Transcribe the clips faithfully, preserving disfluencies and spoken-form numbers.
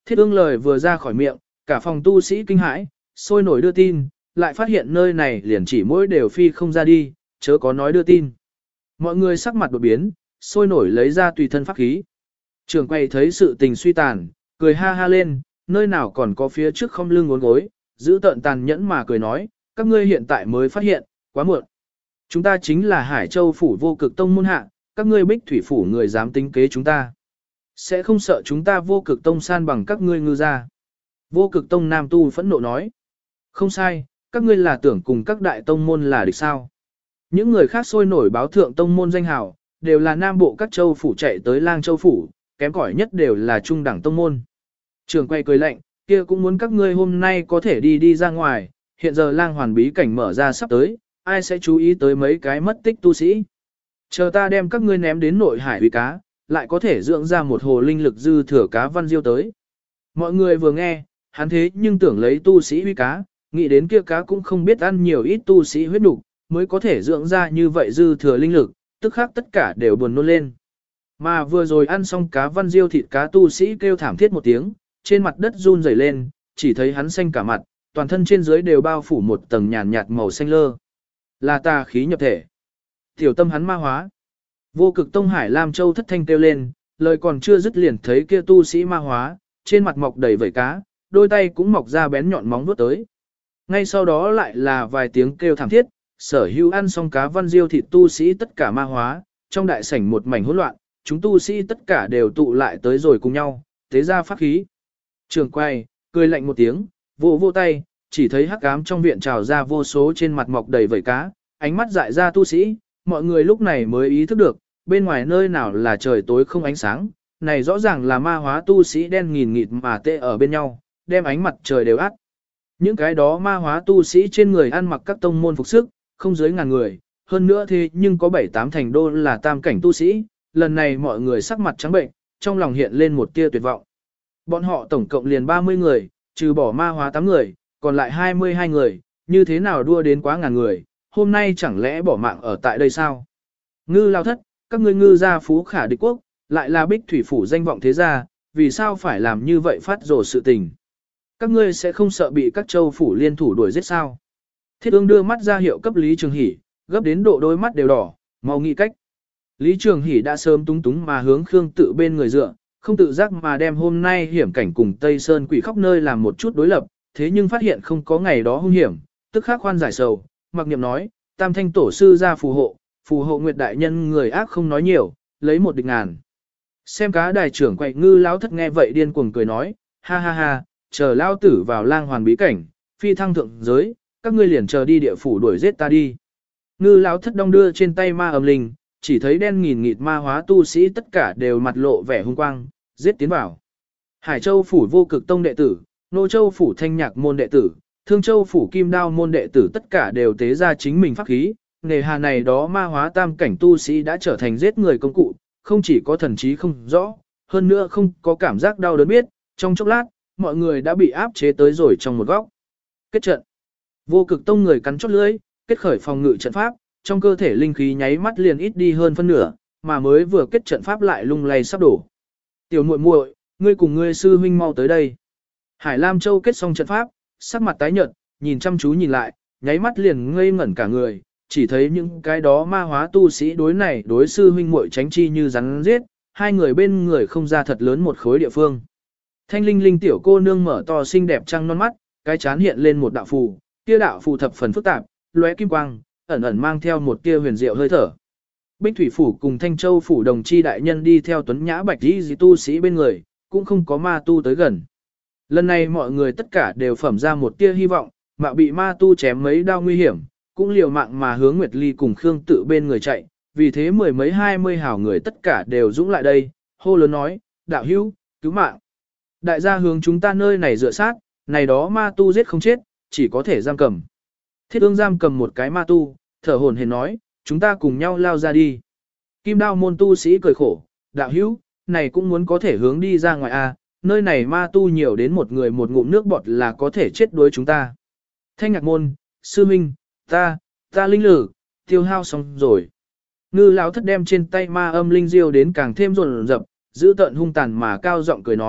Thiết ương lời vừa ra khỏi miệng, cả phòng tu sĩ kinh hãi, sôi nổi đưa tin, lại phát hiện nơi này liền chỉ mỗi đều phi không ra đi, chớ có nói đưa tin. Mọi người sắc mặt đột biến, sôi nổi lấy ra tùy thân pháp khí. Trường quay thấy sự tình suy tàn, cười ha ha lên, nơi nào còn có phía trước không lưng ngốn gối, giữ tợn tàn nhẫn mà cười nói, các ngươi hiện tại mới phát hiện, quá muộn. Chúng ta chính là Hải Châu phủ vô cực tông môn hạ, các ngươi bích thủy phủ người dám tính kế chúng ta. Sẽ không sợ chúng ta vô cực tông san bằng các ngươi ngư ra. Vô cực tông nam tu phẫn nộ nói. Không sai, các ngươi là tưởng cùng các đại tông môn là địch sao. Những người khác sôi nổi báo thượng tông môn danh hào, đều là nam bộ các châu phủ chạy tới lang châu phủ, kém cỏi nhất đều là trung đẳng tông môn. Trường quay cười lạnh, kia cũng muốn các ngươi hôm nay có thể đi đi ra ngoài, hiện giờ lang hoàn bí cảnh mở ra sắp tới, ai sẽ chú ý tới mấy cái mất tích tu sĩ. Chờ ta đem các ngươi ném đến nội hải uy cá, lại có thể dưỡng ra một hồ linh lực dư thừa cá văn diêu tới. Mọi người vừa nghe, hắn thế nhưng tưởng lấy tu sĩ uy cá, nghĩ đến kia cá cũng không biết ăn nhiều ít tu sĩ huyết nục, mới có thể dưỡng ra như vậy dư thừa linh lực, tức khác tất cả đều buồn nôn lên. Mà vừa rồi ăn xong cá văn diêu thịt cá tu sĩ kêu thảm thiết một tiếng, trên mặt đất run rẩy lên, chỉ thấy hắn xanh cả mặt, toàn thân trên dưới đều bao phủ một tầng nhàn nhạt màu xanh lơ. Là tà khí nhập thể. Tiểu tâm hắn ma hóa. Vô cực tông Hải Lam Châu thất thanh kêu lên, lời còn chưa dứt liền thấy kia tu sĩ ma hóa, trên mặt mọc đầy vảy cá, đôi tay cũng mọc ra bén nhọn móng vuốt tới. Ngay sau đó lại là vài tiếng kêu thảm thiết, sở hữu ăn xong cá văn diêu thịt tu sĩ tất cả ma hóa, trong đại sảnh một mảnh hỗn loạn, chúng tu sĩ tất cả đều tụ lại tới rồi cùng nhau, tế ra pháp khí. Trường quay, cười lạnh một tiếng, vỗ vỗ tay, chỉ thấy hắc ám trong viện trào ra vô số trên mặt mọc đầy vảy cá, ánh mắt dại ra tu sĩ, mọi người lúc này mới ý thức được, bên ngoài nơi nào là trời tối không ánh sáng, này rõ ràng là ma hóa tu sĩ đen nghìn nghịt mà tê ở bên nhau, đem ánh mặt trời đều át. Những cái đó ma hóa tu sĩ trên người ăn mặc các tông môn phục sức, không dưới ngàn người, hơn nữa thế nhưng có bảy tám thành đô là tam cảnh tu sĩ, lần này mọi người sắc mặt trắng bệnh, trong lòng hiện lên một tia tuyệt vọng. Bọn họ tổng cộng liền ba mươi người, trừ bỏ ma hóa tám người, còn lại hai mươi hai người, như thế nào đua đến quá ngàn người, hôm nay chẳng lẽ bỏ mạng ở tại đây sao? Ngư lao thất, các ngươi ngư gia phú khả địch quốc, lại là bích thủy phủ danh vọng thế gia, vì sao phải làm như vậy phát rồ sự tình? Các ngươi sẽ không sợ bị các châu phủ liên thủ đuổi giết sao? Thiết ương đưa mắt ra hiệu cấp Lý Trường Hỷ, gấp đến độ đôi mắt đều đỏ, mau nghĩ cách. Lý Trường Hỷ đã sớm túng túng mà hướng Khương Tự bên người dựa, không tự giác mà đem hôm nay hiểm cảnh cùng Tây Sơn Quỷ Khóc nơi làm một chút đối lập, thế nhưng phát hiện không có ngày đó hung hiểm, tức khắc khoan giải sầu, mặc niệm nói, Tam Thanh tổ sư ra phù hộ, phù hộ Nguyệt đại nhân người ác không nói nhiều, lấy một địch ngàn. Xem cá đài trưởng quậy Ngư lão thất nghe vậy điên cuồng cười nói, ha ha ha, chờ lao tử vào lang hoàn bí cảnh, phi thăng thượng giới, các ngươi liền chờ đi địa phủ đuổi giết ta đi. Ngư lão thất đong đưa trên tay ma âm linh, chỉ thấy đen nghìn nghịt ma hóa tu sĩ tất cả đều mặt lộ vẻ hung quang, giết tiến vào. Hải Châu phủ vô cực tông đệ tử, Nô Châu phủ thanh nhạc môn đệ tử, Thương Châu phủ kim đao môn đệ tử tất cả đều tế ra chính mình pháp khí, nghề hà này đó ma hóa tam cảnh tu sĩ đã trở thành giết người công cụ, không chỉ có thần trí không rõ, hơn nữa không có cảm giác đau đớn biết, trong chốc lát, mọi người đã bị áp chế tới rồi trong một góc. Kết trận. Vô cực tông người cắn chót lưỡi, kết khởi phòng ngự trận pháp, trong cơ thể linh khí nháy mắt liền ít đi hơn phân nửa, mà mới vừa kết trận pháp lại lung lay sắp đổ. Tiểu muội muội, ngươi cùng ngươi sư huynh mau tới đây. Hải Lam Châu kết xong trận pháp, sắc mặt tái nhợt, nhìn chăm chú nhìn lại, nháy mắt liền ngây ngẩn cả người, chỉ thấy những cái đó ma hóa tu sĩ đối này đối sư huynh muội tránh chi như rắn giết, hai người bên người không ra thật lớn một khối địa phương. Thanh linh linh tiểu cô nương mở to xinh đẹp trăng non mắt, cái chán hiện lên một đạo phù, kia đạo phù thập phần phức tạp, lóe kim quang, ẩn ẩn mang theo một tia huyền diệu hơi thở. Bích Thủy phủ cùng Thanh Châu phủ đồng chi đại nhân đi theo tuấn nhã bạch y dị tu sĩ bên người, cũng không có ma tu tới gần. Lần này mọi người tất cả đều phẩm ra một tia hy vọng, mà bị ma tu chém mấy đao nguy hiểm, cũng liều mạng mà hướng Nguyệt Ly cùng Khương Tự bên người chạy, vì thế mười mấy hai mươi hảo người tất cả đều dũng lại đây, hô lớn nói, đạo hữu, cứu mạng. Đại gia hướng chúng ta nơi này dựa sát, này đó ma tu giết không chết, chỉ có thể giam cầm. Thiết ương giam cầm một cái ma tu, thở hổn hển nói, chúng ta cùng nhau lao ra đi. Kim đao môn tu sĩ cười khổ, đạo hữu, này cũng muốn có thể hướng đi ra ngoài a, nơi này ma tu nhiều đến một người một ngụm nước bọt là có thể chết đuối chúng ta. Thanh nhạc môn, sư minh, ta, ta linh lử, tiêu hao xong rồi. Ngư lão thất đem trên tay ma âm linh diêu đến càng thêm rồn rập, giữ tận hung tàn mà cao giọng cười nói,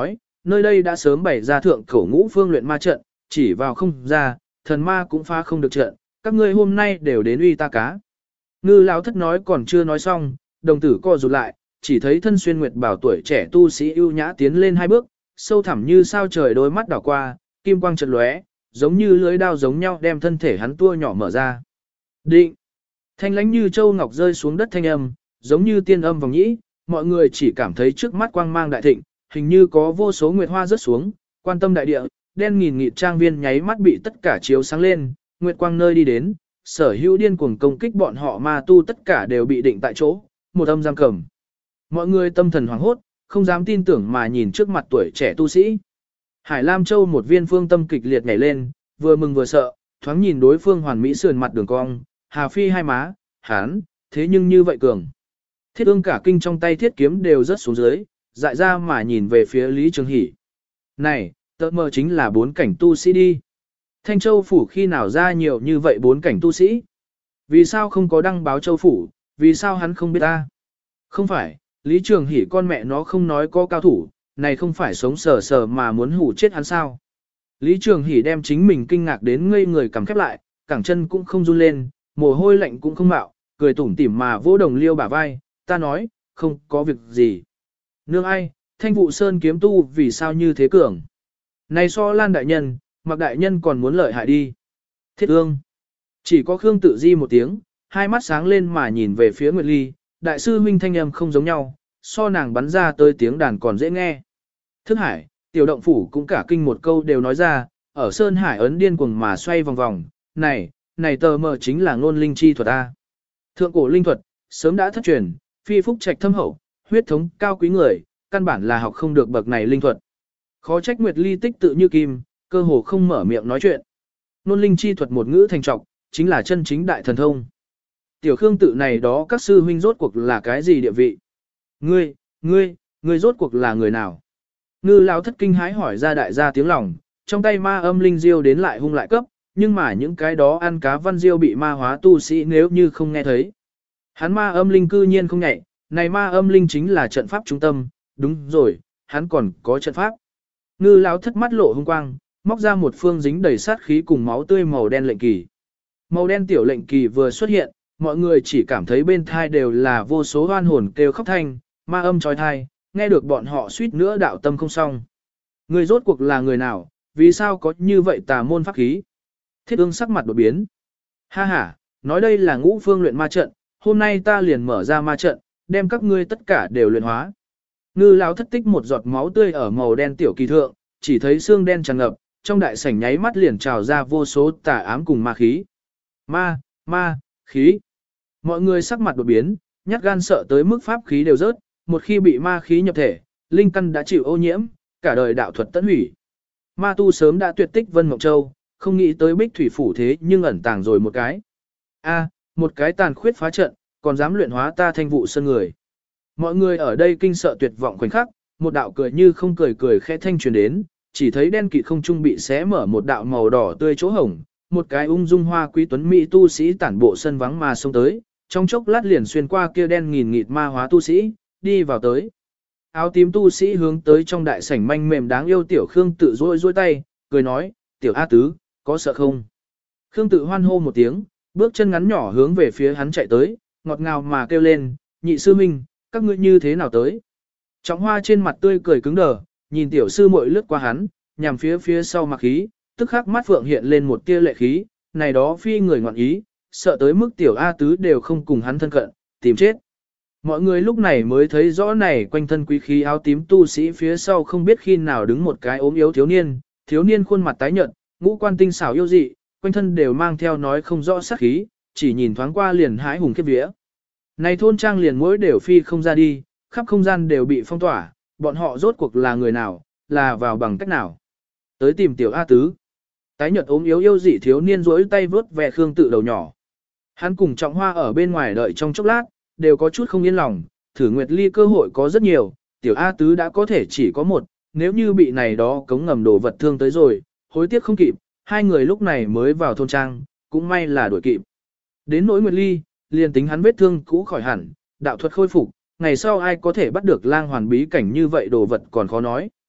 nơi đây đã sớm bày ra thượng cổ ngũ phương luyện ma trận, chỉ vào không ra, thần ma cũng phá không được trận, các ngươi hôm nay đều đến uy ta cá. Ngư lão thất nói còn chưa nói xong, đồng tử co rụt lại, chỉ thấy thân xuyên nguyệt bảo tuổi trẻ tu sĩ ưu nhã tiến lên hai bước, sâu thẳm như sao trời đôi mắt đảo qua, kim quang chợt lóe, giống như lưới đao giống nhau đem thân thể hắn tua nhỏ mở ra. Định. Thanh lãnh như châu ngọc rơi xuống đất thanh âm, giống như tiên âm vòng nhĩ, mọi người chỉ cảm thấy trước mắt quang mang đại thịnh, hình như có vô số nguyệt hoa rớt xuống, quan tâm đại địa, đen nghìn nghịt trang viên nháy mắt bị tất cả chiếu sáng lên, nguyệt quang nơi đi đến, sở hữu điên cuồng công kích bọn họ ma tu tất cả đều bị định tại chỗ, một âm giam cầm. Mọi người tâm thần hoảng hốt, không dám tin tưởng mà nhìn trước mặt tuổi trẻ tu sĩ. Hải Lam Châu một viên phương tâm kịch liệt nhảy lên, vừa mừng vừa sợ, thoáng nhìn đối phương hoàn mỹ sườn mặt đường cong, Hà Phi hai má, hán, thế nhưng như vậy cường. Thiết ương cả kinh trong tay thiết kiếm đều rớt xuống dưới, dại ra mà nhìn về phía Lý Trường Hỷ. Này, tớ mơ chính là bốn cảnh tu sĩ đi. Thanh Châu Phủ khi nào ra nhiều như vậy bốn cảnh tu sĩ? Vì sao không có đăng báo Châu Phủ, vì sao hắn không biết ta? Không phải, Lý Trường Hỷ con mẹ nó không nói có cao thủ, này không phải sống sờ sờ mà muốn hủ chết hắn sao? Lý Trường Hỷ đem chính mình kinh ngạc đến ngây người cầm khép lại, cẳng chân cũng không run lên, mồ hôi lạnh cũng không mạo, cười tủm tỉm mà vỗ đồng liêu bả vai, ta nói, không có việc gì. Nương ai, Thanh Vụ Sơn kiếm tu vì sao như thế cường? Này so Lan đại nhân, Mặc đại nhân còn muốn lợi hại đi. Thiết ương. Chỉ có Khương Tự Di một tiếng, hai mắt sáng lên mà nhìn về phía Nguyệt Ly, đại sư huynh thanh âm không giống nhau, so nàng bắn ra tới tiếng đàn còn dễ nghe. Thức Hải, tiểu động phủ cũng cả kinh một câu đều nói ra, ở Sơn Hải ấn điên cuồng mà xoay vòng vòng, này, này tờ mờ chính là ngôn linh chi thuật A. Thượng cổ linh thuật, sớm đã thất truyền, phi phúc trạch thâm hậu, huyết thống cao quý người, căn bản là học không được bậc này linh thuật. Khó trách Nguyệt Ly tích tự như kim, cơ hồ không mở miệng nói chuyện. Ngôn linh chi thuật một ngữ thành trọng, chính là chân chính đại thần thông. Tiểu Khương tự này đó các sư huynh rốt cuộc là cái gì địa vị? Ngươi, ngươi, ngươi rốt cuộc là người nào? Ngư lão thất kinh hái hỏi ra đại gia tiếng lòng, trong tay ma âm linh diêu đến lại hung lại cấp, nhưng mà những cái đó ăn cá văn diêu bị ma hóa tu sĩ nếu như không nghe thấy. Hắn ma âm linh cư nhiên không nhạy, này ma âm linh chính là trận pháp trung tâm, đúng rồi, hắn còn có trận pháp. Ngư lão thất mắt lộ hung quang, móc ra một phương dính đầy sát khí cùng máu tươi màu đen lệnh kỳ. Màu đen tiểu lệnh kỳ vừa xuất hiện, mọi người chỉ cảm thấy bên thai đều là vô số hoan hồn kêu khóc thanh, ma âm trói thai, nghe được bọn họ suýt nữa đạo tâm không xong. Người rốt cuộc là người nào, vì sao có như vậy tà môn pháp khí? Thiết ương sắc mặt đột biến. Ha ha, nói đây là ngũ phương luyện ma trận, hôm nay ta liền mở ra ma trận, đem các ngươi tất cả đều luyện hóa. Ngư lão thất tích một giọt máu tươi ở màu đen tiểu kỳ thượng, chỉ thấy xương đen tràn ngập, trong đại sảnh nháy mắt liền trào ra vô số tà ám cùng ma khí. Ma, ma, khí. Mọi người sắc mặt đột biến, nhát gan sợ tới mức pháp khí đều rớt, một khi bị ma khí nhập thể, linh căn đã chịu ô nhiễm, cả đời đạo thuật tận hủy. Ma tu sớm đã tuyệt tích Vân Mộng Châu, không nghĩ tới Bích Thủy phủ thế nhưng ẩn tàng rồi một cái. A, một cái tàn khuyết phá trận, còn dám luyện hóa ta Thanh Vụ Sơn người. Mọi người ở đây kinh sợ tuyệt vọng khoảnh khắc, một đạo cười như không cười cười khẽ thanh truyền đến, chỉ thấy đen kịt không trung bị xé mở một đạo màu đỏ tươi chỗ hổng, một cái ung dung hoa quý tuấn mỹ tu sĩ tản bộ sân vắng mà xông tới, trong chốc lát liền xuyên qua kia đen nghìn nghịt ma hóa tu sĩ, đi vào tới. Áo tím tu sĩ hướng tới trong đại sảnh manh mềm đáng yêu tiểu Khương Tự rôi rôi tay, cười nói, tiểu A tứ, có sợ không? Khương Tự hoan hô một tiếng, bước chân ngắn nhỏ hướng về phía hắn chạy tới, ngọt ngào mà kêu lên, nhị sư minh, các ngươi như thế nào tới? Trọng hoa trên mặt tươi cười cứng đờ, nhìn tiểu sư muội lướt qua hắn, nhằm phía phía sau mặc khí, tức khắc mắt phượng hiện lên một tia lệ khí, này đó phi người ngoạn ý, sợ tới mức tiểu A tứ đều không cùng hắn thân cận, tìm chết. Mọi người lúc này mới thấy rõ này quanh thân quý khí áo tím tu sĩ phía sau không biết khi nào đứng một cái ốm yếu thiếu niên, thiếu niên khuôn mặt tái nhợt, ngũ quan tinh xảo yêu dị, quanh thân đều mang theo nói không rõ sát khí, chỉ nhìn thoáng qua liền hãi hùng khiếp vía. Này thôn trang liền mỗi đều phi không ra đi, khắp không gian đều bị phong tỏa, bọn họ rốt cuộc là người nào, là vào bằng cách nào. Tới tìm tiểu A tứ. Tái nhợt ốm yếu yêu dị thiếu niên rỗi tay vớt về Khương Tự đầu nhỏ. Hắn cùng Trọng Hoa ở bên ngoài đợi trong chốc lát, đều có chút không yên lòng, thử Nguyệt Ly cơ hội có rất nhiều, tiểu A tứ đã có thể chỉ có một, nếu như bị này đó cống ngầm đồ vật thương tới rồi, hối tiếc không kịp, hai người lúc này mới vào thôn trang, cũng may là đuổi kịp. Đến nỗi Nguyệt Ly, liền tính hắn vết thương cũ khỏi hẳn, đạo thuật khôi phục, ngày sau ai có thể bắt được lang hoàn bí cảnh như vậy đồ vật còn khó nói.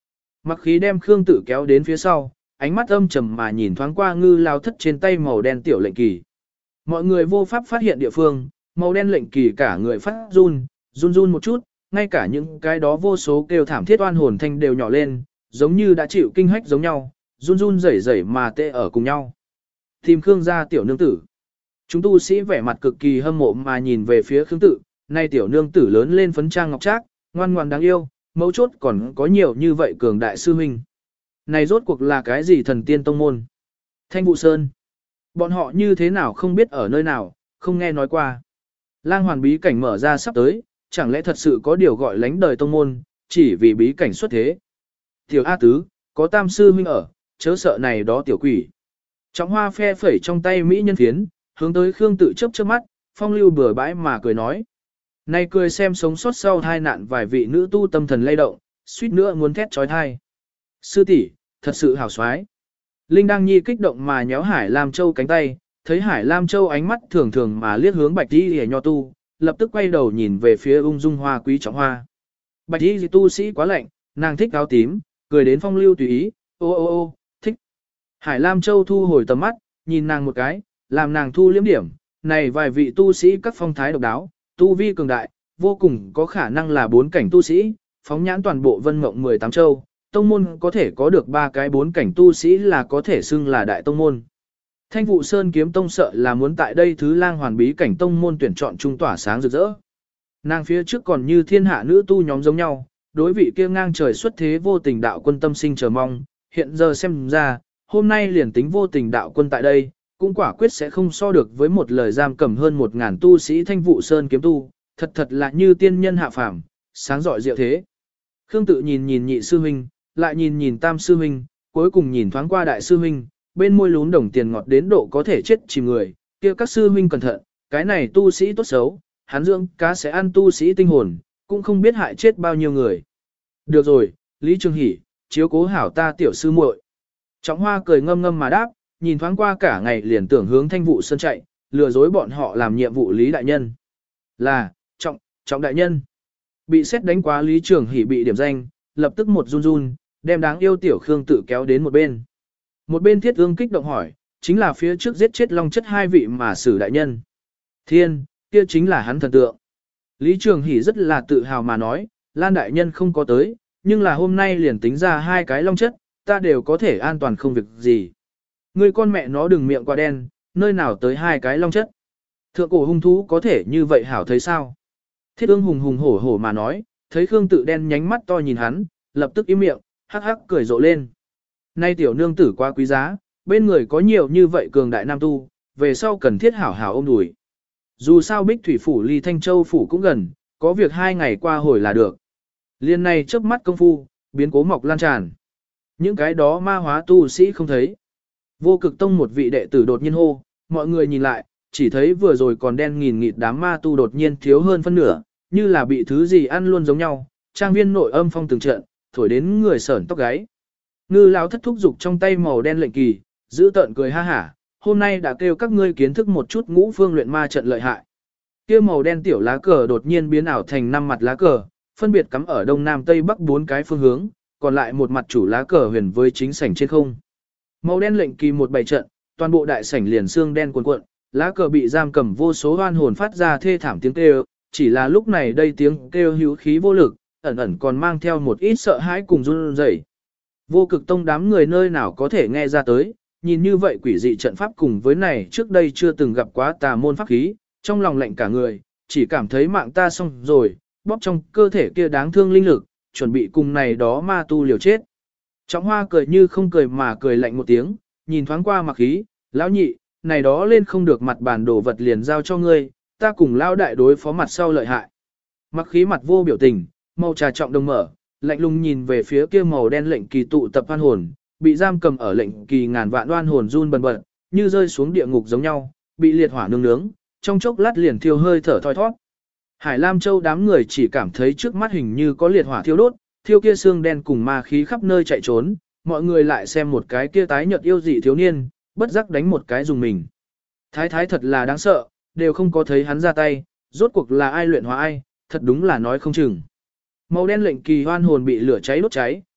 Mặc khí đem Khương Tử kéo đến phía sau, ánh mắt âm trầm mà nhìn thoáng qua ngư lao thất trên tay màu đen tiểu lệnh kỳ. Mọi người vô pháp phát hiện địa phương, màu đen lệnh kỳ cả người phát run, run run một chút, ngay cả những cái đó vô số kêu thảm thiết oan hồn thanh đều nhỏ lên, giống như đã chịu kinh hách giống nhau, run run rẩy rẩy mà tê ở cùng nhau. Tìm Khương gia tiểu nương tử. Chúng tu sĩ vẻ mặt cực kỳ hâm mộ mà nhìn về phía Khương Tử, nay tiểu nương tử lớn lên phấn trang ngọc trác, ngoan ngoan đáng yêu, mấu chốt còn có nhiều như vậy cường đại sư huynh. Này rốt cuộc là cái gì thần tiên tông môn? Thanh Vũ Sơn. Bọn họ như thế nào không biết ở nơi nào, không nghe nói qua. Lang hoàn bí cảnh mở ra sắp tới, chẳng lẽ thật sự có điều gọi lánh đời tông môn, chỉ vì bí cảnh xuất thế. Tiểu A Tứ, có tam sư huynh ở, chớ sợ này đó tiểu quỷ. Trọng Hoa phe phẩy trong tay mỹ nhân phiến, hướng tới Khương Tự chớp chớp mắt, phong lưu bừa bãi mà cười nói. Này cười xem sống sót sau hai nạn vài vị nữ tu tâm thần lay động, suýt nữa muốn thét trói thai. Sư tỷ, thật sự hào xoái. Linh Đăng Nhi kích động mà nhéo Hải Lam Châu cánh tay, thấy Hải Lam Châu ánh mắt thường thường mà liếc hướng Bạch Y Liễu Nho tu, lập tức quay đầu nhìn về phía ung dung hoa quý Trọng Hoa. Bạch Y tu sĩ quá lạnh, nàng thích áo tím, cười đến phong lưu tùy ý, ô ô ô, thích. Hải Lam Châu thu hồi tầm mắt, nhìn nàng một cái, làm nàng thu liếm điểm, này vài vị tu sĩ các phong thái độc đáo, tu vi cường đại, vô cùng có khả năng là bốn cảnh tu sĩ, phóng nhãn toàn bộ vân mộng mười tám châu, tông môn có thể có được ba cái bốn cảnh tu sĩ là có thể xưng là đại tông môn. Thanh Vụ Sơn kiếm tông sợ là muốn tại đây thứ lang hoàn bí cảnh tông môn tuyển chọn trung tỏa sáng rực rỡ. Nàng phía trước còn như thiên hạ nữ tu nhóm giống nhau, đối vị kia ngang trời xuất thế vô tình đạo quân tâm sinh chờ mong, hiện giờ xem ra, hôm nay liền tính vô tình đạo quân tại đây, cũng quả quyết sẽ không so được với một lời giam cầm hơn một ngàn tu sĩ Thanh Vụ Sơn kiếm tu, thật thật là như tiên nhân hạ phàm, sáng rọi diệu thế. Khương Tự nhìn nhìn nhị sư huynh, lại nhìn nhìn tam sư huynh, cuối cùng nhìn thoáng qua đại sư huynh, bên môi lún đồng tiền ngọt đến độ có thể chết chìm người, kia các sư huynh cẩn thận, cái này tu sĩ tốt xấu, hắn dưỡng cá sẽ ăn tu sĩ tinh hồn, cũng không biết hại chết bao nhiêu người. Được rồi, Lý Trường Hỷ, chiếu cố hảo ta tiểu sư muội. Trọng Hoa cười ngâm ngâm mà đáp, nhìn thoáng qua cả ngày liền tưởng hướng Thanh Vụ Sơn chạy, lừa dối bọn họ làm nhiệm vụ Lý đại nhân. Là, trọng, trọng đại nhân. Bị xét đánh quá Lý Trường Hỷ bị điểm danh, lập tức một run run, đem đáng yêu tiểu Khương Tự kéo đến một bên. Một bên Thiết Ương kích động hỏi, chính là phía trước giết chết Long Chất hai vị mà xử đại nhân. Thiên, kia chính là hắn thần tượng. Lý Trường Hỷ rất là tự hào mà nói, Lan đại nhân không có tới, nhưng là hôm nay liền tính ra hai cái Long Chất, ta đều có thể an toàn không việc gì. Người con mẹ nó đừng miệng quá đen, nơi nào tới hai cái Long Chất. Thượng cổ hung thú có thể như vậy hảo thấy sao? Thiết Ương hùng hùng hổ hổ mà nói, thấy Khương Tự đen nhánh mắt to nhìn hắn, lập tức im miệng, hắc hắc cười rộ lên. Nay tiểu nương tử quá quý giá, bên người có nhiều như vậy cường đại nam tu, về sau cần thiết hảo hảo ôm đùi. Dù sao Bích Thủy Phủ ly Thanh Châu Phủ cũng gần, có việc hai ngày qua hồi là được. Liên này chớp mắt công phu, biến cố mọc lan tràn. Những cái đó ma hóa tu sĩ không thấy. Vô Cực Tông một vị đệ tử đột nhiên hô, mọi người nhìn lại, chỉ thấy vừa rồi còn đen nghìn nghịt đám ma tu đột nhiên thiếu hơn phân nửa, như là bị thứ gì ăn luôn giống nhau, trang viên nội âm phong từng trận, thổi đến người sởn tóc gáy. Ngư lão thất thúc dục trong tay màu đen lệnh kỳ, giữ tợn cười ha hả, hôm nay đã kêu các ngươi kiến thức một chút ngũ phương luyện ma trận lợi hại. Kia màu đen tiểu lá cờ đột nhiên biến ảo thành năm mặt lá cờ, phân biệt cắm ở đông nam tây bắc bốn cái phương hướng, còn lại một mặt chủ lá cờ huyền với chính sảnh trên không. Màu đen lệnh kỳ một bảy trận, toàn bộ đại sảnh liền xương đen cuồn cuộn, lá cờ bị giam cầm vô số oan hồn phát ra thê thảm tiếng kêu, chỉ là lúc này đây tiếng kêu hữu khí vô lực, ẩn ẩn còn mang theo một ít sợ hãi cùng run rẩy. Vô Cực Tông đám người nơi nào có thể nghe ra tới, nhìn như vậy quỷ dị trận pháp cùng với này trước đây chưa từng gặp quá tà môn pháp khí, trong lòng lạnh cả người, chỉ cảm thấy mạng ta xong rồi, bóp trong cơ thể kia đáng thương linh lực, chuẩn bị cùng này đó ma tu liều chết. Trọng Hoa cười như không cười mà cười lạnh một tiếng, nhìn thoáng qua Mặc Khí, lão nhị, này đó lên không được mặt bản đồ vật liền giao cho ngươi, ta cùng lão đại đối phó mặt sau lợi hại. Mặc Khí mặt vô biểu tình, màu trà trọng đồng mở, lạnh lùng nhìn về phía kia màu đen lệnh kỳ tụ tập oan hồn, bị giam cầm ở lệnh kỳ ngàn vạn oan hồn run bần bật, như rơi xuống địa ngục giống nhau, bị liệt hỏa nướng nướng, trong chốc lát liền thiêu hơi thở thoi thoát. Hải Lam Châu đám người chỉ cảm thấy trước mắt hình như có liệt hỏa thiêu đốt, thiêu kia xương đen cùng ma khí khắp nơi chạy trốn, mọi người lại xem một cái kia tái nhợt yêu dị thiếu niên, bất giác đánh một cái dùng mình. Thái thái thật là đáng sợ, đều không có thấy hắn ra tay, rốt cuộc là ai luyện hóa ai, thật đúng là nói không chừng. Màu đen lệnh kỳ hoan hồn bị lửa cháy đốt cháy,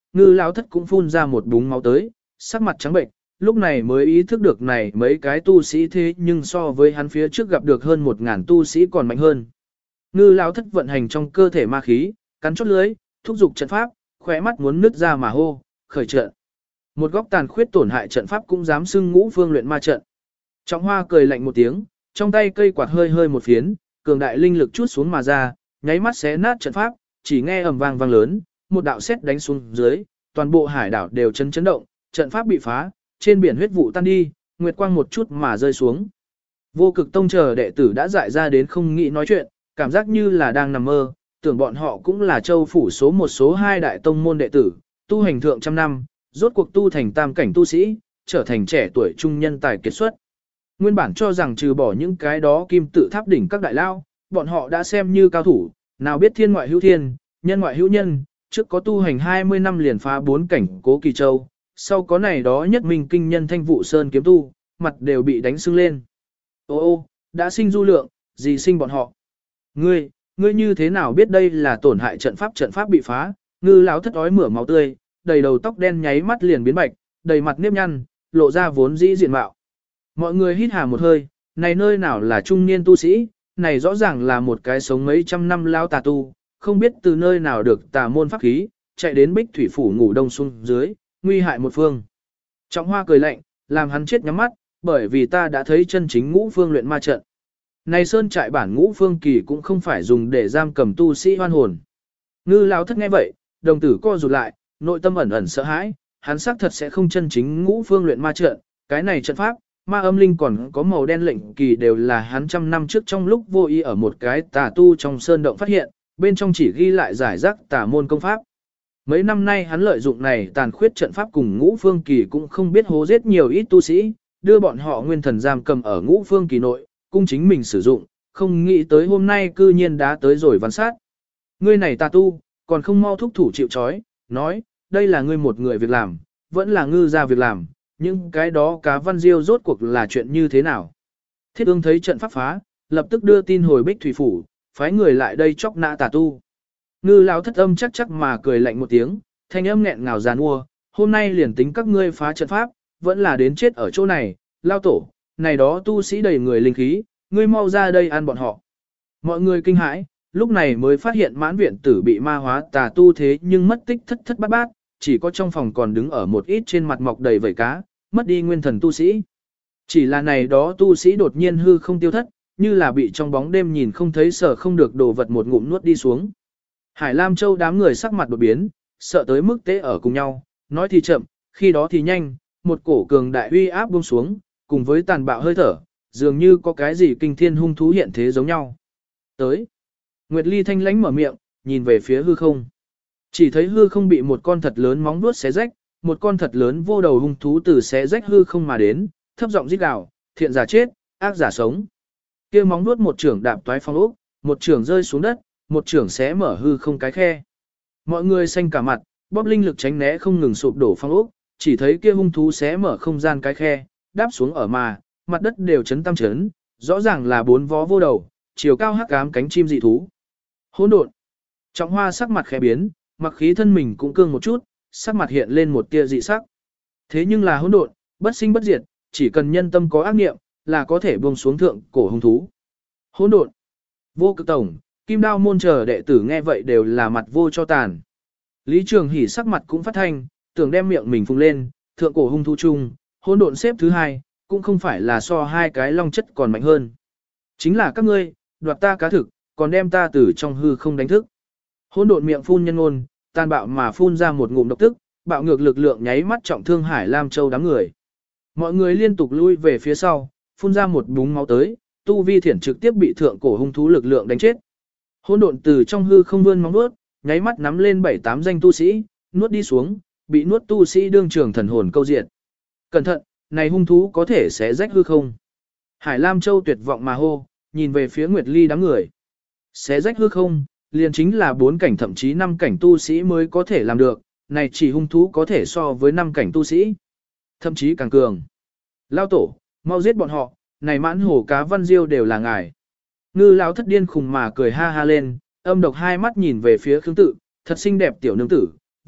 Ngư lão thất cũng phun ra một búng máu tới, sắc mặt trắng bệnh, lúc này mới ý thức được này mấy cái tu sĩ thế nhưng so với hắn phía trước gặp được hơn một ngàn tu sĩ còn mạnh hơn. Ngư lão thất vận hành trong cơ thể ma khí, cắn chốt lưới, thúc giục trận pháp, khóe mắt muốn nứt ra mà hô, khởi trận. Một góc tàn khuyết tổn hại trận pháp cũng dám xưng ngũ phương luyện ma trận. Trọng Hoa cười lạnh một tiếng, trong tay cây quạt hơi hơi một phiến, cường đại linh lực chút xuống mà ra, nháy mắt xé nát trận pháp, chỉ nghe ầm vang vang lớn, một đạo sét đánh xuống dưới, toàn bộ hải đảo đều chấn chấn động, trận pháp bị phá, trên biển huyết vụ tan đi, nguyệt quang một chút mà rơi xuống. Vô Cực Tông chờ đệ tử đã dại ra đến không nghĩ nói chuyện, cảm giác như là đang nằm mơ, tưởng bọn họ cũng là châu phủ số một số hai đại tông môn đệ tử, tu hành thượng trăm năm, rốt cuộc tu thành tam cảnh tu sĩ, trở thành trẻ tuổi trung nhân tài kiệt xuất. Nguyên bản cho rằng trừ bỏ những cái đó kim tự tháp đỉnh các đại lao, bọn họ đã xem như cao thủ, nào biết thiên ngoại hữu thiên, nhân ngoại hữu nhân, trước có tu hành hai mươi năm liền phá bốn cảnh Cố Kỳ Châu, sau có này đó nhất minh kinh nhân Thanh Vụ Sơn kiếm tu, mặt đều bị đánh sưng lên. Ô ô, đã sinh du lượng, gì sinh bọn họ? Ngươi, ngươi như thế nào biết đây là tổn hại trận pháp trận pháp bị phá? Ngư lão thất ói mửa máu tươi, đầy đầu tóc đen nháy mắt liền biến bạch, đầy mặt nếp nhăn, lộ ra vốn dĩ diện mạo. Mọi người hít hà một hơi, này nơi nào là trung niên tu sĩ, này rõ ràng là một cái sống mấy trăm năm lao tà tu, không biết từ nơi nào được tà môn pháp khí, chạy đến Bích Thủy phủ ngủ đông xuống dưới, nguy hại một phương. Trọng Hoa cười lạnh, làm hắn chết nhắm mắt, bởi vì ta đã thấy chân chính ngũ phương luyện ma trận. Này sơn trại bản ngũ phương kỳ cũng không phải dùng để giam cầm tu sĩ hoan hồn. Ngư lão thất nghe vậy, đồng tử co rụt lại, nội tâm ẩn ẩn sợ hãi, hắn xác thật sẽ không chân chính ngũ phương luyện ma trận, cái này trận pháp, ma âm linh còn có màu đen lệnh kỳ đều là hắn trăm năm trước trong lúc vô ý ở một cái tà tu trong sơn động phát hiện, bên trong chỉ ghi lại giải rác tà môn công pháp. Mấy năm nay hắn lợi dụng này tàn khuyết trận pháp cùng ngũ phương kỳ cũng không biết hố giết nhiều ít tu sĩ, đưa bọn họ nguyên thần giam cầm ở ngũ phương kỳ nội, cung chính mình sử dụng, không nghĩ tới hôm nay cư nhiên đã tới rồi văn sát. Ngươi này tà tu, còn không mau thúc thủ chịu trói, nói, đây là ngươi một người việc làm, vẫn là ngư ra việc làm, nhưng cái đó cá văn diêu rốt cuộc là chuyện như thế nào. Thiết ương thấy trận pháp phá, lập tức đưa tin hồi Bích Thủy Phủ, phái người lại đây chóc nã tà tu. Ngư lão thất âm chắc chắc mà cười lạnh một tiếng, thanh âm nghẹn ngào giàn ua, hôm nay liền tính các ngươi phá trận pháp, vẫn là đến chết ở chỗ này, lao tổ, này đó tu sĩ đầy người linh khí, ngươi mau ra đây ăn bọn họ. Mọi người kinh hãi, lúc này mới phát hiện mãn viện tử bị ma hóa tà tu thế nhưng mất tích thất thất bát bát, chỉ có trong phòng còn đứng ở một ít trên mặt mọc đầy vảy cá, mất đi nguyên thần tu sĩ. Chỉ là này đó tu sĩ đột nhiên hư không tiêu thất, như là bị trong bóng đêm nhìn không thấy sở không được đồ vật một ngụm nuốt đi xuống. Hải Lam Châu đám người sắc mặt đột biến, sợ tới mức tế ở cùng nhau, nói thì chậm, khi đó thì nhanh, một cổ cường đại uy áp buông xuống, cùng với tàn bạo hơi thở, dường như có cái gì kinh thiên hung thú hiện thế giống nhau. Tới, Nguyệt Ly thanh lãnh mở miệng, nhìn về phía hư không. Chỉ thấy hư không bị một con thật lớn móng vuốt xé rách, một con thật lớn vô đầu hung thú từ xé rách hư không mà đến, thấp giọng rít gào, thiện giả chết, ác giả sống. Kia móng vuốt một trưởng đạp toái phong ốc, một trưởng rơi xuống đất, một trưởng xé mở hư không cái khe. Mọi người xanh cả mặt, bóp linh lực tránh né không ngừng sụp đổ phong ốc, chỉ thấy kia hung thú xé mở không gian cái khe, đáp xuống ở mà, mặt đất đều chấn tam chấn, rõ ràng là bốn vó vô đầu, chiều cao hắc ám cánh chim dị thú. Hỗn độn. Trọng Hoa sắc mặt khẽ biến, mặc khí thân mình cũng cương một chút, sắc mặt hiện lên một tia dị sắc. Thế nhưng là hỗn độn, bất sinh bất diệt, chỉ cần nhân tâm có ác niệm, là có thể buông xuống thượng cổ hung thú. Hỗn độn. Vô Cực Tổng, Kim Đao môn chờ đệ tử nghe vậy đều là mặt vô cho tàn. Lý Trường Hỷ sắc mặt cũng phát thanh, tưởng đem miệng mình phùng lên, thượng cổ hung thú chung, hỗn độn xếp thứ hai, cũng không phải là so hai cái long chất còn mạnh hơn. Chính là các ngươi, đoạt ta cá thực, còn đem ta từ trong hư không đánh thức. Hỗn độn miệng phun nhân ngôn, tàn bạo mà phun ra một ngụm độc tức, bạo ngược lực lượng nháy mắt trọng thương Hải Lam Châu đám người. Mọi người liên tục lui về phía sau, phun ra một búng máu tới, tu vi thiển trực tiếp bị thượng cổ hung thú lực lượng đánh chết. Hỗn độn từ trong hư không vươn móng nuốt, nháy mắt nắm lên bảy tám danh tu sĩ, nuốt đi xuống, bị nuốt tu sĩ đương trường thần hồn câu diệt. Cẩn thận, này hung thú có thể sẽ rách hư không. Hải Lam Châu tuyệt vọng mà hô, nhìn về phía Nguyệt Ly đám người. Xé rách hư không, liền chính là bốn cảnh thậm chí năm cảnh tu sĩ mới có thể làm được, này chỉ hung thú có thể so với năm cảnh tu sĩ. Thậm chí càng cường. Lao tổ, mau giết bọn họ, này mãn hổ cá văn diêu đều là ngài. Ngư lão thất điên khùng mà cười ha ha lên, âm độc hai mắt nhìn về phía Khương Tự, thật xinh đẹp tiểu nương tử,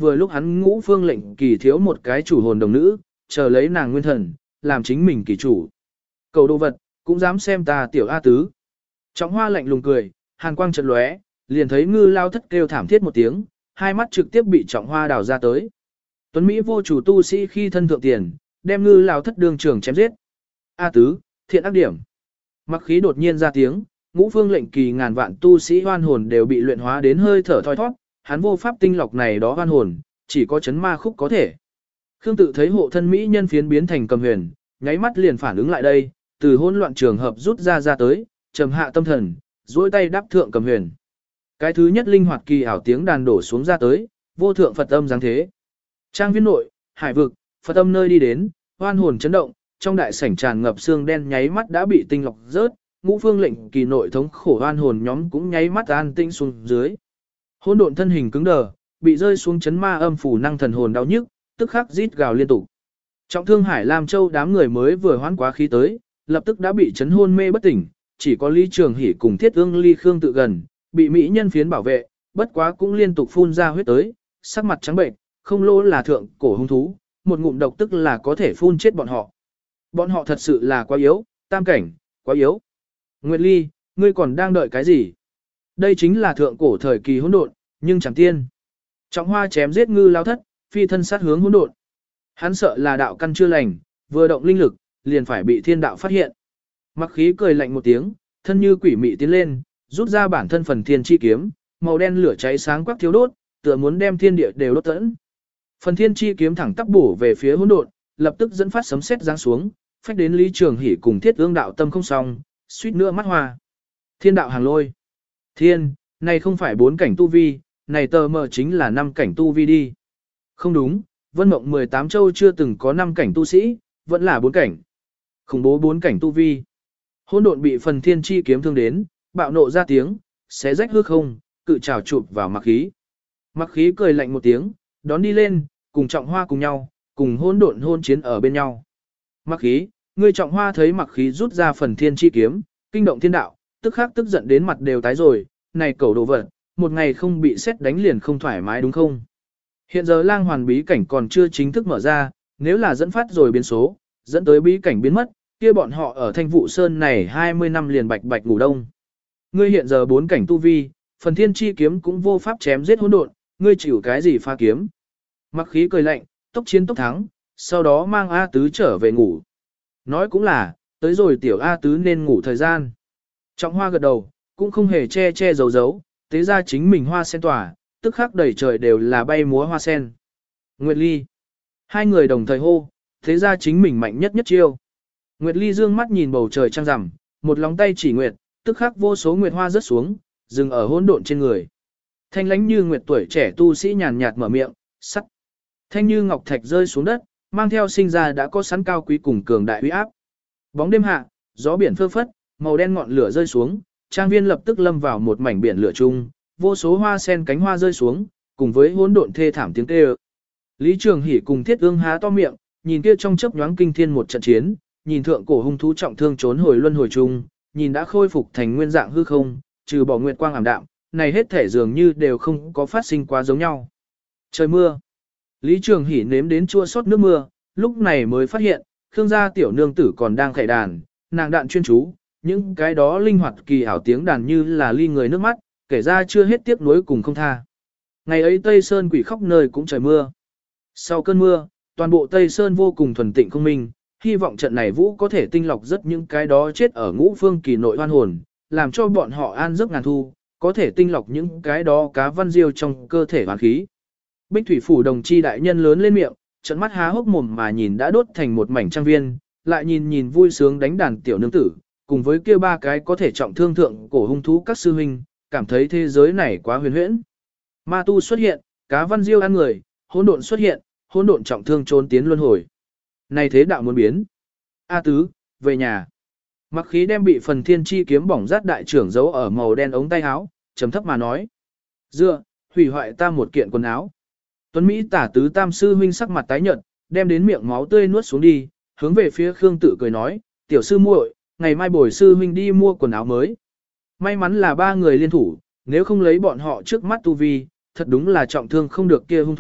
vừa lúc hắn ngũ phương lệnh kỳ thiếu một cái chủ hồn đồng nữ, chờ lấy nàng nguyên thần, làm chính mình kỳ chủ. Cầu đồ vật, cũng dám xem ta tiểu A tứ. Trọng hoa lạnh lùng cười, hàn quang chợt lóe, liền thấy ngư lao thất kêu thảm thiết một tiếng, hai mắt trực tiếp bị trọng hoa đào ra tới. Tuấn Mỹ vô chủ tu sĩ khi thân thượng tiền, đem ngư lao thất đường trường chém giết. A tứ, thiện ác điểm. Mặc khí đột nhiên ra tiếng, ngũ phương lệnh kỳ ngàn vạn tu sĩ hoan hồn đều bị luyện hóa đến hơi thở thoi thoát, hắn vô pháp tinh lọc này đó hoan hồn, chỉ có chấn ma khúc có thể. Khương tự thấy hộ thân Mỹ nhân phiến biến thành cầm huyền, nháy mắt liền phản ứng lại đây, từ hỗn loạn trường hợp rút ra ra tới, trầm hạ tâm thần, duỗi tay đáp thượng cầm huyền. Cái thứ nhất linh hoạt kỳ ảo tiếng đàn đổ xuống ra tới, vô thượng Phật âm giáng thế. Trang viên nội, hải vực, Phật âm nơi đi đến, hoan hồn chấn động, trong đại sảnh tràn ngập xương đen nháy mắt đã bị tinh lọc rớt, ngũ phương lệnh kỳ nội thống khổ hoan hồn nhóm cũng nháy mắt an tinh xuống dưới. Hỗn độn thân hình cứng đờ, bị rơi xuống chấn ma âm phủ năng thần hồn đau nhức, tức khắc rít gào liên tục. Trọng thương Hải Lam Châu đám người mới vừa hoán quá khí tới, lập tức đã bị chấn hôn mê bất tỉnh, chỉ có Lý Trường Hỷ cùng Thiết Ương Ly Khương tự gần, bị mỹ nhân phiến bảo vệ, bất quá cũng liên tục phun ra huyết tới, sắc mặt trắng bệnh, không lỗ là thượng cổ hung thú, một ngụm độc tức là có thể phun chết bọn họ. Bọn họ thật sự là quá yếu, tam cảnh, quá yếu. Nguyệt Ly, ngươi còn đang đợi cái gì? Đây chính là thượng cổ thời kỳ hỗn độn, nhưng chẳng tiên. Trọng hoa chém giết ngư lao thất, phi thân sát hướng hỗn độn. Hắn sợ là đạo căn chưa lành, vừa động linh lực, liền phải bị thiên đạo phát hiện. Mặc khí cười lạnh một tiếng, thân như quỷ mị tiến lên, rút ra bản thân phần thiên chi kiếm, màu đen lửa cháy sáng quắc thiếu đốt, tựa muốn đem thiên địa đều đốt tận. Phần thiên chi kiếm thẳng tắp bổ về phía hỗn độn, lập tức dẫn phát sấm sét giáng xuống, phách đến Lý Trường Hỷ cùng Thiết Ương đạo tâm không xong, suýt nữa mắt hoa. Thiên đạo hàng lôi. Thiên, này không phải bốn cảnh tu vi, này tờ mờ chính là năm cảnh tu vi đi. Không đúng, Vân Mộng mười tám châu chưa từng có năm cảnh tu sĩ, vẫn là bốn cảnh. Khủng bố bốn cảnh tu vi. Hỗn độn bị phần thiên chi kiếm thương đến, bạo nộ ra tiếng, xé rách hư không, cự trảo chụp vào mặc khí. Mặc khí cười lạnh một tiếng, đón đi lên, cùng trọng hoa cùng nhau, cùng hỗn độn hôn chiến ở bên nhau. Mặc khí, ngươi trọng hoa thấy mặc khí rút ra phần thiên chi kiếm, kinh động thiên đạo, tức khắc tức giận đến mặt đều tái rồi, này cẩu đồ vật, một ngày không bị xét đánh liền không thoải mái đúng không? Hiện giờ lang hoàn bí cảnh còn chưa chính thức mở ra, nếu là dẫn phát rồi biến số, dẫn tới bí cảnh biến mất, kia bọn họ ở Thanh Vụ Sơn này hai mươi năm liền bạch bạch ngủ đông. Ngươi hiện giờ bốn cảnh tu vi, phần thiên chi kiếm cũng vô pháp chém giết hỗn độn, ngươi chịu cái gì pha kiếm? Mặc khí cười lạnh, tốc chiến tốc thắng, sau đó mang A Tứ trở về ngủ. Nói cũng là, tới rồi tiểu A Tứ nên ngủ thời gian. Trọng hoa gật đầu, cũng không hề che che giấu giấu, tế ra chính mình hoa sen tỏa, tức khắc đầy trời đều là bay múa hoa sen. Nguyệt Ly. Hai người đồng thời hô, thế ra chính mình mạnh nhất nhất chiêu. Nguyệt Ly dương mắt nhìn bầu trời trăng rằm, một lòng tay chỉ nguyệt, tức khắc vô số nguyệt hoa rớt xuống, dừng ở hỗn độn trên người. Thanh lãnh như nguyệt tuổi trẻ tu sĩ nhàn nhạt mở miệng, sắt. Thanh như ngọc thạch rơi xuống đất, mang theo sinh ra đã có sẵn cao quý cùng cường đại uy áp. Bóng đêm hạ, gió biển phơ phất, màu đen ngọn lửa rơi xuống, trang viên lập tức lâm vào một mảnh biển lửa chung, vô số hoa sen cánh hoa rơi xuống, cùng với hỗn độn thê thảm tiếng kêu. Lý Trường Hỷ cùng Thiết Ương há to miệng, nhìn kia trong chớp nhoáng kinh thiên một trận chiến, nhìn thượng cổ hung thú trọng thương trốn hồi luân hồi chung, nhìn đã khôi phục thành nguyên dạng hư không, trừ bỏ nguyệt quang ảm đạm, này hết thể dường như đều không có phát sinh quá giống nhau. Trời mưa. Lý Trường Hỷ nếm đến chua xót nước mưa, lúc này mới phát hiện, Khương gia tiểu nương tử còn đang khải đàn, nàng đạn chuyên chú, những cái đó linh hoạt kỳ ảo tiếng đàn như là ly người nước mắt, kể ra chưa hết tiếc nuối cùng không tha. Ngày ấy Tây Sơn quỷ khóc nơi cũng trời mưa. Sau cơn mưa, toàn bộ Tây Sơn vô cùng thuần tịnh không minh, hy vọng trận này vũ có thể tinh lọc rất những cái đó chết ở ngũ phương kỳ nội hoan hồn, làm cho bọn họ an giấc ngàn thu, có thể tinh lọc những cái đó cá văn diêu trong cơ thể hoàn khí. Bích thủy phủ đồng chi đại nhân lớn lên miệng, trận mắt há hốc mồm mà nhìn đã đốt thành một mảnh trang viên, lại nhìn nhìn vui sướng đánh đàn tiểu nương tử, cùng với kia ba cái có thể trọng thương thượng cổ hung thú các sư huynh, cảm thấy thế giới này quá huyền huyễn. Ma tu xuất hiện, cá văn diêu ăn người, hỗn độn xuất hiện, hỗn độn trọng thương trốn tiến luân hồi. Này thế đạo muốn biến. A Tứ, về nhà. Mặc khí đem bị phần thiên chi kiếm bỏng rát đại trưởng giấu ở màu đen ống tay áo, trầm thấp mà nói. Dựa, hủy hoại ta một kiện quần áo. Tuấn Mỹ tả tứ tam sư huynh sắc mặt tái nhợt, đem đến miệng máu tươi nuốt xuống đi, hướng về phía Khương Tự cười nói, tiểu sư muội, ngày mai bồi sư huynh đi mua quần áo mới. May mắn là ba người liên thủ, nếu không lấy bọn họ trước mắt tu vi, thật đúng là trọng thương không được kia hung thú,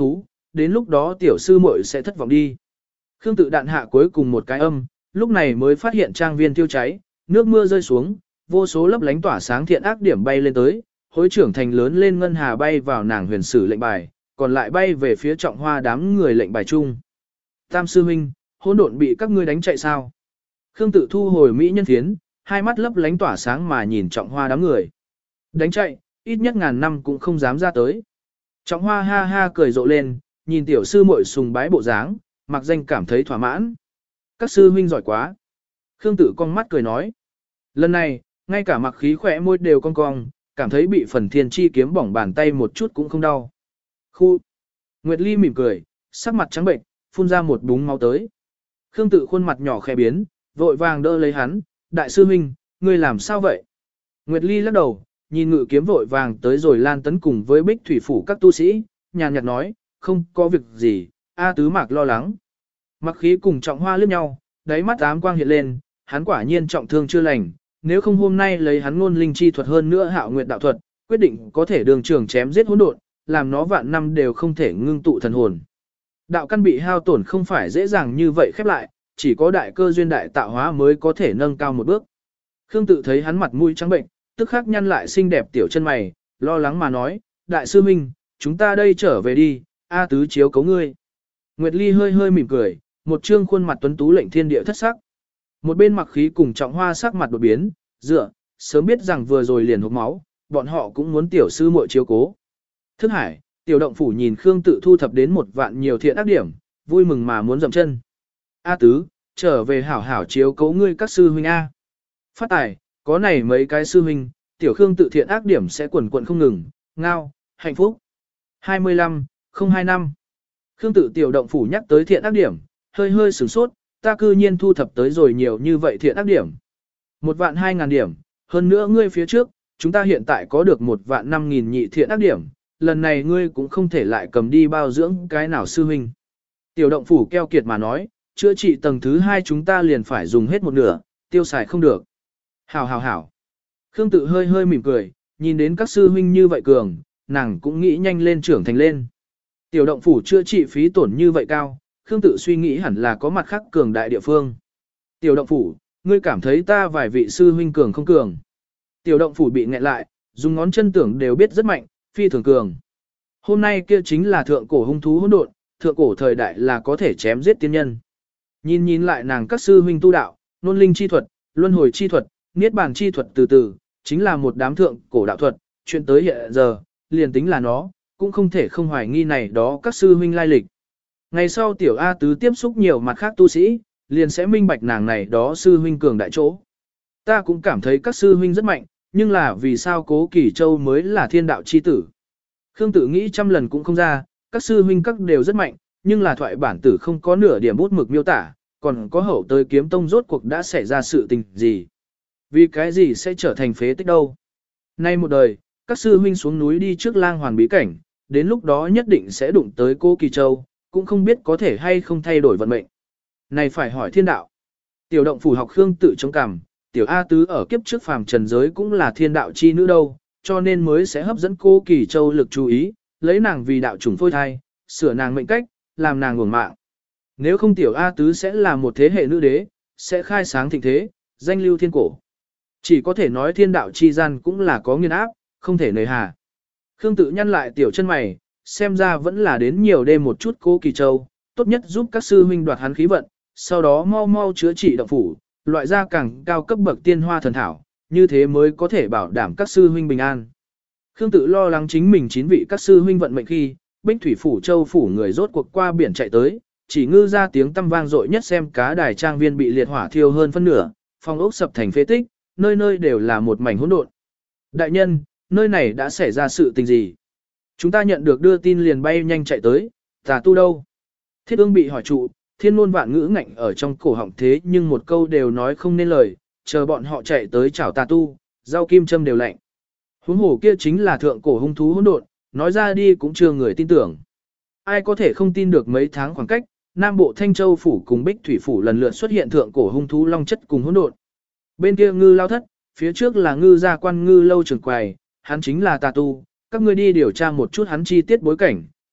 đến lúc đó tiểu sư muội sẽ thất vọng đi. Khương Tự đạn hạ cuối cùng một cái âm, lúc này mới phát hiện trang viên tiêu cháy, nước mưa rơi xuống, vô số lấp lánh tỏa sáng thiện ác điểm bay lên tới, hối trưởng thành lớn lên ngân hà bay vào nàng huyền sử lệnh bài, còn lại bay về phía trọng hoa đám người lệnh bài chung. Tam sư huynh, hỗn độn bị các ngươi đánh chạy sao? Khương Tự thu hồi mỹ nhân phiến, hai mắt lấp lánh tỏa sáng mà nhìn trọng hoa đám người. Đánh chạy, ít nhất ngàn năm cũng không dám ra tới. Trọng hoa ha ha cười rộ lên, nhìn tiểu sư muội sùng bái bộ dáng, mặc danh cảm thấy thỏa mãn. Các sư huynh giỏi quá. Khương Tự cong mắt cười nói. Lần này, ngay cả mặc khí khỏe môi đều cong cong, cảm thấy bị phần thiên chi kiếm bỏng bàn tay một chút cũng không đau. Khu. Nguyệt Ly mỉm cười, sắc mặt trắng bệnh, phun ra một búng máu tới. Khương Tự khuôn mặt nhỏ khẽ biến, vội vàng đỡ lấy hắn, đại sư huynh, ngươi làm sao vậy? Nguyệt Ly lắc đầu, nhìn ngự kiếm vội vàng tới rồi Lan Tấn cùng với Bích Thủy Phủ các tu sĩ, nhàn nhạt nói, không có việc gì, A Tứ Mạc lo lắng. Mặc khí cùng trọng hoa liếc nhau, đáy mắt ám quang hiện lên, hắn quả nhiên trọng thương chưa lành, nếu không hôm nay lấy hắn ngôn linh chi thuật hơn nữa hạo nguyệt đạo thuật, quyết định có thể đường trường chém giết hỗn độn, làm nó vạn năm đều không thể ngưng tụ thần hồn. Đạo căn bị hao tổn không phải dễ dàng như vậy khép lại, chỉ có đại cơ duyên đại tạo hóa mới có thể nâng cao một bước. Khương Tự thấy hắn mặt mũi trắng bệnh, tức khắc nhăn lại xinh đẹp tiểu chân mày, lo lắng mà nói, đại sư huynh, chúng ta đây trở về đi, A Tứ chiếu cấu ngươi. Nguyệt Ly hơi hơi mỉm cười, một trương khuôn mặt tuấn tú lệnh thiên địa thất sắc. Một bên mặc khí cùng trọng hoa sắc mặt đột biến, dựa, sớm biết rằng vừa rồi liền hộc máu, bọn họ cũng muốn tiểu sư muội chiếu cố. Thức Hải, tiểu động phủ nhìn Khương Tự thu thập đến một vạn nhiều thiện ác điểm, vui mừng mà muốn dậm chân. A Tứ, trở về hảo hảo chiếu cố ngươi các sư huynh A. Phát tài, có này mấy cái sư huynh, tiểu Khương Tự thiện ác điểm sẽ quần quần không ngừng, ngao, hạnh phúc. hai mươi lăm, không hai năm. Khương Tự tiểu động phủ nhắc tới thiện ác điểm, hơi hơi sửng sốt, ta cư nhiên thu thập tới rồi nhiều như vậy thiện ác điểm. Một vạn hai ngàn điểm, hơn nữa ngươi phía trước, chúng ta hiện tại có được một vạn năm nghìn nhị thiện ác điểm, lần này ngươi cũng không thể lại cầm đi bao dưỡng cái nào sư huynh. Tiểu động phủ keo kiệt mà nói, chữa trị tầng thứ hai chúng ta liền phải dùng hết một nửa, tiêu xài không được. Hảo hảo hảo. Khương Tự hơi hơi mỉm cười, nhìn đến các sư huynh như vậy cường, nàng cũng nghĩ nhanh lên trưởng thành lên. Tiểu động phủ chữa trị phí tổn như vậy cao, Khương Tự suy nghĩ hẳn là có mặt khác cường đại địa phương. Tiểu động phủ, ngươi cảm thấy ta vài vị sư huynh cường không cường? Tiểu động phủ bị nghẹn lại, dùng ngón chân tưởng đều biết rất mạnh, phi thường cường. Hôm nay kia chính là thượng cổ hung thú hỗn độn, thượng cổ thời đại là có thể chém giết tiên nhân. Nhìn nhìn lại nàng các sư huynh tu đạo, nôn linh chi thuật, luân hồi chi thuật, niết bàn chi thuật từ từ, chính là một đám thượng cổ đạo thuật, chuyện tới hiện giờ, liền tính là nó, cũng không thể không hoài nghi này đó các sư huynh lai lịch. Ngày sau tiểu A Tứ tiếp xúc nhiều mặt khác tu sĩ, liền sẽ minh bạch nàng này đó sư huynh cường đại chỗ. Ta cũng cảm thấy các sư huynh rất mạnh, nhưng là vì sao Cố Kỳ Châu mới là thiên đạo chi tử. Khương Tự nghĩ trăm lần cũng không ra, các sư huynh các đều rất mạnh, nhưng là thoại bản tử không có nửa điểm bút mực miêu tả, còn có hậu tới kiếm tông rốt cuộc đã xảy ra sự tình gì. Vì cái gì sẽ trở thành phế tích đâu. Nay một đời, các sư huynh xuống núi đi trước lang hoàn bí cảnh, đến lúc đó nhất định sẽ đụng tới Cố Kỳ Châu, cũng không biết có thể hay không thay đổi vận mệnh. Này phải hỏi thiên đạo. Tiểu động phủ học Khương Tự chống cằm, tiểu A Tứ ở kiếp trước phàm trần giới cũng là thiên đạo chi nữ đâu, cho nên mới sẽ hấp dẫn Cố Kỳ Châu lực chú ý, lấy nàng vì đạo chủng phôi thai, sửa nàng mệnh cách, làm nàng nguồn mạng. Nếu không tiểu A Tứ sẽ là một thế hệ nữ đế, sẽ khai sáng thịnh thế, danh lưu thiên cổ. Chỉ có thể nói thiên đạo chi gian cũng là có nghiên áp, không thể nề hà. Khương Tự nhăn lại tiểu chân mày, xem ra vẫn là đến nhiều đêm một chút Cố Kỳ Châu, tốt nhất giúp các sư huynh đoạt hắn khí vận, sau đó mau mau chữa trị động phủ, loại ra càng cao cấp bậc tiên hoa thần thảo, như thế mới có thể bảo đảm các sư huynh bình an. Khương Tự lo lắng chính mình chín vị các sư huynh vận mệnh khi, Bích Thủy Phủ Châu phủ người rốt cuộc qua biển chạy tới, chỉ ngư ra tiếng tăm vang dội nhất xem cá đài trang viên bị liệt hỏa thiêu hơn phân nửa, phòng ốc sập thành phế tích, nơi nơi đều là một mảnh hỗn độn. Đại nhân, nơi này đã xảy ra sự tình gì? Chúng ta nhận được đưa tin liền bay nhanh chạy tới, tà tu đâu? Thiết ương bị hỏi trụ, thiên ngôn vạn ngữ ngạnh ở trong cổ họng thế nhưng một câu đều nói không nên lời, chờ bọn họ chạy tới chảo tà tu, rau kim châm đều lạnh. Huống hồ kia chính là thượng cổ hung thú hỗn độn, nói ra đi cũng chưa người tin tưởng. Ai có thể không tin được mấy tháng khoảng cách, Nam Bộ Thanh Châu phủ cùng Bích Thủy phủ lần lượt xuất hiện thượng cổ hung thú long chất cùng hỗn độn. Bên kia ngư lao thất, phía trước là ngư gia quan ngư lâu trường quầy, hắn chính là tà tu, các ngươi đi điều tra một chút hắn chi tiết bối cảnh,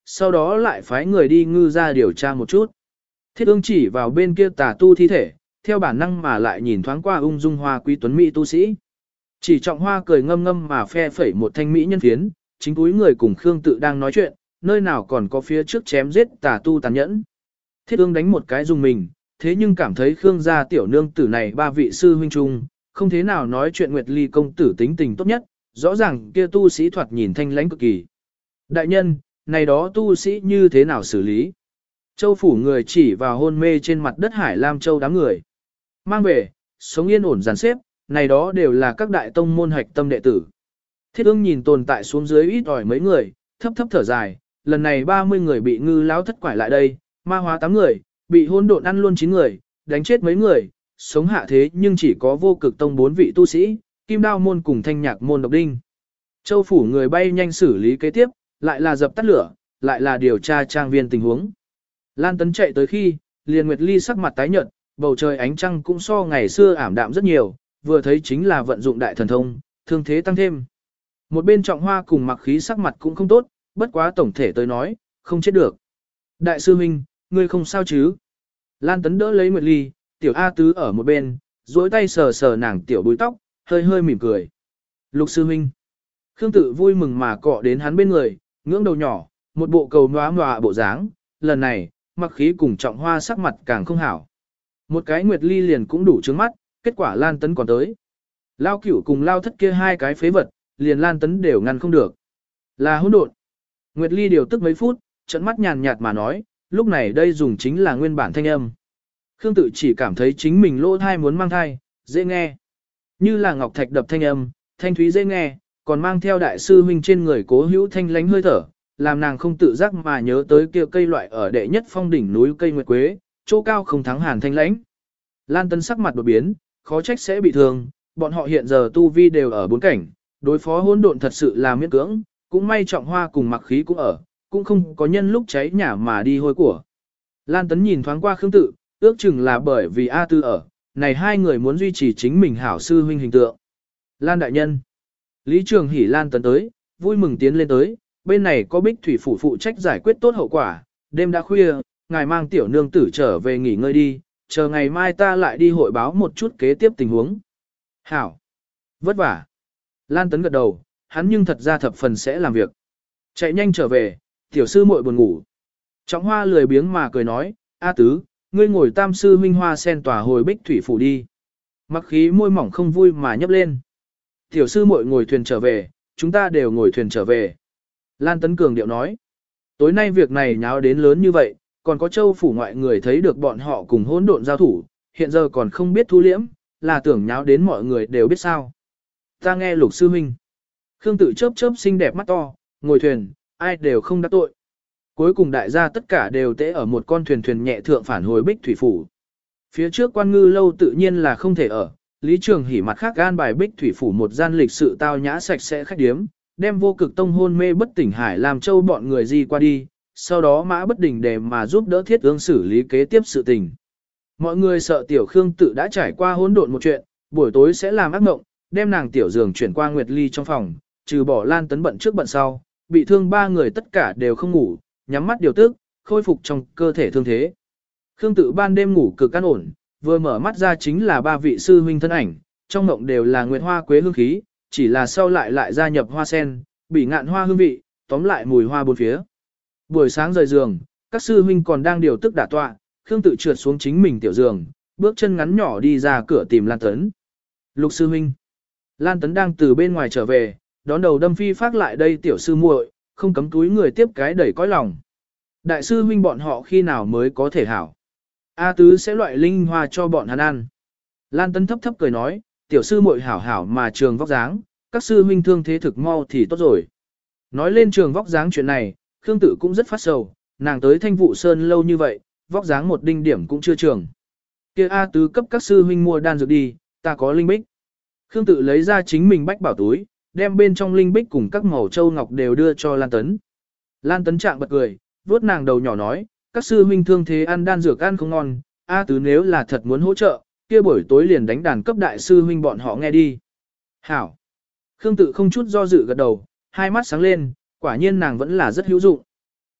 sau đó lại phái người đi ngư ra điều tra một chút. Thiết ương chỉ vào bên kia tà tu thi thể, theo bản năng mà lại nhìn thoáng qua ung dung hoa quý tuấn mỹ tu sĩ. Chỉ trọng hoa cười ngâm ngâm mà phe phẩy một thanh mỹ nhân phiến, chính túi người cùng Khương Tự đang nói chuyện, nơi nào còn có phía trước chém giết tà tu tàn nhẫn. Thiết ương đánh một cái dùng mình, thế nhưng cảm thấy Khương gia tiểu nương tử này ba vị sư huynh trung, không thế nào nói chuyện Nguyệt Ly công tử tính tình tốt nhất, rõ ràng kia tu sĩ thoạt nhìn thanh lãnh cực kỳ. Đại nhân, này đó tu sĩ như thế nào xử lý? Châu phủ người chỉ vào hôn mê trên mặt đất Hải Lam Châu đám người. Mang về, sống yên ổn dàn xếp, này đó đều là các đại tông môn hạch tâm đệ tử. Thiết ương nhìn tồn tại xuống dưới ít ỏi mấy người, thấp thấp thở dài, lần này ba mươi người bị ngư lão thất quải lại đây, ma hóa tám người, bị hôn độn ăn luôn chín người, đánh chết mấy người, sống hạ thế nhưng chỉ có vô cực tông bốn vị tu sĩ, kim đao môn cùng thanh nhạc môn độc đinh. Châu phủ người bay nhanh xử lý kế tiếp, lại là dập tắt lửa, lại là điều tra trang viên tình huống. Lan Tấn chạy tới khi, liền Nguyệt Ly sắc mặt tái nhợt, bầu trời ánh trăng cũng so ngày xưa ảm đạm rất nhiều, vừa thấy chính là vận dụng đại thần thông, thương thế tăng thêm. Một bên Trọng Hoa cùng Mặc Khí sắc mặt cũng không tốt, bất quá tổng thể tới nói, không chết được. Đại sư huynh, ngươi không sao chứ? Lan Tấn đỡ lấy Nguyệt Ly, tiểu A Tứ ở một bên, duỗi tay sờ sờ nàng tiểu búi tóc, hơi hơi mỉm cười. Lục sư huynh. Khương Tự vui mừng mà cọ đến hắn bên người, ngưỡng đầu nhỏ, một bộ cầu nóa nóa bộ dáng, lần này, Mặc Khí cùng Trọng Hoa sắc mặt càng không hảo. Một cái Nguyệt Ly liền cũng đủ trướng mắt, kết quả Lan Tấn còn tới. Lao Cửu cùng Lao Thất kia hai cái phế vật, liền Lan Tấn đều ngăn không được. Là hỗn độn. Nguyệt Ly điều tức mấy phút, trận mắt nhàn nhạt mà nói, lúc này đây dùng chính là nguyên bản thanh âm. Khương Tự chỉ cảm thấy chính mình lỗ thai muốn mang thai, dễ nghe. Như là ngọc thạch đập thanh âm, thanh thúy dễ nghe, còn mang theo đại sư huynh trên người cố hữu thanh lánh hơi thở, làm nàng không tự giác mà nhớ tới kia cây loại ở đệ nhất phong đỉnh núi cây nguyệt quế, chỗ cao không thắng hàn thanh lãnh. Lan Tấn sắc mặt đột biến, khó trách sẽ bị thương, bọn họ hiện giờ tu vi đều ở bốn cảnh, đối phó hỗn độn thật sự là miễn cưỡng, cũng may Trọng Hoa cùng Mặc Khí cũng ở, cũng không có nhân lúc cháy nhà mà đi hôi của. Lan Tấn nhìn thoáng qua Khương Tự, ước chừng là bởi vì A Tư ở, này hai người muốn duy trì chính mình hảo sư huynh hình tượng. Lan đại nhân. Lý Trường Hỷ Lan Tấn tới, vui mừng tiến lên tới, bên này có Bích Thủy phủ phụ trách giải quyết tốt hậu quả, đêm đã khuya, ngài mang tiểu nương tử trở về nghỉ ngơi đi, chờ ngày mai ta lại đi hội báo một chút kế tiếp tình huống. Hảo. Vất vả. Lan Tấn gật đầu, hắn nhưng thật ra thập phần sẽ làm việc. Chạy nhanh trở về, tiểu sư muội buồn ngủ. Trọng Hoa lười biếng mà cười nói, A Tứ, ngươi ngồi tam sư huynh hoa sen tòa hồi Bích Thủy phủ đi. Mặc Khí môi mỏng không vui mà nhấp lên. Tiểu sư muội ngồi thuyền trở về, chúng ta đều ngồi thuyền trở về. Lan Tấn cường điệu nói. Tối nay việc này nháo đến lớn như vậy, còn có châu phủ ngoại người thấy được bọn họ cùng hỗn độn giao thủ, hiện giờ còn không biết thu liễm, là tưởng nháo đến mọi người đều biết sao. Ta nghe Lục sư huynh. Khương Tự chớp chớp xinh đẹp mắt to, ngồi thuyền, ai đều không đắc tội. Cuối cùng đại gia tất cả đều tễ ở một con thuyền thuyền nhẹ thượng phản hồi Bích Thủy phủ. Phía trước Quan Ngư lâu tự nhiên là không thể ở, Lý Trường Hỷ mặt khác gan bài Bích Thủy phủ một gian lịch sự tao nhã sạch sẽ khách điếm, đem vô cực tông hôn mê bất tỉnh Hải làm châu bọn người di qua đi, sau đó mã bất đình để mà giúp đỡ Thiết Ương xử lý kế tiếp sự tình. Mọi người sợ tiểu Khương Tự đã trải qua hỗn độn một chuyện, buổi tối sẽ làm ác mộng, đem nàng tiểu giường chuyển qua Nguyệt Ly trong phòng, trừ bỏ Lan Tấn bận trước bận sau, bị thương ba người tất cả đều không ngủ, nhắm mắt điều tức, khôi phục trong cơ thể thương thế. Khương Tự ban đêm ngủ cực an ổn, vừa mở mắt ra chính là ba vị sư huynh thân ảnh, trong mộng đều là nguyệt hoa quế hương khí, chỉ là sau lại lại gia nhập hoa sen, bị ngạn hoa hương vị, tóm lại mùi hoa bốn phía. Buổi sáng rời giường, các sư huynh còn đang điều tức đả tọa, Khương Tự trượt xuống chính mình tiểu giường, bước chân ngắn nhỏ đi ra cửa tìm Lan Tấn. Lục sư huynh. Lan Tấn đang từ bên ngoài trở về, đón đầu đâm phi phát lại đây tiểu sư muội, không cấm túi người tiếp cái đẩy cõi lòng. Đại sư huynh bọn họ khi nào mới có thể hảo. A Tứ sẽ loại linh hoa cho bọn hắn ăn. Lan Tấn thấp thấp cười nói, tiểu sư muội hảo hảo mà trường vóc dáng, các sư huynh thương thế thực mau thì tốt rồi. Nói lên trường vóc dáng chuyện này, Khương Tự cũng rất phát sầu, nàng tới Thanh Vụ Sơn lâu như vậy, vóc dáng một đinh điểm cũng chưa trường. Kia A Tứ cấp các sư huynh mua đan dược đi, ta có linh bích. Khương Tự lấy ra chính mình bách bảo túi, đem bên trong linh bích cùng các màu châu ngọc đều đưa cho Lan Tấn. Lan Tấn trạng bật cười, vuốt nàng đầu nhỏ nói, các sư huynh thương thế ăn đan dược ăn không ngon, A Tứ nếu là thật muốn hỗ trợ, kia buổi tối liền đánh đàn cấp đại sư huynh bọn họ nghe đi. Hảo. Khương Tự không chút do dự gật đầu, hai mắt sáng lên, quả nhiên nàng vẫn là rất hữu dụng.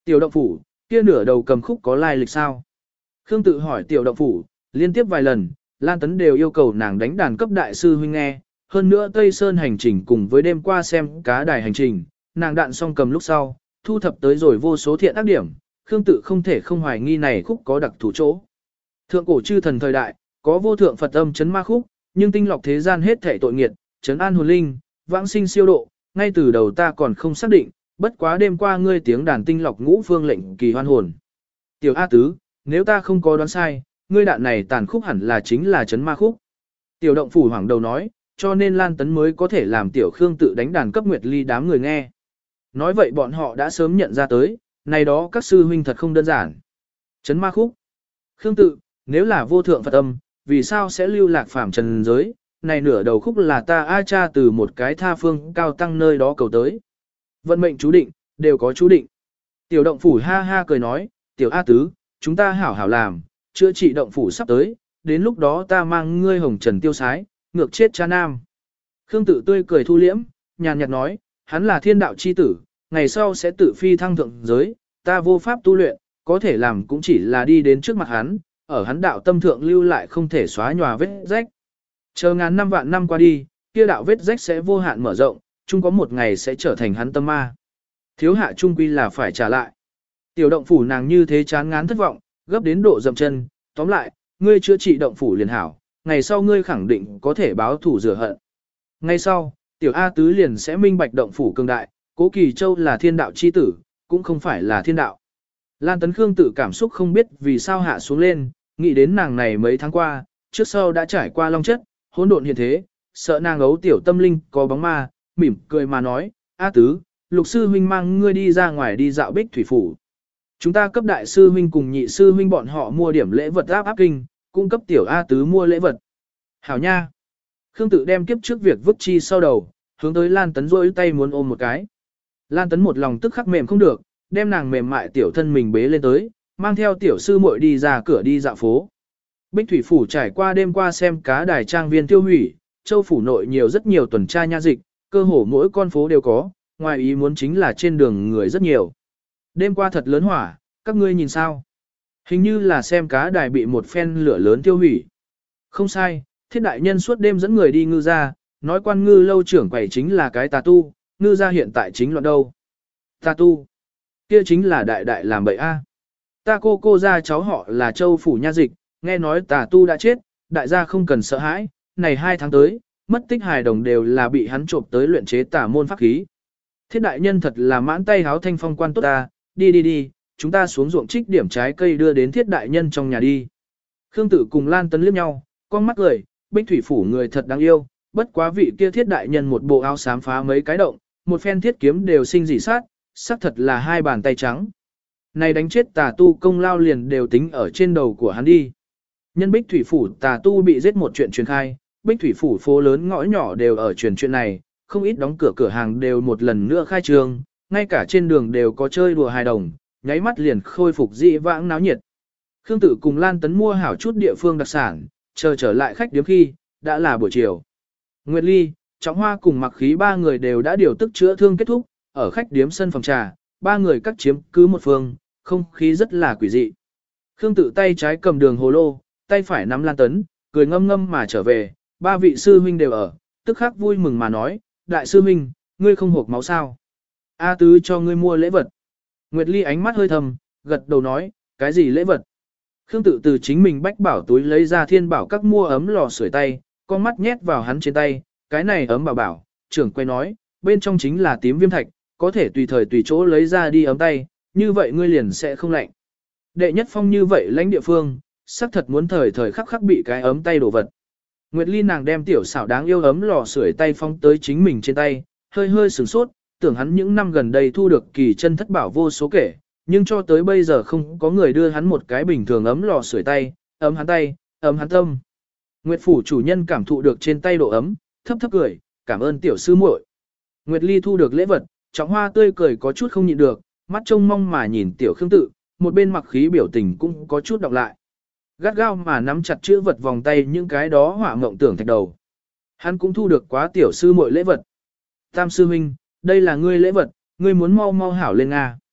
Tiểu động phủ, kia nửa đầu cầm khúc có lai lịch sao? Khương tự hỏi tiểu động phủ, liên tiếp vài lần, Lan Tấn đều yêu cầu nàng đánh đàn cấp đại sư huynh nghe, hơn nữa Tây Sơn hành trình cùng với đêm qua xem cá đài hành trình, nàng đạn xong cầm lúc sau, thu thập tới rồi vô số thiện ác điểm, Khương tự không thể không hoài nghi này khúc có đặc thủ chỗ. Thượng cổ chư thần thời đại, có vô thượng Phật âm chấn ma khúc, nhưng tinh lọc thế gian hết thảy tội nghiệt, chấn an hồn linh, vãng sinh siêu độ, ngay từ đầu ta còn không xác định, bất quá đêm qua ngươi tiếng đàn tinh lọc ngũ phương lệnh kỳ hoan hồn. Tiểu A Tứ, nếu ta không có đoán sai, ngươi đạn này tàn khúc hẳn là chính là chấn ma khúc. Tiểu động phủ hoảng đầu nói, cho nên Lan Tấn mới có thể làm tiểu Khương tự đánh đàn cấp Nguyệt Ly đám người nghe. Nói vậy bọn họ đã sớm nhận ra tới, này đó các sư huynh thật không đơn giản. Chấn ma khúc. Khương tự, nếu là vô thượng Phật âm, vì sao sẽ lưu lạc phàm trần giới, này nửa đầu khúc là ta A cha từ một cái tha phương cao tăng nơi đó cầu tới. Vận mệnh chú định, đều có chú định. Tiểu động phủ ha ha cười nói, tiểu A Tứ, chúng ta hảo hảo làm, chữa trị động phủ sắp tới, đến lúc đó ta mang ngươi hồng trần tiêu sái, ngược chết cha nam. Khương tự tươi cười thu liễm, nhàn nhạt nói, hắn là thiên đạo chi tử, ngày sau sẽ tự phi thăng thượng giới, ta vô pháp tu luyện, có thể làm cũng chỉ là đi đến trước mặt hắn, ở hắn đạo tâm thượng lưu lại không thể xóa nhòa vết rách. Chờ ngàn năm vạn năm qua đi, kia đạo vết rách sẽ vô hạn mở rộng, chung có một ngày sẽ trở thành hắn tâm ma. Thiếu hạ trung quy là phải trả lại. Tiểu động phủ nàng như thế chán ngán thất vọng, gấp đến độ dậm chân, tóm lại, ngươi chữa trị động phủ liền hảo, ngày sau ngươi khẳng định có thể báo thủ rửa hận. Ngay sau, tiểu A Tứ liền sẽ minh bạch động phủ cường đại, Cố Kỳ Châu là thiên đạo chi tử, cũng không phải là thiên đạo. Lan Tấn Khương tự cảm xúc không biết vì sao hạ xuống lên, nghĩ đến nàng này mấy tháng qua, trước sau đã trải qua long chất, hỗn độn hiện thế, sợ nàng ấu tiểu tâm linh có bóng ma, mỉm cười mà nói, A Tứ, lục sư huynh mang ngươi đi ra ngoài đi dạo bích thủy phủ. Chúng ta cấp đại sư huynh cùng nhị sư huynh bọn họ mua điểm lễ vật áp áp kinh, cung cấp tiểu A Tứ mua lễ vật. Hảo nha! Khương tự đem kiếp trước việc vứt chi sau đầu, hướng tới Lan Tấn rỗi tay muốn ôm một cái. Lan Tấn một lòng tức khắc mềm không được, đem nàng mềm mại tiểu thân mình bế lên tới, mang theo tiểu sư muội đi ra cửa đi dạo phố. Bích thủy phủ trải qua đêm qua xem cá đài trang viên tiêu hủy, châu phủ nội nhiều rất nhiều tuần tra nha dịch, cơ hồ mỗi con phố đều có, ngoài ý muốn chính là trên đường người rất nhiều. Đêm qua thật lớn hỏa, các ngươi nhìn sao? Hình như là xem cá đài bị một phen lửa lớn tiêu hủy. Không sai, thiết đại nhân suốt đêm dẫn người đi ngư ra, nói quan ngư lâu trưởng quầy chính là cái tà tu, ngư ra hiện tại chính loạn đâu. Tà tu, kia chính là đại đại làm bậy a. Ta cô cô ra cháu họ là châu phủ nha dịch, nghe nói tà tu đã chết, đại gia không cần sợ hãi, này hai tháng tới, mất tích hài đồng đều là bị hắn trộm tới luyện chế tà môn pháp khí. Thiết đại nhân thật là mãn tay háo thanh phong quan tốt ta, đi đi đi, chúng ta xuống ruộng trích điểm trái cây đưa đến thiết đại nhân trong nhà đi. Khương Tử cùng Lan Tấn liếc nhau, con mắt cười, bích thủy phủ người thật đáng yêu, bất quá vị kia thiết đại nhân một bộ áo xám phá mấy cái động, một phen thiết kiếm đều sinh dị sát, xác thật là hai bàn tay trắng. Này đánh chết tà tu công lao liền đều tính ở trên đầu của hắn đi. Nhân bích thủy phủ tà tu bị giết một chuyện truyền khai, bích thủy phủ phố lớn ngõ nhỏ đều ở truyền chuyện này, không ít đóng cửa cửa hàng đều một lần nữa khai trương, ngay cả trên đường đều có chơi đùa hài đồng, nháy mắt liền khôi phục dị vãng náo nhiệt. Khương Tử cùng Lan Tấn mua hảo chút địa phương đặc sản, chờ trở lại khách điếm khi, đã là buổi chiều. Nguyệt Ly, Trọng Hoa cùng Mặc Khí ba người đều đã điều tức chữa thương kết thúc, ở khách điếm sân phòng trà, ba người cắt chiếm cứ một phương, không khí rất là quỷ dị. Khương Tự tay trái cầm đường hồ lô, tay phải nắm Lan Tấn, cười ngâm ngâm mà trở về, ba vị sư huynh đều ở, tức khắc vui mừng mà nói, đại sư huynh, ngươi không hộp máu sao? A Tứ cho ngươi mua lễ vật. Nguyệt Ly ánh mắt hơi thầm, gật đầu nói, cái gì lễ vật? Khương Tự từ chính mình bách bảo túi lấy ra thiên bảo các mua ấm lò sưởi tay, con mắt nhét vào hắn trên tay, cái này ấm bảo bảo, trưởng quay nói, bên trong chính là tím viêm thạch, có thể tùy thời tùy chỗ lấy ra đi ấm tay, như vậy ngươi liền sẽ không lạnh. Đệ nhất phong như vậy lãnh địa phương, xác thật muốn thời thời khắc khắc bị cái ấm tay đổ vật. Nguyệt Ly nàng đem tiểu xảo đáng yêu ấm lò sưởi tay phong tới chính mình trên tay, hơi hơi sửng sốt, tưởng hắn những năm gần đây thu được kỳ chân thất bảo vô số kể, nhưng cho tới bây giờ không có người đưa hắn một cái bình thường ấm lò sưởi tay, ấm hắn tay, ấm hắn tâm. Nguyệt phủ chủ nhân cảm thụ được trên tay độ ấm, thấp thấp cười, cảm ơn tiểu sư muội. Nguyệt Ly thu được lễ vật, Trọng Hoa tươi cười có chút không nhịn được, mắt trông mong mà nhìn tiểu Khương Tự, một bên Mặc Khí biểu tình cũng có chút đọc lại. Gắt gao mà nắm chặt chữ vật vòng tay những cái đó hỏa mộng tưởng thạch đầu. Hắn cũng thu được quá tiểu sư muội lễ vật. Tam sư huynh, đây là ngươi lễ vật, ngươi muốn mau mau hảo lên Nga.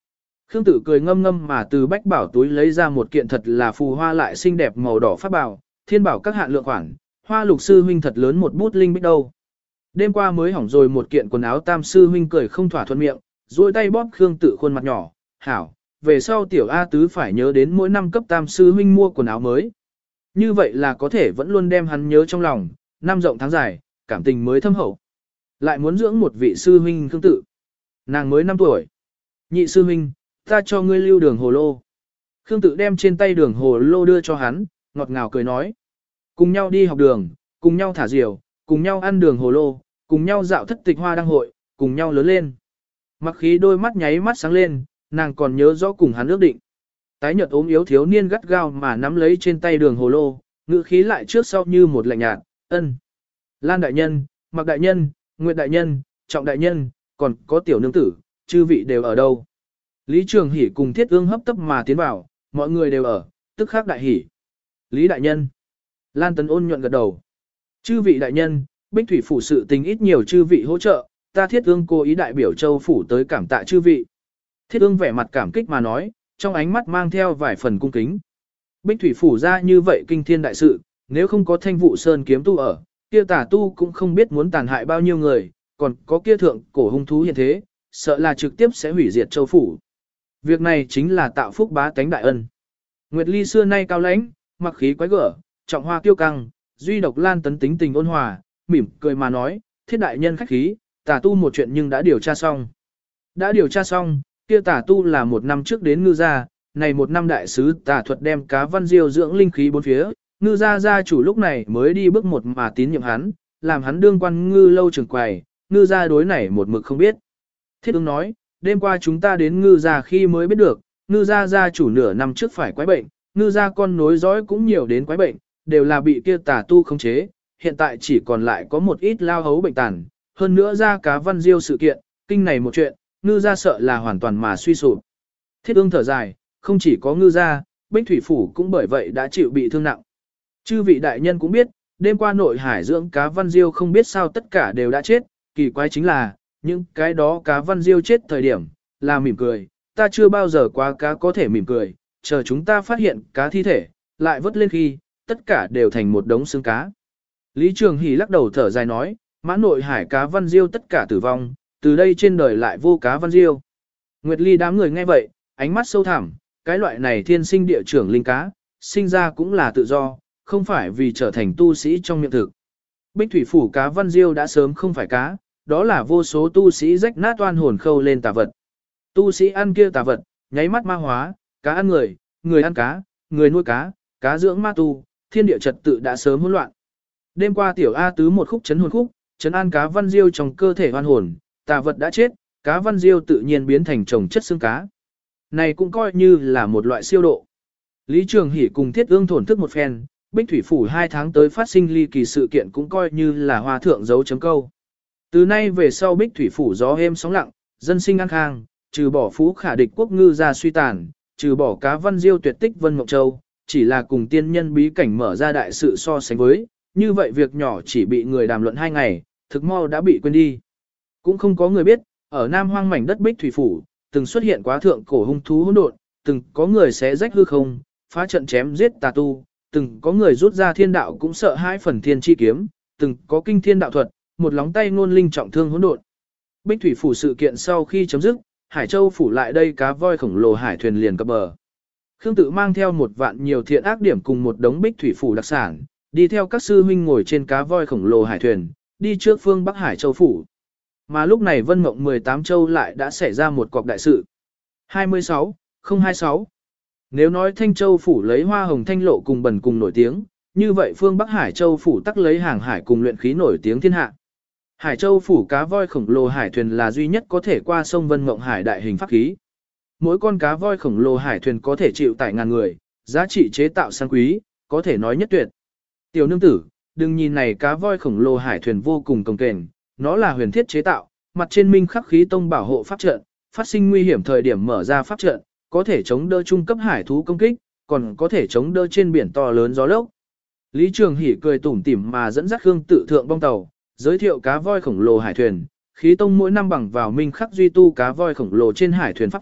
Khương Tử cười ngâm ngâm mà từ bách bảo túi lấy ra một kiện thật là phù hoa lại xinh đẹp màu đỏ pháp bảo, thiên bảo các hạn lượng khoản, hoa lục sư huynh thật lớn một bút linh bích đâu. Đêm qua mới hỏng rồi một kiện quần áo tam sư huynh cười không thỏa thuận miệng, duỗi tay bóp Khương Tự khuôn mặt nhỏ, hảo, về sau tiểu A tứ phải nhớ đến mỗi năm cấp tam sư huynh mua quần áo mới. Như vậy là có thể vẫn luôn đem hắn nhớ trong lòng, năm rộng tháng dài, cảm tình mới thâm hậu. Lại muốn dưỡng một vị sư huynh Khương Tự. Nàng mới năm tuổi. Nhị sư huynh, ta cho ngươi lưu đường hồ lô. Khương Tự đem trên tay đường hồ lô đưa cho hắn, ngọt ngào cười nói. Cùng nhau đi học đường, cùng nhau thả diều, cùng nhau ăn đường hồ lô, cùng nhau dạo thất tịch hoa đăng hội, cùng nhau lớn lên. Mặc khí đôi mắt nháy mắt sáng lên, nàng còn nhớ rõ cùng hắn ước định. Tái nhợt ốm yếu thiếu niên gắt gao mà nắm lấy trên tay đường hồ lô, ngữ khí lại trước sau như một lạnh nhạt, ân. Lan đại nhân, Mặc đại nhân, Nguyệt đại nhân, Trọng đại nhân, còn có tiểu nương tử, chư vị đều ở đâu. Lý Trường Hỷ cùng Thiết Ương hấp tấp mà tiến vào, mọi người đều ở, tức khắc đại hỉ. Lý đại nhân. Lan Tấn ôn nhuận gật đầu. Chư vị đại nhân, Bích Thủy phủ sự tình ít nhiều chư vị hỗ trợ, ta Thiết Ương cố ý đại biểu Châu phủ tới cảm tạ chư vị. Thiết Ương vẻ mặt cảm kích mà nói, trong ánh mắt mang theo vài phần cung kính. Bích Thủy phủ ra như vậy kinh thiên đại sự, nếu không có Thanh Vụ Sơn kiếm tu ở, kia tà tu cũng không biết muốn tàn hại bao nhiêu người, còn có kia thượng cổ hung thú hiện thế, sợ là trực tiếp sẽ hủy diệt Châu phủ. Việc này chính là tạo phúc bá tánh đại ân. Nguyệt Ly xưa nay cao lãnh, mặc khí quái gở, trọng hoa kiêu căng, duy độc Lan Tấn tính tình ôn hòa, mỉm cười mà nói, Thiết đại nhân khách khí, tà tu một chuyện nhưng đã điều tra xong. Đã điều tra xong, kia tà tu là một năm trước đến ngư gia, này một năm đại sứ tà thuật đem cá văn diêu dưỡng linh khí bốn phía, ngư gia gia chủ lúc này mới đi bước một mà tín nhiệm hắn, làm hắn đương quan ngư lâu trưởng quầy, ngư gia đối này một mực không biết. Thiết ứng nói, đêm qua chúng ta đến ngư gia khi mới biết được, ngư gia gia chủ nửa năm trước phải quái bệnh, ngư gia con nối dõi cũng nhiều đến quái bệnh, đều là bị kia tà tu khống chế, hiện tại chỉ còn lại có một ít lao hấu bệnh tàn, hơn nữa ra cá văn diêu sự kiện, kinh này một chuyện, ngư gia sợ là hoàn toàn mà suy sụp. Thiết ương thở dài, không chỉ có ngư gia, Bích Thủy phủ cũng bởi vậy đã chịu bị thương nặng. Chư vị đại nhân cũng biết, đêm qua nội hải dưỡng cá văn diêu không biết sao tất cả đều đã chết, kỳ quái chính là, những cái đó cá văn diêu chết thời điểm, là mỉm cười, ta chưa bao giờ quá cá có thể mỉm cười, chờ chúng ta phát hiện cá thi thể, lại vớt lên khi, tất cả đều thành một đống xương cá. Lý Trường Hỷ lắc đầu thở dài nói, mã nội hải cá văn diêu tất cả tử vong, từ đây trên đời lại vô cá văn diêu. Nguyệt Ly đám người nghe vậy, ánh mắt sâu thẳm, cái loại này thiên sinh địa trưởng linh cá, sinh ra cũng là tự do, không phải vì trở thành tu sĩ trong miệng thực. Bích Thủy phủ cá văn diêu đã sớm không phải cá, đó là vô số tu sĩ rách nát oan hồn khâu lên tà vật. Tu sĩ ăn kia tà vật, nháy mắt ma hóa, cá ăn người, người ăn cá, người nuôi cá, cá dưỡng ma tu, thiên địa trật tự đã sớm hỗn loạn. Đêm qua tiểu A tứ một khúc chấn hồn khúc, chấn an cá văn diêu trong cơ thể oan hồn, tà vật đã chết, cá văn diêu tự nhiên biến thành trồng chất xương cá. Này cũng coi như là một loại siêu độ. Lý Trường Hỷ cùng Thiết Ương thổn thức một phen, Bích Thủy phủ hai tháng tới phát sinh ly kỳ sự kiện cũng coi như là hoa thượng dấu chấm câu. Từ nay về sau Bích Thủy phủ gió êm sóng lặng, dân sinh an khang, trừ bỏ phú khả địch quốc ngư ra suy tàn, trừ bỏ cá văn diêu tuyệt tích Vân Mộng Châu, chỉ là cùng tiên nhân bí cảnh mở ra đại sự so sánh với, như vậy việc nhỏ chỉ bị người đàm luận hai ngày, thực mau đã bị quên đi. Cũng không có người biết, ở Nam Hoang mảnh đất Bích Thủy phủ, từng xuất hiện quá thượng cổ hung thú hỗn độn, từng có người xé rách hư không, phá trận chém giết tà tu, từng có người rút ra thiên đạo cũng sợ hai phần thiên chi kiếm, từng có kinh thiên đạo thuật, một lóng tay ngôn linh trọng thương hỗn độn. Bích Thủy phủ sự kiện sau khi chấm dứt, Hải Châu phủ lại đây cá voi khổng lồ hải thuyền liền cập bờ. Khương Tự mang theo một vạn nhiều thiện ác điểm cùng một đống Bích Thủy phủ đặc sản, đi theo các sư huynh ngồi trên cá voi khổng lồ hải thuyền, đi trước phương Bắc Hải Châu phủ. Mà lúc này Vân Mộng mười tám châu lại đã xảy ra một cọc đại sự. hai mươi sáu không hai sáu Nếu nói Thanh Châu phủ lấy hoa hồng thanh lộ cùng bần cùng nổi tiếng, như vậy phương Bắc Hải Châu phủ tắc lấy hàng hải cùng luyện khí nổi tiếng thiên hạ. Hải Châu phủ cá voi khổng lồ hải thuyền là duy nhất có thể qua sông Vân Mộng Hải đại hình pháp khí. Mỗi con cá voi khổng lồ hải thuyền có thể chịu tải ngàn người, giá trị chế tạo sang quý, có thể nói nhất tuyệt. Tiểu nương tử, đừng nhìn này cá voi khổng lồ hải thuyền vô cùng cồng kềnh, nó là huyền thiết chế tạo, mặt trên minh khắc khí tông bảo hộ pháp trận, phát sinh nguy hiểm thời điểm mở ra pháp trận, có thể chống đỡ trung cấp hải thú công kích, còn có thể chống đỡ trên biển to lớn gió lốc. Lý Trường Hỷ cười tủm tỉm mà dẫn dắt Khương Tự thượng bong tàu, giới thiệu cá voi khổng lồ hải thuyền, khí tông mỗi năm bằng vào minh khắc duy tu cá voi khổng lồ trên hải thuyền pháp trận,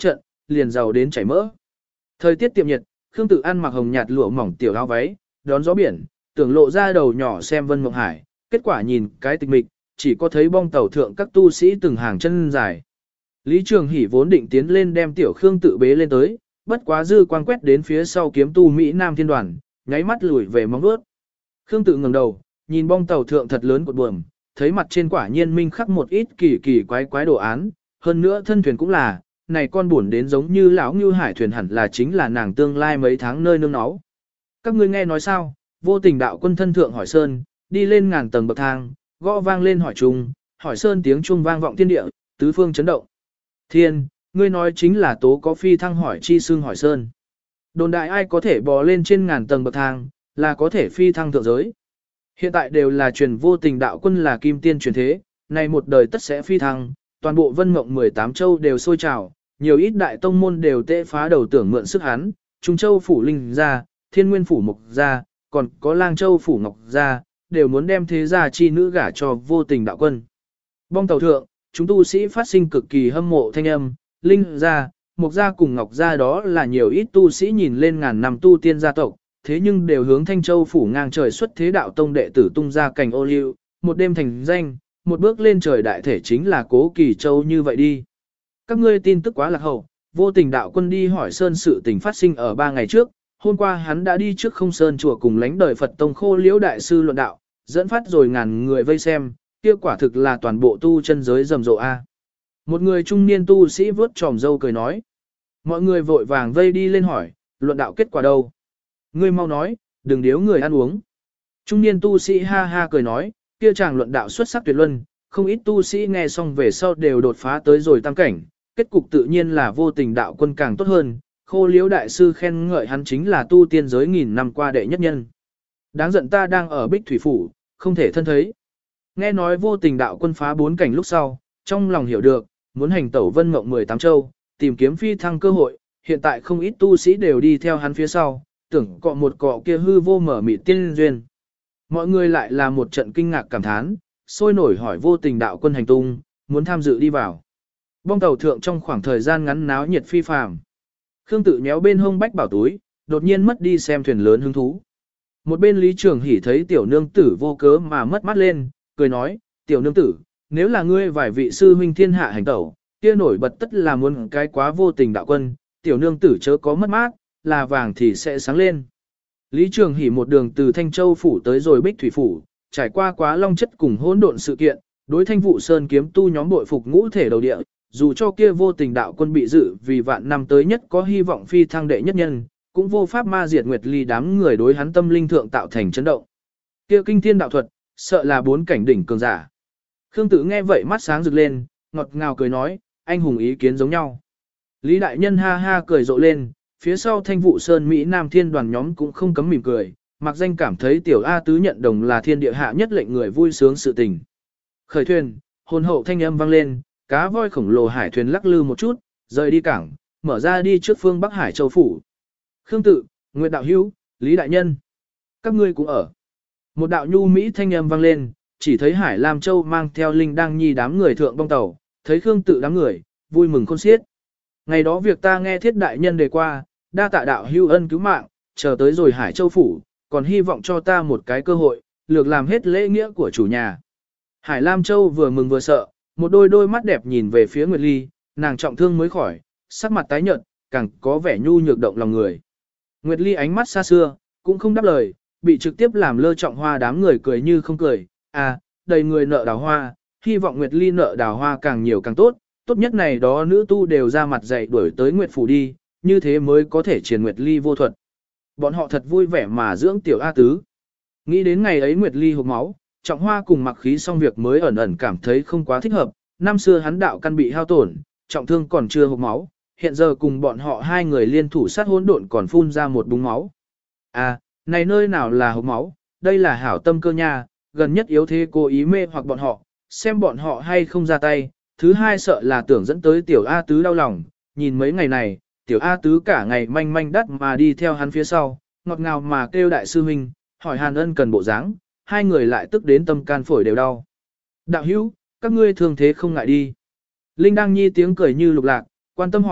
liền giàu đến chảy mỡ. Thời tiết tiệm nhiệt, Khương Tự ăn mặc hồng nhạt lụa mỏng tiểu áo váy, đón gió biển, tưởng lộ ra đầu nhỏ xem Vân Mộng Hải, kết quả nhìn cái tịch mịch, chỉ có thấy bong tàu thượng các tu sĩ từng hàng chân dài. Lý Trường Hỷ vốn định tiến lên đem tiểu Khương Tự bế lên tới, bất quá dư quang quét đến phía sau kiếm tu Mỹ Nam Thiên Đoàn, nháy mắt lùi về móng vuốt. Khương Tự ngẩng đầu, nhìn bong tàu thượng thật lớn cột buồm, thấy mặt trên quả nhiên minh khắc một ít kỳ kỳ quái quái đồ án, hơn nữa thân thuyền cũng là, này con buồn đến giống như lão Ngưu Hải thuyền hẳn là chính là nàng tương lai mấy tháng nơi nương náu. Các ngươi nghe nói sao? Vô Tình đạo quân thân thượng hỏi sơn, đi lên ngàn tầng bậc thang, gõ vang lên hỏi trung, hỏi sơn tiếng trung vang vọng thiên địa, tứ phương chấn động. Thiên, ngươi nói chính là tố có phi thăng hỏi chi xương hỏi sơn. Đồn đại ai có thể bò lên trên ngàn tầng bậc thang, là có thể phi thăng thượng giới. Hiện tại đều là truyền Vô Tình đạo quân là kim tiên truyền thế, này một đời tất sẽ phi thăng, toàn bộ Vân Mộng mười tám châu đều sôi trào, nhiều ít đại tông môn đều tệ phá đầu tưởng mượn sức hắn, Trung Châu phủ Linh gia, Thiên Nguyên phủ Mộc gia, còn có Lang Châu phủ Ngọc gia, đều muốn đem thế gia chi nữ gả cho Vô Tình đạo quân. Bong tàu thượng, chúng tu sĩ phát sinh cực kỳ hâm mộ thanh âm, Linh gia, Mộc gia cùng Ngọc gia đó là nhiều ít tu sĩ nhìn lên ngàn năm tu tiên gia tộc, thế nhưng đều hướng Thanh Châu phủ ngang trời xuất thế đạo tông đệ tử tung ra cảnh ô liu, một đêm thành danh, một bước lên trời đại thể chính là Cố Kỳ Châu như vậy đi. Các ngươi tin tức quá lạc hậu, Vô Tình đạo quân đi hỏi sơn sự tình phát sinh ở ba ngày trước, hôm qua hắn đã đi trước Không Sơn chùa cùng lãnh đời Phật tông Khô Liễu đại sư luận đạo, dẫn phát rồi ngàn người vây xem, kia quả thực là toàn bộ tu chân giới rầm rộ a. Một người trung niên tu sĩ vớt tròm dâu cười nói. Mọi người vội vàng vây đi lên hỏi, luận đạo kết quả đâu? Ngươi mau nói, đừng điếu người ăn uống. Trung niên tu sĩ ha ha cười nói, kia chàng luận đạo xuất sắc tuyệt luân, không ít tu sĩ nghe xong về sau đều đột phá tới rồi tam cảnh, kết cục tự nhiên là Vô Tình đạo quân càng tốt hơn, Khô Liễu đại sư khen ngợi hắn chính là tu tiên giới nghìn năm qua đệ nhất nhân. Đáng giận ta đang ở Bích Thủy phủ, không thể thân thấy. Nghe nói Vô Tình đạo quân phá bốn cảnh lúc sau, trong lòng hiểu được, muốn hành tẩu Vân Mộng mười tám châu, tìm kiếm phi thăng cơ hội, hiện tại không ít tu sĩ đều đi theo hắn phía sau, tưởng cọ một cọ kia hư vô mở mịt tiên duyên. Mọi người lại là một trận kinh ngạc cảm thán, sôi nổi hỏi Vô Tình đạo quân hành tung, muốn tham dự đi vào. Bong tàu thượng trong khoảng thời gian ngắn náo nhiệt phi phàm. Khương Tự nhéo bên hông bách bảo túi, đột nhiên mất đi xem thuyền lớn hứng thú. Một bên Lý Trường Hỷ thấy tiểu nương tử vô cớ mà mất mắt lên, cười nói, tiểu nương tử, nếu là ngươi vài vị sư huynh thiên hạ hành tẩu, kia nổi bật tất là muốn cái quá Vô Tình đạo quân, tiểu nương tử chớ có mất mát, là vàng thì sẽ sáng lên. Lý Trường Hỷ một đường từ Thanh Châu phủ tới rồi Bích Thủy phủ, trải qua quá long chất cùng hỗn độn sự kiện, đối Thanh Vụ Sơn kiếm tu nhóm bội phục ngũ thể đầu địa, dù cho kia Vô Tình đạo quân bị dự vì vạn năm tới nhất có hy vọng phi thăng đệ nhất nhân, cũng vô pháp ma diệt Nguyệt Ly đám người đối hắn tâm linh thượng tạo thành chấn động. Kia kinh thiên đạo thuật, sợ là bốn cảnh đỉnh cường giả. Khương Tự nghe vậy mắt sáng rực lên, ngọt ngào cười nói, anh hùng ý kiến giống nhau. Lý đại nhân ha ha cười rộ lên, phía sau Thanh Vụ Sơn Mỹ Nam Thiên đoàn nhóm cũng không cấm mỉm cười, mặc danh cảm thấy tiểu A tứ nhận đồng là thiên địa hạ nhất lệnh người vui sướng sự tình. Khởi thuyền, hồn hậu thanh âm vang lên, cá voi khổng lồ hải thuyền lắc lư một chút, rời đi cảng, mở ra đi trước phương Bắc Hải Châu phủ. Khương Tự, Nguyệt đạo hữu, Lý đại nhân, các ngươi cũng ở. Một đạo nhu mỹ thanh âm vang lên, chỉ thấy Hải Lam Châu mang theo Linh Đang Nhi đám người thượng bong tàu, thấy Khương Tự đám người, vui mừng khôn xiết. Ngày đó việc ta nghe thiết đại nhân đề qua, đa tạ đạo hữu ân cứu mạng, chờ tới rồi Hải Châu phủ, còn hy vọng cho ta một cái cơ hội, lược làm hết lễ nghĩa của chủ nhà. Hải Lam Châu vừa mừng vừa sợ, một đôi đôi mắt đẹp nhìn về phía Nguyệt Ly, nàng trọng thương mới khỏi, sắc mặt tái nhợt, càng có vẻ nhu nhược động lòng người. Nguyệt Ly ánh mắt xa xưa, cũng không đáp lời, bị trực tiếp làm lơ Trọng Hoa đám người cười như không cười, à, đầy người nợ đào hoa, hy vọng Nguyệt Ly nợ đào hoa càng nhiều càng tốt, tốt nhất này đó nữ tu đều ra mặt dạy đuổi tới Nguyệt phủ đi, như thế mới có thể triển Nguyệt Ly vô thuật. Bọn họ thật vui vẻ mà dưỡng tiểu A tứ. Nghĩ đến ngày ấy Nguyệt Ly hộc máu, Trọng Hoa cùng Mặc Khí xong việc mới ẩn ẩn cảm thấy không quá thích hợp, năm xưa hắn đạo căn bị hao tổn, trọng thương còn chưa hộc máu, hiện giờ cùng bọn họ hai người liên thủ sát hỗn độn còn phun ra một búng máu. À, này nơi nào là hộc máu, đây là hảo tâm cơ nha, gần nhất yếu thế cố ý mê hoặc bọn họ, xem bọn họ hay không ra tay, thứ hai sợ là tưởng dẫn tới tiểu A tứ đau lòng, nhìn mấy ngày này, tiểu A tứ cả ngày manh manh đắt mà đi theo hắn phía sau, ngọt ngào mà kêu đại sư huynh, hỏi hàn ân cần bộ dáng, hai người lại tức đến tâm can phổi đều đau. Đạo hữu, các ngươi thường thế không ngại đi. Linh Đang Nhi tiếng cười như lục lạc, quan tâm hỏi,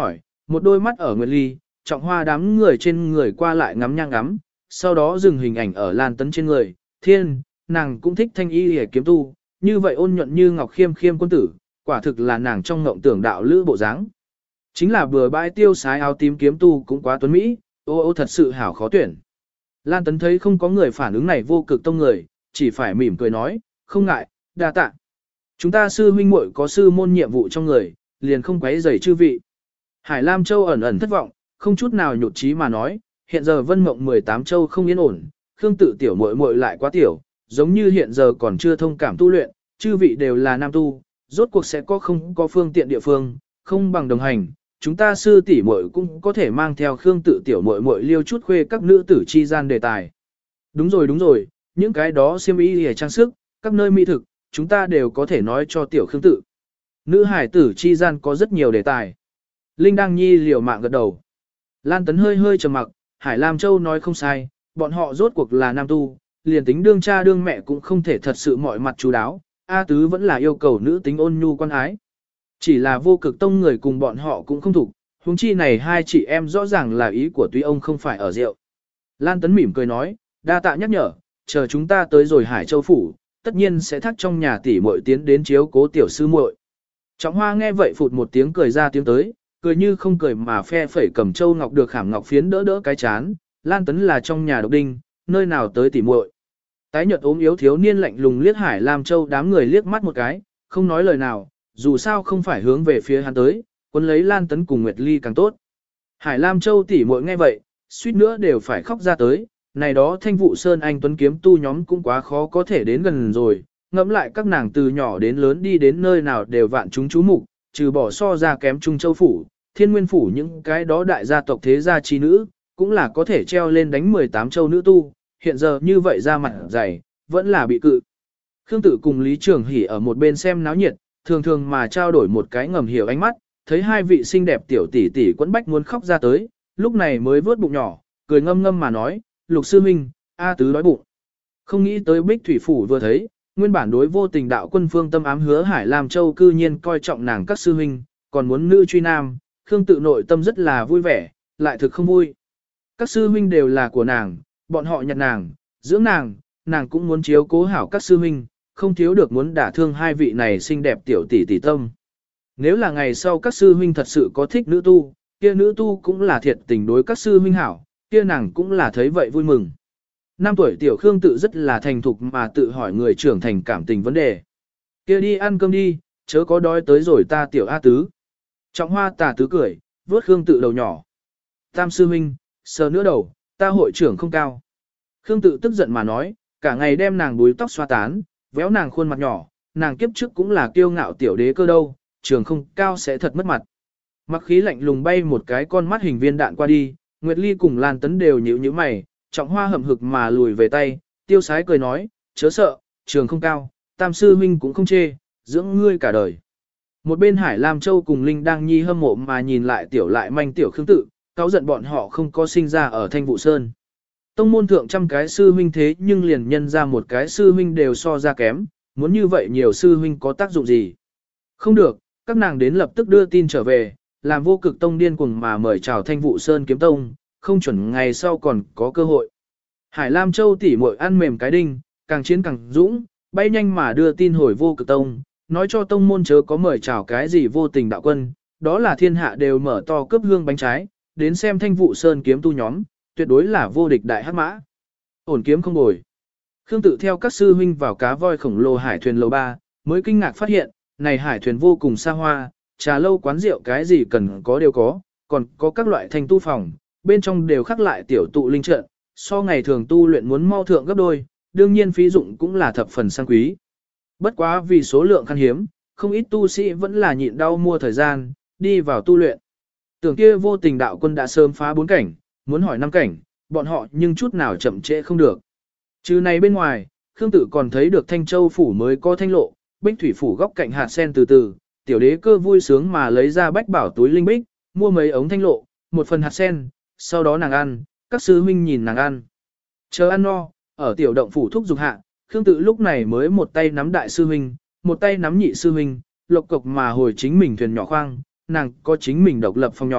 Một đôi mắt ở Nguyệt Ly, Trọng Hoa đám người trên người qua lại ngắm nhang ngắm, sau đó dừng hình ảnh ở Lan Tấn trên người, thiên, nàng cũng thích thanh y hề kiếm tu, như vậy ôn nhuận như ngọc khiêm khiêm quân tử, quả thực là nàng trong ngộng tưởng đạo lữ bộ dáng. Chính là bừa bãi tiêu sái áo tím kiếm tu cũng quá tuấn mỹ, ô ô thật sự hảo khó tuyển. Lan Tấn thấy không có người phản ứng này vô cực tông người, chỉ phải mỉm cười nói, không ngại, đa tạ. Chúng ta sư huynh muội có sư môn nhiệm vụ trong người, liền không quấy rầy chư vị. Hải Lam Châu ẩn ẩn thất vọng, không chút nào nhụt chí mà nói, hiện giờ Vân Mộng mười tám châu không yên ổn, Khương Tự tiểu muội muội lại quá tiểu, giống như hiện giờ còn chưa thông cảm tu luyện, chư vị đều là nam tu, rốt cuộc sẽ có không có phương tiện địa phương, không bằng đồng hành, chúng ta sư tỷ muội cũng có thể mang theo Khương Tự tiểu muội muội liêu chút khuê các nữ tử chi gian đề tài. Đúng rồi đúng rồi, những cái đó xiêm y hề trang sức, các nơi mỹ thực, chúng ta đều có thể nói cho tiểu Khương Tự. Nữ hải tử chi gian có rất nhiều đề tài. Linh Đăng Nhi liều mạng gật đầu. Lan Tấn hơi hơi trầm mặc, Hải Lam Châu nói không sai, bọn họ rốt cuộc là nam tu, liền tính đương cha đương mẹ cũng không thể thật sự mọi mặt chú đáo, A Tứ vẫn là yêu cầu nữ tính ôn nhu quan ái. Chỉ là vô cực tông người cùng bọn họ cũng không thủ, huống chi này hai chị em rõ ràng là ý của tuy ông không phải ở rượu. Lan Tấn mỉm cười nói, đa tạ nhắc nhở, chờ chúng ta tới rồi Hải Châu Phủ, tất nhiên sẽ thắt trong nhà tỷ muội tiến đến chiếu cố tiểu sư muội. Trọng Hoa nghe vậy phụt một tiếng cười ra tiếng tới, cười như không cười mà phe phẩy cầm châu ngọc được khảm ngọc phiến đỡ đỡ cái chán, Lan Tấn là trong nhà độc đinh, nơi nào tới tỉ muội. Tái nhợt ốm yếu thiếu niên lạnh lùng liếc Hải Lam Châu đám người liếc mắt một cái, không nói lời nào, dù sao không phải hướng về phía hắn tới, quân lấy Lan Tấn cùng Nguyệt Ly càng tốt. Hải Lam Châu tỉ muội nghe vậy, suýt nữa đều phải khóc ra tới, này đó Thanh Vụ Sơn anh tuấn kiếm tu nhóm cũng quá khó có thể đến gần rồi, ngẫm lại các nàng từ nhỏ đến lớn đi đến nơi nào đều vạn chúng chú mục, trừ bỏ so ra kém Trung Châu phủ, Thiên Nguyên phủ những cái đó đại gia tộc thế gia chi nữ, cũng là có thể treo lên đánh mười tám châu nữ tu, hiện giờ như vậy ra mặt dày, vẫn là bị cự. Khương Tự cùng Lý Trường Hỷ ở một bên xem náo nhiệt, thường thường mà trao đổi một cái ngầm hiểu ánh mắt, thấy hai vị xinh đẹp tiểu tỷ tỷ quẫn bách muốn khóc ra tới, lúc này mới vớt bụng nhỏ, cười ngâm ngâm mà nói, Lục sư huynh, A Tứ đói bụng. Không nghĩ tới Bích Thủy phủ vừa thấy, nguyên bản đối vô tình đạo quân phương tâm ám hứa Hải Lam Châu cư nhiên coi trọng nàng các sư huynh, còn muốn nữ truy nam, Khương Tự nội tâm rất là vui vẻ, lại thực không vui. Các sư huynh đều là của nàng, bọn họ nhặt nàng, dưỡng nàng, nàng cũng muốn chiếu cố hảo các sư huynh, không thiếu được muốn đả thương hai vị này xinh đẹp tiểu tỷ tỷ tâm. Nếu là ngày sau các sư huynh thật sự có thích nữ tu, kia nữ tu cũng là thiệt tình đối các sư huynh hảo, kia nàng cũng là thấy vậy vui mừng. Năm tuổi tiểu Khương Tự rất là thành thục mà tự hỏi người trưởng thành cảm tình vấn đề. Kia đi ăn cơm đi, chớ có đói tới rồi ta tiểu A Tứ. Trọng Hoa tà tứ cười, vớt Khương Tự đầu nhỏ. Tam sư huynh, sờ nữa đầu, ta hội trưởng không cao. Khương Tự tức giận mà nói, cả ngày đem nàng búi tóc xoa tán, véo nàng khuôn mặt nhỏ, nàng kiếp trước cũng là kiêu ngạo tiểu đế cơ đâu, trường không cao sẽ thật mất mặt. Mặc khí lạnh lùng bay một cái con mắt hình viên đạn qua đi, Nguyệt Ly cùng Lan Tấn đều nhíu nhíu mày, Trọng Hoa hậm hực mà lùi về tay, tiêu sái cười nói, chớ sợ, trường không cao, tam sư huynh cũng không chê, dưỡng ngươi cả đời. Một bên Hải Lam Châu cùng Linh Đang Nhi hâm mộ mà nhìn lại tiểu lại manh tiểu Khương Tự, cáu giận bọn họ không có sinh ra ở Thanh Vụ Sơn. Tông môn thượng trăm cái sư huynh thế nhưng liền nhân ra một cái sư huynh đều so ra kém, muốn như vậy nhiều sư huynh có tác dụng gì? Không được, các nàng đến lập tức đưa tin trở về, làm vô cực tông điên cuồng mà mời chào Thanh Vụ Sơn kiếm tông, không chuẩn ngày sau còn có cơ hội. Hải Lam Châu tỉ muội ăn mềm cái đinh, càng chiến càng dũng, bay nhanh mà đưa tin hồi vô cực tông, nói cho tông môn chớ có mời chào cái gì vô tình đạo quân, đó là thiên hạ đều mở to cướp hương bánh trái, đến xem Thanh Vụ Sơn kiếm tu nhóm, tuyệt đối là vô địch đại hắc mã. Ổn kiếm không bồi. Khương Tự theo các sư huynh vào cá voi khổng lồ hải thuyền lầu ba, mới kinh ngạc phát hiện, này hải thuyền vô cùng xa hoa, trà lâu quán rượu cái gì cần có đều có, còn có các loại thanh tu phòng, bên trong đều khắc lại tiểu tụ linh trận, so ngày thường tu luyện muốn mau thượng gấp đôi, đương nhiên phí dụng cũng là thập phần sang quý. Bất quá vì số lượng khan hiếm, không ít tu sĩ vẫn là nhịn đau mua thời gian, đi vào tu luyện. Tưởng kia vô tình đạo quân đã sớm phá bốn cảnh, muốn hỏi năm cảnh, bọn họ nhưng chút nào chậm trễ không được. Trừ này bên ngoài, Khương Tự còn thấy được Thanh Châu phủ mới có thanh lộ, Bích Thủy phủ góc cạnh hạt sen từ từ, tiểu đế cơ vui sướng mà lấy ra bách bảo túi linh bích, mua mấy ống thanh lộ, một phần hạt sen, sau đó nàng ăn, các sư huynh nhìn nàng ăn. Chờ ăn no, ở tiểu động phủ thúc dục hạ, Khương Tự lúc này mới một tay nắm đại sư huynh, một tay nắm nhị sư huynh, lộc cộc mà hồi chính mình thuyền nhỏ khoang, nàng có chính mình độc lập phòng nhỏ,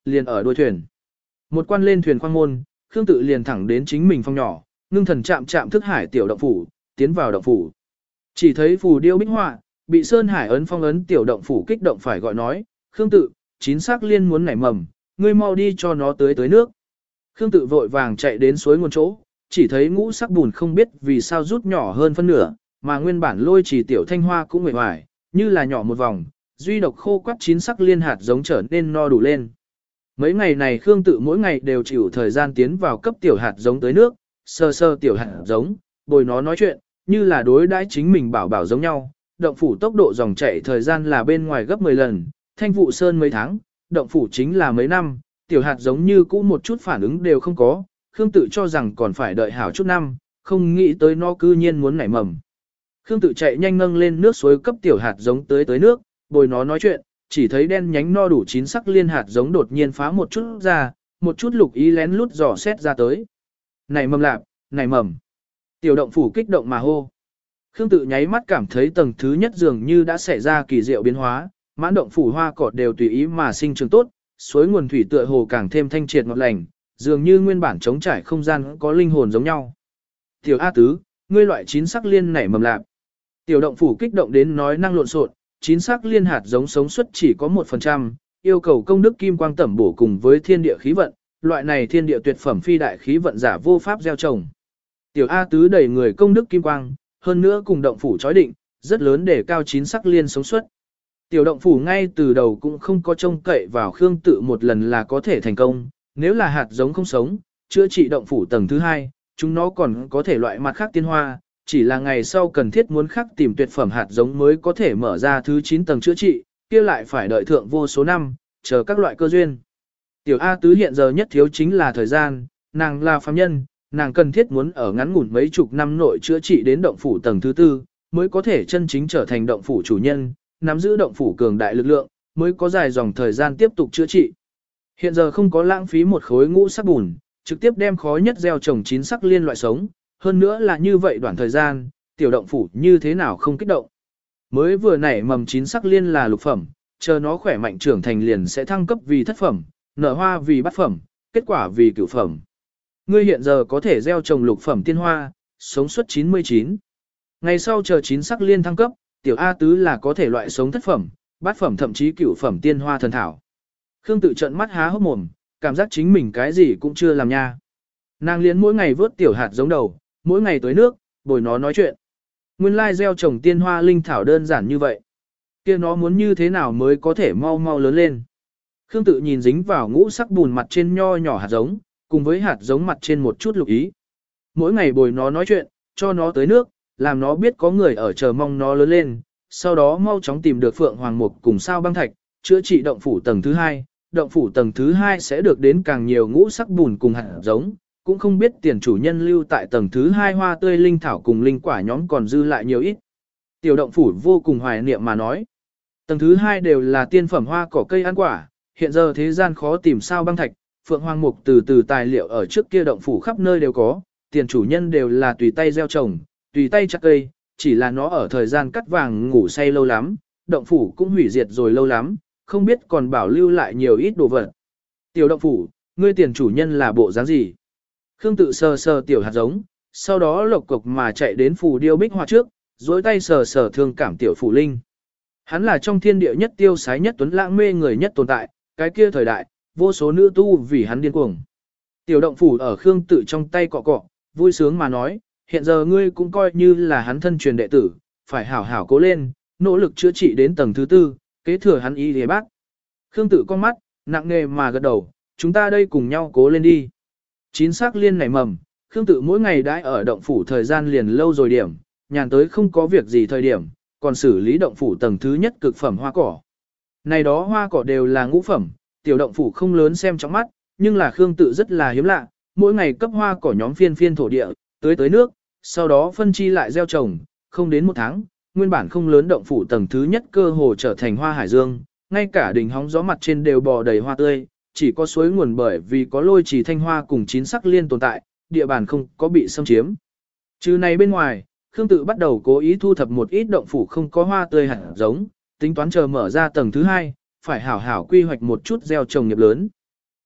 liền ở đuôi thuyền. Một quan lên thuyền khoang môn, Khương Tự liền thẳng đến chính mình phòng nhỏ, ngưng thần chạm chạm thức hải tiểu động phủ, tiến vào động phủ. Chỉ thấy phù điêu bích họa, bị Sơn Hải ấn phong ấn tiểu động phủ kích động phải gọi nói, Khương Tự, chín sắc liên muốn nảy mầm, ngươi mau đi cho nó tới tới nước. Khương Tự vội vàng chạy đến suối nguồn chỗ, chỉ thấy ngũ sắc bùn không biết vì sao rút nhỏ hơn phân nửa, mà nguyên bản lôi chỉ tiểu thanh hoa cũng mệt mỏi, như là nhỏ một vòng, duy độc khô quắt chín sắc liên hạt giống trở nên no đủ lên. Mấy ngày này Khương Tự mỗi ngày đều chịu thời gian tiến vào cấp tiểu hạt giống tới nước, sơ sơ tiểu hạt giống, bồi nó nói chuyện, như là đối đãi chính mình bảo bảo giống nhau. Động phủ tốc độ dòng chảy thời gian là bên ngoài gấp mười lần, thanh vụ sơn mấy tháng, động phủ chính là mấy năm, tiểu hạt giống như cũ một chút phản ứng đều không có, Khương Tự cho rằng còn phải đợi hảo chút năm, không nghĩ tới nó cư nhiên muốn nảy mầm. Khương Tự chạy nhanh nâng lên nước suối cấp tiểu hạt giống tới tới nước, bồi nó nói chuyện, chỉ thấy đen nhánh no đủ chín sắc liên hạt giống đột nhiên phá một chút ra, một chút lục ý lén lút dò xét ra tới. Nảy mầm lạp, nảy mầm. Tiểu động phủ kích động mà hô. Khương Tự nháy mắt cảm thấy tầng thứ nhất dường như đã xảy ra kỳ diệu biến hóa, mãn động phủ hoa cỏ đều tùy ý mà sinh trưởng tốt, suối nguồn thủy tựa hồ càng thêm thanh triệt ngọt lành, dường như nguyên bản trống trải không gian có linh hồn giống nhau. Tiểu A Tứ, ngươi loại chín sắc liên nảy mầm lạp. Tiểu động phủ kích động đến nói năng lộn xộn, chín sắc liên hạt giống sống suất chỉ có một phần trăm, yêu cầu công đức kim quang tẩm bổ cùng với thiên địa khí vận, loại này thiên địa tuyệt phẩm phi đại khí vận giả vô pháp gieo trồng. Tiểu A Tứ đẩy người công đức kim quang, hơn nữa cùng động phủ chói định, rất lớn để cao chín sắc liên sống suất. Tiểu động phủ ngay từ đầu cũng không có trông cậy vào Khương Tự một lần là có thể thành công, nếu là hạt giống không sống, chữa trị động phủ tầng thứ hai, chúng nó còn có thể loại mặt khác tiên hoa, chỉ là ngày sau cần thiết muốn khắc tìm tuyệt phẩm hạt giống mới có thể mở ra thứ chín tầng chữa trị, kia lại phải đợi thượng vô số năm, chờ các loại cơ duyên. Tiểu A Tứ hiện giờ nhất thiếu chính là thời gian, nàng là phàm nhân, nàng cần thiết muốn ở ngắn ngủn mấy chục năm nội chữa trị đến động phủ tầng thứ tư, mới có thể chân chính trở thành động phủ chủ nhân, nắm giữ động phủ cường đại lực lượng, mới có dài dòng thời gian tiếp tục chữa trị. Hiện giờ không có lãng phí một khối ngũ sắc bùn, trực tiếp đem khó nhất gieo trồng chín sắc liên loại sống, hơn nữa là như vậy đoạn thời gian, tiểu động phủ như thế nào không kích động. Mới vừa nảy mầm chín sắc liên là lục phẩm, chờ nó khỏe mạnh trưởng thành liền sẽ thăng cấp vì thất phẩm, nở hoa vì bát phẩm, kết quả vì cửu phẩm. Ngươi hiện giờ có thể gieo trồng lục phẩm tiên hoa, sống suất chín mươi chín. Ngày sau chờ chín sắc liên thăng cấp, tiểu A Tứ là có thể loại sống thất phẩm, bát phẩm thậm chí cửu phẩm tiên hoa thần thảo. Khương Tự trợn mắt há hốc mồm, cảm giác chính mình cái gì cũng chưa làm nha. Nàng liền mỗi ngày vớt tiểu hạt giống đầu, mỗi ngày tới nước, bồi nó nói chuyện. Nguyên lai gieo trồng tiên hoa linh thảo đơn giản như vậy. Kia nó muốn như thế nào mới có thể mau mau lớn lên. Khương Tự nhìn dính vào ngũ sắc bùn mặt trên nho nhỏ hạt giống, cùng với hạt giống mặt trên một chút lục ý. Mỗi ngày bồi nó nói chuyện, cho nó tới nước, làm nó biết có người ở chờ mong nó lớn lên, sau đó mau chóng tìm được Phượng Hoàng Mục cùng sao băng thạch, chữa trị động phủ tầng thứ hai. Động phủ tầng thứ hai sẽ được đến càng nhiều ngũ sắc bùn cùng hạt giống, cũng không biết tiền chủ nhân lưu tại tầng thứ hai hoa tươi linh thảo cùng linh quả nhóm còn dư lại nhiều ít. Tiểu động phủ vô cùng hoài niệm mà nói. Tầng thứ hai đều là tiên phẩm hoa cỏ cây ăn quả, hiện giờ thế gian khó tìm sao băng thạch, Phượng Hoàng Mục từ từ tài liệu ở trước kia động phủ khắp nơi đều có, tiền chủ nhân đều là tùy tay gieo trồng, tùy tay chặt cây, chỉ là nó ở thời gian cắt vàng ngủ say lâu lắm, động phủ cũng hủy diệt rồi lâu lắm, không biết còn bảo lưu lại nhiều ít đồ vật. Tiểu động phủ, ngươi tiền chủ nhân là bộ dáng gì? Khương Tự sờ sờ tiểu hạt giống, sau đó lộc cộc mà chạy đến phù điêu bích hoa trước, dối tay sờ sờ thương cảm tiểu phủ linh. Hắn là trong thiên địa nhất tiêu sái nhất tuấn lãng mê người nhất tồn tại, cái kia thời đại, vô số nữ tu vì hắn điên cuồng. Tiểu động phủ ở Khương Tự trong tay cọ cọ, vui sướng mà nói, hiện giờ ngươi cũng coi như là hắn thân truyền đệ tử, phải hảo hảo cố lên, nỗ lực chữa trị đến tầng thứ tư, kế thừa hắn y lìa bác. Khương Tự con mắt, nặng nề mà gật đầu, chúng ta đây cùng nhau cố lên đi. Chín sắc liên nảy mầm, Khương Tự mỗi ngày đãi ở động phủ thời gian liền lâu rồi điểm, nhàn tới không có việc gì thời điểm, còn xử lý động phủ tầng thứ nhất cực phẩm hoa cỏ. Này đó hoa cỏ đều là ngũ phẩm, tiểu động phủ không lớn xem trong mắt, nhưng là Khương Tự rất là hiếm lạ, mỗi ngày cấp hoa cỏ nhóm phiên phiên thổ địa, tới tới nước, sau đó phân chi lại gieo trồng, không đến một tháng, nguyên bản không lớn động phủ tầng thứ nhất cơ hồ trở thành hoa hải dương, ngay cả đỉnh hóng gió mặt trên đều bò đầy hoa tươi, chỉ có suối nguồn bởi vì có lôi trì thanh hoa cùng chín sắc liên tồn tại, địa bàn không có bị xâm chiếm. Trừ này bên ngoài, Khương Tự bắt đầu cố ý thu thập một ít động phủ không có hoa tươi hạt giống, tính toán chờ mở ra tầng thứ hai, phải hảo hảo quy hoạch một chút gieo trồng nghiệp lớn.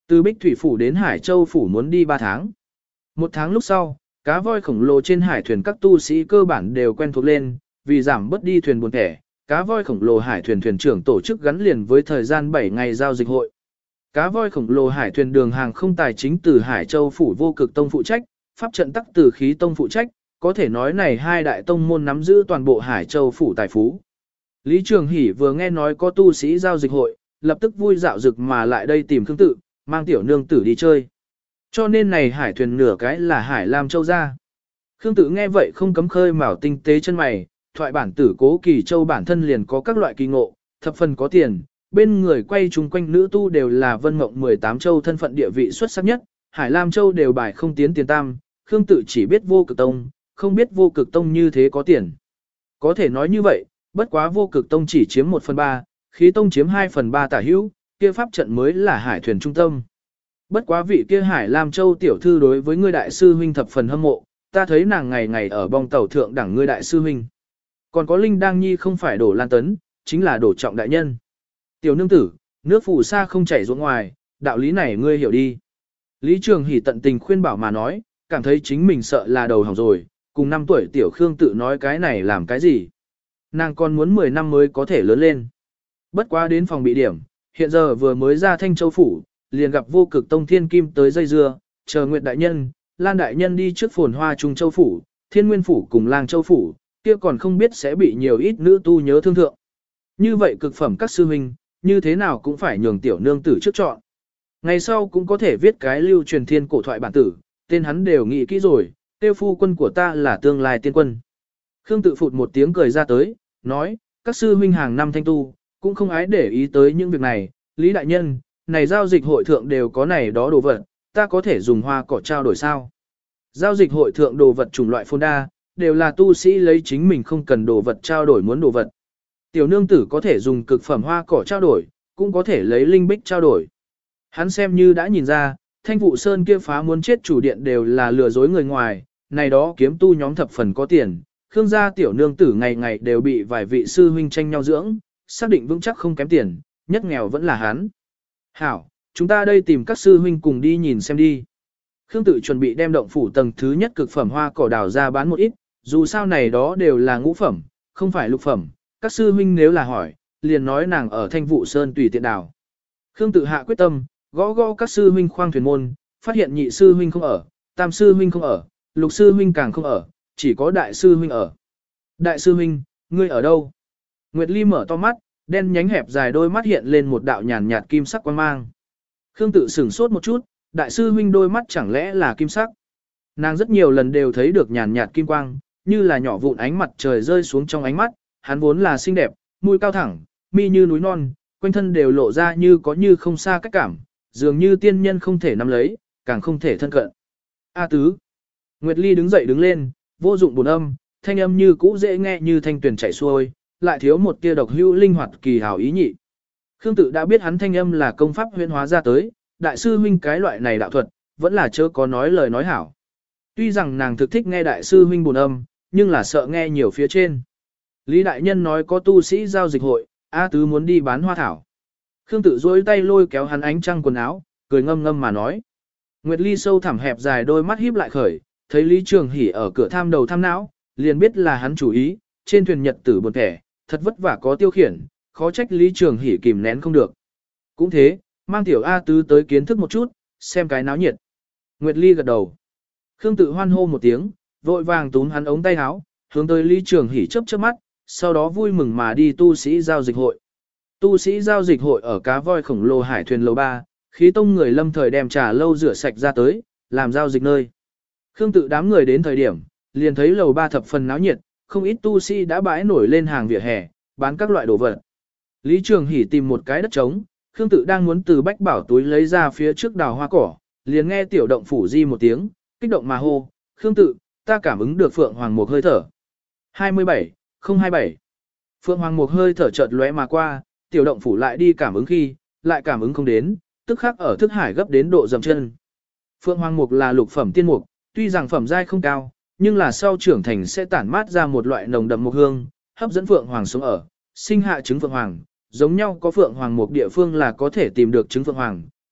Từ Bích Thủy Phủ đến Hải Châu Phủ muốn đi ba tháng. Một tháng lúc sau, cá voi khổng lồ trên hải thuyền các tu sĩ cơ bản đều quen thuộc lên, vì giảm bớt đi thuyền buồn thẻ, cá voi khổng lồ hải thuyền thuyền trưởng tổ chức gắn liền với thời gian bảy ngày giao dịch hội. Cá voi khổng lồ hải thuyền đường hàng không tài chính từ Hải Châu Phủ Vô Cực Tông phụ trách, pháp trận tắc từ Khí Tông phụ trách, có thể nói này hai đại tông môn nắm giữ toàn bộ Hải Châu Phủ tài phú. Lý Trường Hỷ vừa nghe nói có tu sĩ giao dịch hội, lập tức vui dạo dực mà lại đây tìm Khương Tự, mang tiểu nương tử đi chơi. Cho nên này hải thuyền nửa cái là Hải Lam Châu ra. Khương Tự nghe vậy không cấm khơi mào tinh tế chân mày, thoại bản tử Cố Kỳ Châu bản thân liền có các loại kỳ ngộ, thập phần có tiền, bên người quay chung quanh nữ tu đều là Vân Mộng mười tám châu thân phận địa vị xuất sắc nhất, Hải Lam Châu đều bài không tiến tiền tam, Khương Tự chỉ biết Vô Cực Tông, không biết Vô Cực Tông như thế có tiền. Có thể nói như vậy, bất quá Vô Cực Tông chỉ chiếm một phần ba, Khí Tông chiếm hai phần ba tả hữu, kia pháp trận mới là hải thuyền trung tâm. Bất quá vị kia Hải Lam Châu tiểu thư đối với ngươi đại sư huynh thập phần hâm mộ, ta thấy nàng ngày ngày ở bong tàu thượng đẳng ngươi đại sư huynh. Còn có Linh Đang Nhi không phải đổ lan tấn, chính là đổ trọng đại nhân. Tiểu nương tử, nước phù sa không chảy ruộng ngoài, đạo lý này ngươi hiểu đi. Lý Trường Hỷ tận tình khuyên bảo mà nói, cảm thấy chính mình sợ là đầu hỏng rồi, cùng năm tuổi tiểu Khương Tự nói cái này làm cái gì. Nàng còn muốn mười năm mới có thể lớn lên. Bất quá đến phòng bị điểm, hiện giờ vừa mới ra Thanh Châu Phủ, liền gặp Vô Cực Tông Thiên Kim tới dây dưa, chờ Nguyệt Đại Nhân, Lan Đại Nhân đi trước phồn hoa Trung Châu Phủ, Thiên Nguyên Phủ cùng Lang Châu Phủ, kia còn không biết sẽ bị nhiều ít nữ tu nhớ thương thượng. Như vậy cực phẩm các sư huynh, như thế nào cũng phải nhường tiểu nương tử trước chọn. Ngày sau cũng có thể viết cái lưu truyền thiên cổ thoại bản tử, tên hắn đều nghĩ kỹ rồi, tiêu phu quân của ta là tương lai tiên quân. Khương Tự phụt một tiếng cười ra tới, nói, các sư huynh hàng năm thanh tu, cũng không ái để ý tới những việc này, Lý Đại Nhân, này giao dịch hội thượng đều có này đó đồ vật, ta có thể dùng hoa cỏ trao đổi sao? Giao dịch hội thượng đồ vật chủng loại phôn đa, đều là tu sĩ lấy chính mình không cần đồ vật trao đổi muốn đồ vật. Tiểu nương tử có thể dùng cực phẩm hoa cỏ trao đổi, cũng có thể lấy linh bích trao đổi. Hắn xem như đã nhìn ra, Thanh Vụ Sơn kia phá muốn chết chủ điện đều là lừa dối người ngoài, này đó kiếm tu nhóm thập phần có tiền, Khương gia tiểu nương tử ngày ngày đều bị vài vị sư huynh tranh nhau dưỡng, xác định vững chắc không kém tiền, nhất nghèo vẫn là hắn. Hảo, chúng ta đây tìm các sư huynh cùng đi nhìn xem đi. Khương Tự chuẩn bị đem động phủ tầng thứ nhất cực phẩm hoa cỏ đào ra bán một ít, dù sao này đó đều là ngũ phẩm, không phải lục phẩm, các sư huynh nếu là hỏi, liền nói nàng ở Thanh Vụ Sơn tùy tiện đào. Khương Tự hạ quyết tâm, gõ gõ các sư huynh khoang thuyền môn, phát hiện nhị sư huynh không ở, tam sư huynh không ở, lục sư huynh càng không ở, chỉ có đại sư huynh ở. Đại sư huynh, ngươi ở đâu? Nguyệt Ly mở to mắt, đen nhánh hẹp dài đôi mắt hiện lên một đạo nhàn nhạt kim sắc quang mang. Khương Tự sửng sốt một chút, đại sư huynh đôi mắt chẳng lẽ là kim sắc? Nàng rất nhiều lần đều thấy được nhàn nhạt kim quang, như là nhỏ vụn ánh mặt trời rơi xuống trong ánh mắt, hắn vốn là xinh đẹp, mũi cao thẳng, mi như núi non, quanh thân đều lộ ra như có như không xa cách cảm, dường như tiên nhân không thể nắm lấy, càng không thể thân cận. A tứ. Nguyệt Ly đứng dậy đứng lên, vô dụng buồn âm, thanh âm như cũ dễ nghe như thanh tuyền chảy xuôi, lại thiếu một tia độc hữu linh hoạt kỳ hảo ý nhị. Khương Tự đã biết hắn thanh âm là công pháp huyễn hóa ra tới, đại sư huynh cái loại này đạo thuật, vẫn là chớ có nói lời nói hảo. Tuy rằng nàng thực thích nghe đại sư huynh buồn âm, nhưng là sợ nghe nhiều phía trên. Lý đại nhân nói có tu sĩ giao dịch hội, A tứ muốn đi bán hoa thảo. Khương Tự duỗi tay lôi kéo hắn ánh trăng quần áo, cười ngâm ngâm mà nói. Nguyệt Ly sâu thẳm hẹp dài đôi mắt híp lại khởi, thấy Lý Trường Hỷ ở cửa tham đầu tham não, liền biết là hắn chủ ý, trên thuyền nhật tử buồn thẻ, thật vất vả có tiêu khiển, khó trách Lý Trường Hỷ kìm nén không được. Cũng thế, mang tiểu A tứ tới kiến thức một chút, xem cái náo nhiệt. Nguyệt Ly gật đầu. Khương Tự hoan hô một tiếng, vội vàng túm hắn ống tay áo, hướng tới Lý Trường Hỷ chớp chớp mắt, sau đó vui mừng mà đi tu sĩ giao dịch hội. Tu sĩ giao dịch hội ở cá voi khổng lồ hải thuyền lầu ba, Khí Tông người lâm thời đem trà lâu rửa sạch ra tới, làm giao dịch nơi. Khương Tự đám người đến thời điểm, liền thấy lầu ba thập phần náo nhiệt, không ít tu sĩ đã bãi nổi lên hàng vỉa hè, bán các loại đồ vật. Lý Trường Hỷ tìm một cái đất trống, Khương Tự đang muốn từ bách bảo túi lấy ra phía trước đào hoa cỏ, liền nghe tiểu động phủ di một tiếng, kích động mà hô, Khương Tự, ta cảm ứng được Phượng Hoàng Mục hơi thở. hai mươi bảy, không hai bảy. Phượng Hoàng Mục hơi thở chợt lóe mà qua, tiểu động phủ lại đi cảm ứng khi, lại cảm ứng không đến, tức khắc ở thức hải gấp đến độ dầm chân. Phượng Hoàng Mục là lục phẩm tiên mục, tuy rằng phẩm giai không cao, nhưng là sau trưởng thành sẽ tản mát ra một loại nồng đậm mục hương, hấp dẫn Phượng Hoàng sống ở, sinh hạ trứng Phượng Hoàng, giống nhau có Phượng Hoàng Mục địa phương là có thể tìm được trứng Phượng Hoàng,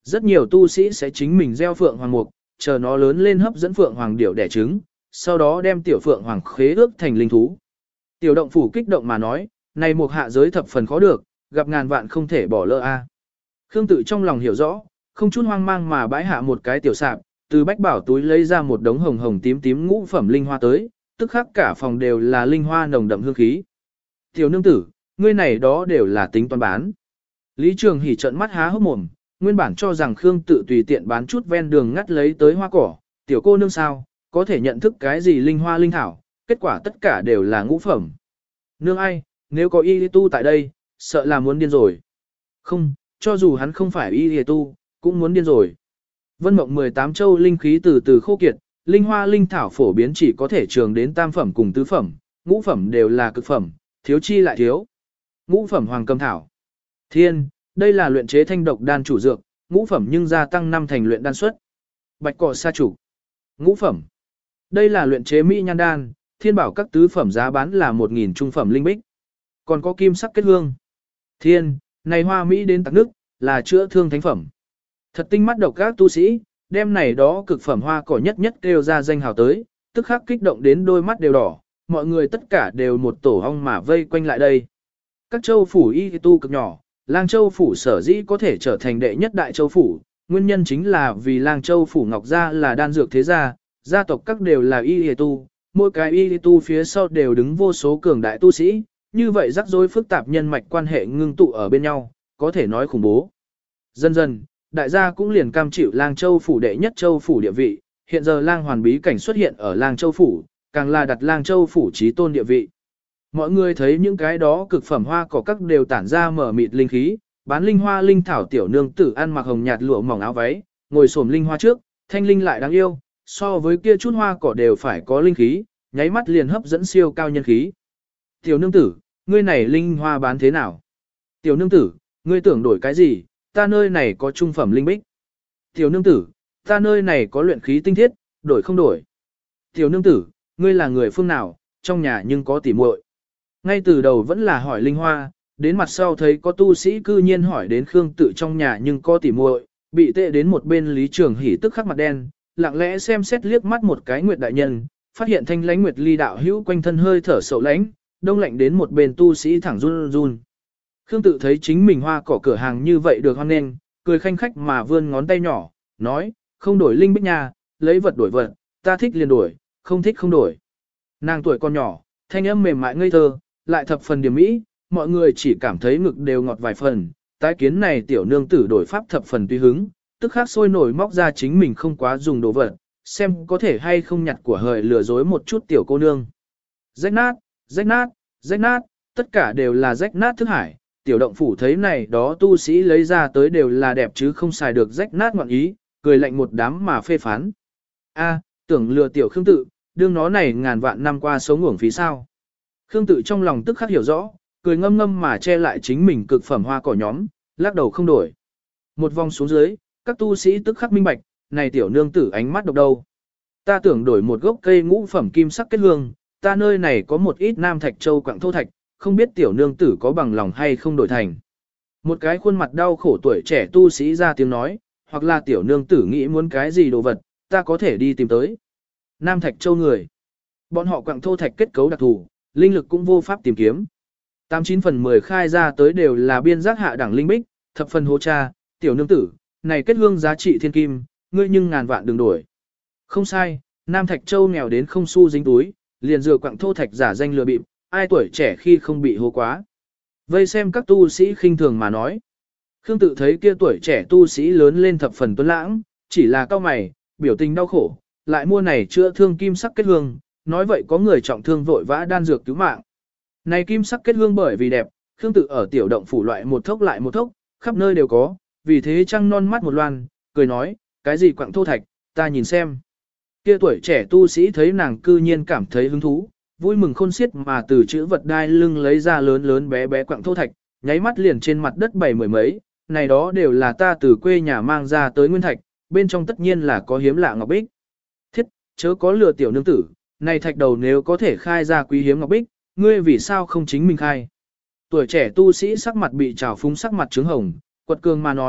rất nhiều tu sĩ sẽ chính mình gieo phượng hoàng mục, chờ nó lớn lên hấp dẫn phượng hoàng điểu đẻ trứng, sau đó đem tiểu phượng hoàng khế ước thành linh thú. Tiểu động phủ kích động mà nói, này một hạ giới thập phần khó được, gặp ngàn vạn không thể bỏ lỡ a. Khương Tự trong lòng hiểu rõ, không chút hoang mang mà bãi hạ một cái tiểu sạp, từ bách bảo túi lấy ra một đống hồng hồng tím tím ngũ phẩm linh hoa tới, tức khắc cả phòng đều là linh hoa nồng đậm hương khí. Tiểu nương tử, ngươi này đó đều là tính toán bán. Lý Trường Hỉ trợn mắt há hốc mồm, nguyên bản cho rằng Khương Tự tùy tiện bán chút ven đường ngắt lấy tới hoa cỏ, tiểu cô nương sao, có thể nhận thức cái gì linh hoa linh thảo, kết quả tất cả đều là ngũ phẩm. Nương ai, nếu có y tu tại đây, sợ là muốn điên rồi. Không, cho dù hắn không phải y tu, cũng muốn điên rồi. Vân mộng mười tám châu linh khí từ từ khô kiệt, linh hoa linh thảo phổ biến chỉ có thể trường đến tam phẩm cùng tứ phẩm, ngũ phẩm đều là cực phẩm, thiếu chi lại thiếu. Ngũ phẩm hoàng cầm thảo. Thiên, đây là luyện chế thanh độc đan chủ dược, ngũ phẩm nhưng gia tăng năm thành luyện đan suất. Bạch cỏ sa chủ. Ngũ phẩm. Đây là luyện chế mỹ nhan đan, thiên bảo các tứ phẩm giá bán là một nghìn trung phẩm linh bích. Còn có kim sắc kết hương. Thiên, này hoa mỹ đến tắc nước, là chữa thương thánh phẩm. Thật tinh mắt độc các tu sĩ, đem này đó cực phẩm hoa cỏ nhất nhất kêu ra danh hào tới, tức khắc kích động đến đôi mắt đều đỏ, mọi người tất cả đều một tổ ong mà vây quanh lại đây. Các châu phủ y tu cực nhỏ, Lang Châu phủ sở dĩ có thể trở thành đệ nhất đại châu phủ, nguyên nhân chính là vì Lang Châu phủ Ngọc gia là đan dược thế gia, gia tộc các đều là y tu, mỗi cái y tu phía sau đều đứng vô số cường đại tu sĩ, như vậy rắc rối phức tạp nhân mạch quan hệ ngưng tụ ở bên nhau, có thể nói khủng bố. Dần dần, đại gia cũng liền cam chịu Lang Châu phủ đệ nhất châu phủ địa vị, hiện giờ Lang Hoàn bí cảnh xuất hiện ở Lang Châu phủ, càng là đặt Lang Châu phủ chí tôn địa vị. Mọi người thấy những cái đó cực phẩm hoa cỏ các đều tản ra mở mịt linh khí, bán linh hoa linh thảo tiểu nương tử ăn mặc hồng nhạt lụa mỏng áo váy, ngồi xổm linh hoa trước, thanh linh lại đáng yêu, so với kia chút hoa cỏ đều phải có linh khí, nháy mắt liền hấp dẫn siêu cao nhân khí. Tiểu nương tử, ngươi này linh hoa bán thế nào? Tiểu nương tử, ngươi tưởng đổi cái gì? Ta nơi này có trung phẩm linh bích. Tiểu nương tử, ta nơi này có luyện khí tinh thiết, đổi không đổi? Tiểu nương tử, ngươi là người phương nào, trong nhà nhưng có tỉ muội. Ngay từ đầu vẫn là hỏi linh hoa, đến mặt sau thấy có tu sĩ cư nhiên hỏi đến Khương Tự trong nhà nhưng có tỉ muội, bị tệ đến một bên Lý Trường Hỉ tức khắc mặt đen, lặng lẽ xem xét liếc mắt một cái Nguyệt đại nhân, phát hiện thanh lãnh Nguyệt Ly đạo hữu quanh thân hơi thở sầu lãnh, đông lạnh đến một bên tu sĩ thẳng run run. Khương Tự thấy chính mình hoa cỏ cửa hàng như vậy được hoan nghênh, cười khanh khách mà vươn ngón tay nhỏ, nói, không đổi linh bích nha, lấy vật đổi vật, ta thích liền đổi, không thích không đổi. Nàng tuổi còn nhỏ, thanh âm mềm mại ngây thơ, lại thập phần điểm mỹ, mọi người chỉ cảm thấy ngực đều ngọt vài phần, tái kiến này tiểu nương tử đổi pháp thập phần tùy hứng, tức khắc sôi nổi móc ra chính mình không quá dùng đồ vật, xem có thể hay không nhặt của hời lừa dối một chút tiểu cô nương. Rách nát, rách nát, rách nát, tất cả đều là rách nát thức hải, tiểu động phủ thấy này đó tu sĩ lấy ra tới đều là đẹp chứ không xài được rách nát ngoạn ý, cười lạnh một đám mà phê phán. A, tưởng lừa tiểu Khương Tự, đương nó này ngàn vạn năm qua sống uổng phí sao. Khương Tự trong lòng tức khắc hiểu rõ, cười ngâm ngâm mà che lại chính mình cực phẩm hoa cỏ nhóm, lắc đầu không đổi. Một vòng xuống dưới, các tu sĩ tức khắc minh bạch, này tiểu nương tử ánh mắt độc đâu. Ta tưởng đổi một gốc cây ngũ phẩm kim sắc kết hương, ta nơi này có một ít nam thạch châu quặng thô thạch, không biết tiểu nương tử có bằng lòng hay không đổi thành. Một cái khuôn mặt đau khổ tuổi trẻ tu sĩ ra tiếng nói, hoặc là tiểu nương tử nghĩ muốn cái gì đồ vật, ta có thể đi tìm tới. Nam thạch châu người. Bọn họ quặng thô thạch kết cấu đặc thù, linh lực cũng vô pháp tìm kiếm. tám chín phần mười khai ra tới đều là biên giác hạ đẳng linh bích, thập phần hô cha, tiểu nương tử, này kết hương giá trị thiên kim, ngươi nhưng ngàn vạn đừng đổi. Không sai, Nam Thạch Châu nghèo đến không xu dính túi, liền dừa quặng thô thạch giả danh lừa bịp, ai tuổi trẻ khi không bị hô quá. Vây xem các tu sĩ khinh thường mà nói. Khương Tự thấy kia tuổi trẻ tu sĩ lớn lên thập phần tuấn lãng, chỉ là cao mày, biểu tình đau khổ, lại mua này chữa thương kim sắc kết hương, nói vậy có người trọng thương vội vã đan dược cứu mạng. Này kim sắc kết hương bởi vì đẹp, Khương Tự ở tiểu động phủ loại một thốc lại một thốc, khắp nơi đều có, vì thế trăng non mắt một loan, cười nói, cái gì quặng thô thạch, ta nhìn xem. Kia tuổi trẻ tu sĩ thấy nàng cư nhiên cảm thấy hứng thú, vui mừng khôn xiết mà từ chữ vật đai lưng lấy ra lớn lớn bé bé quặng thô thạch, nháy mắt liền trên mặt đất bảy mười mấy, này đó đều là ta từ quê nhà mang ra tới nguyên thạch, bên trong tất nhiên là có hiếm lạ ngọc bích. Thiết, chớ có lừa tiểu nương tử, này thạch đầu nếu có thể khai ra quý hiếm ngọc bích, ngươi vì sao không chính mình khai. Tuổi trẻ tu sĩ sắc mặt bị trào phúng sắc mặt trướng hồng, quật cường mà nói,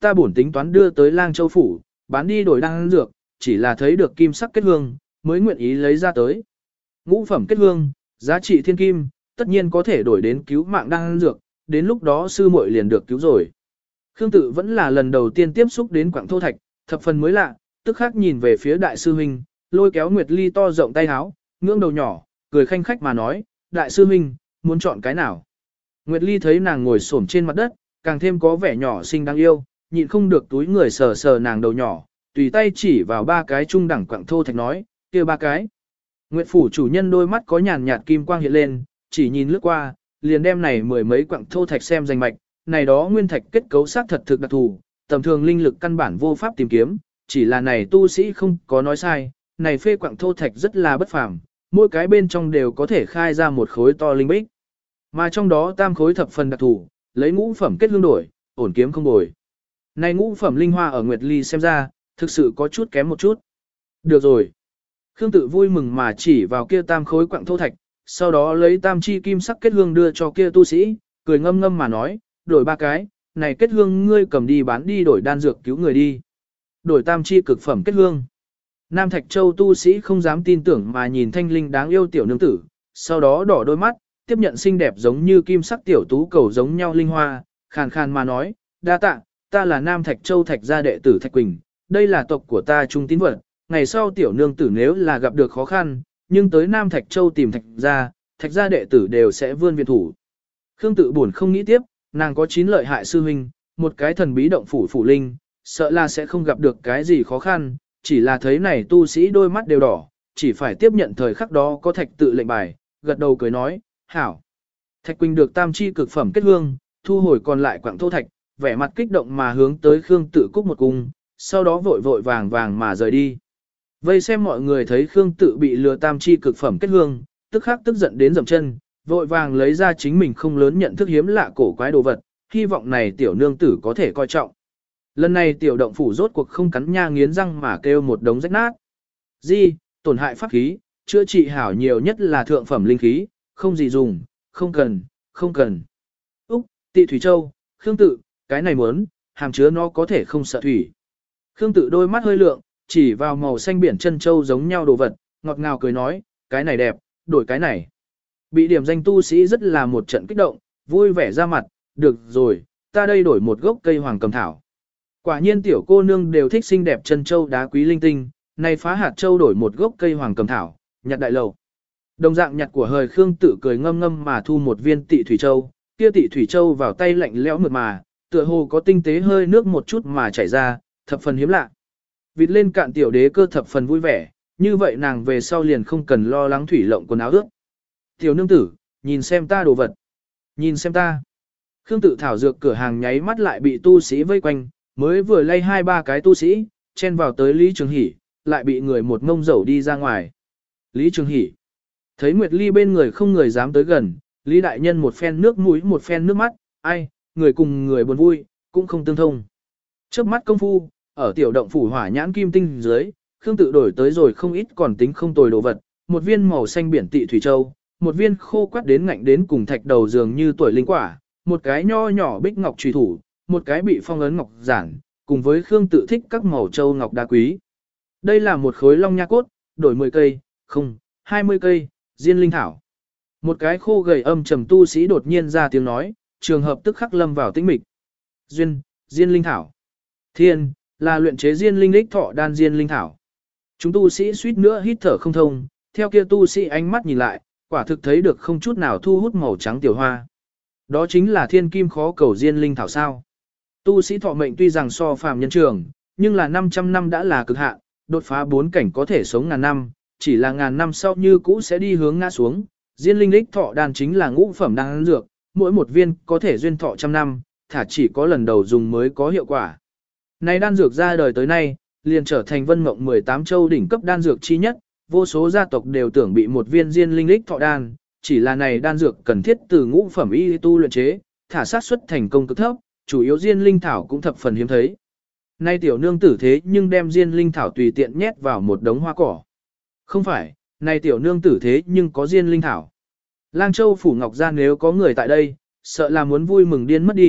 ta bổn tính toán đưa tới Lang Châu phủ, bán đi đổi đan dược, chỉ là thấy được kim sắc kết hương, mới nguyện ý lấy ra tới. Ngũ phẩm kết hương, giá trị thiên kim, tất nhiên có thể đổi đến cứu mạng đan dược, đến lúc đó sư muội liền được cứu rồi. Khương Tự vẫn là lần đầu tiên tiếp xúc đến quặng thô thạch, thập phần mới lạ, tức khắc nhìn về phía đại sư huynh, lôi kéo Nguyệt Ly to rộng tay áo, ngưỡng đầu nhỏ, cười khanh khách mà nói, đại sư huynh, muốn chọn cái nào? Nguyệt Ly thấy nàng ngồi xổm trên mặt đất, càng thêm có vẻ nhỏ xinh đáng yêu, nhịn không được túi người sờ sờ nàng đầu nhỏ, tùy tay chỉ vào ba cái trung đẳng quặng thô thạch nói, kia ba cái. Nguyệt phủ chủ nhân đôi mắt có nhàn nhạt kim quang hiện lên, chỉ nhìn lướt qua, liền đem này mười mấy quặng thô thạch xem danh mạch, này đó nguyên thạch kết cấu xác thật thực đặc thù, tầm thường linh lực căn bản vô pháp tìm kiếm, chỉ là này tu sĩ không có nói sai, này phê quặng thô thạch rất là bất phàm, mỗi cái bên trong đều có thể khai ra một khối to linh bích. Mà trong đó tam khối thập phần đặc thù, lấy ngũ phẩm kết hương đổi, ổn kiếm không bồi. Này ngũ phẩm linh hoa ở Nguyệt Ly xem ra, thực sự có chút kém một chút. Được rồi. Khương Tự vui mừng mà chỉ vào kia tam khối quặng thô thạch, sau đó lấy tam chi kim sắc kết hương đưa cho kia tu sĩ, cười ngâm ngâm mà nói, đổi ba cái, này kết hương ngươi cầm đi bán đi đổi đan dược cứu người đi. Đổi tam chi cực phẩm kết hương. Nam Thạch Châu tu sĩ không dám tin tưởng mà nhìn thanh linh đáng yêu tiểu nương tử, sau đó đỏ đôi mắt, tiếp nhận xinh đẹp giống như kim sắc tiểu tú cầu giống nhau linh hoa, khàn khàn mà nói, đa tạ, ta là Nam Thạch Châu Thạch gia đệ tử Thạch Quỳnh, đây là tộc của ta trung tín vật, ngày sau tiểu nương tử nếu là gặp được khó khăn, nhưng tới Nam Thạch Châu tìm Thạch gia, Thạch gia đệ tử đều sẽ vươn viện thủ. Khương Tự buồn không nghĩ tiếp, nàng có chín lợi hại sư huynh, một cái thần bí động phủ phủ linh, sợ là sẽ không gặp được cái gì khó khăn, chỉ là thấy này tu sĩ đôi mắt đều đỏ, chỉ phải tiếp nhận thời khắc đó có Thạch Tự lệnh bài, gật đầu cười nói, hảo. Thạch Quỳnh được tam chi cực phẩm kết hương, thu hồi còn lại quặng thô thạch, vẻ mặt kích động mà hướng tới Khương Tự cúc một cung, sau đó vội vội vàng vàng mà rời đi. Vây xem mọi người thấy Khương Tự bị lừa tam chi cực phẩm kết hương, tức khắc tức giận đến dậm chân, vội vàng lấy ra chính mình không lớn nhận thức hiếm lạ cổ quái đồ vật, hy vọng này tiểu nương tử có thể coi trọng. Lần này tiểu động phủ rốt cuộc không cắn nha nghiến răng mà kêu một đống rách nát. Di, tổn hại pháp khí, chữa trị hảo nhiều nhất là thượng phẩm linh khí, không gì dùng, không cần, không cần. Úc, Tị Thủy Châu, Khương Tự, cái này muốn, hàm chứa nó có thể không sợ thủy. Khương Tự đôi mắt hơi lượng, chỉ vào màu xanh biển chân châu giống nhau đồ vật, ngọt ngào cười nói, cái này đẹp, đổi cái này. Bị điểm danh tu sĩ rất là một trận kích động, vui vẻ ra mặt, được rồi, ta đây đổi một gốc cây hoàng cầm thảo. Quả nhiên tiểu cô nương đều thích xinh đẹp chân châu đá quý linh tinh, này phá hạt châu đổi một gốc cây hoàng cầm thảo, nhặt đại lầu. Đồng dạng nhặt của hời Khương Tự cười ngâm ngâm mà thu một viên Tị Thủy Châu, kia Tị Thủy Châu vào tay lạnh lẽo mượt mà, tựa hồ có tinh tế hơi nước một chút mà chảy ra, thập phần hiếm lạ. Vịt lên cạn tiểu đế cơ thập phần vui vẻ, như vậy nàng về sau liền không cần lo lắng thủy lộng quần áo ướt. Tiểu nương tử, nhìn xem ta đồ vật. Nhìn xem ta. Khương Tự thảo dược cửa hàng nháy mắt lại bị tu sĩ vây quanh, mới vừa lay hai ba cái tu sĩ, chen vào tới Lý Trường Hỷ, lại bị người một ngông dầu đi ra ngoài. Lý Trường Hỷ. Thấy Nguyệt Ly bên người không người dám tới gần, Lý đại nhân một phen nước mũi một phen nước mắt, ai, người cùng người buồn vui, cũng không tương thông. Chớp mắt công phu, ở tiểu động phủ hỏa nhãn kim tinh dưới, Khương Tự đổi tới rồi không ít còn tính không tồi đồ vật, một viên màu xanh biển Tị Thủy Châu, một viên khô quắt đến ngạnh đến cùng thạch đầu dường như tuổi linh quả, một cái nho nhỏ bích ngọc trùy thủ, một cái bị phong ấn ngọc giản, cùng với Khương Tự thích các màu châu ngọc đá quý. Đây là một khối long nha cốt, đổi mười cây, không, hai mươi cây, diên linh thảo. Một cái khô gầy âm trầm tu sĩ đột nhiên ra tiếng nói, trường hợp tức khắc lâm vào tĩnh mịch. Duyên, diên linh thảo. Thiên, là luyện chế diên linh lích thọ đan diên linh thảo. Chúng tu sĩ suýt nữa hít thở không thông, theo kia tu sĩ ánh mắt nhìn lại, quả thực thấy được không chút nào thu hút màu trắng tiểu hoa. Đó chính là thiên kim khó cầu diên linh thảo sao. Tu sĩ thọ mệnh tuy rằng so phàm nhân trường, nhưng là năm trăm năm đã là cực hạn, đột phá bốn cảnh có thể sống ngàn năm, chỉ là ngàn năm sau như cũ sẽ đi hướng ngã xuống. Diên linh lích thọ đan chính là ngũ phẩm đan dược, mỗi một viên có thể duyên thọ trăm năm, thả chỉ có lần đầu dùng mới có hiệu quả. Này đan dược ra đời tới nay, liền trở thành vân mộng mười tám châu đỉnh cấp đan dược chi nhất, vô số gia tộc đều tưởng bị một viên diên linh lích thọ đan, chỉ là này đan dược cần thiết từ ngũ phẩm y tu luyện chế, thả sát suất thành công cực thấp, chủ yếu diên linh thảo cũng thập phần hiếm thấy. Nay tiểu nương tử thế nhưng đem diên linh thảo tùy tiện nhét vào một đống hoa cỏ. Không phải, nay tiểu nương tử thế nhưng có diên linh thảo. Lang Châu phủ Ngọc Gia nếu có người tại đây, sợ là muốn vui mừng điên mất đi,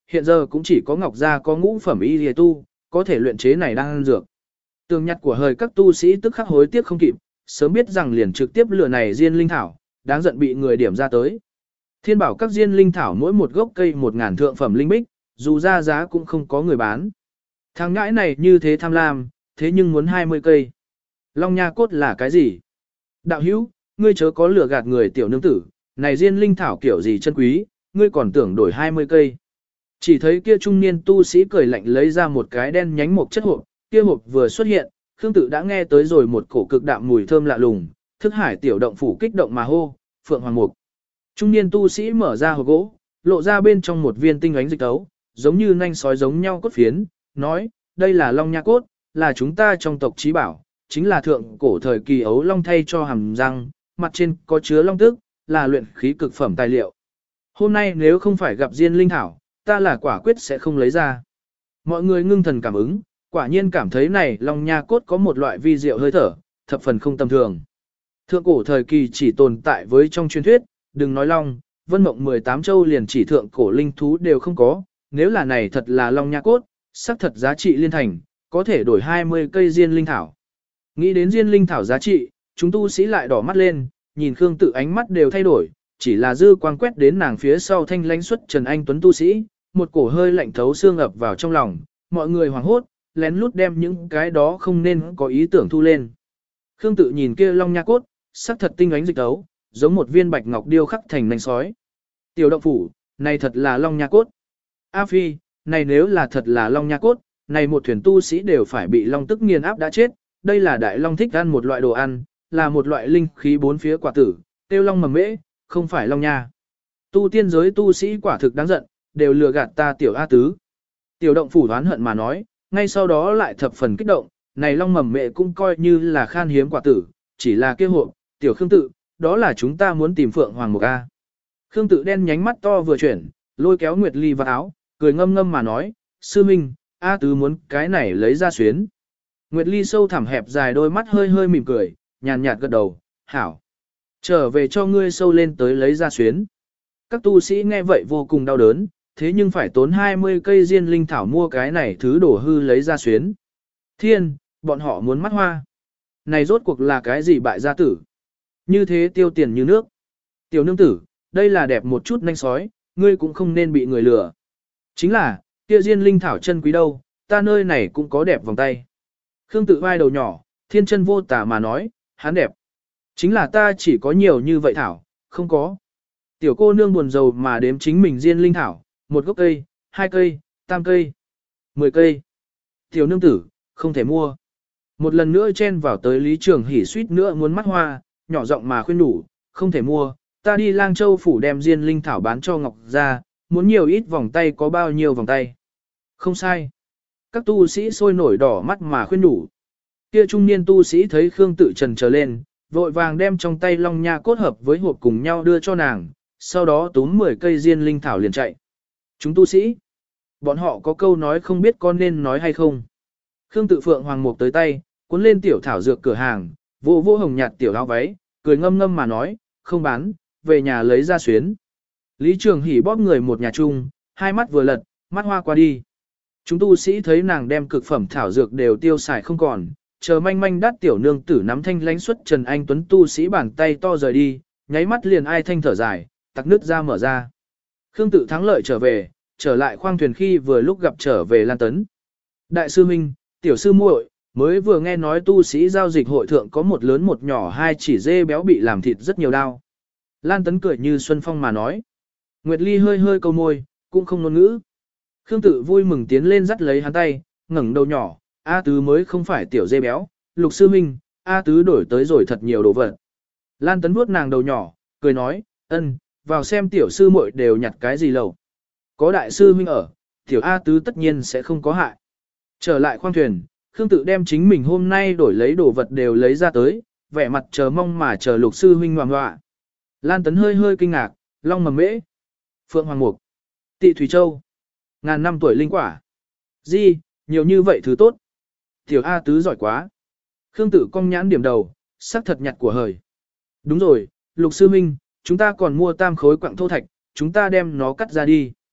hiện giờ cũng chỉ có Ngọc Gia có ngũ phẩm y lìa tu, có thể luyện chế này đang dược. Tường nhặt của hời các tu sĩ tức khắc hối tiếc không kịp, sớm biết rằng liền trực tiếp lựa này diên linh thảo, đáng giận bị người điểm ra tới. Thiên bảo các diên linh thảo mỗi một gốc cây một ngàn thượng phẩm linh bích, dù ra giá cũng không có người bán. Thằng ngãi này như thế tham lam, thế nhưng muốn hai mươi cây. Long nha cốt là cái gì? Đạo hữu, ngươi chớ có lừa gạt người tiểu nương tử, này diên linh thảo kiểu gì chân quý, ngươi còn tưởng đổi hai mươi cây. Chỉ thấy kia trung niên tu sĩ cười lạnh lấy ra một cái đen nhánh một chất hộp, kia hộp vừa xuất hiện, Khương Tự đã nghe tới rồi một cổ cực đạm mùi thơm lạ lùng, thức hải tiểu động phủ kích động mà hô, Phượng Hoàng Mục. Trung niên tu sĩ mở ra hộp gỗ, lộ ra bên trong một viên tinh ánh dịch tấu, giống như nanh sói giống nhau cốt phiến, nói, đây là long nha cốt, là chúng ta trong tộc trí bảo, chính là thượng cổ thời kỳ ấu long thay cho hàm răng, mặt trên có chứa long tức, là luyện khí cực phẩm tài liệu. Hôm nay nếu không phải gặp Diên Linh Thảo, ta là quả quyết sẽ không lấy ra. Mọi người ngưng thần cảm ứng, quả nhiên cảm thấy này long nha cốt có một loại vi diệu hơi thở, thập phần không tầm thường. Thượng cổ thời kỳ chỉ tồn tại với trong truyền thuyết, đừng nói long, vân mộng mười tám châu liền chỉ thượng cổ linh thú đều không có, nếu là này thật là long nha cốt, xác thật giá trị liên thành, có thể đổi hai mươi cây Diên Linh Thảo. Nghĩ đến Diên Linh Thảo giá trị, chúng tu sĩ lại đỏ mắt lên, nhìn Khương Tự ánh mắt đều thay đổi, chỉ là dư quang quét đến nàng phía sau thanh lãnh xuất Trần Anh Tuấn tu sĩ, một cổ hơi lạnh thấu xương ập vào trong lòng, mọi người hoảng hốt, lén lút đem những cái đó không nên có ý tưởng thu lên. Khương Tự nhìn kia long nha cốt, sắc thật tinh ánh dịch tấu, giống một viên bạch ngọc điêu khắc thành nanh sói. Tiểu động phủ, này thật là long nha cốt. A Phi, này nếu là thật là long nha cốt, này một thuyền tu sĩ đều phải bị long tức nghiền áp đã chết, đây là đại long thích ăn một loại đồ ăn, là một loại linh khí bốn phía quả tử, tiêu long mầm mễ, không phải long nha. Tu tiên giới tu sĩ quả thực đáng giận, đều lừa gạt ta tiểu A tứ. Tiểu động phủ đoán hận mà nói, ngay sau đó lại thập phần kích động, này long mầm mễ cũng coi như là khan hiếm quả tử, chỉ là kia hộ, tiểu Khương Tự, đó là chúng ta muốn tìm Phượng Hoàng Mục A. Khương Tự đen nhánh mắt to vừa chuyển, lôi kéo Nguyệt Ly vào áo, cười ngâm ngâm mà nói, sư minh, A tứ muốn cái này lấy ra xuyến. Nguyệt Ly sâu thẳm hẹp dài đôi mắt hơi hơi mỉm cười, nhàn nhạt gật đầu, hảo. Trở về cho ngươi sâu lên tới lấy ra xuyến. Các tu sĩ nghe vậy vô cùng đau đớn, thế nhưng phải tốn hai mươi cây Diên Linh Thảo mua cái này thứ đổ hư lấy ra xuyến. Thiên, bọn họ muốn mắt hoa. Này rốt cuộc là cái gì bại gia tử? Như thế tiêu tiền như nước. Tiểu nương tử, đây là đẹp một chút nanh sói, ngươi cũng không nên bị người lừa. Chính là, kia Diên Linh Thảo chân quý đâu, ta nơi này cũng có đẹp vòng tay. Khương Tự vai đầu nhỏ, thiên chân vô tả mà nói, hắn đẹp. Chính là ta chỉ có nhiều như vậy thảo, không có. Tiểu cô nương buồn rầu mà đếm chính mình Diên Linh Thảo, một gốc cây, hai cây, tam cây, mười cây. Tiểu nương tử, không thể mua. Một lần nữa chen vào tới Lý Trường Hỉ suýt nữa muốn mắt hoa, nhỏ giọng mà khuyên đủ, không thể mua, ta đi Lang Châu phủ đem Diên Linh Thảo bán cho Ngọc Gia, muốn nhiều ít vòng tay có bao nhiêu vòng tay. Không sai. Các tu sĩ sôi nổi đỏ mắt mà khuyên đủ. Kia trung niên tu sĩ thấy Khương Tự trần trở lên, vội vàng đem trong tay long nha cốt hợp với hộp cùng nhau đưa cho nàng, sau đó túm mười cây Diên Linh Thảo liền chạy. Chúng tu sĩ, bọn họ có câu nói không biết con nên nói hay không. Khương Tự Phượng Hoàng Mục tới tay, cuốn lên tiểu thảo dược cửa hàng, vô vô hồng nhạt tiểu áo váy, cười ngâm ngâm mà nói, không bán, về nhà lấy ra xuyến. Lý Trường Hỉ bóp người một nhà chung, hai mắt vừa lật, mắt hoa qua đi. Chúng tu sĩ thấy nàng đem cực phẩm thảo dược đều tiêu xài không còn, chờ manh manh đắt tiểu nương tử nắm thanh lãnh xuất Trần Anh Tuấn tu sĩ bàn tay to rời đi, nháy mắt liền ai thanh thở dài, tặc nứt ra mở ra. Khương Tự thắng lợi trở về, trở lại khoang thuyền khi vừa lúc gặp trở về Lan Tấn. Đại sư Minh, tiểu sư muội, mới vừa nghe nói tu sĩ giao dịch hội thượng có một lớn một nhỏ hai chỉ dê béo bị làm thịt rất nhiều đau. Lan Tấn cười như xuân phong mà nói. Nguyệt Ly hơi hơi câu môi, cũng không ngôn ngữ. Khương Tự vui mừng tiến lên dắt lấy hắn tay, ngẩng đầu nhỏ, A Tứ mới không phải tiểu dê béo, Lục sư minh, A Tứ đổi tới rồi thật nhiều đồ vật. Lan Tấn vuốt nàng đầu nhỏ, cười nói, ân, vào xem tiểu sư muội đều nhặt cái gì lầu. Có đại sư huynh ở, tiểu A Tứ tất nhiên sẽ không có hại. Trở lại khoang thuyền, Khương Tự đem chính mình hôm nay đổi lấy đồ vật đều lấy ra tới, vẻ mặt chờ mong mà chờ Lục sư huynh hoàng họa. Lan Tấn hơi hơi kinh ngạc, long mầm mễ, Phượng Hoàng Mục, Tị Thủy Châu, ngàn năm tuổi linh quả. Gì, nhiều như vậy thứ tốt. Tiểu A Tứ giỏi quá. Khương Tự cong nhãn điểm đầu, sắc thật nhặt của hời. Đúng rồi, Lục sư huynh, chúng ta còn mua tam khối quặng thô thạch, chúng ta đem nó cắt ra đi.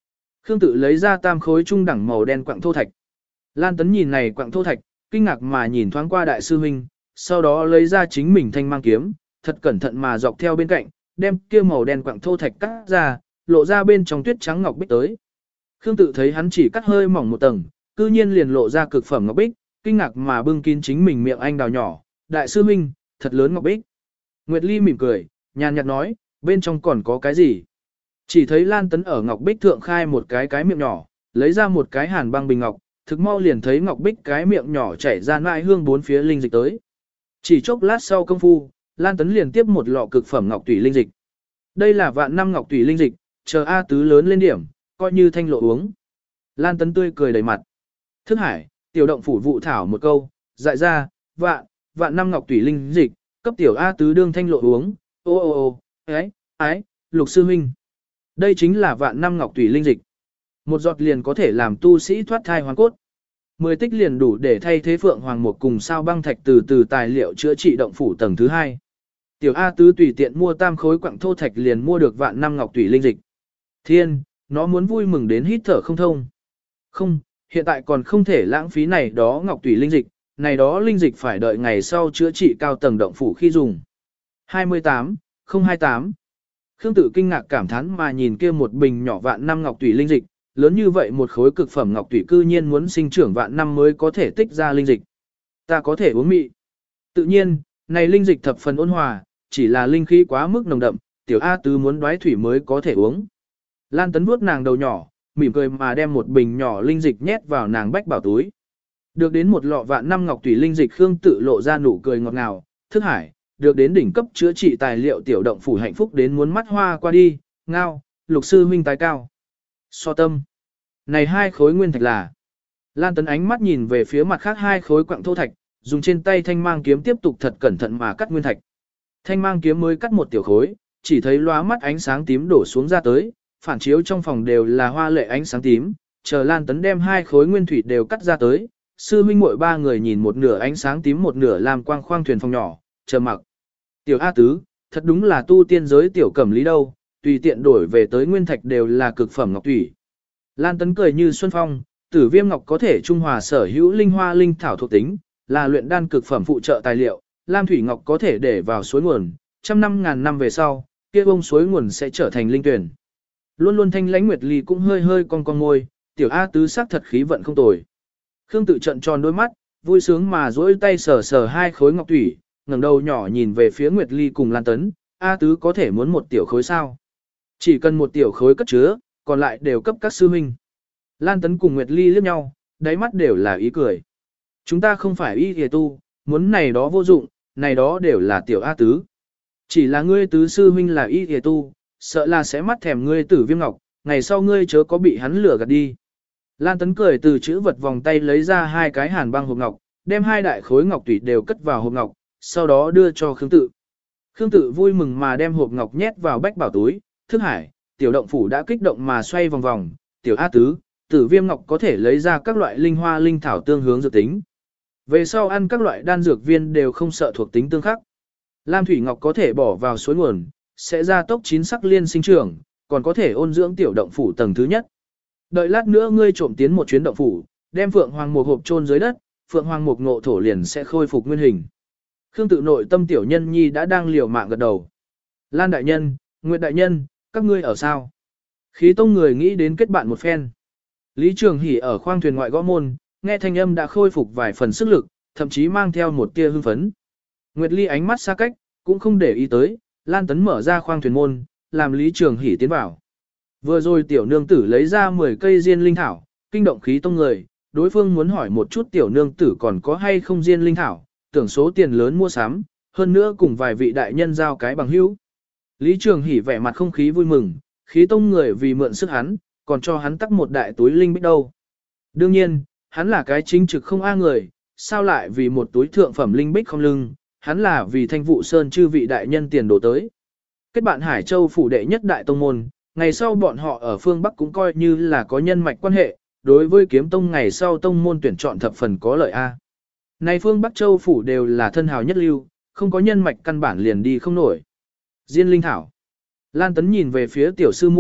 Khương Tự lấy ra tam khối trung đẳng màu đen quặng thô thạch. Lan Tấn nhìn này quặng thô thạch, kinh ngạc mà nhìn thoáng qua đại sư huynh, sau đó lấy ra chính mình thanh mang kiếm, thật cẩn thận mà dọc theo bên cạnh, đem kia màu đen quặng thô thạch cắt ra, lộ ra bên trong tuyết trắng ngọc bích tới. Khương Tự thấy hắn chỉ cắt hơi mỏng một tầng, cư nhiên liền lộ ra cực phẩm ngọc bích, kinh ngạc mà bưng kín chính mình miệng anh đào nhỏ, đại sư huynh, thật lớn ngọc bích. Nguyệt Ly mỉm cười, nhàn nhạt nói, bên trong còn có cái gì? Chỉ thấy Lan Tấn ở ngọc bích thượng khai một cái cái miệng nhỏ, lấy ra một cái hàn băng bình ngọc, thực mau liền thấy ngọc bích cái miệng nhỏ chảy ra nãi hương bốn phía linh dịch tới. Chỉ chốc lát sau công phu, Lan Tấn liền tiếp một lọ cực phẩm ngọc tủy linh dịch. Đây là vạn năm ngọc tủy linh dịch, chờ A Tứ lớn lên điểm, coi như thanh lộ uống. Lan Tấn tươi cười đầy mặt. Thức hải, tiểu động phủ vụ thảo một câu, dại ra, vạn, vạn năm ngọc tủy linh dịch, cấp tiểu A Tứ đương thanh lộ uống, ô ô ô, ái, ái, lục sư huynh. Đây chính là vạn năm ngọc tủy linh dịch. Một giọt liền có thể làm tu sĩ thoát thai hoàn cốt. Mười tích liền đủ để thay thế phượng hoàng một cùng sao băng thạch từ từ tài liệu chữa trị động phủ tầng thứ hai. Tiểu A Tứ tùy tiện mua tam khối quặng thô thạch liền mua được vạn năm ngọc tủy linh dịch. Thiên, nó muốn vui mừng đến hít thở không thông. Không, hiện tại còn không thể lãng phí này đó ngọc tủy linh dịch, này đó linh dịch phải đợi ngày sau chữa trị cao tầng động phủ khi dùng. hai mươi tám, không hai tám. Khương Tự kinh ngạc cảm thán mà nhìn kia một bình nhỏ vạn năm ngọc tủy linh dịch, lớn như vậy một khối cực phẩm ngọc tủy cư nhiên muốn sinh trưởng vạn năm mới có thể tích ra linh dịch. Ta có thể uống mị. Tự nhiên, này linh dịch thập phần ôn hòa, chỉ là linh khí quá mức nồng đậm, tiểu A Tứ muốn đoái thủy mới có thể uống. Lan Tấn vuốt nàng đầu nhỏ, mỉm cười mà đem một bình nhỏ linh dịch nhét vào nàng bách bảo túi. Được đến một lọ vạn năm ngọc tủy linh dịch, Khương Tự lộ ra nụ cười ngọt ngào, thức hải, được đến đỉnh cấp chữa trị tài liệu tiểu động phủ hạnh phúc đến muốn mắt hoa qua đi, ngao, lục sư huynh tái cao. So tâm. Này hai khối nguyên thạch là. Lan Tấn ánh mắt nhìn về phía mặt khác hai khối quặng thô thạch, dùng trên tay thanh mang kiếm tiếp tục thật cẩn thận mà cắt nguyên thạch. Thanh mang kiếm mới cắt một tiểu khối, chỉ thấy lóa mắt ánh sáng tím đổ xuống ra tới, phản chiếu trong phòng đều là hoa lệ ánh sáng tím, chờ Lan Tấn đem hai khối nguyên thủy đều cắt ra tới, sư huynh muội ba người nhìn một nửa ánh sáng tím một nửa làm quang khoang thuyền phòng nhỏ, chờ mặc. Tiểu A Tứ, thật đúng là tu tiên giới tiểu cẩm lý đâu, tùy tiện đổi về tới nguyên thạch đều là cực phẩm ngọc thủy. Lan Tấn cười như xuân phong, tử viêm ngọc có thể trung hòa sở hữu linh hoa linh thảo thuộc tính, là luyện đan cực phẩm phụ trợ tài liệu, lam thủy ngọc có thể để vào suối nguồn, trăm năm ngàn năm về sau, kia bông suối nguồn sẽ trở thành linh tuyển. Luôn luôn thanh lãnh Nguyệt Ly cũng hơi hơi cong cong môi, tiểu A Tứ sắc thật khí vận không tồi. Khương Tự trận tròn đôi mắt, vui sướng mà duỗi tay sờ sờ hai khối ngọc thủy, ngẩng đầu nhỏ nhìn về phía Nguyệt Ly cùng Lan Tấn, A Tứ có thể muốn một tiểu khối sao? Chỉ cần một tiểu khối cất chứa, còn lại đều cấp các sư huynh. Lan Tấn cùng Nguyệt Ly liếc nhau, đáy mắt đều là ý cười. Chúng ta không phải y hề tu, muốn này đó vô dụng, này đó đều là tiểu A Tứ. Chỉ là ngươi tứ sư huynh là y hề tu, sợ là sẽ mắt thèm ngươi tử viêm ngọc, ngày sau ngươi chớ có bị hắn lừa gạt đi. Lan Tấn cười từ chữ vật vòng tay lấy ra hai cái hàn băng hộp ngọc, đem hai đại khối ngọc tủy đều cất vào hộp ngọc, sau đó đưa cho Khương Tự. Khương Tự vui mừng mà đem hộp ngọc nhét vào bách bảo túi, thức hải, tiểu động phủ đã kích động mà xoay vòng vòng, tiểu A Tứ, tử viêm ngọc có thể lấy ra các loại linh hoa linh thảo tương hướng dược tính. Về sau ăn các loại đan dược viên đều không sợ thuộc tính tương khắc. Lam thủy ngọc có thể bỏ vào suối nguồn, sẽ ra tốc chín sắc liên sinh trưởng, còn có thể ôn dưỡng tiểu động phủ tầng thứ nhất. Đợi lát nữa ngươi trộm tiến một chuyến động phủ, đem phượng hoàng mục hộp chôn dưới đất, phượng hoàng mục ngộ thổ liền sẽ khôi phục nguyên hình. Khương Tự nội tâm tiểu nhân nhi đã đang liều mạng gật đầu. Lan đại nhân, Nguyệt đại nhân, các ngươi ở sao? Khí tông người nghĩ đến kết bạn một phen. Lý Trường Hỷ ở khoang thuyền ngoại gõ môn, nghe thanh âm đã khôi phục vài phần sức lực, thậm chí mang theo một tia hưng phấn. Nguyệt Ly ánh mắt xa cách, cũng không để ý tới, Lan Tấn mở ra khoang thuyền môn, làm Lý Trường Hỷ tiến vào. Vừa rồi tiểu nương tử lấy ra mười cây diên linh thảo, kinh động khí tông người, đối phương muốn hỏi một chút tiểu nương tử còn có hay không diên linh thảo, tưởng số tiền lớn mua sắm, hơn nữa cùng vài vị đại nhân giao cái bằng hữu. Lý Trường Hỷ vẻ mặt không khí vui mừng, khí tông người vì mượn sức hắn, còn cho hắn tắc một đại túi linh bích đâu. Đương nhiên, hắn là cái chính trực không a người, sao lại vì một túi thượng phẩm linh bích không lưng, hắn là vì thanh vụ sơn chư vị đại nhân tiền đổ tới. Kết bạn Hải Châu phủ đệ nhất đại tông môn, ngày sau bọn họ ở phương Bắc cũng coi như là có nhân mạch quan hệ, đối với kiếm tông ngày sau tông môn tuyển chọn thập phần có lợi a. Này phương Bắc Châu phủ đều là thân hào nhất lưu, không có nhân mạch căn bản liền đi không nổi. Diên linh thảo. Lan Tấn nhìn về phía tiểu sư muội,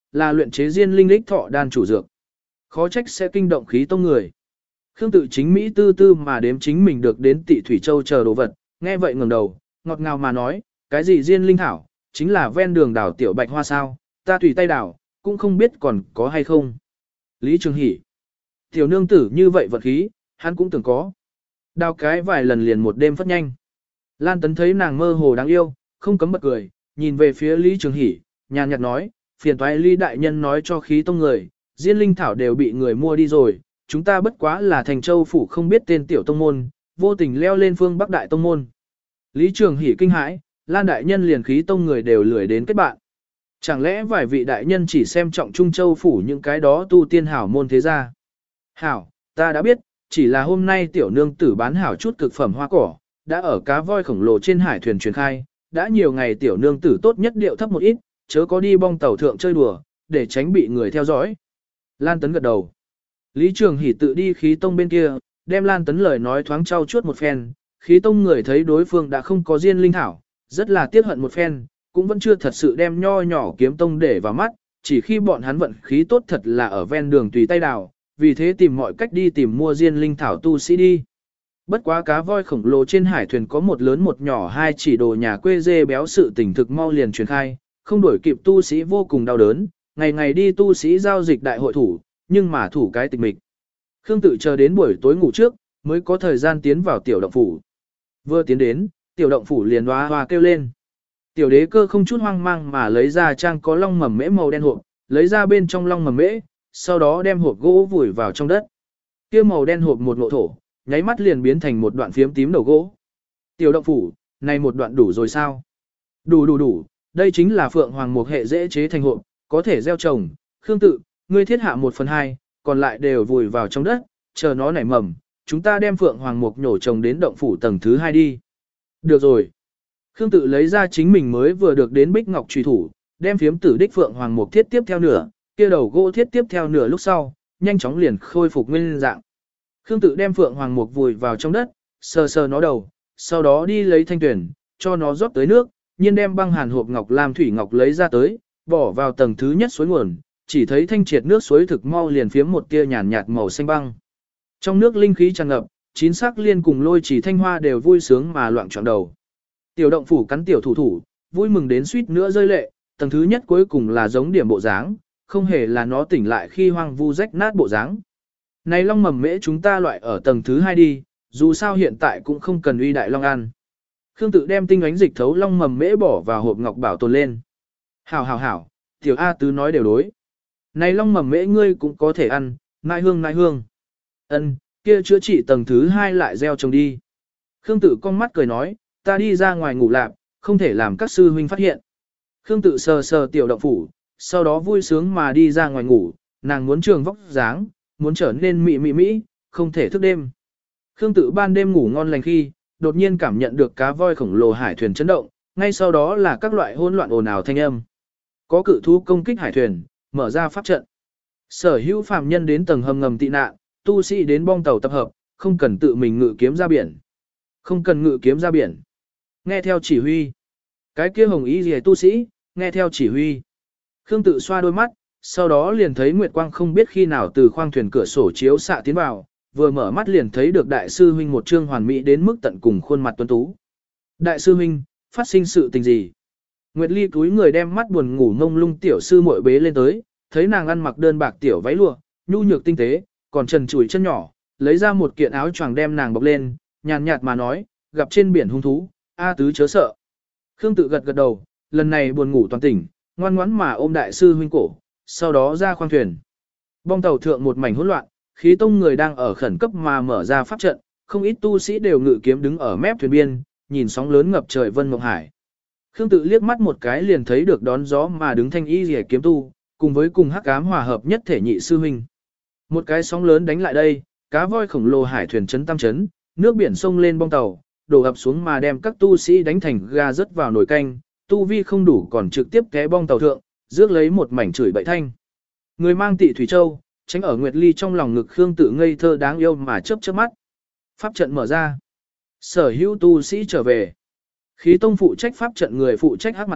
là luyện chế diên linh lích thọ đan chủ dược. Khó trách sẽ kinh động khí tông người. Khương tự chính Mỹ tư tư mà đếm chính mình được đến Tị Thủy Châu chờ đồ vật, nghe vậy ngẩng đầu, ngọt ngào mà nói, cái gì diên linh thảo, chính là ven đường đảo tiểu bạch hoa sao, ta tùy tay đảo, cũng không biết còn có hay không. Lý Trường Hỷ, tiểu nương tử như vậy vật khí, hắn cũng tưởng có. Đào cái vài lần liền một đêm phất nhanh. Lan Tấn thấy nàng mơ hồ đáng yêu, không cấm bật cười, nhìn về phía Lý Trường Hỷ, nhàn nhạt nói, phiền toái Lý đại nhân nói cho khí tông người, diên linh thảo đều bị người mua đi rồi, chúng ta bất quá là thành châu phủ không biết tên tiểu tông môn, vô tình leo lên phương Bắc đại tông môn. Lý Trường Hỷ kinh hãi, Lan đại nhân liền khí tông người đều lười đến kết bạn. Chẳng lẽ vài vị đại nhân chỉ xem trọng Trung Châu phủ những cái đó tu tiên hảo môn thế gia? Hảo, ta đã biết, chỉ là hôm nay tiểu nương tử bán hảo chút cực phẩm hoa cỏ, đã ở cá voi khổng lồ trên hải thuyền truyền khai, đã nhiều ngày tiểu nương tử tốt nhất điệu thấp một ít, chớ có đi bong tàu thượng chơi đùa, để tránh bị người theo dõi. Lan Tấn gật đầu. Lý Trường Hỷ tự đi khí tông bên kia, đem Lan Tấn lời nói thoáng trau chuốt một phen, khí tông người thấy đối phương đã không có diên linh thảo, rất là tiếc hận một phen, cũng vẫn chưa thật sự đem nho nhỏ kiếm tông để vào mắt, chỉ khi bọn hắn vận khí tốt thật là ở ven đường tùy tay đào, vì thế tìm mọi cách đi tìm mua diên linh thảo tu sĩ đi. Bất quá cá voi khổng lồ trên hải thuyền có một lớn một nhỏ hai chỉ đồ nhà quê dê béo sự tình thực mau liền truyền khai, không đuổi kịp tu sĩ vô cùng đau đớn, ngày ngày đi tu sĩ giao dịch đại hội thủ, nhưng mà thủ cái tịch mịch. Khương tự chờ đến buổi tối ngủ trước, mới có thời gian tiến vào tiểu động phủ. Vừa tiến đến, tiểu động phủ liền hoa hoa kêu lên. Tiểu đế cơ không chút hoang mang mà lấy ra trang có long mầm mễ màu đen hộp, lấy ra bên trong long mầm mễ, sau đó đem hộp gỗ vùi vào trong đất. Kia màu đen hộp một ngộ thổ, nháy mắt liền biến thành một đoạn phiếm tím đầu gỗ. Tiểu động phủ, này một đoạn đủ rồi sao? Đủ đủ đủ, đây chính là phượng hoàng mục hệ dễ chế thành hộp, có thể gieo trồng. Khương tự, ngươi thiết hạ một phần hai, còn lại đều vùi vào trong đất, chờ nó nảy mầm, chúng ta đem phượng hoàng mục nhổ trồng đến động phủ tầng thứ hai đi. Được rồi. Khương tự lấy ra chính mình mới vừa được đến bích ngọc truy thủ, đem phiếm tử đích phượng hoàng mục thiết tiếp theo nửa, kia đầu gỗ thiết tiếp theo nửa lúc sau, nhanh chóng liền khôi phục nguyên dạng. Khương tự đem phượng hoàng mục vùi vào trong đất, sờ sờ nó đầu, sau đó đi lấy thanh tuyển, cho nó rót tới nước, nhiên đem băng hàn hộp ngọc làm thủy ngọc lấy ra tới, bỏ vào tầng thứ nhất suối nguồn, chỉ thấy thanh triệt nước suối thực mau liền phiếm một tia nhàn nhạt màu xanh băng. Trong nước linh khí tràn ngập, chín sắc liên cùng lôi chỉ thanh hoa đều vui sướng mà loạn trọn đầu. Tiểu động phủ cắn tiểu thủ thủ, vui mừng đến suýt nữa rơi lệ, tầng thứ nhất cuối cùng là giống điểm bộ dáng, không hề là nó tỉnh lại khi hoang vu rách nát bộ dáng. Này long mầm mễ chúng ta loại ở tầng thứ hai đi, dù sao hiện tại cũng không cần uy đại long ăn. Khương tự đem tinh ánh dịch thấu long mầm mễ bỏ vào hộp ngọc bảo tồn lên. Hảo hảo hảo, tiểu A tứ nói đều đối. Này long mầm mễ ngươi cũng có thể ăn, nai hương nai hương. Ân, kia chữa trị tầng thứ hai lại gieo trồng đi. Khương tự con mắt cười nói, ta đi ra ngoài ngủ lạp, không thể làm các sư huynh phát hiện. Khương tự sờ sờ tiểu động phủ, sau đó vui sướng mà đi ra ngoài ngủ, nàng muốn trường vóc dáng, muốn trở nên mị mị mỹ, không thể thức đêm. Khương tự ban đêm ngủ ngon lành khi, đột nhiên cảm nhận được cá voi khổng lồ hải thuyền chấn động, ngay sau đó là các loại hỗn loạn ồn ào thanh âm. Có cự thú công kích hải thuyền, mở ra pháp trận. Sở hữu phàm nhân đến tầng hầm ngầm tị nạn, tu sĩ đến bong tàu tập hợp, không cần tự mình ngự kiếm ra biển. Không cần ngự kiếm ra biển. Nghe theo chỉ huy. Cái kia hồng y rìa tu sĩ, nghe theo chỉ huy. Khương tự xoa đôi mắt, sau đó liền thấy Nguyệt Quang không biết khi nào từ khoang thuyền cửa sổ chiếu xạ tiến vào, vừa mở mắt liền thấy được đại sư huynh một trương hoàn mỹ đến mức tận cùng khuôn mặt tuấn tú. Đại sư huynh, phát sinh sự tình gì? Nguyệt Ly cúi người đem mắt buồn ngủ ngông lung tiểu sư muội bế lên tới, thấy nàng ăn mặc đơn bạc tiểu váy lụa, nhu nhược tinh tế, còn trần trụi chân nhỏ, lấy ra một kiện áo choàng đem nàng bọc lên, nhàn nhạt mà nói, gặp trên biển hung thú, A tứ chớ sợ. Khương tự gật gật đầu, lần này buồn ngủ toàn tỉnh, ngoan ngoãn mà ôm đại sư huynh cổ, sau đó ra khoang thuyền. Bong tàu thượng một mảnh hỗn loạn, khí tông người đang ở khẩn cấp mà mở ra pháp trận, không ít tu sĩ đều ngự kiếm đứng ở mép thuyền biên, nhìn sóng lớn ngập trời vân mộng hải. Khương tự liếc mắt một cái liền thấy được đón gió mà đứng thanh y rìa kiếm tu, cùng với cùng hắc ám hòa hợp nhất thể nhị sư huynh. Một cái sóng lớn đánh lại đây, cá voi khổng lồ hải thuyền chấn tam chấn, nước biển sông lên bong tàu, đổ ập xuống mà đem các tu sĩ đánh thành ga rớt vào nồi canh, tu vi không đủ còn trực tiếp té bong tàu thượng, rước lấy một mảnh chửi bậy thanh. Người mang Tị Thủy Châu, tránh ở Nguyệt Ly trong lòng ngực Khương tự ngây thơ đáng yêu mà chớp chớp mắt. Pháp trận mở ra. Sở hữu tu sĩ trở về. Khí tông phụ trách pháp trận người phụ trách hắc mặt quát,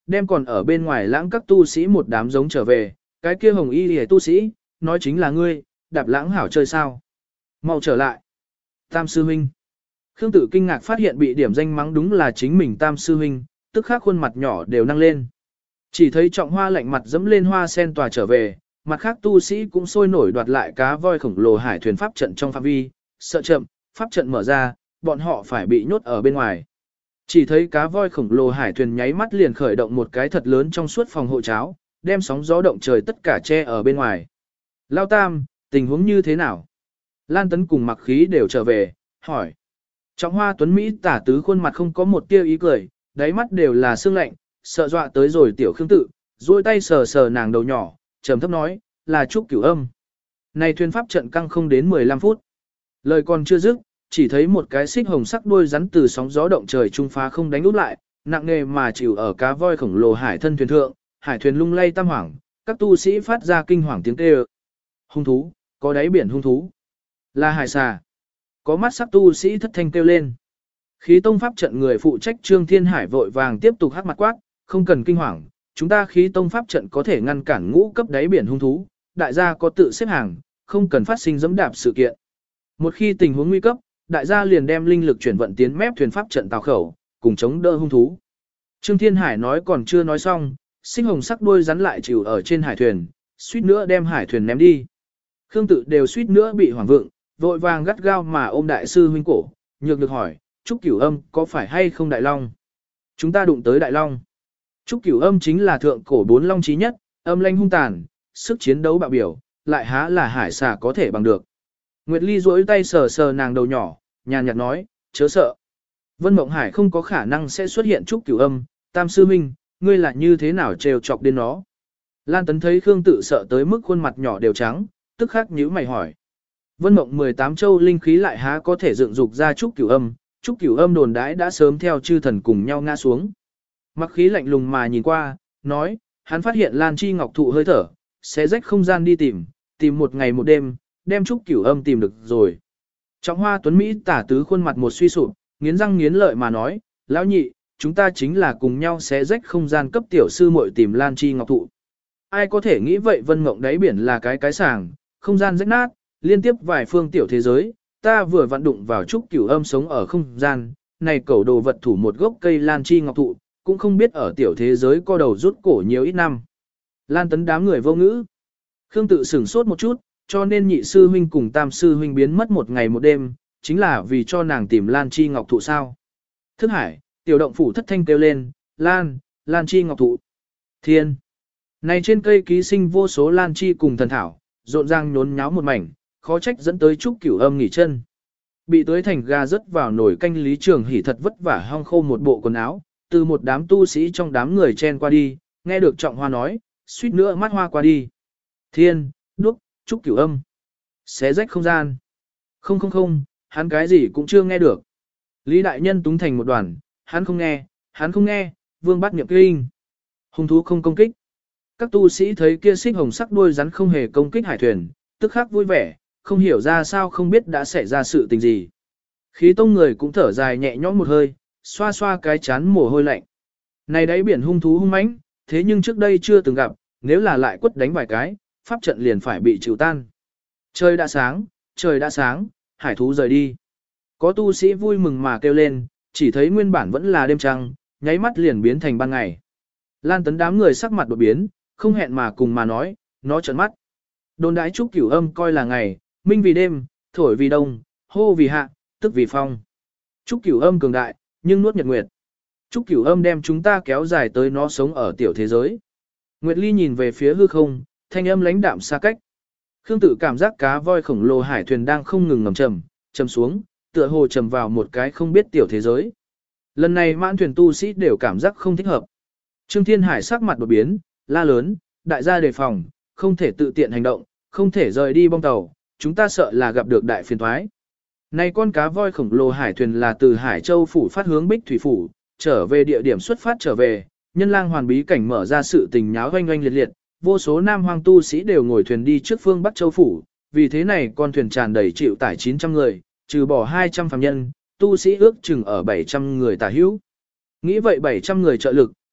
đem còn ở bên ngoài lãng các tu sĩ một đám giống trở về, cái kia hồng y lìa tu sĩ, nói chính là ngươi, đạp lãng hảo chơi sao. Mau trở lại. Tam sư huynh. Khương Tử kinh ngạc phát hiện bị điểm danh mắng đúng là chính mình Tam sư huynh, tức khắc khuôn mặt nhỏ đều nâng lên. Chỉ thấy Trọng Hoa lạnh mặt dẫm lên hoa sen tòa trở về, mặt khác tu sĩ cũng sôi nổi đoạt lại cá voi khổng lồ hải thuyền pháp trận trong phạm vi, sợ chậm, pháp trận mở ra, bọn họ phải bị nhốt ở bên ngoài. Chỉ thấy cá voi khổng lồ hải thuyền nháy mắt liền khởi động một cái thật lớn trong suốt phòng hộ cháo, đem sóng gió động trời tất cả che ở bên ngoài. Lao Tam, tình huống như thế nào? Lan Tấn cùng Mặc Khí đều trở về, hỏi. Trọng Hoa Tuấn Mỹ tả tứ khuôn mặt không có một tia ý cười, đáy mắt đều là sương lạnh, sợ dọa tới rồi tiểu Khương Tự, duỗi tay sờ sờ nàng đầu nhỏ, trầm thấp nói, là Trúc Cửu Âm. Này thuyền pháp trận căng không đến mười lăm phút. Lời còn chưa dứt, chỉ thấy một cái xích hồng sắc đuôi rắn từ sóng gió động trời trung phá không đánh úp lại, nặng nề mà chịu ở cá voi khổng lồ hải thân thuyền thượng, hải thuyền lung lay tam hoảng, các tu sĩ phát ra kinh hoàng tiếng kêu. Hung thú, có đáy biển hung thú. Là hải xà. Có mắt sắc tu sĩ thất thanh kêu lên. Khí tông pháp trận người phụ trách Trương Thiên Hải vội vàng tiếp tục hắc mặt quát, không cần kinh hoàng, chúng ta khí tông pháp trận có thể ngăn cản ngũ cấp đáy biển hung thú, đại gia có tự xếp hàng, không cần phát sinh dẫm đạp sự kiện. Một khi tình huống nguy cấp, đại gia liền đem linh lực chuyển vận tiến mép thuyền pháp trận tàu khẩu, cùng chống đỡ hung thú. Trương Thiên Hải nói còn chưa nói xong, sinh hồng sắc đuôi rắn lại chịu ở trên hải thuyền, suýt nữa đem hải thuyền ném đi. Khương Tự đều suýt nữa bị hoảng vượng, vội vàng gắt gao mà ôm đại sư huynh cổ, nhược được hỏi, Trúc Cửu Âm có phải hay không đại long? Chúng ta đụng tới đại long. Trúc Cửu Âm chính là thượng cổ bốn long chí nhất, âm lanh hung tàn, sức chiến đấu bạo biểu, lại há là hải xà có thể bằng được. Nguyệt Ly duỗi tay sờ sờ nàng đầu nhỏ, nhàn nhạt nói, chớ sợ. Vân Mộng Hải không có khả năng sẽ xuất hiện Trúc Cửu Âm, Tam sư huynh, ngươi là như thế nào trêu chọc đến nó? Lan Tấn thấy Khương Tự sợ tới mức khuôn mặt nhỏ đều trắng, tức khắc nhíu mày hỏi. Vân Mộng mười tám châu linh khí lại há có thể dựng dục ra Trúc Cửu Âm, Trúc Cửu Âm đồn đãi đã sớm theo chư thần cùng nhau ngã xuống. Mặc Khí lạnh lùng mà nhìn qua, nói, hắn phát hiện Lan Chi Ngọc thụ hơi thở, sẽ rách không gian đi tìm, tìm một ngày một đêm, đem Trúc Cửu Âm tìm được rồi. Trọng Hoa Tuấn Mỹ tả tứ khuôn mặt một suy sụp, nghiến răng nghiến lợi mà nói, lão nhị, chúng ta chính là cùng nhau sẽ rách không gian cấp tiểu sư muội tìm Lan Chi Ngọc thụ. Ai có thể nghĩ vậy Vân Mộng đáy biển là cái cái sàng, không gian rách nát, liên tiếp vài phương tiểu thế giới, ta vừa vặn đụng vào Trúc Cửu Âm sống ở không gian, này cẩu đồ vật thủ một gốc cây Lan Chi Ngọc thụ, cũng không biết ở tiểu thế giới co đầu rút cổ nhiều ít năm. Lan Tấn đám người vô ngữ. Khương Tự sửng sốt một chút, cho nên nhị sư huynh cùng tam sư huynh biến mất một ngày một đêm, chính là vì cho nàng tìm Lan Chi Ngọc thụ sao. Thức Hải, tiểu động phủ thất thanh kêu lên, Lan, Lan Chi Ngọc thụ. Thiên. Này trên cây ký sinh vô số Lan Chi cùng thần thảo, rộn ràng nhốn nháo một mảnh, khó trách dẫn tới Trúc Cửu Âm nghỉ chân. Bị tưới thành gà rớt vào nồi canh Lý Trường Hỉ thật vất vả hong khô một bộ quần áo, từ một đám tu sĩ trong đám người chen qua đi, nghe được Trọng Hoa nói, suýt nữa mắt hoa qua đi. Thiên, đuốc, Trúc Cửu Âm. Xé rách không gian. Không không không, hắn cái gì cũng chưa nghe được. Lý Đại Nhân túng thành một đoàn, hắn không nghe, hắn không nghe, vương bắt niệm kinh. Hung thú không công kích. Các tu sĩ thấy kia xích hồng sắc đuôi rắn không hề công kích hải thuyền, tức khắc vui vẻ, không hiểu ra sao không biết đã xảy ra sự tình gì. Khí tông người cũng thở dài nhẹ nhõm một hơi, xoa xoa cái chán mồ hôi lạnh. Này đáy biển hung thú hung mãnh, thế nhưng trước đây chưa từng gặp, nếu là lại quất đánh vài cái, pháp trận liền phải bị chịu tan. Trời đã sáng, trời đã sáng, hải thú rời đi. Có tu sĩ vui mừng mà kêu lên, chỉ thấy nguyên bản vẫn là đêm trăng, nháy mắt liền biến thành ban ngày. Lan Tấn đám người sắc mặt đột biến, không hẹn mà cùng mà nói, nó trợn mắt. Đồn đãi Trúc Cửu Âm coi là ngày, minh vì đêm, thổi vì đông, hô vì hạ, tức vì phong. Trúc Cửu Âm cường đại, nhưng nuốt nhật nguyệt. Trúc Cửu Âm đem chúng ta kéo dài tới nó sống ở tiểu thế giới. Nguyệt Ly nhìn về phía hư không, thanh âm lãnh đạm xa cách. Khương Tự cảm giác cá voi khổng lồ hải thuyền đang không ngừng ngầm trầm, trầm xuống, tựa hồ trầm vào một cái không biết tiểu thế giới. Lần này mãn thuyền tu sĩ đều cảm giác không thích hợp. Trương Thiên Hải sắc mặt đột biến, la lớn, đại gia đề phòng, không thể tự tiện hành động, không thể rời đi bong tàu, chúng ta sợ là gặp được đại phiền toái. Này con cá voi khổng lồ hải thuyền là từ Hải Châu phủ phát hướng Bích Thủy phủ, trở về địa điểm xuất phát trở về, nhân lang hoàn bí cảnh mở ra sự tình nháo oanh oanh liệt liệt, vô số nam hoang tu sĩ đều ngồi thuyền đi trước phương Bắc Châu phủ, vì thế này con thuyền tràn đầy chịu tải chín trăm người, trừ bỏ hai trăm phàm nhân, tu sĩ ước chừng ở bảy trăm người tả hữu. Nghĩ vậy bảy trăm người trợ lực,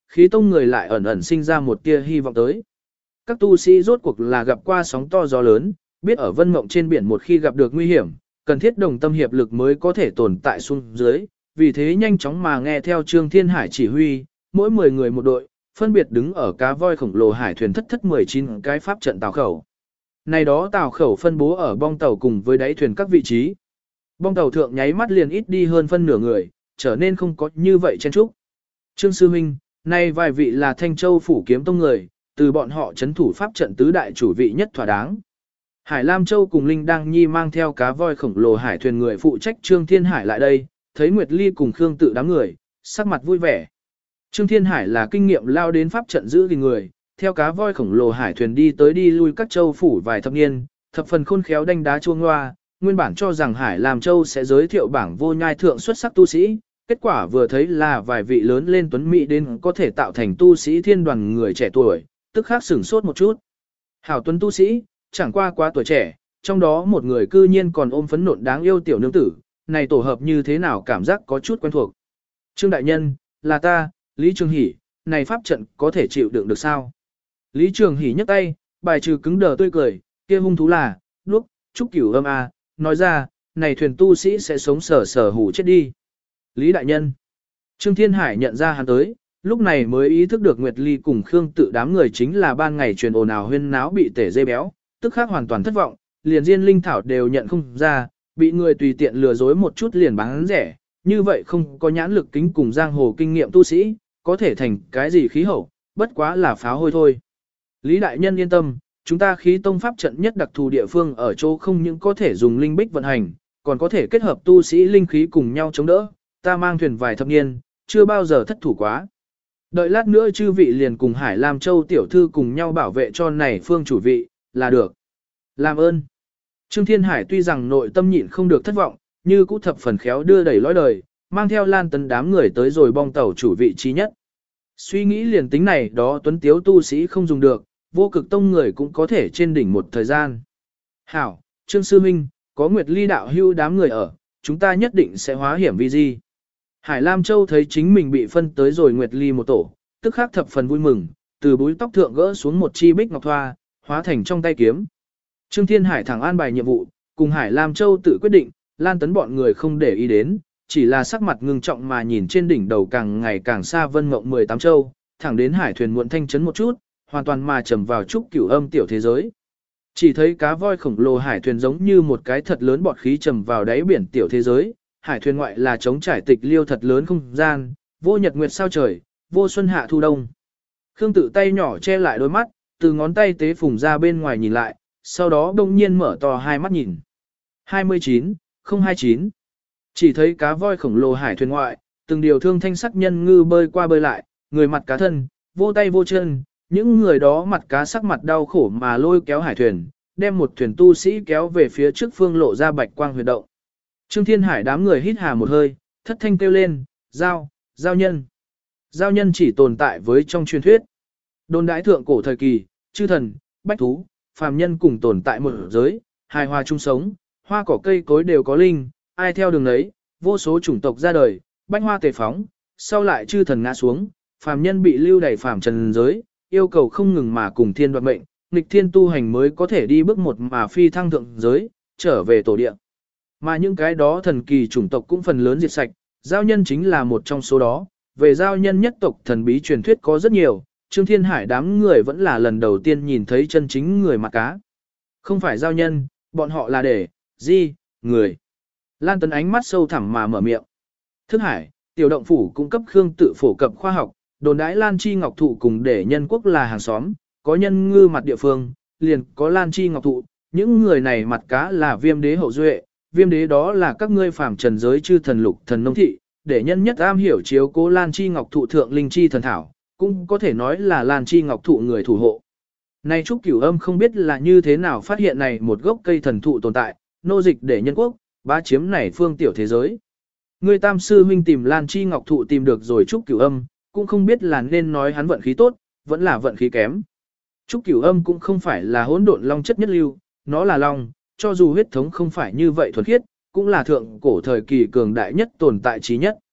khí tông người lại ẩn ẩn sinh ra một tia hy vọng tới. Các tu sĩ rốt cuộc là gặp qua sóng to gió lớn, biết ở vân mộng trên biển một khi gặp được nguy hiểm, cần thiết đồng tâm hiệp lực mới có thể tồn tại xuống dưới, vì thế nhanh chóng mà nghe theo Trương Thiên Hải chỉ huy, mỗi mười người một đội, phân biệt đứng ở cá voi khổng lồ hải thuyền thất thất mười chín cái pháp trận tàu khẩu. Này đó tàu khẩu phân bố ở bong tàu cùng với đáy thuyền các vị trí. Bong tàu thượng nháy mắt liền ít đi hơn phân nửa người, trở nên không có như vậy chen trúc. Trương Sư Minh, nay vài vị là Thanh Châu phủ kiếm tông người, từ bọn họ chấn thủ pháp trận tứ đại chủ vị nhất thỏa đáng. Hải Lam Châu cùng Linh Đăng Nhi mang theo cá voi khổng lồ hải thuyền người phụ trách Trương Thiên Hải lại đây, thấy Nguyệt Ly cùng Khương Tự đám người, sắc mặt vui vẻ. Trương Thiên Hải là kinh nghiệm lao đến pháp trận giữ gìn người, theo cá voi khổng lồ hải thuyền đi tới đi lui các châu phủ vài thập niên, thập phần khôn khéo đanh đá chuông loa, nguyên bản cho rằng Hải Lam Châu sẽ giới thiệu bảng vô nhai thượng xuất sắc tu sĩ, kết quả vừa thấy là vài vị lớn lên tuấn mỹ đến có thể tạo thành tu sĩ thiên đoàn người trẻ tuổi, tức khắc sửng sốt một chút. Hảo tuấn tu sĩ, chẳng qua quá tuổi trẻ, trong đó một người cư nhiên còn ôm phấn nộn đáng yêu tiểu nương tử, này tổ hợp như thế nào cảm giác có chút quen thuộc. Trương Đại Nhân, là ta, Lý Trường Hỷ, này pháp trận có thể chịu đựng được sao? Lý Trường Hỷ nhấc tay, bài trừ cứng đờ tươi cười, kia hung thú là, đuốc, trúc cửu âm a, nói ra, này thuyền tu sĩ sẽ sống sờ sờ hủ chết đi. Lý Đại Nhân, Trương Thiên Hải nhận ra hắn tới, lúc này mới ý thức được Nguyệt Ly cùng Khương Tự đám người chính là ban ngày truyền ồn ào huyên náo bị tể dây béo, tức khác hoàn toàn thất vọng, liền Diên Linh Thảo đều nhận không ra, bị người tùy tiện lừa dối một chút liền bán rẻ, như vậy không có nhãn lực kính cùng giang hồ kinh nghiệm tu sĩ, có thể thành cái gì khí hậu, bất quá là pháo hôi thôi. Lý Đại Nhân yên tâm, chúng ta khí tông pháp trận nhất đặc thù địa phương ở chỗ không những có thể dùng linh bích vận hành, còn có thể kết hợp tu sĩ linh khí cùng nhau chống đỡ, ta mang thuyền vài thập niên, chưa bao giờ thất thủ quá. Đợi lát nữa chư vị liền cùng Hải Lam Châu tiểu thư cùng nhau bảo vệ cho này phương chủ vị, là được. Làm ơn. Trương Thiên Hải tuy rằng nội tâm nhịn không được thất vọng, như cũ thập phần khéo đưa đẩy lõi đời, mang theo Lan Tấn đám người tới rồi bong tàu chủ vị trí nhất. Suy nghĩ liền tính này đó tuấn tiếu tu sĩ không dùng được, vô cực tông người cũng có thể trên đỉnh một thời gian. Hảo, Trương Sư Minh, có Nguyệt Ly đạo hưu đám người ở, chúng ta nhất định sẽ hóa hiểm vi di. Hải Lam Châu thấy chính mình bị phân tới rồi Nguyệt Ly một tổ, tức khắc thập phần vui mừng, từ búi tóc thượng gỡ xuống một chi bích ngọc thoa, hóa thành trong tay kiếm. Trương Thiên Hải thẳng an bài nhiệm vụ, cùng Hải Lam Châu tự quyết định, Lan Tấn bọn người không để ý đến, chỉ là sắc mặt ngưng trọng mà nhìn trên đỉnh đầu càng ngày càng xa vân mộng mười tám châu, thẳng đến hải thuyền muộn thanh chấn một chút, hoàn toàn mà trầm vào trúc cửu âm tiểu thế giới. Chỉ thấy cá voi khổng lồ hải thuyền giống như một cái thật lớn bọt khí trầm vào đáy biển tiểu thế giới, hải thuyền ngoại là trống trải tịch liêu thật lớn không gian, vô nhật nguyệt sao trời, vô xuân hạ thu đông. Khương Tự tay nhỏ che lại đôi mắt, từ ngón tay tế phùng ra bên ngoài nhìn lại, sau đó đông nhiên mở to hai mắt nhìn. hai mươi chín, không hai chín. Chỉ thấy cá voi khổng lồ hải thuyền ngoại, từng điều thương thanh sắc nhân ngư bơi qua bơi lại, người mặt cá thân, vô tay vô chân, những người đó mặt cá sắc mặt đau khổ mà lôi kéo hải thuyền, đem một thuyền tu sĩ kéo về phía trước phương lộ ra bạch quang huyệt động. Trương Thiên Hải đám người hít hà một hơi, thất thanh kêu lên, giao, giao nhân. Giao nhân chỉ tồn tại với trong truyền thuyết. Đồn đãi thượng cổ thời kỳ, chư thần, bách thú, phàm nhân cùng tồn tại một giới, hài hòa chung sống, hoa cỏ cây cối đều có linh, ai theo đường đấy, vô số chủng tộc ra đời, bách hoa tề phóng, sau lại chư thần ngã xuống, phàm nhân bị lưu đày phàm trần giới, yêu cầu không ngừng mà cùng thiên đoạt mệnh, nghịch thiên tu hành mới có thể đi bước một mà phi thăng thượng giới, trở về tổ địa. Mà những cái đó thần kỳ chủng tộc cũng phần lớn diệt sạch, giao nhân chính là một trong số đó, về giao nhân nhất tộc thần bí truyền thuyết có rất nhiều, Trương Thiên Hải đám người vẫn là lần đầu tiên nhìn thấy chân chính người mặt cá. Không phải giao nhân, bọn họ là để, di, người. Lan Tấn ánh mắt sâu thẳm mà mở miệng. Thức Hải, tiểu động phủ cung cấp Khương Tự phổ cập khoa học, đồn đãi Lan Chi Ngọc Thụ cùng để nhân quốc là hàng xóm, có nhân ngư mặt địa phương, liền có Lan Chi Ngọc Thụ, những người này mặt cá là viêm đế hậu duệ, viêm đế đó là các ngươi phàm trần giới chư thần lục thần nông thị, để nhân nhất am hiểu chiếu cố Lan Chi Ngọc Thụ thượng linh chi thần thảo, cũng có thể nói là Lan Chi Ngọc Thụ người thủ hộ. Nay Trúc Cửu Âm không biết là như thế nào phát hiện này một gốc cây thần thụ tồn tại, nô dịch để nhân quốc, bá chiếm này phương tiểu thế giới. Người tam sư huynh tìm Lan Chi Ngọc Thụ tìm được rồi Trúc Cửu Âm, cũng không biết là nên nói hắn vận khí tốt, vẫn là vận khí kém. Trúc Cửu Âm cũng không phải là hỗn độn long chất nhất lưu, nó là long, cho dù huyết thống không phải như vậy thuần khiết, cũng là thượng cổ thời kỳ cường đại nhất tồn tại trí nhất.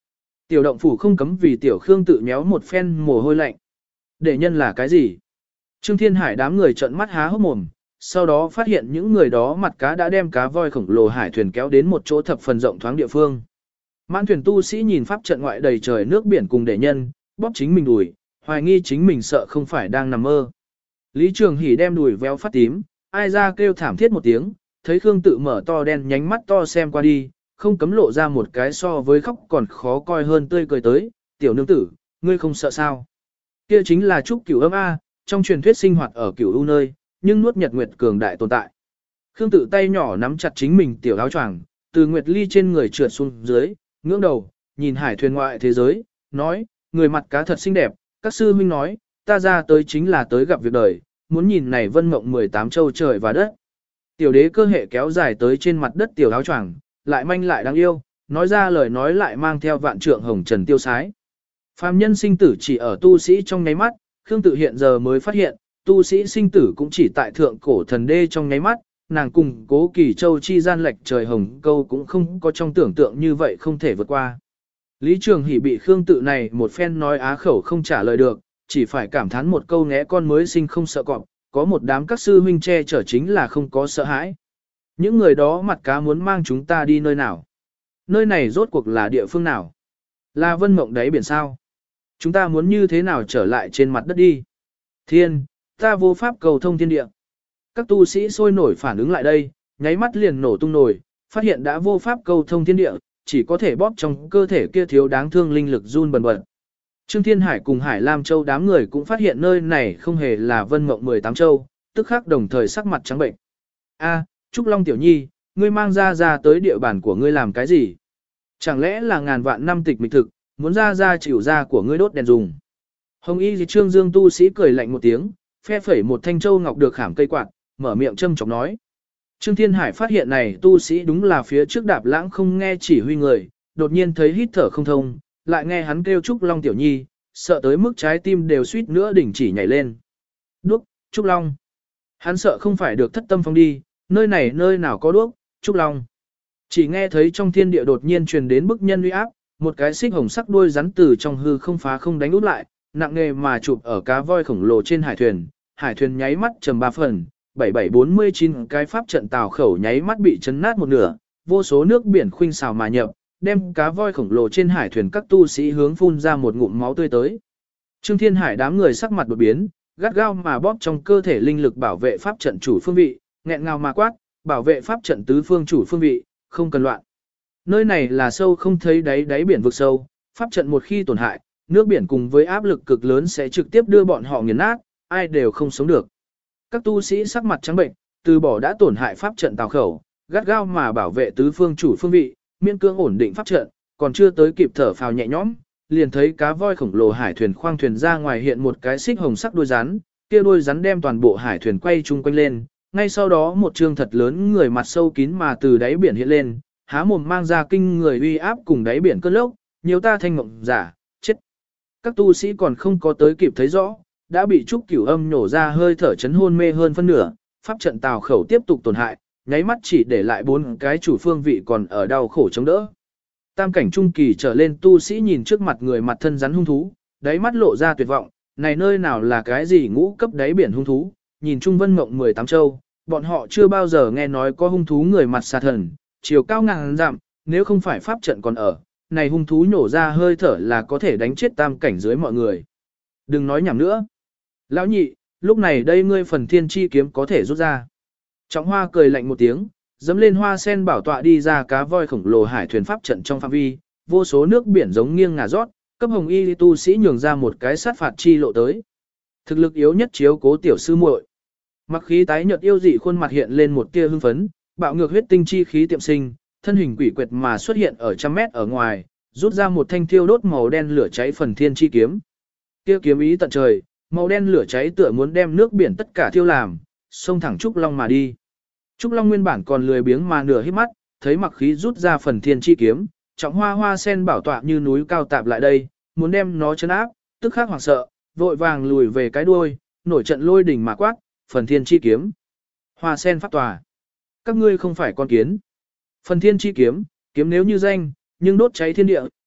Tiểu động phủ không cấm vì tiểu Khương tự méo một phen mồ hôi lạnh. Để nhân là cái gì? Trương Thiên Hải đám người trợn mắt há hốc mồm, sau đó phát hiện những người đó mặt cá đã đem cá voi khổng lồ hải thuyền kéo đến một chỗ thập phần rộng thoáng địa phương. Mãn thuyền tu sĩ nhìn pháp trận ngoại đầy trời nước biển cùng để nhân, bóp chính mình đùi, hoài nghi chính mình sợ không phải đang nằm mơ. Lý Trường Hỷ đem đùi véo phát tím, ai ra kêu thảm thiết một tiếng, thấy Khương tự mở to đen nhánh mắt to xem qua đi, không cấm lộ ra một cái so với khóc còn khó coi hơn tươi cười tới, tiểu nương tử, ngươi không sợ sao? Kia chính là trúc cửu âm A, trong truyền thuyết sinh hoạt ở cửu u nơi, nhưng nuốt nhật nguyệt cường đại tồn tại. Khương tự tay nhỏ nắm chặt chính mình tiểu áo choàng, từ nguyệt ly trên người trượt xuống dưới, ngưỡng đầu, nhìn hải thuyền ngoại thế giới, nói, người mặt cá thật xinh đẹp, các sư huynh nói, ta ra tới chính là tới gặp việc đời, muốn nhìn này vân mộng mười tám châu trời và đất. Tiểu đế cơ hệ kéo dài tới trên mặt đất tiểu áo choàng, lại manh lại đáng yêu, nói ra lời nói lại mang theo vạn trượng hồng trần tiêu sái. Phàm nhân sinh tử chỉ ở tu sĩ trong nháy mắt, Khương tự hiện giờ mới phát hiện, tu sĩ sinh tử cũng chỉ tại thượng cổ thần đê trong nháy mắt, nàng cùng cố kỳ châu chi gian lệch trời hồng câu cũng không có trong tưởng tượng như vậy không thể vượt qua. Lý Trường Hỷ bị Khương tự này một phen nói á khẩu không trả lời được, chỉ phải cảm thán một câu ngẽ con mới sinh không sợ cọp, có một đám các sư huynh che chở chính là không có sợ hãi. Những người đó mặt cá muốn mang chúng ta đi nơi nào? Nơi này rốt cuộc là địa phương nào? Là vân mộng đáy biển sao? Chúng ta muốn như thế nào trở lại trên mặt đất đi? Thiên, ta vô pháp cầu thông thiên địa. Các tu sĩ sôi nổi phản ứng lại đây, nháy mắt liền nổ tung nổi, phát hiện đã vô pháp cầu thông thiên địa, chỉ có thể bóp trong cơ thể kia thiếu đáng thương linh lực run bần bật. Trương Thiên Hải cùng Hải Lam Châu đám người cũng phát hiện nơi này không hề là vân mộng mười tám châu, tức khắc đồng thời sắc mặt trắng bệnh. A, Trúc Long Tiểu Nhi, ngươi mang ra ra tới địa bàn của ngươi làm cái gì? Chẳng lẽ là ngàn vạn năm tịch mịch thực, muốn ra ra chịu ra của ngươi đốt đèn dùng? Hồng Y Trương Dương tu sĩ cười lạnh một tiếng, phe phẩy một thanh châu ngọc được khảm cây quạt, mở miệng châm chọc nói. Trương Thiên Hải phát hiện này tu sĩ đúng là phía trước đạp lãng không nghe chỉ huy người, đột nhiên thấy hít thở không thông, lại nghe hắn kêu Trúc Long Tiểu Nhi, sợ tới mức trái tim đều suýt nữa đỉnh chỉ nhảy lên. Đuốc, Trúc Long. Hắn sợ không phải được thất tâm phong đi, nơi này nơi nào có đuốc, Trúc Long. Chỉ nghe thấy trong thiên địa đột nhiên truyền đến bức nhân uy áp, một cái xích hồng sắc đuôi rắn từ trong hư không phá không đánh út lại, nặng nề mà chụp ở cá voi khổng lồ trên hải thuyền, hải thuyền nháy mắt trầm ba phần, bảy bảy bốn mươi chín cái pháp trận tàu khẩu nháy mắt bị chấn nát một nửa, vô số nước biển khuynh xào mà nhập, đem cá voi khổng lồ trên hải thuyền các tu sĩ hướng phun ra một ngụm máu tươi tới. Trương Thiên Hải đám người sắc mặt đột biến, gắt gao mà bóp trong cơ thể linh lực bảo vệ pháp trận chủ phương vị, nghẹn ngào mà quát, bảo vệ pháp trận tứ phương chủ phương vị, không cần loạn. Nơi này là sâu không thấy đáy đáy biển vực sâu, pháp trận một khi tổn hại, nước biển cùng với áp lực cực lớn sẽ trực tiếp đưa bọn họ nghiền nát, ai đều không sống được. Các tu sĩ sắc mặt trắng bệnh, từ bỏ đã tổn hại pháp trận tào khẩu, gắt gao mà bảo vệ tứ phương chủ phương vị, miễn cưỡng ổn định pháp trận, còn chưa tới kịp thở phào nhẹ nhõm, liền thấy cá voi khổng lồ hải thuyền khoang thuyền ra ngoài hiện một cái xích hồng sắc đuôi rắn, kia đuôi rắn đem toàn bộ hải thuyền quay chung quanh lên, ngay sau đó một trương thật lớn người mặt sâu kín mà từ đáy biển hiện lên, há mồm mang ra kinh người uy áp cùng đáy biển cơn lốc, nhiều ta thanh ngộng giả, chết. Các tu sĩ còn không có tới kịp thấy rõ, đã bị trúc cửu âm nổ ra hơi thở chấn hôn mê hơn phân nửa, pháp trận tào khẩu tiếp tục tổn hại, nháy mắt chỉ để lại bốn cái chủ phương vị còn ở đau khổ chống đỡ. Tam cảnh trung kỳ trở lên tu sĩ nhìn trước mặt người mặt thân rắn hung thú, đáy mắt lộ ra tuyệt vọng, này nơi nào là cái gì ngũ cấp đáy biển hung thú, nhìn trung vân mộng mười tám châu, bọn họ chưa bao giờ nghe nói có hung thú người mặt xà thần, chiều cao ngàn dặm, nếu không phải pháp trận còn ở, này hung thú nhổ ra hơi thở là có thể đánh chết tam cảnh dưới mọi người. Đừng nói nhảm nữa. Lão nhị, lúc này đây ngươi phần thiên chi kiếm có thể rút ra. Trọng Hoa cười lạnh một tiếng, dẫm lên hoa sen bảo tọa đi ra cá voi khổng lồ hải thuyền pháp trận trong phạm vi, vô số nước biển giống nghiêng ngả rót, cấp hồng y tu sĩ nhường ra một cái sát phạt chi lộ tới. Thực lực yếu nhất chiếu cố tiểu sư muội. Mặc khí tái nhợt yêu dị khuôn mặt hiện lên một tia hưng phấn, bạo ngược huyết tinh chi khí tiệm sinh, thân hình quỷ quyệt mà xuất hiện ở trăm mét ở ngoài, rút ra một thanh thiêu đốt màu đen lửa cháy phần thiên chi kiếm. Kia kiếm ý tận trời, màu đen lửa cháy tựa muốn đem nước biển tất cả thiêu làm, xông thẳng Trúc Long mà đi. Trúc Long nguyên bản còn lười biếng mà nửa hít mắt, thấy mặc khí rút ra phần thiên chi kiếm, Trọng Hoa hoa sen bảo tọa như núi cao tạp lại đây, muốn đem nó chấn áp, tức khắc hoảng sợ, vội vàng lùi về cái đuôi, nổi trận lôi đỉnh mà quát, phần thiên chi kiếm. Hoa sen pháp tòa. Các ngươi không phải con kiến. Phần thiên chi kiếm, kiếm nếu như danh, nhưng đốt cháy thiên địa,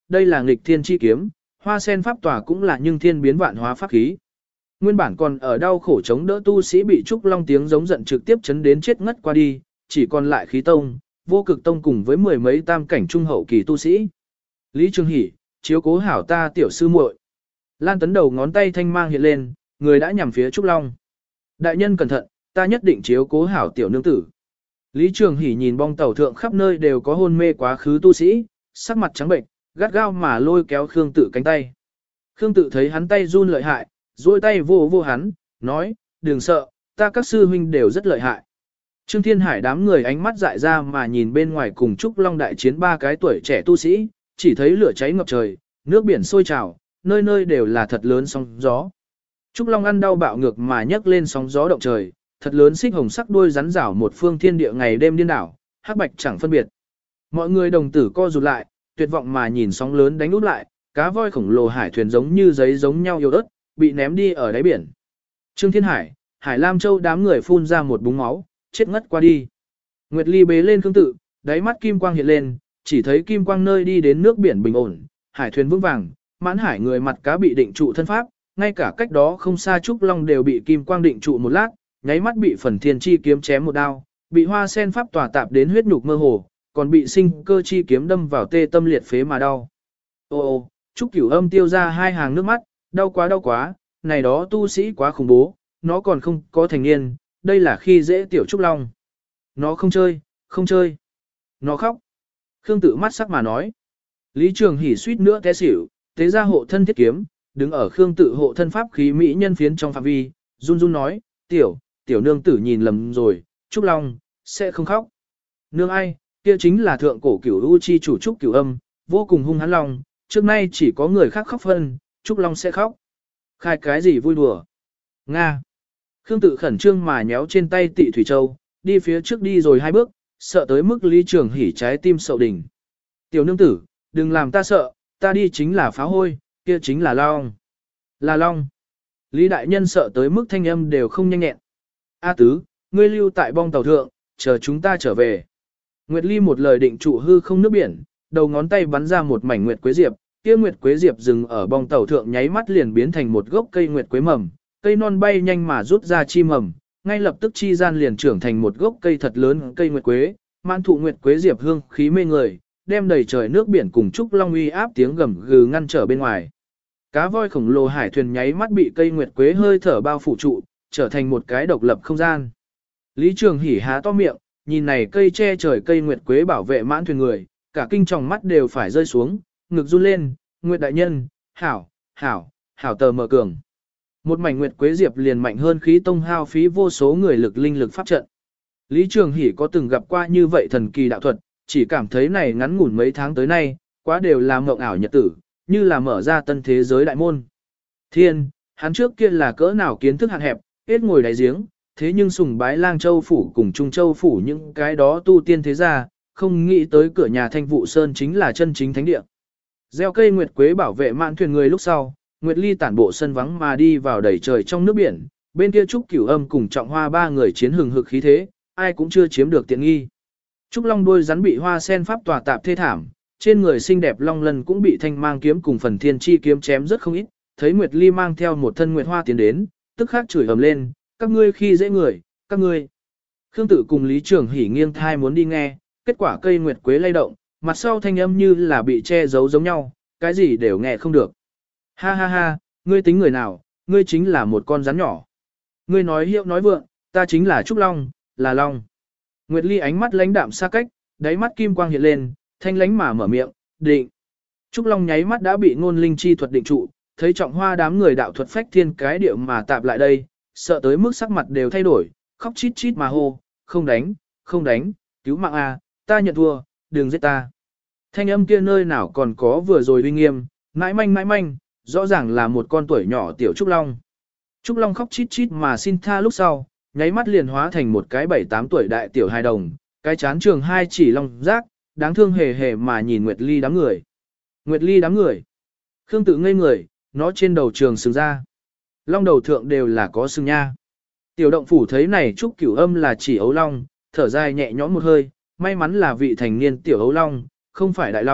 đây là nghịch thiên chi kiếm, hoa sen pháp tỏa cũng là nhưng thiên biến vạn hóa pháp khí. Nguyên bản còn ở đau khổ chống đỡ tu sĩ bị Trúc Long tiếng giống giận trực tiếp chấn đến chết ngất qua đi, chỉ còn lại khí tông, vô cực tông cùng với mười mấy tam cảnh trung hậu kỳ tu sĩ. Lý Trường Hỷ, chiếu cố hảo ta tiểu sư muội. Lan Tấn đầu ngón tay thanh mang hiện lên, người đã nhằm phía Trúc Long. Đại nhân cẩn thận, ta nhất định chiếu cố hảo tiểu nương tử. Lý Trường Hỷ nhìn bong tàu thượng khắp nơi đều có hôn mê quá khứ tu sĩ, sắc mặt trắng bệnh, gắt gao mà lôi kéo Khương Tự cánh tay. Khương Tự thấy hắn tay run lợi hại, duỗi tay vô vô hắn, nói, đừng sợ, ta các sư huynh đều rất lợi hại. Trương Thiên Hải đám người ánh mắt dại ra mà nhìn bên ngoài cùng Trúc Long đại chiến ba cái tuổi trẻ tu sĩ, chỉ thấy lửa cháy ngập trời, nước biển sôi trào, nơi nơi đều là thật lớn sóng gió. Trúc Long ăn đau bạo ngược mà nhấc lên sóng gió động trời, thật lớn xích hồng sắc đuôi rắn rảo một phương thiên địa ngày đêm điên đảo, hắc bạch chẳng phân biệt. Mọi người đồng tử co rụt lại, tuyệt vọng mà nhìn sóng lớn đánh úp lại, cá voi khổng lồ hải thuyền giống như giấy giống nhau yếu ớt, bị ném đi ở đáy biển. Trương Thiên Hải, Hải Lam Châu đám người phun ra một búng máu, chết ngất qua đi. Nguyệt Ly bế lên Khương Tự, đáy mắt kim quang hiện lên, chỉ thấy kim quang nơi đi đến nước biển bình ổn, hải thuyền vững vàng, mãn hải người mặt cá bị định trụ thân pháp, ngay cả cách đó không xa Trúc Long đều bị kim quang định trụ một lát, nháy mắt bị phần thiên chi kiếm chém một đao, bị hoa sen pháp tỏa tạp đến huyết nhục mơ hồ, còn bị sinh cơ chi kiếm đâm vào tê tâm liệt phế mà đau. Ô ô, Trúc Cửu Âm tiêu ra hai hàng nước mắt, đau quá đau quá, này đó tu sĩ quá khủng bố, nó còn không có thành niên, đây là khi dễ tiểu Trúc Long. Nó không chơi, không chơi. Nó khóc. Khương Tự mắt sắc mà nói. Lý Trường Hỷ suýt nữa té xỉu, tế ra hộ thân thiết kiếm, đứng ở Khương Tự hộ thân pháp khí mỹ nhân phiến trong phạm vi, run run nói, tiểu, tiểu nương tử nhìn lầm rồi, Trúc Long, sẽ không khóc. Nương ai, kia chính là thượng cổ cửu u chi chủ Trúc Cửu Âm, vô cùng hung hãn lòng, trước nay chỉ có người khác khóc phân, Trúc Long sẽ khóc. Khai cái gì vui đùa? Nga. Khương Tự khẩn trương mà nhéo trên tay Tị Thủy Châu, đi phía trước đi rồi hai bước, sợ tới mức Lý Trường Hỷ trái tim sậu đỉnh. Tiểu nương tử, đừng làm ta sợ, ta đi chính là phá hôi, kia chính là long. Là long. Lý đại nhân sợ tới mức thanh âm đều không nhanh nhẹn. A tứ, ngươi lưu tại bong tàu thượng, chờ chúng ta trở về. Nguyệt Ly một lời định trụ hư không nước biển, đầu ngón tay bắn ra một mảnh nguyệt quế diệp, kia nguyệt quế diệp dừng ở bong tàu thượng nháy mắt liền biến thành một gốc cây nguyệt quế mầm, cây non bay nhanh mà rút ra chi mầm, ngay lập tức chi gian liền trưởng thành một gốc cây thật lớn cây nguyệt quế, mãn thụ nguyệt quế diệp hương khí mê người, đem đầy trời nước biển cùng Trúc Long uy áp tiếng gầm gừ ngăn trở bên ngoài. Cá voi khổng lồ hải thuyền nháy mắt bị cây nguyệt quế hơi thở bao phủ trụ, trở thành một cái độc lập không gian. Lý Trường Hỷ há to miệng, nhìn này cây che trời cây nguyệt quế bảo vệ mãn thuyền người, cả kinh tròng mắt đều phải rơi xuống, ngực run lên, Nguyệt đại nhân, hảo, hảo, hảo tờ mở cường. Một mảnh nguyệt quế diệp liền mạnh hơn khí tông hao phí vô số người lực linh lực pháp trận. Lý Trường Hỷ có từng gặp qua như vậy thần kỳ đạo thuật, chỉ cảm thấy này ngắn ngủn mấy tháng tới nay, quá đều là mộng ảo nhật tử, như là mở ra tân thế giới đại môn. Thiên, hắn trước kia là cỡ nào kiến thức hạn hẹp, hết ngồi đáy giếng, thế nhưng sùng bái Lang Châu phủ cùng Trung Châu phủ những cái đó tu tiên thế gia, không nghĩ tới cửa nhà Thanh Vụ Sơn chính là chân chính thánh địa. Gieo cây nguyệt quế bảo vệ mạn thuyền người lúc sau, Nguyệt Ly tản bộ sân vắng mà đi vào đầy trời trong nước biển, bên kia Trúc Cửu Âm cùng Trọng Hoa ba người chiến hừng hực khí thế, ai cũng chưa chiếm được tiện nghi. Trúc Long đuôi rắn bị hoa sen pháp tòa tạp thê thảm, trên người xinh đẹp long lân cũng bị thanh mang kiếm cùng phần thiên chi kiếm chém rất không ít, thấy Nguyệt Ly mang theo một thân nguyệt hoa tiến đến, tức khắc chửi ầm lên, các ngươi khi dễ người, các ngươi. Khương Tự cùng Lý Trường Hỷ nghiêng thai muốn đi nghe, kết quả cây nguyệt quế lay động, mặt sau thanh âm như là bị che giấu giống nhau, cái gì đều nghe không được. Ha ha ha, ngươi tính người nào, ngươi chính là một con rắn nhỏ. Ngươi nói hiệu nói vượng, ta chính là Trúc Long, là Long. Nguyệt Ly ánh mắt lãnh đạm xa cách, đáy mắt kim quang hiện lên, thanh lánh mà mở miệng, định. Trúc Long nháy mắt đã bị ngôn linh chi thuật định trụ, thấy Trọng Hoa đám người đạo thuật phách thiên cái điệu mà tạp lại đây, sợ tới mức sắc mặt đều thay đổi, khóc chít chít mà hô, không đánh, không đánh, cứu mạng a, ta nhận thua, đừng giết ta. Thanh âm kia nơi nào còn có vừa rồi uy nghiêm, mãi manh mãi manh, rõ ràng là một con tuổi nhỏ tiểu Trúc Long. Trúc Long khóc chít chít mà xin tha lúc sau, nháy mắt liền hóa thành một cái bảy tám tuổi đại tiểu hài đồng, cái chán trường hai chỉ long rác, đáng thương hề hề mà nhìn Nguyệt Ly đám người. Nguyệt Ly đám người. Khương Tự ngây người, nó trên đầu trường sừng ra. Long đầu thượng đều là có sừng nha. Tiểu động phủ thấy này Trúc Cửu Âm là chỉ ấu long, thở dài nhẹ nhõm một hơi, may mắn là vị thành niên tiểu ấu long, không phải đại long,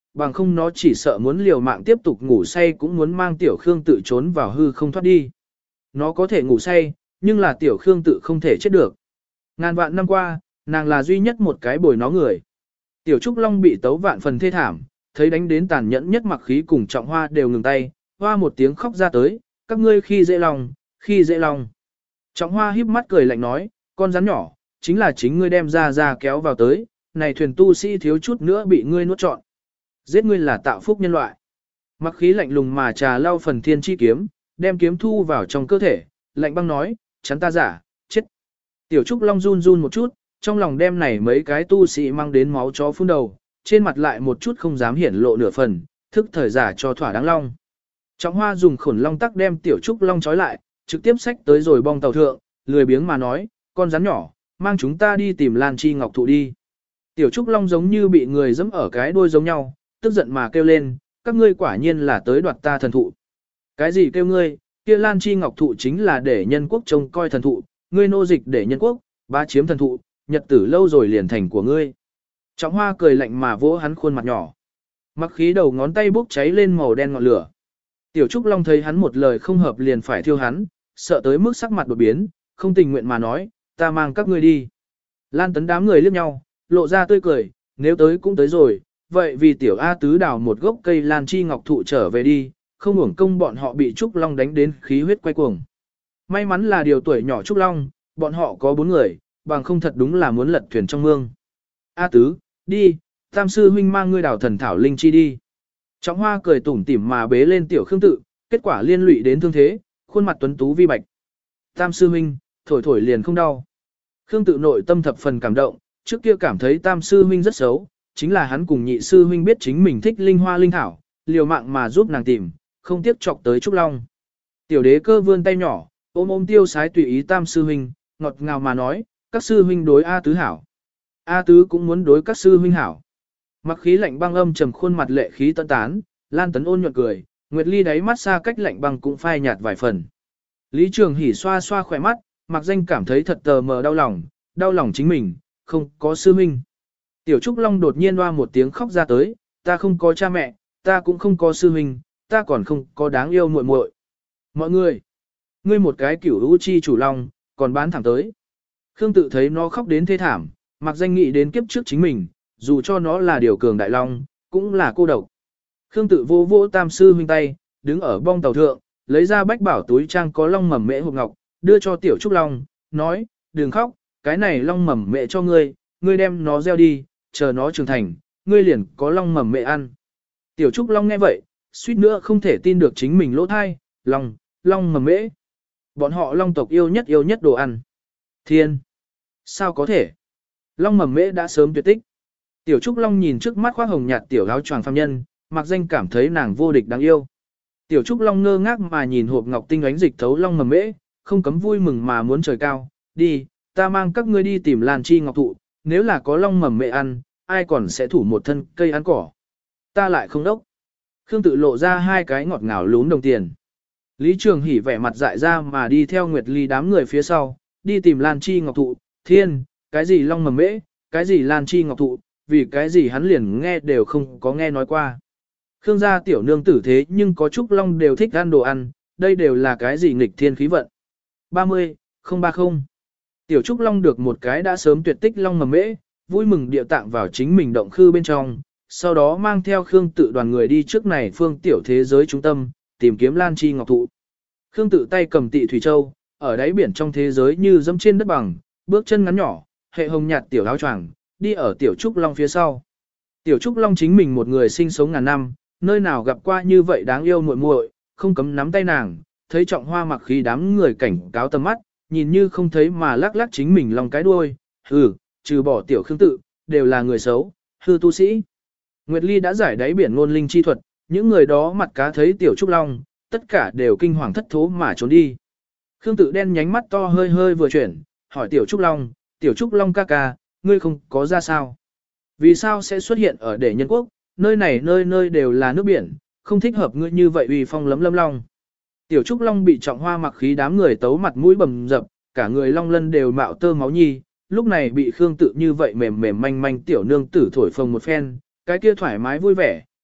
bằng không nó chỉ sợ muốn liều mạng tiếp tục ngủ say cũng muốn mang tiểu Khương tự trốn vào hư không thoát đi. Nó có thể ngủ say, nhưng là tiểu Khương tự không thể chết được. Ngàn vạn năm qua, nàng là duy nhất một cái bồi nó người. Tiểu Trúc Long bị tấu vạn phần thê thảm, thấy đánh đến tàn nhẫn nhất Mặc Khí cùng Trọng Hoa đều ngừng tay, hoa một tiếng khóc ra tới, các ngươi khi dễ lòng, khi dễ lòng. Trọng Hoa híp mắt cười lạnh nói, con rắn nhỏ, chính là chính ngươi đem ra ra kéo vào tới, này thuyền tu sĩ thiếu chút nữa bị ngươi nuốt trọn. Giết ngươi là tạo phúc nhân loại. Mặc Khí lạnh lùng mà trà lau phần thiên chi kiếm, đem kiếm thu vào trong cơ thể, lạnh băng nói, chắn ta giả, chết. Tiểu Trúc Long run run một chút, trong lòng đem này mấy cái tu sĩ mang đến máu chó phun đầu, trên mặt lại một chút không dám hiển lộ nửa phần, thức thời giả cho thỏa đáng long. Trọng Hoa dùng khổn long tắc đem Tiểu Trúc Long trói lại, trực tiếp xách tới rồi bong tàu thượng, lười biếng mà nói, con rắn nhỏ, mang chúng ta đi tìm Lan Chi Ngọc Thụ đi. Tiểu Trúc Long giống như bị người dẫm ở cái đuôi giống nhau, tức giận mà kêu lên, các ngươi quả nhiên là tới đoạt ta thần thụ. Cái gì kêu ngươi, kia Lan Chi Ngọc Thụ chính là để nhân quốc trông coi thần thụ, ngươi nô dịch để nhân quốc, bá chiếm thần thụ, nhật tử lâu rồi liền thành của ngươi. Trọng Hoa cười lạnh mà vỗ hắn khuôn mặt nhỏ. Mặc Khí đầu ngón tay bốc cháy lên màu đen ngọn lửa. Tiểu Trúc Long thấy hắn một lời không hợp liền phải thiêu hắn, sợ tới mức sắc mặt đột biến, không tình nguyện mà nói, ta mang các ngươi đi. Lan Tấn đám người liếc nhau, lộ ra tươi cười, nếu tới cũng tới rồi, vậy vì tiểu A tứ đào một gốc cây Lan Chi Ngọc Thụ trở về đi, không uổng công bọn họ bị Trúc Long đánh đến khí huyết quay cuồng. May mắn là điều tuổi nhỏ Trúc Long, bọn họ có bốn người, bằng không thật đúng là muốn lật thuyền trong mương. A tứ, đi, tam sư huynh mang ngươi đào thần thảo linh chi đi. Trọng Hoa cười tủm tỉm mà bế lên tiểu Khương tự, kết quả liên lụy đến thương thế, khuôn mặt tuấn tú vi bạch. Tam sư huynh, thổi thổi liền không đau. Khương tự nội tâm thập phần cảm động, trước kia cảm thấy tam sư huynh rất xấu, chính là hắn cùng nhị sư huynh biết chính mình thích linh hoa linh thảo, liều mạng mà giúp nàng tìm, không tiếc chọc tới Trúc Long. Tiểu Đế Cơ vươn tay nhỏ, ôm ôm tiêu sái tùy ý tam sư huynh, ngọt ngào mà nói, các sư huynh đối A tứ hảo. A tứ cũng muốn đối các sư huynh hảo. Mặc Khí lạnh băng âm trầm khuôn mặt lệ khí tận tán, Lan Tấn ôn nhuận cười, Nguyệt Ly đáy mắt xa cách lạnh băng cũng phai nhạt vài phần. Lý Trường Hỉ xoa xoa khỏe mắt, Mặc Danh cảm thấy thật tờ mờ đau lòng, đau lòng chính mình, không có sư huynh. Tiểu Trúc Long đột nhiên hoa một tiếng khóc ra tới, ta không có cha mẹ, ta cũng không có sư huynh, ta còn không có đáng yêu muội muội. Mọi người, ngươi một cái cửu u chi chủ long, còn bán thảm tới. Khương tự thấy nó khóc đến thê thảm, Mặc Danh nghĩ đến kiếp trước chính mình, dù cho nó là điều cường đại long, cũng là cô độc. Khương tự vô vô tam sư huynh tay, đứng ở bong tàu thượng, lấy ra bách bảo túi trang có long mầm mễ hộp ngọc, đưa cho Tiểu Trúc Long, nói, đừng khóc, cái này long mầm mễ cho ngươi, ngươi đem nó gieo đi, chờ nó trưởng thành, ngươi liền có long mầm mễ ăn. Tiểu Trúc Long nghe vậy, suýt nữa không thể tin được chính mình lỗ thai, long, long mầm mễ. Bọn họ long tộc yêu nhất yêu nhất đồ ăn. Thiên! Sao có thể? Long mầm mễ đã sớm tuyệt tích. Tiểu Trúc Long nhìn trước mắt khoác hồng nhạt tiểu áo choàng phàm nhân, Mặc Danh cảm thấy nàng vô địch đáng yêu. Tiểu Trúc Long ngơ ngác mà nhìn hộp ngọc tinh ánh dịch thấu long mầm mễ, không cấm vui mừng mà muốn trời cao, đi, ta mang các ngươi đi tìm Lan Chi Ngọc Thụ, nếu là có long mầm mễ ăn, ai còn sẽ thủ một thân cây ăn cỏ. Ta lại không đốc. Khương tự lộ ra hai cái ngọt ngào lún đồng tiền. Lý Trường Hỉ vẻ mặt dại ra mà đi theo Nguyệt Ly đám người phía sau, đi tìm Lan Chi Ngọc Thụ, thiên, cái gì long mầm mễ, cái gì Lan Chi Ngọc Thụ, vì cái gì hắn liền nghe đều không có nghe nói qua. Khương gia tiểu nương tử thế nhưng có Trúc Long đều thích ăn đồ ăn, đây đều là cái gì nghịch thiên khí vận. ba mươi, không ba không. Tiểu Trúc Long được một cái đã sớm tuyệt tích long mầm mễ, vui mừng địa tạng vào chính mình động khư bên trong, sau đó mang theo Khương tự đoàn người đi trước này phương tiểu thế giới trung tâm, tìm kiếm Lan Chi Ngọc Thụ. Khương tự tay cầm tị thủy châu, ở đáy biển trong thế giới như dẫm trên đất bằng, bước chân ngắn nhỏ, hệ hồng nhạt tiểu áo choàng, đi ở tiểu Trúc Long phía sau. Tiểu Trúc Long chính mình một người sinh sống ngàn năm, nơi nào gặp qua như vậy đáng yêu muội muội, không cấm nắm tay nàng, thấy Trọng Hoa Mặc Khí đám người cảnh cáo tầm mắt, nhìn như không thấy mà lắc lắc chính mình lòng cái đuôi, hừ, trừ bỏ tiểu Khương tự, đều là người xấu, hư tu sĩ. Nguyệt Ly đã giải đáy biển ngôn linh chi thuật, những người đó mặt cá thấy tiểu Trúc Long, tất cả đều kinh hoàng thất thố mà trốn đi. Khương tự đen nhánh mắt to hơi hơi vừa chuyển, hỏi tiểu Trúc Long, tiểu Trúc Long ca ca, ngươi không có ra sao? Vì sao sẽ xuất hiện ở để nhân quốc, nơi này nơi nơi đều là nước biển, không thích hợp ngươi như vậy uy phong lấm lâm long. Tiểu Trúc Long bị Trọng Hoa Mặc Khí đám người tấu mặt mũi bầm dập, cả người long lân đều mạo tơ máu nhi, lúc này bị Khương tự như vậy mềm mềm manh manh tiểu nương tử thổi phồng một phen, cái kia thoải mái vui vẻ,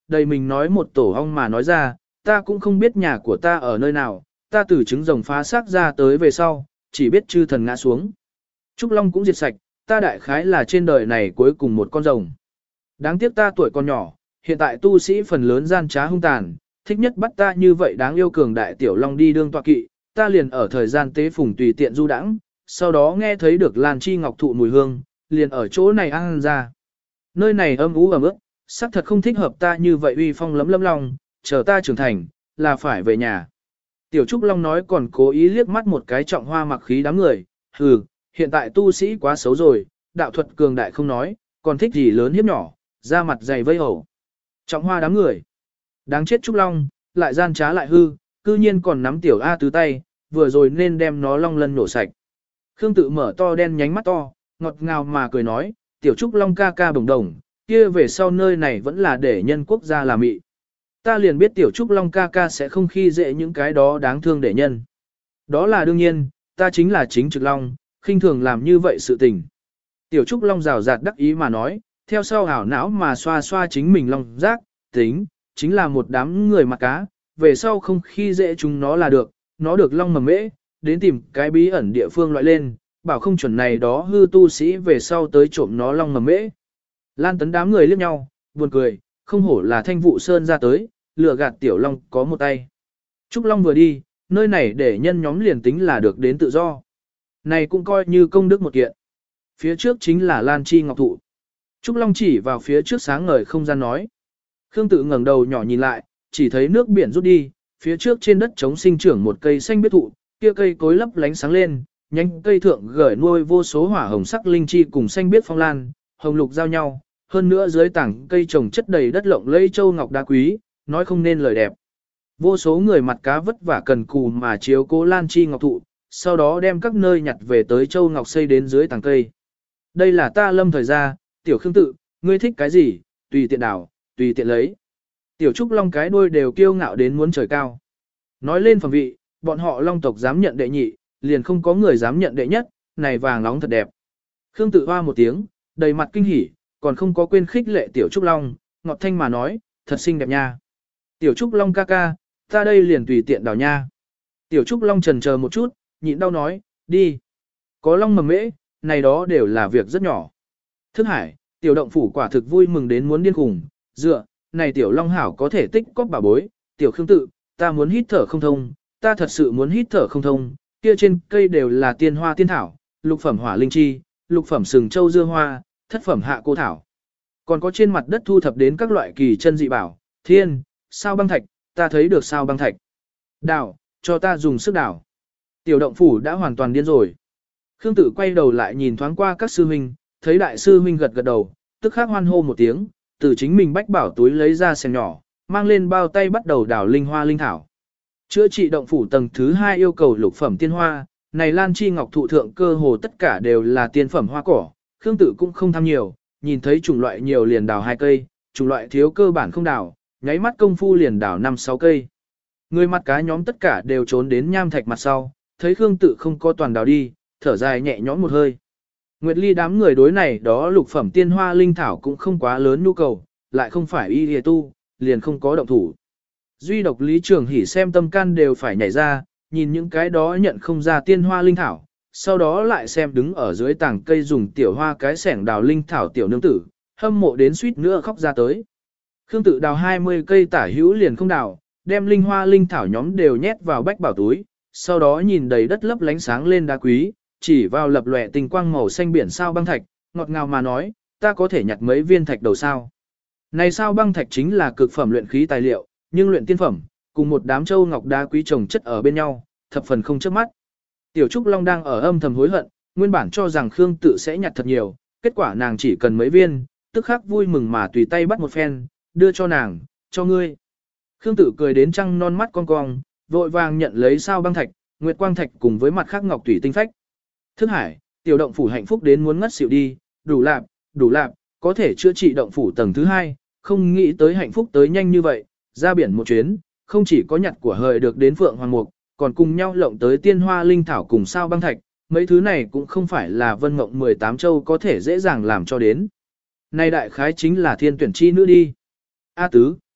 đầy mình nói một tổ ong mà nói ra, ta cũng không biết nhà của ta ở nơi nào, ta từ trứng rồng phá xác ra tới về sau, chỉ biết chư thần ngã xuống. Trúc Long cũng diệt sạch, ta đại khái là trên đời này cuối cùng một con rồng. Đáng tiếc ta tuổi còn nhỏ, hiện tại tu sĩ phần lớn gian trá hung tàn, thích nhất bắt ta như vậy đáng yêu cường đại tiểu long đi đương tọa kỵ, ta liền ở thời gian tế phùng tùy tiện du đãng, sau đó nghe thấy được lan chi ngọc thụ mùi hương, liền ở chỗ này ăn ra. Nơi này âm ú ẩm ướt, sắc thật không thích hợp ta như vậy uy phong lấm lấm long, chờ ta trưởng thành, là phải về nhà. Tiểu Trúc Long nói còn cố ý liếc mắt một cái trọng hoa mặc khí đám người, hừ, hiện tại tu sĩ quá xấu rồi, đạo thuật cường đại không nói, còn thích gì lớn hiếp nhỏ, da mặt dày vây hổ. Trọng hoa đám người. Đáng chết Trúc Long, lại gian trá lại hư, cư nhiên còn nắm tiểu A tứ tay, vừa rồi nên đem nó long lân nổ sạch. Khương Tự mở to đen nhánh mắt to, ngọt ngào mà cười nói, tiểu Trúc Long ca ca bồng đồng, kia về sau nơi này vẫn là để nhân quốc gia làm mị. Ta liền biết tiểu Trúc Long ca ca sẽ không khi dễ những cái đó đáng thương để nhân. Đó là đương nhiên, ta chính là chính trực Long, khinh thường làm như vậy sự tình. Tiểu Trúc Long rào rạt đắc ý mà nói, theo sau hảo não mà xoa xoa chính mình long giác, tính, chính là một đám người mặt cá, về sau không khi dễ chúng nó là được, nó được long mầm mễ, đến tìm cái bí ẩn địa phương loại lên, bảo không chuẩn này đó hư tu sĩ về sau tới trộm nó long mầm mễ. Lan Tấn đám người liếc nhau, buồn cười, không hổ là Thanh Vụ Sơn ra tới, lừa gạt tiểu long có một tay. Trúc Long vừa đi, nơi này để nhân nhóm liền tính là được đến tự do. Này cũng coi như công đức một kiện. Phía trước chính là Lan Chi Ngọc Thụ. Trúc Long chỉ vào phía trước sáng ngời không gian nói. Khương Tự ngẩng đầu nhỏ nhìn lại, chỉ thấy nước biển rút đi, phía trước trên đất trống sinh trưởng một cây xanh biết thụ, kia cây cối lấp lánh sáng lên, nhánh cây thượng gởi nuôi vô số hỏa hồng sắc linh chi cùng xanh biết phong lan, hồng lục giao nhau, hơn nữa dưới tảng cây trồng chất đầy đất lộng lẫy châu ngọc đá quý, nói không nên lời đẹp. Vô số người mặt cá vất vả cần cù mà chiếu cố Lan Chi Ngọc Thụ, sau đó đem các nơi nhặt về tới châu ngọc xây đến dưới tảng cây. Đây là ta lâm thời gia, tiểu Khương Tự, ngươi thích cái gì, tùy tiện đảo, tùy tiện lấy. Tiểu Trúc Long cái đuôi đều kiêu ngạo đến muốn trời cao. Nói lên phẩm vị, bọn họ Long tộc dám nhận đệ nhị, liền không có người dám nhận đệ nhất, này vàng nóng thật đẹp. Khương Tự hoa một tiếng, đầy mặt kinh hỉ, còn không có quên khích lệ Tiểu Trúc Long, ngọt thanh mà nói, thật xinh đẹp nha. Tiểu Trúc Long ca ca, ta đây liền tùy tiện đào nha. Tiểu Trúc Long chần chờ một chút, nhịn đau nói, đi. Có long mầm mễ, này đó đều là việc rất nhỏ. Thức hải, tiểu động phủ quả thực vui mừng đến muốn điên khùng, dựa, này tiểu long hảo có thể tích cóp bà bối, tiểu Khương Tự, ta muốn hít thở không thông, ta thật sự muốn hít thở không thông, kia trên cây đều là tiên hoa tiên thảo, lục phẩm hỏa linh chi, lục phẩm sừng châu dưa hoa, thất phẩm hạ cô thảo. Còn có trên mặt đất thu thập đến các loại kỳ chân dị bảo, thiên, sao băng thạch, ta thấy được sao băng thạch. Đào, cho ta dùng sức đào. Tiểu động phủ đã hoàn toàn điên rồi. Khương Tự quay đầu lại nhìn thoáng qua các sư huynh, thấy đại sư huynh gật gật đầu, tức khắc hoan hô một tiếng, từ chính mình bách bảo túi lấy ra xẻng nhỏ, mang lên bao tay bắt đầu đào linh hoa linh thảo. Chữa trị động phủ tầng thứ hai yêu cầu lục phẩm tiên hoa, này Lan Chi Ngọc Thụ thượng cơ hồ tất cả đều là tiên phẩm hoa cỏ, Khương Tự cũng không tham nhiều, nhìn thấy chủng loại nhiều liền đào hai cây, chủng loại thiếu cơ bản không đào, nháy mắt công phu liền đào năm sáu cây. Người mặt cá nhóm tất cả đều trốn đến nham thạch mặt sau, thấy Khương Tự không có toàn đào đi, thở dài nhẹ nhõm một hơi. Nguyệt Ly đám người đối này đó lục phẩm tiên hoa linh thảo cũng không quá lớn nhu cầu, lại không phải y lìa tu, liền không có động thủ. Duy độc Lý Trường Hỷ xem tâm can đều phải nhảy ra, nhìn những cái đó nhận không ra tiên hoa linh thảo, sau đó lại xem đứng ở dưới tảng cây dùng tiểu hoa cái sẻng đào linh thảo tiểu nương tử, hâm mộ đến suýt nữa khóc ra tới. Khương Tự đào hai mươi cây tả hữu liền không đào, đem linh hoa linh thảo nhóm đều nhét vào bách bảo túi, sau đó nhìn đầy đất lấp lánh sáng lên đá quý, chỉ vào lập lòe tình quang màu xanh biển sao băng thạch, ngọt ngào mà nói, ta có thể nhặt mấy viên thạch đầu sao. Này sao băng thạch chính là cực phẩm luyện khí tài liệu, nhưng luyện tiên phẩm, cùng một đám châu ngọc đá quý chồng chất ở bên nhau, thập phần không chớp mắt. Tiểu Trúc Long đang ở âm thầm hối hận, nguyên bản cho rằng Khương Tự sẽ nhặt thật nhiều, kết quả nàng chỉ cần mấy viên, tức khắc vui mừng mà tùy tay bắt một phen, đưa cho nàng, cho ngươi. Khương Tự cười đến trăng non mắt cong cong, vội vàng nhận lấy sao băng thạch, nguyệt quang thạch cùng với mặt khác ngọc thủy tinh phách. Thức hải, tiểu động phủ hạnh phúc đến muốn ngất xỉu đi, đủ lạp, đủ lạp, có thể chữa trị động phủ tầng thứ hai, không nghĩ tới hạnh phúc tới nhanh như vậy, ra biển một chuyến, không chỉ có nhặt của hời được đến Phượng Hoàng Mục, còn cùng nhau lộng tới tiên hoa linh thảo cùng sao băng thạch, mấy thứ này cũng không phải là vân mộng mười tám châu có thể dễ dàng làm cho đến. Này đại khái chính là thiên tuyển chi nữ đi. A tứ,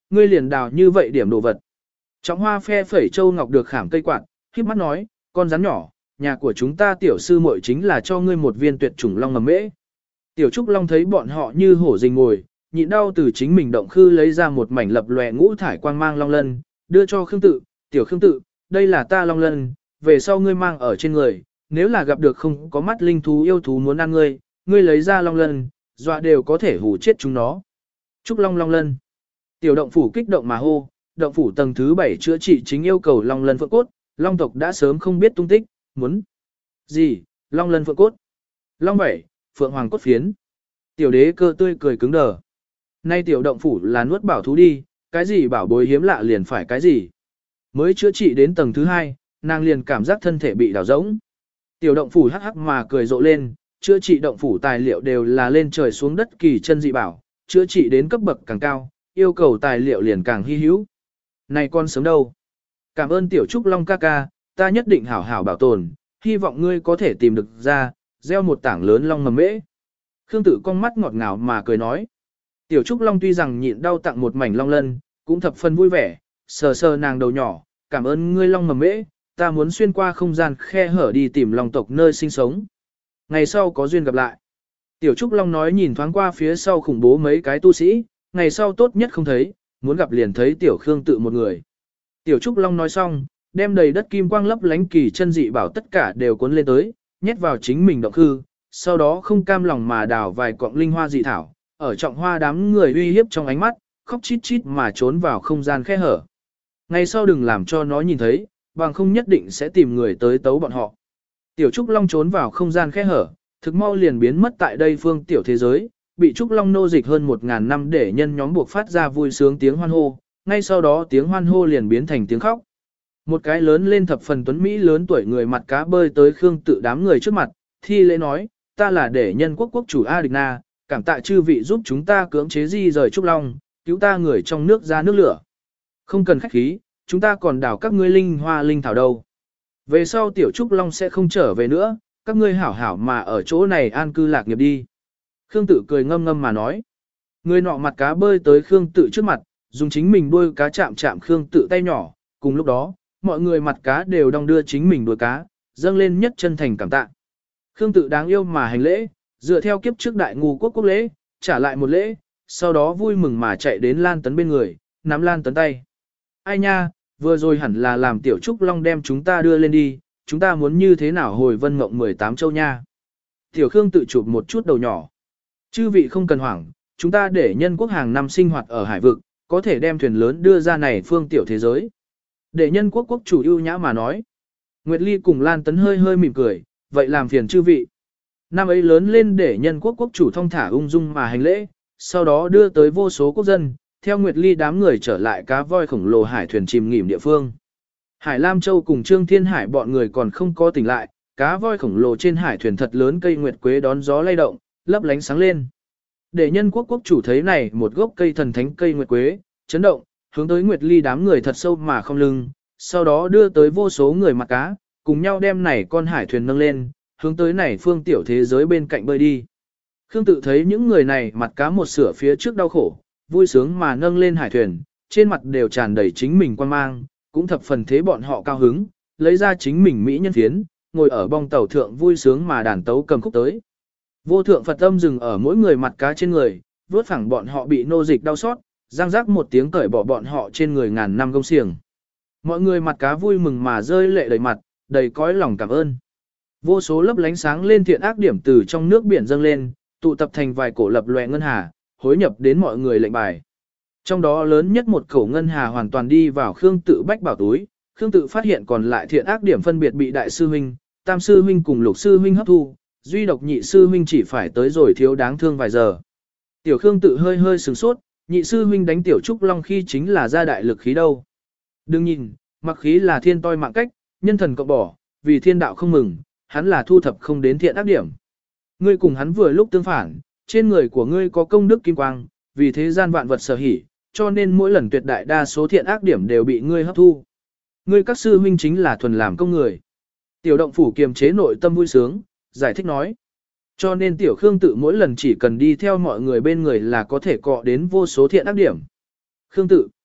ngươi liền đào như vậy điểm đồ vật. Trọng Hoa phe phẩy châu ngọc được khảm cây quạt, khép mắt nói, con rắn nhỏ, nhà của chúng ta tiểu sư muội chính là cho ngươi một viên tuyệt chủng long mầm mễ. Tiểu Trúc Long thấy bọn họ như hổ rình ngồi, nhịn đau từ chính mình động khư lấy ra một mảnh lập lòe ngũ thải quang mang long lân, đưa cho Khương Tự, tiểu Khương Tự, đây là ta long lân, về sau ngươi mang ở trên người, nếu là gặp được không có mắt linh thú yêu thú muốn ăn ngươi, ngươi lấy ra long lân, dọa đều có thể hù chết chúng nó. Trúc Long long lân. Tiểu động phủ kích động mà hô, động phủ tầng thứ bảy chữa trị chính yêu cầu long lân phượng cốt, long tộc đã sớm không biết tung tích, muốn gì, long lân phượng cốt. Long bảy, phượng hoàng cốt phiến. Tiểu đế cơ tươi cười cứng đờ. Nay tiểu động phủ là nuốt bảo thú đi, cái gì bảo bối hiếm lạ liền phải cái gì. Mới chữa trị đến tầng thứ hai, nàng liền cảm giác thân thể bị đảo rỗng. Tiểu động phủ hắc hắc mà cười rộ lên, chữa trị động phủ tài liệu đều là lên trời xuống đất kỳ chân dị bảo, chữa trị đến cấp bậc càng cao, yêu cầu tài liệu liền càng hy hữu. Này con sớm đâu? Cảm ơn tiểu Trúc Long ca ca, ta nhất định hảo hảo bảo tồn, hy vọng ngươi có thể tìm được ra, gieo một tảng lớn long mầm mễ. Khương Tự con mắt ngọt ngào mà cười nói. Tiểu Trúc Long tuy rằng nhịn đau tặng một mảnh long lân, cũng thập phần vui vẻ, sờ sờ nàng đầu nhỏ, cảm ơn ngươi long mầm mễ, ta muốn xuyên qua không gian khe hở đi tìm long tộc nơi sinh sống. Ngày sau có duyên gặp lại. Tiểu Trúc Long nói nhìn thoáng qua phía sau khủng bố mấy cái tu sĩ, ngày sau tốt nhất không thấy, muốn gặp liền thấy Tiểu Khương Tự một người. Tiểu Trúc Long nói xong, đem đầy đất kim quang lấp lánh kỳ chân dị bảo tất cả đều cuốn lên tới, nhét vào chính mình động khư, sau đó không cam lòng mà đào vài cọng linh hoa dị thảo, ở Trọng Hoa đám người uy hiếp trong ánh mắt, khóc chít chít mà trốn vào không gian khe hở. Ngày sau đừng làm cho nó nhìn thấy, bằng không nhất định sẽ tìm người tới tấu bọn họ. Tiểu Trúc Long trốn vào không gian khe hở, thực mau liền biến mất tại đây phương tiểu thế giới, bị Trúc Long nô dịch hơn một ngàn năm để nhân nhóm buộc phát ra vui sướng tiếng hoan hô, ngay sau đó tiếng hoan hô liền biến thành tiếng khóc. Một cái lớn lên thập phần tuấn Mỹ lớn tuổi người mặt cá bơi tới Khương Tự đám người trước mặt, thi lễ nói, ta là để nhân quốc quốc chủ A Địch Na, cảm tạ chư vị giúp chúng ta cưỡng chế di rời Trúc Long, cứu ta người trong nước ra nước lửa. Không cần khách khí, chúng ta còn đào các ngươi linh hoa linh thảo đâu. Về sau tiểu Trúc Long sẽ không trở về nữa, các ngươi hảo hảo mà ở chỗ này an cư lạc nghiệp đi. Khương Tự cười ngâm ngâm mà nói. Người nọ mặt cá bơi tới Khương Tự trước mặt, dùng chính mình đuôi cá chạm chạm Khương Tự tay nhỏ, cùng lúc đó, mọi người mặt cá đều đong đưa chính mình đuôi cá, dâng lên nhất chân thành cảm tạ. Khương Tự đáng yêu mà hành lễ, dựa theo kiếp trước đại ngu quốc quốc lễ, trả lại một lễ, sau đó vui mừng mà chạy đến Lan Tấn bên người, nắm Lan Tấn tay. Ai nha, vừa rồi hẳn là làm tiểu Trúc Long đem chúng ta đưa lên đi, chúng ta muốn như thế nào hồi vân mộng mười tám châu nha. Tiểu Khương tự chụp một chút đầu nhỏ. Chư vị không cần hoảng, chúng ta để nhân quốc hàng năm sinh hoạt ở hải vực, có thể đem thuyền lớn đưa ra này phương tiểu thế giới. Để nhân quốc quốc chủ ưu nhã mà nói. Nguyệt Ly cùng Lan Tấn hơi hơi mỉm cười, vậy làm phiền chư vị. Năm ấy lớn lên để nhân quốc quốc chủ thong thả ung dung mà hành lễ, sau đó đưa tới vô số quốc dân, theo Nguyệt Ly đám người trở lại cá voi khổng lồ hải thuyền chìm nghỉm địa phương. Hải Lam Châu cùng Trương Thiên Hải bọn người còn không có tỉnh lại, cá voi khổng lồ trên hải thuyền thật lớn cây nguyệt quế đón gió lay động, lấp lánh sáng lên. Để nhân quốc quốc chủ thấy này một gốc cây thần thánh cây nguyệt quế, chấn động, hướng tới Nguyệt Ly đám người thật sâu mà không lưng, sau đó đưa tới vô số người mặt cá, cùng nhau đem này con hải thuyền nâng lên, hướng tới này phương tiểu thế giới bên cạnh bơi đi. Khương tự thấy những người này mặt cá một sửa phía trước đau khổ, vui sướng mà nâng lên hải thuyền, trên mặt đều tràn đầy chính mình quan mang, cũng thập phần thế bọn họ cao hứng, lấy ra chính mình mỹ nhân phiến, ngồi ở bong tàu thượng vui sướng mà đàn tấu cầm khúc tới. Vô thượng Phật âm dừng ở mỗi người mặt cá trên người, vớt phẳng bọn họ bị nô dịch đau xót, răng rắc một tiếng cởi bỏ bọn họ trên người ngàn năm gông xiềng. Mọi người mặt cá vui mừng mà rơi lệ đầy mặt, đầy cõi lòng cảm ơn. Vô số lấp lánh sáng lên thiện ác điểm từ trong nước biển dâng lên, tụ tập thành vài cổ lập loè ngân hà, hối nhập đến mọi người lệnh bài. Trong đó lớn nhất một cổ ngân hà hoàn toàn đi vào Khương tự bách bảo túi, Khương tự phát hiện còn lại thiện ác điểm phân biệt bị đại sư huynh, tam sư huynh cùng lục sư huynh hấp thu, duy độc nhị sư huynh chỉ phải tới rồi thiếu đáng thương vài giờ. Tiểu Khương tự hơi hơi sửng sốt, nhị sư huynh đánh tiểu Trúc Long khi chính là ra đại lực khí đâu. Đừng nhìn, mặc khí là thiên toi mạng cách, nhân thần cộng bỏ, vì thiên đạo không mừng, hắn là thu thập không đến thiện ác điểm. Ngươi cùng hắn vừa lúc tương phản, trên người của ngươi có công đức kim quang, vì thế gian vạn vật sở hỉ, cho nên mỗi lần tuyệt đại đa số thiện ác điểm đều bị ngươi hấp thu. Ngươi các sư huynh chính là thuần làm công người. Tiểu động phủ kiềm chế nội tâm vui sướng, giải thích nói. Cho nên tiểu Khương tự mỗi lần chỉ cần đi theo mọi người bên người là có thể cọ đến vô số thiện ác điểm. Khương tự,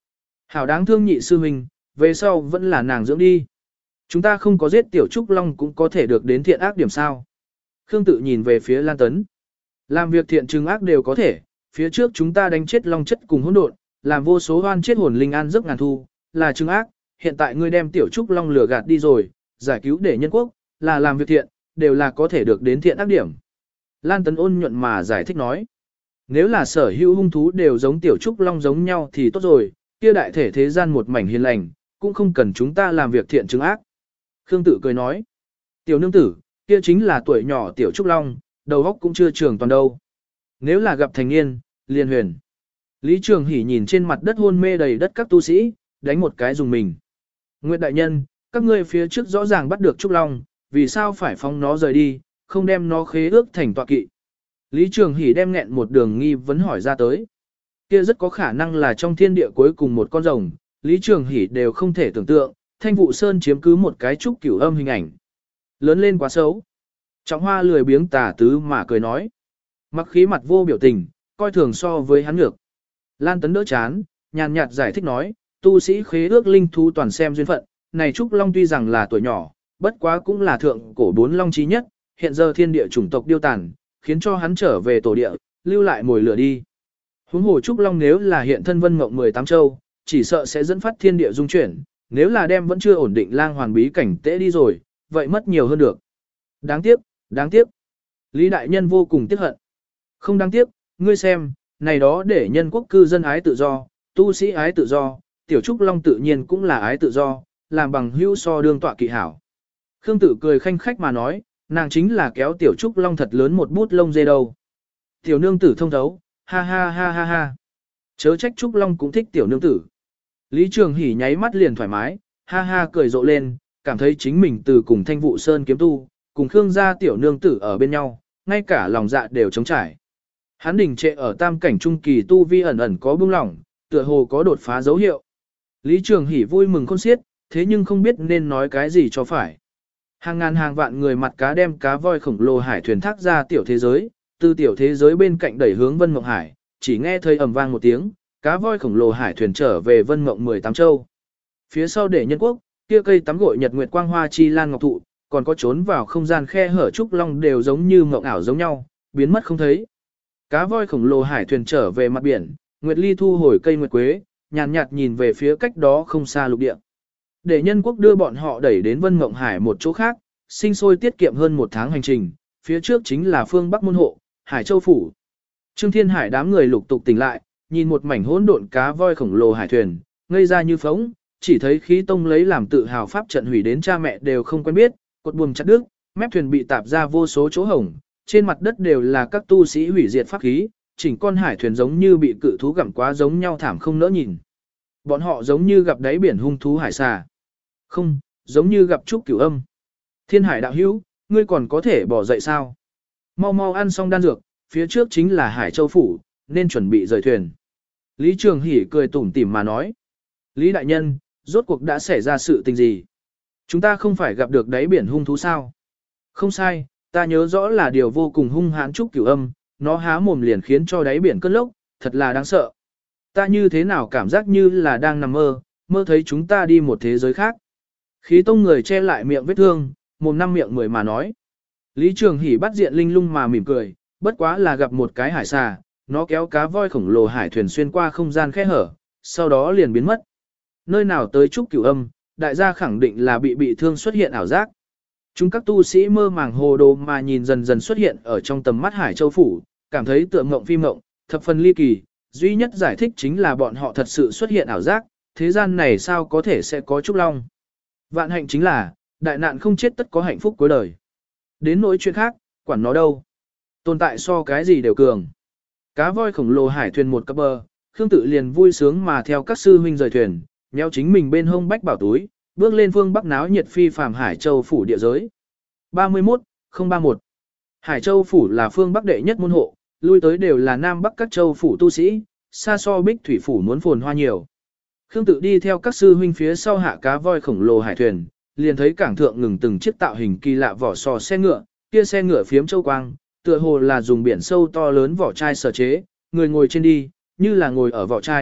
Hảo đáng thương nhị sư huynh, về sau vẫn là nàng dưỡng đi. Chúng ta không có giết tiểu trúc long cũng có thể được đến thiện ác điểm sao. Khương Tự nhìn về phía Lan Tấn. Làm việc thiện trừng ác đều có thể, phía trước chúng ta đánh chết long chất cùng hỗn độn, làm vô số oan chết hồn linh an giấc ngàn thu, là trừng ác, hiện tại ngươi đem tiểu trúc long lừa gạt đi rồi, giải cứu để nhân quốc, là làm việc thiện, đều là có thể được đến thiện ác điểm. Lan Tấn ôn nhuận mà giải thích nói. Nếu là sở hữu hung thú đều giống tiểu trúc long giống nhau thì tốt rồi, kia đại thể thế gian một mảnh hiền lành, cũng không cần chúng ta làm việc thiện trừng ác. Khương Tự cười nói. Tiểu nương tử, kia chính là tuổi nhỏ tiểu trúc long, đầu óc cũng chưa trưởng toàn đâu. Nếu là gặp thành niên, liền huyền. Lý Trường Hỷ nhìn trên mặt đất hôn mê đầy đất các tu sĩ, đánh một cái dùng mình. Nguyệt đại nhân, các ngươi phía trước rõ ràng bắt được trúc long, vì sao phải phóng nó rời đi, không đem nó khế ước thành tọa kỵ. Lý Trường Hỷ đem nghẹn một đường nghi vấn hỏi ra tới. Kia rất có khả năng là trong thiên địa cuối cùng một con rồng, Lý Trường Hỷ đều không thể tưởng tượng, Thanh Vụ Sơn chiếm cứ một cái trúc cửu âm hình ảnh. Lớn lên quá xấu. Trọng Hoa lười biếng tà tứ mà cười nói. Mặc khí mặt vô biểu tình, coi thường so với hắn ngược. Lan Tấn đỡ chán, nhàn nhạt giải thích nói, tu sĩ khế ước linh thú toàn xem duyên phận, này trúc long tuy rằng là tuổi nhỏ, bất quá cũng là thượng cổ bốn long chí nhất, hiện giờ thiên địa chủng tộc điêu tàn, khiến cho hắn trở về tổ địa, lưu lại mồi lửa đi. Huống hồ trúc long nếu là hiện thân vân mộng mười tám châu, chỉ sợ sẽ dẫn phát thiên địa dung chuyển, nếu là đem vẫn chưa ổn định lang hoàn bí cảnh tễ đi rồi, vậy mất nhiều hơn được. Đáng tiếc, đáng tiếc. Lý đại nhân vô cùng tiếc hận. Không đáng tiếc, ngươi xem, này đó để nhân quốc cư dân ái tự do, tu sĩ ái tự do, tiểu trúc long tự nhiên cũng là ái tự do, làm bằng hữu so đương tọa kỵ hảo. Khương Tự cười khanh khách mà nói, nàng chính là kéo tiểu trúc long thật lớn một bút lông dê đâu. Tiểu nương tử thông thấu, ha ha ha ha ha. Chớ trách trúc long cũng thích tiểu nương tử. Lý Trường Hỷ nháy mắt liền thoải mái, ha ha cười rộ lên, cảm thấy chính mình từ cùng Thanh Vụ Sơn kiếm tu, cùng Khương gia tiểu nương tử ở bên nhau, ngay cả lòng dạ đều trống trải. Hắn đình trệ ở tam cảnh trung kỳ tu vi ẩn ẩn có bưng lỏng, tựa hồ có đột phá dấu hiệu. Lý Trường Hỷ vui mừng khôn xiết, thế nhưng không biết nên nói cái gì cho phải. Hàng ngàn hàng vạn người mặt cá đem cá voi khổng lồ hải thuyền thác ra tiểu thế giới, từ tiểu thế giới bên cạnh đẩy hướng Vân Mộng Hải, chỉ nghe thấy ầm vang một tiếng, cá voi khổng lồ hải thuyền trở về Vân Mộng mười tám châu. Phía sau để nhân quốc, kia cây tắm gội nhật nguyệt quang hoa chi lan ngọc thụ, còn có trốn vào không gian khe hở trúc long đều giống như mộng ảo giống nhau, biến mất không thấy. Cá voi khổng lồ hải thuyền trở về mặt biển, Nguyệt Ly thu hồi cây nguyệt quế, nhàn nhạt, nhạt nhìn về phía cách đó không xa lục địa. Để nhân quốc đưa bọn họ đẩy đến Vân Mộng Hải một chỗ khác, sinh sôi tiết kiệm hơn một tháng hành trình, phía trước chính là phương Bắc môn hộ, Hải Châu Phủ. Trương Thiên Hải đám người lục tục tỉnh lại, nhìn một mảnh hỗn độn cá voi khổng lồ hải thuyền, ngây ra như phóng, chỉ thấy khí tông lấy làm tự hào pháp trận hủy đến cha mẹ đều không quen biết, cột buồm chặt đứt, mép thuyền bị tạp ra vô số chỗ hổng, trên mặt đất đều là các tu sĩ hủy diệt pháp khí, chỉnh con hải thuyền giống như bị cự thú gặm quá giống nhau thảm không nỡ nhìn. Bọn họ giống như gặp đáy biển hung thú hải xà. Không, giống như gặp trúc cửu âm. Thiên Hải đạo hữu, ngươi còn có thể bỏ dậy sao? Mau mau ăn xong đan dược, phía trước chính là Hải Châu Phủ, nên chuẩn bị rời thuyền. Lý Trường Hỷ cười tủm tỉm mà nói. Lý đại nhân, rốt cuộc đã xảy ra sự tình gì? Chúng ta không phải gặp được đáy biển hung thú sao? Không sai, ta nhớ rõ là điều vô cùng hung hãn trúc cửu âm, nó há mồm liền khiến cho đáy biển cơn lốc, thật là đáng sợ. Ta như thế nào cảm giác như là đang nằm mơ, mơ thấy chúng ta đi một thế giới khác. Khí tông người che lại miệng vết thương, mồm năm miệng mười mà nói. Lý Trường Hỷ bắt diện linh lung mà mỉm cười, bất quá là gặp một cái hải xà, nó kéo cá voi khổng lồ hải thuyền xuyên qua không gian khe hở, sau đó liền biến mất. Nơi nào tới trúc cửu âm, đại gia khẳng định là bị bị thương xuất hiện ảo giác. Chúng các tu sĩ mơ màng hồ đồ mà nhìn dần dần xuất hiện ở trong tầm mắt Hải Châu Phủ, cảm thấy tựa mộng phi mộng, thập phần ly kỳ, duy nhất giải thích chính là bọn họ thật sự xuất hiện ảo giác, thế gian này sao có thể sẽ có trúc long. Vạn hạnh chính là, đại nạn không chết tất có hạnh phúc cuối đời. Đến nỗi chuyện khác, quản nó đâu. Tồn tại so cái gì đều cường. Cá voi khổng lồ hải thuyền một cấp bờ, Khương Tự liền vui sướng mà theo các sư huynh rời thuyền, nhéo chính mình bên hông bách bảo túi, bước lên phương bắc náo nhiệt phi phàm Hải Châu Phủ địa giới. ba mươi mốt không ba mốt Hải Châu Phủ là phương bắc đệ nhất môn hộ, lui tới đều là nam bắc các châu phủ tu sĩ, xa so Bích Thủy Phủ muốn phồn hoa nhiều. Khương Tự đi theo các sư huynh phía sau hạ cá voi khổng lồ hải thuyền, liền thấy cảng thượng ngừng từng chiếc tạo hình kỳ lạ vỏ sò xe ngựa, kia xe ngựa phiếm châu quang, tựa hồ là dùng biển sâu to lớn vỏ chai sở chế, người ngồi trên đi, như là ngồi ở vỏ chai,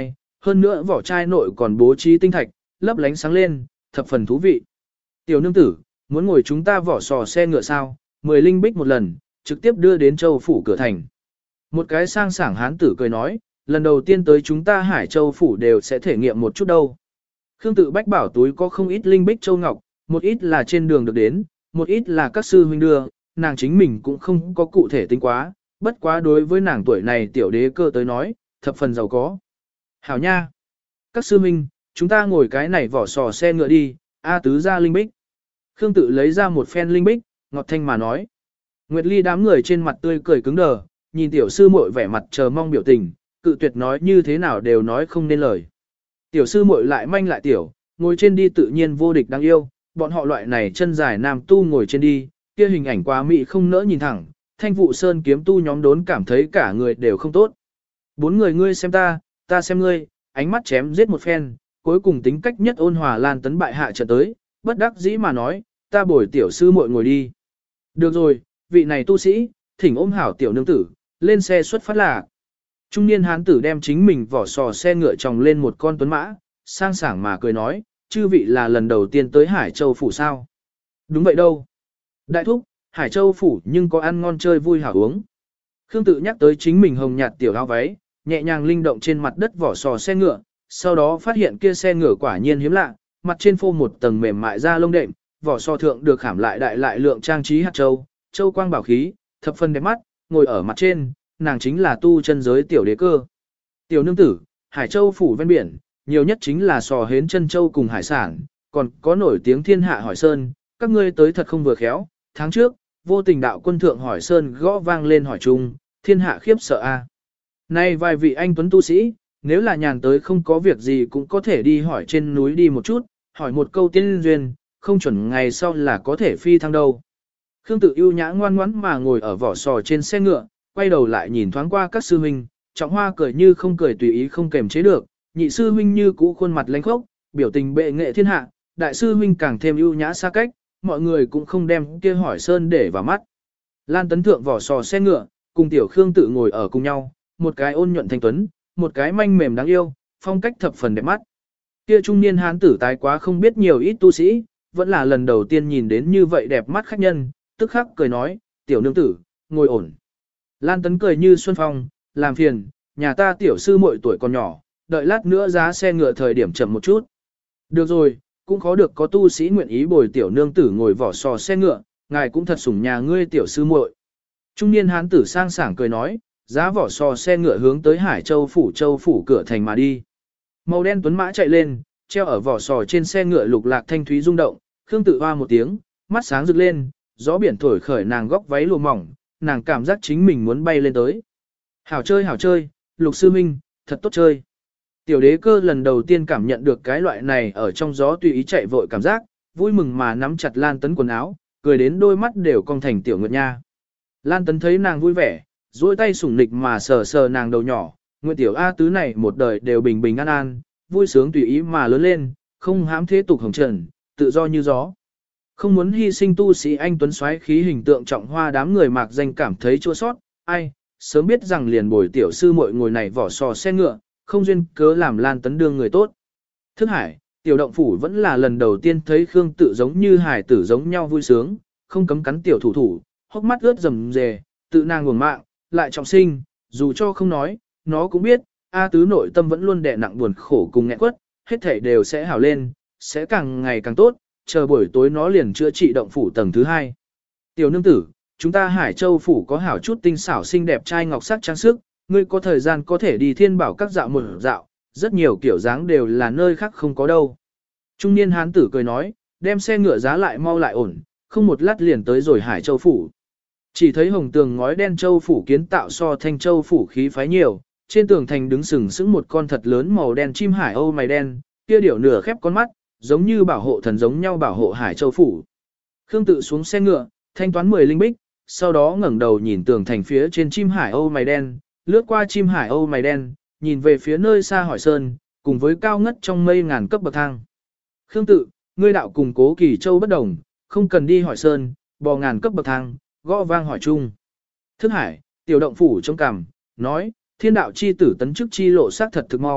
hơn nữa vỏ chai nội còn bố trí tinh thạch, lấp lánh sáng lên, thập phần thú vị. Tiểu nương tử, muốn ngồi chúng ta vỏ sò xe ngựa sao, mười linh bích một lần, trực tiếp đưa đến châu phủ cửa thành. Một cái sang sảng hán tử cười nói, lần đầu tiên tới chúng ta Hải Châu phủ đều sẽ thể nghiệm một chút đâu. Khương Tự Bách bảo túi có không ít linh bích châu ngọc, một ít là trên đường được đến, một ít là các sư huynh đưa, nàng chính mình cũng không có cụ thể tính quá, bất quá đối với nàng tuổi này tiểu đế cơ tới nói, thập phần giàu có. Hảo nha! Các sư huynh, chúng ta ngồi cái này vỏ sò xe ngựa đi, A tứ ra linh bích. Khương Tự lấy ra một phen linh bích, ngọt thanh mà nói. Nguyệt Ly đám người trên mặt tươi cười cứng đờ, nhìn tiểu sư muội vẻ mặt chờ mong biểu tình, cự tuyệt nói như thế nào đều nói không nên lời. Tiểu sư muội lại manh lại tiểu, ngồi trên đi tự nhiên vô địch đáng yêu, bọn họ loại này chân dài nam tu ngồi trên đi, kia hình ảnh quá mị không nỡ nhìn thẳng, Thanh Vụ Sơn kiếm tu nhóm đốn cảm thấy cả người đều không tốt. Bốn người ngươi xem ta, ta xem ngươi, ánh mắt chém giết một phen, cuối cùng tính cách nhất ôn hòa Lan Tấn bại hạ trận tới, bất đắc dĩ mà nói, ta bồi tiểu sư muội ngồi đi. Được rồi, vị này tu sĩ, thỉnh ôm hảo tiểu nương tử, lên xe xuất phát là. Trung niên hán tử đem chính mình vỏ sò xe ngựa tròng lên một con tuấn mã, sang sảng mà cười nói, chư vị là lần đầu tiên tới Hải Châu phủ sao? Đúng vậy đâu. Đại thúc, Hải Châu phủ nhưng có ăn ngon chơi vui hảo uống. Khương Tự nhắc tới chính mình hồng nhạt tiểu áo váy, nhẹ nhàng linh động trên mặt đất vỏ sò xe ngựa, sau đó phát hiện kia xe ngựa quả nhiên hiếm lạ, mặt trên phô một tầng mềm mại da lông đệm, vỏ sò thượng được khảm lại đại lại lượng trang trí hạt châu, châu quang bảo khí, thập phần đẹp mắt, ngồi ở mặt trên, nàng chính là tu chân giới tiểu đế cơ. Tiểu nương tử, Hải Châu phủ ven biển, nhiều nhất chính là sò hến chân châu cùng hải sản, còn có nổi tiếng thiên hạ hỏi sơn, các ngươi tới thật không vừa khéo, tháng trước, vô tình đạo quân thượng hỏi sơn gõ vang lên hỏi chung, thiên hạ khiếp sợ a. Nay vài vị anh tuấn tu sĩ, nếu là nhàn tới không có việc gì cũng có thể đi hỏi trên núi đi một chút, hỏi một câu tiên duyên, không chuẩn ngày sau là có thể phi thăng đâu. Khương Tự ưu nhã ngoan ngoãn mà ngồi ở vỏ sò trên xe ngựa, quay đầu lại nhìn thoáng qua các sư huynh, Trọng Hoa cười như không cười tùy ý không kềm chế được, nhị sư huynh như cũ khuôn mặt lãnh khốc, biểu tình bệ nghệ thiên hạ, đại sư huynh càng thêm ưu nhã xa cách, mọi người cũng không đem kia hỏi sơn để vào mắt. Lan Tấn thượng vỏ sò xe ngựa, cùng tiểu Khương Tự ngồi ở cùng nhau, một cái ôn nhuận thanh tuấn, một cái manh mềm đáng yêu, phong cách thập phần đẹp mắt. Kia trung niên hán tử tái quá không biết nhiều ít tu sĩ, vẫn là lần đầu tiên nhìn đến như vậy đẹp mắt khách nhân, tức khắc cười nói, tiểu nương tử, ngồi ổn. Lan Tấn cười như xuân phong, làm phiền, nhà ta tiểu sư muội tuổi còn nhỏ, đợi lát nữa giá xe ngựa thời điểm chậm một chút. Được rồi, cũng khó được có tu sĩ nguyện ý bồi tiểu nương tử ngồi vỏ sò xe ngựa, ngài cũng thật sủng nhà ngươi tiểu sư muội. Trung niên hán tử sang sảng cười nói, giá vỏ sò xe ngựa hướng tới Hải Châu phủ châu phủ cửa thành mà đi. Màu đen tuấn mã chạy lên, treo ở vỏ sò trên xe ngựa lục lạc thanh thúy rung động, Khương Tự hoa một tiếng, mắt sáng rực lên, gió biển thổi khởi nàng góc váy lụa mỏng, nàng cảm giác chính mình muốn bay lên tới. Hảo chơi hảo chơi, Lục sư minh, thật tốt chơi. Tiểu đế cơ lần đầu tiên cảm nhận được cái loại này ở trong gió tùy ý chạy vội cảm giác, vui mừng mà nắm chặt Lan Tấn quần áo, cười đến đôi mắt đều cong thành tiểu nguyệt nha. Lan Tấn thấy nàng vui vẻ, duỗi tay sủng nịch mà sờ sờ nàng đầu nhỏ, nguyện tiểu A tứ này một đời đều bình bình an an, vui sướng tùy ý mà lớn lên, không hám thế tục hồng trần, tự do như gió. Không muốn hy sinh tu sĩ anh tuấn xoáy khí hình tượng Trọng Hoa đám người mạc danh cảm thấy chua sót, ai, sớm biết rằng liền bồi tiểu sư muội ngồi này vỏ sò xe ngựa, không duyên cớ làm Lan Tấn đương người tốt. Thức hải, tiểu động phủ vẫn là lần đầu tiên thấy Khương Tự giống như hải tử giống nhau vui sướng, không cấm cắn tiểu thủ thủ, hốc mắt ướt rầm rề, tự nàng nguồn mạng, lại trọng sinh, dù cho không nói, nó cũng biết, A tứ nội tâm vẫn luôn đè nặng buồn khổ cùng nghẹn quất, hết thảy đều sẽ hảo lên, sẽ càng ngày càng tốt, chờ buổi tối nó liền chữa trị động phủ tầng thứ hai. Tiểu nương tử, chúng ta Hải Châu phủ có hảo chút tinh xảo xinh đẹp trai ngọc sắc trang sức, ngươi có thời gian có thể đi thiên bảo các dạo một dạo, rất nhiều kiểu dáng đều là nơi khác không có đâu. Trung niên hán tử cười nói, đem xe ngựa giá lại mau lại ổn, không một lát liền tới rồi Hải Châu phủ. Chỉ thấy hồng tường ngói đen châu phủ kiến tạo so thanh châu phủ khí phái nhiều, trên tường thành đứng sừng sững một con thật lớn màu đen chim hải âu mày đen, kia điểu nửa khép con mắt, giống như bảo hộ thần giống nhau bảo hộ Hải Châu phủ. Khương Tự xuống xe ngựa, thanh toán mười linh bích, sau đó ngẩng đầu nhìn tường thành phía trên chim hải âu mày đen, lướt qua chim hải âu mày đen, nhìn về phía nơi xa hỏi sơn, cùng với cao ngất trong mây ngàn cấp bậc thang. Khương Tự, ngươi đạo cùng Cố Kỳ Châu bất đồng, không cần đi hỏi sơn, bò ngàn cấp bậc thang, gõ vang hỏi chung. Thức hải, tiểu động phủ trong cằm, nói, thiên đạo chi tử tấn chức chi lộ sát thật thực mau,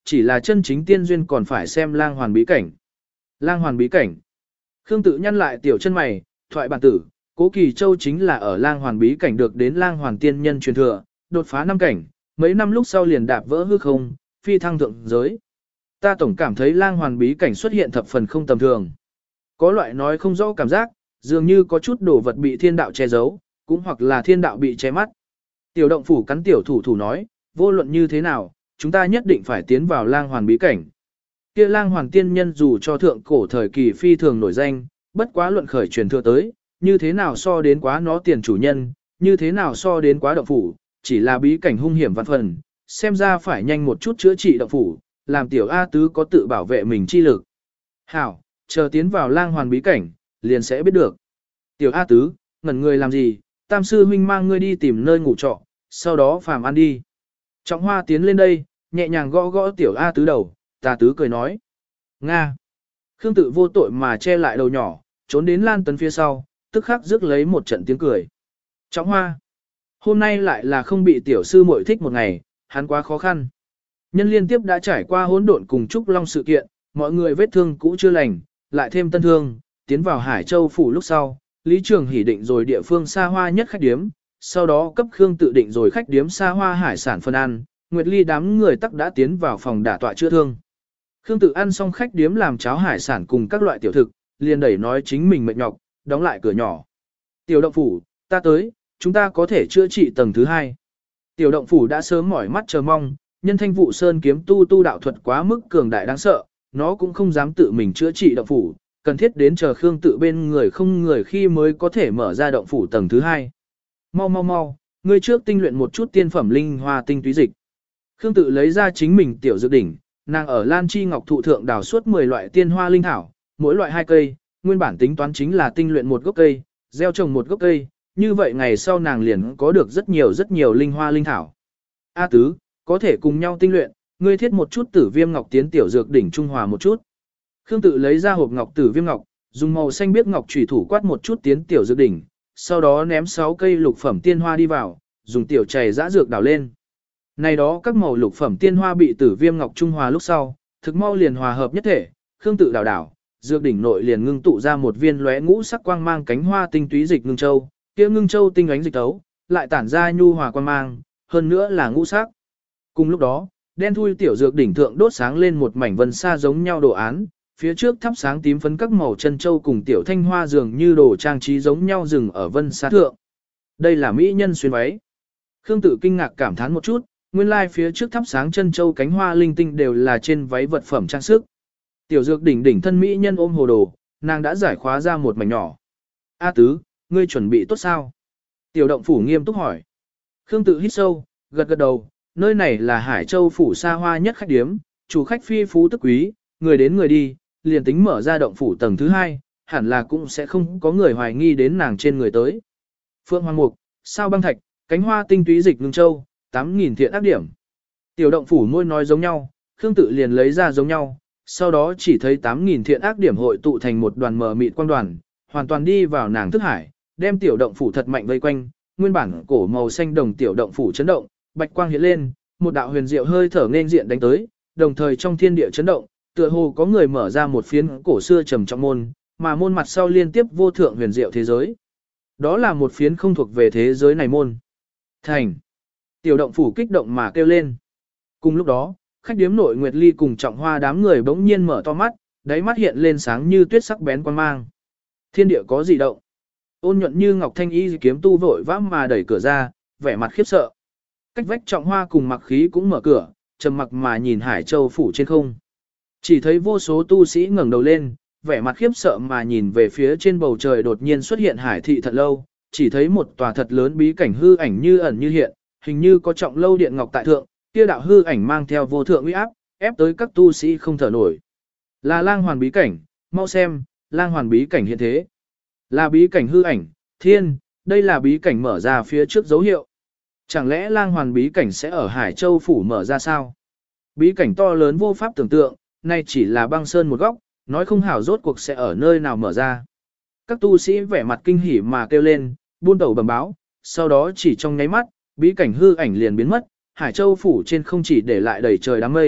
chỉ là chân chính tiên duyên còn phải xem lang hoàn bí cảnh. Lang hoàn bí cảnh. Khương Tự nhăn lại tiểu chân mày, thoại bản tử, Cố Kỳ Châu chính là ở lang hoàn bí cảnh được đến lang hoàn tiên nhân truyền thừa, đột phá năm cảnh, mấy năm lúc sau liền đạp vỡ hư không, phi thăng thượng giới. Ta tổng cảm thấy lang hoàn bí cảnh xuất hiện thập phần không tầm thường. Có loại nói không rõ cảm giác, dường như có chút đồ vật bị thiên đạo che giấu, cũng hoặc là thiên đạo bị che mắt. Tiểu động phủ cắn tiểu thủ thủ nói, vô luận như thế nào, chúng ta nhất định phải tiến vào lang hoàn bí cảnh. Kia lang hoàn tiên nhân dù cho thượng cổ thời kỳ phi thường nổi danh, bất quá luận khởi truyền thừa tới, như thế nào so đến quá nó tiền chủ nhân, như thế nào so đến quá động phủ, chỉ là bí cảnh hung hiểm vạn phần, xem ra phải nhanh một chút chữa trị động phủ, làm tiểu A tứ có tự bảo vệ mình chi lực. Hảo, chờ tiến vào lang hoàn bí cảnh, liền sẽ biết được. Tiểu A tứ, ngẩn người làm gì, tam sư huynh mang ngươi đi tìm nơi ngủ trọ, sau đó phàm ăn đi. Trọng Hoa tiến lên đây, nhẹ nhàng gõ gõ tiểu A tứ đầu, tà tứ cười nói. Nga. Khương Tự vô tội mà che lại đầu nhỏ, trốn đến Lan Tấn phía sau, tức khắc rước lấy một trận tiếng cười. Trọng Hoa. Hôm nay lại là không bị tiểu sư muội thích một ngày, hắn quá khó khăn. Nhân liên tiếp đã trải qua hỗn độn cùng Trúc Long sự kiện, mọi người vết thương cũ chưa lành, lại thêm tân thương, tiến vào Hải Châu phủ lúc sau, Lý Trường Hỷ định rồi địa phương xa hoa nhất khách điếm, sau đó cấp Khương Tự định rồi khách điếm xa hoa hải sản phân ăn, Nguyệt Ly đám người tắc đã tiến vào phòng đả tọa chữa thương. Khương Tự ăn xong khách điếm làm cháo hải sản cùng các loại tiểu thực, liền đẩy nói chính mình mệt nhọc, đóng lại cửa nhỏ. Tiểu động phủ, ta tới, chúng ta có thể chữa trị tầng thứ hai. Tiểu động phủ đã sớm mỏi mắt chờ mong, nhân thanh vụ sơn kiếm tu tu đạo thuật quá mức cường đại đáng sợ, nó cũng không dám tự mình chữa trị động phủ, cần thiết đến chờ Khương Tự bên người không người khi mới có thể mở ra động phủ tầng thứ hai. Mau mau mau, ngươi trước tinh luyện một chút tiên phẩm linh hoa tinh túy dịch. Khương Tự lấy ra chính mình tiểu dược đỉnh, nàng ở Lan Chi Ngọc thụ thượng đào suốt mười loại tiên hoa linh thảo, mỗi loại hai cây, nguyên bản tính toán chính là tinh luyện một gốc cây, gieo trồng một gốc cây, như vậy ngày sau nàng liền có được rất nhiều rất nhiều linh hoa linh thảo. A tứ, có thể cùng nhau tinh luyện, ngươi thiết một chút tử viêm ngọc tiến tiểu dược đỉnh trung hòa một chút. Khương Tự lấy ra hộp ngọc tử viêm ngọc, dùng màu xanh biếc ngọc chủy thủ quát một chút tiến tiểu dược đỉnh, sau đó ném sáu cây lục phẩm tiên hoa đi vào, dùng tiểu chày giã dược đảo lên. Này đó các màu lục phẩm tiên hoa bị tử viêm ngọc trung hòa lúc sau, thực mau liền hòa hợp nhất thể, Khương Tự đảo đảo, dược đỉnh nội liền ngưng tụ ra một viên lóe ngũ sắc quang mang cánh hoa tinh túy dịch ngưng châu, kia ngưng châu tinh ánh dịch tấu, lại tản ra nhu hòa quang mang, hơn nữa là ngũ sắc. Cùng lúc đó, đen thui tiểu dược đỉnh thượng đốt sáng lên một mảnh vân sa giống nhau đồ án, phía trước thắp sáng tím phấn các màu chân châu cùng tiểu thanh hoa dường như đồ trang trí giống nhau dừng ở vân sa thượng. Đây là mỹ nhân xuyên váy. Khương Tự kinh ngạc cảm thán một chút, nguyên lai like phía trước thắp sáng chân châu cánh hoa linh tinh đều là trên váy vật phẩm trang sức. Tiểu dược đỉnh đỉnh thân mỹ nhân ôm hồ đồ, nàng đã giải khóa ra một mảnh nhỏ. A tứ, ngươi chuẩn bị tốt sao? Tiểu động phủ nghiêm túc hỏi. Khương Tự hít sâu, gật gật đầu, nơi này là Hải Châu phủ xa hoa nhất khách điếm, chủ khách phi phú tức quý, người đến người đi, liền tính mở ra động phủ tầng thứ hai, hẳn là cũng sẽ không có người hoài nghi đến nàng trên người tới. Phượng Hoàng Mục, sao băng thạch, cánh hoa tinh túy dịch ngưng châu, tám nghìn thiện ác điểm. Tiểu động phủ môi nói giống nhau, Khương Tự liền lấy ra giống nhau, sau đó chỉ thấy tám nghìn thiện ác điểm hội tụ thành một đoàn mờ mịt quang đoàn, hoàn toàn đi vào nàng thức hải, đem tiểu động phủ thật mạnh vây quanh, nguyên bản cổ màu xanh đồng tiểu động phủ chấn động, bạch quang hiện lên, một đạo huyền diệu hơi thở nên diện đánh tới, đồng thời trong thiên địa chấn động, tựa hồ có người mở ra một phiến cổ xưa trầm trọng môn, mà môn mặt sau liên tiếp vô thượng huyền diệu thế giới. Đó là một phiến không thuộc về thế giới này môn. Thành. Tiểu động phủ kích động mà kêu lên. Cùng lúc đó, khách điếm nội Nguyệt Ly cùng Trọng Hoa đám người bỗng nhiên mở to mắt, đáy mắt hiện lên sáng như tuyết sắc bén quan mang. Thiên địa có gì động? Ôn nhuận như ngọc thanh y kiếm tu vội vã mà đẩy cửa ra, vẻ mặt khiếp sợ. Cách vách Trọng Hoa cùng Mặc Khí cũng mở cửa, trầm mặc mà nhìn Hải Châu phủ trên không. Chỉ thấy vô số tu sĩ ngẩng đầu lên, vẻ mặt khiếp sợ mà nhìn về phía trên bầu trời đột nhiên xuất hiện hải thị thật lâu, chỉ thấy một tòa thật lớn bí cảnh hư ảnh như ẩn như hiện, hình như có trọng lâu điện ngọc tại thượng, kia đạo hư ảnh mang theo vô thượng uy áp, ép tới các tu sĩ không thở nổi. Là lang hoàn bí cảnh, mau xem, lang hoàn bí cảnh hiện thế. Là bí cảnh hư ảnh, thiên, đây là bí cảnh mở ra phía trước dấu hiệu. Chẳng lẽ lang hoàn bí cảnh sẽ ở Hải Châu phủ mở ra sao? Bí cảnh to lớn vô pháp tưởng tượng, nay chỉ là băng sơn một góc, nói không hảo rốt cuộc sẽ ở nơi nào mở ra. Các tu sĩ vẻ mặt kinh hỉ mà kêu lên, buôn tẩu bẩm báo, sau đó chỉ trong nháy mắt, bí cảnh hư ảnh liền biến mất, Hải Châu phủ trên không chỉ để lại đầy trời đám mây,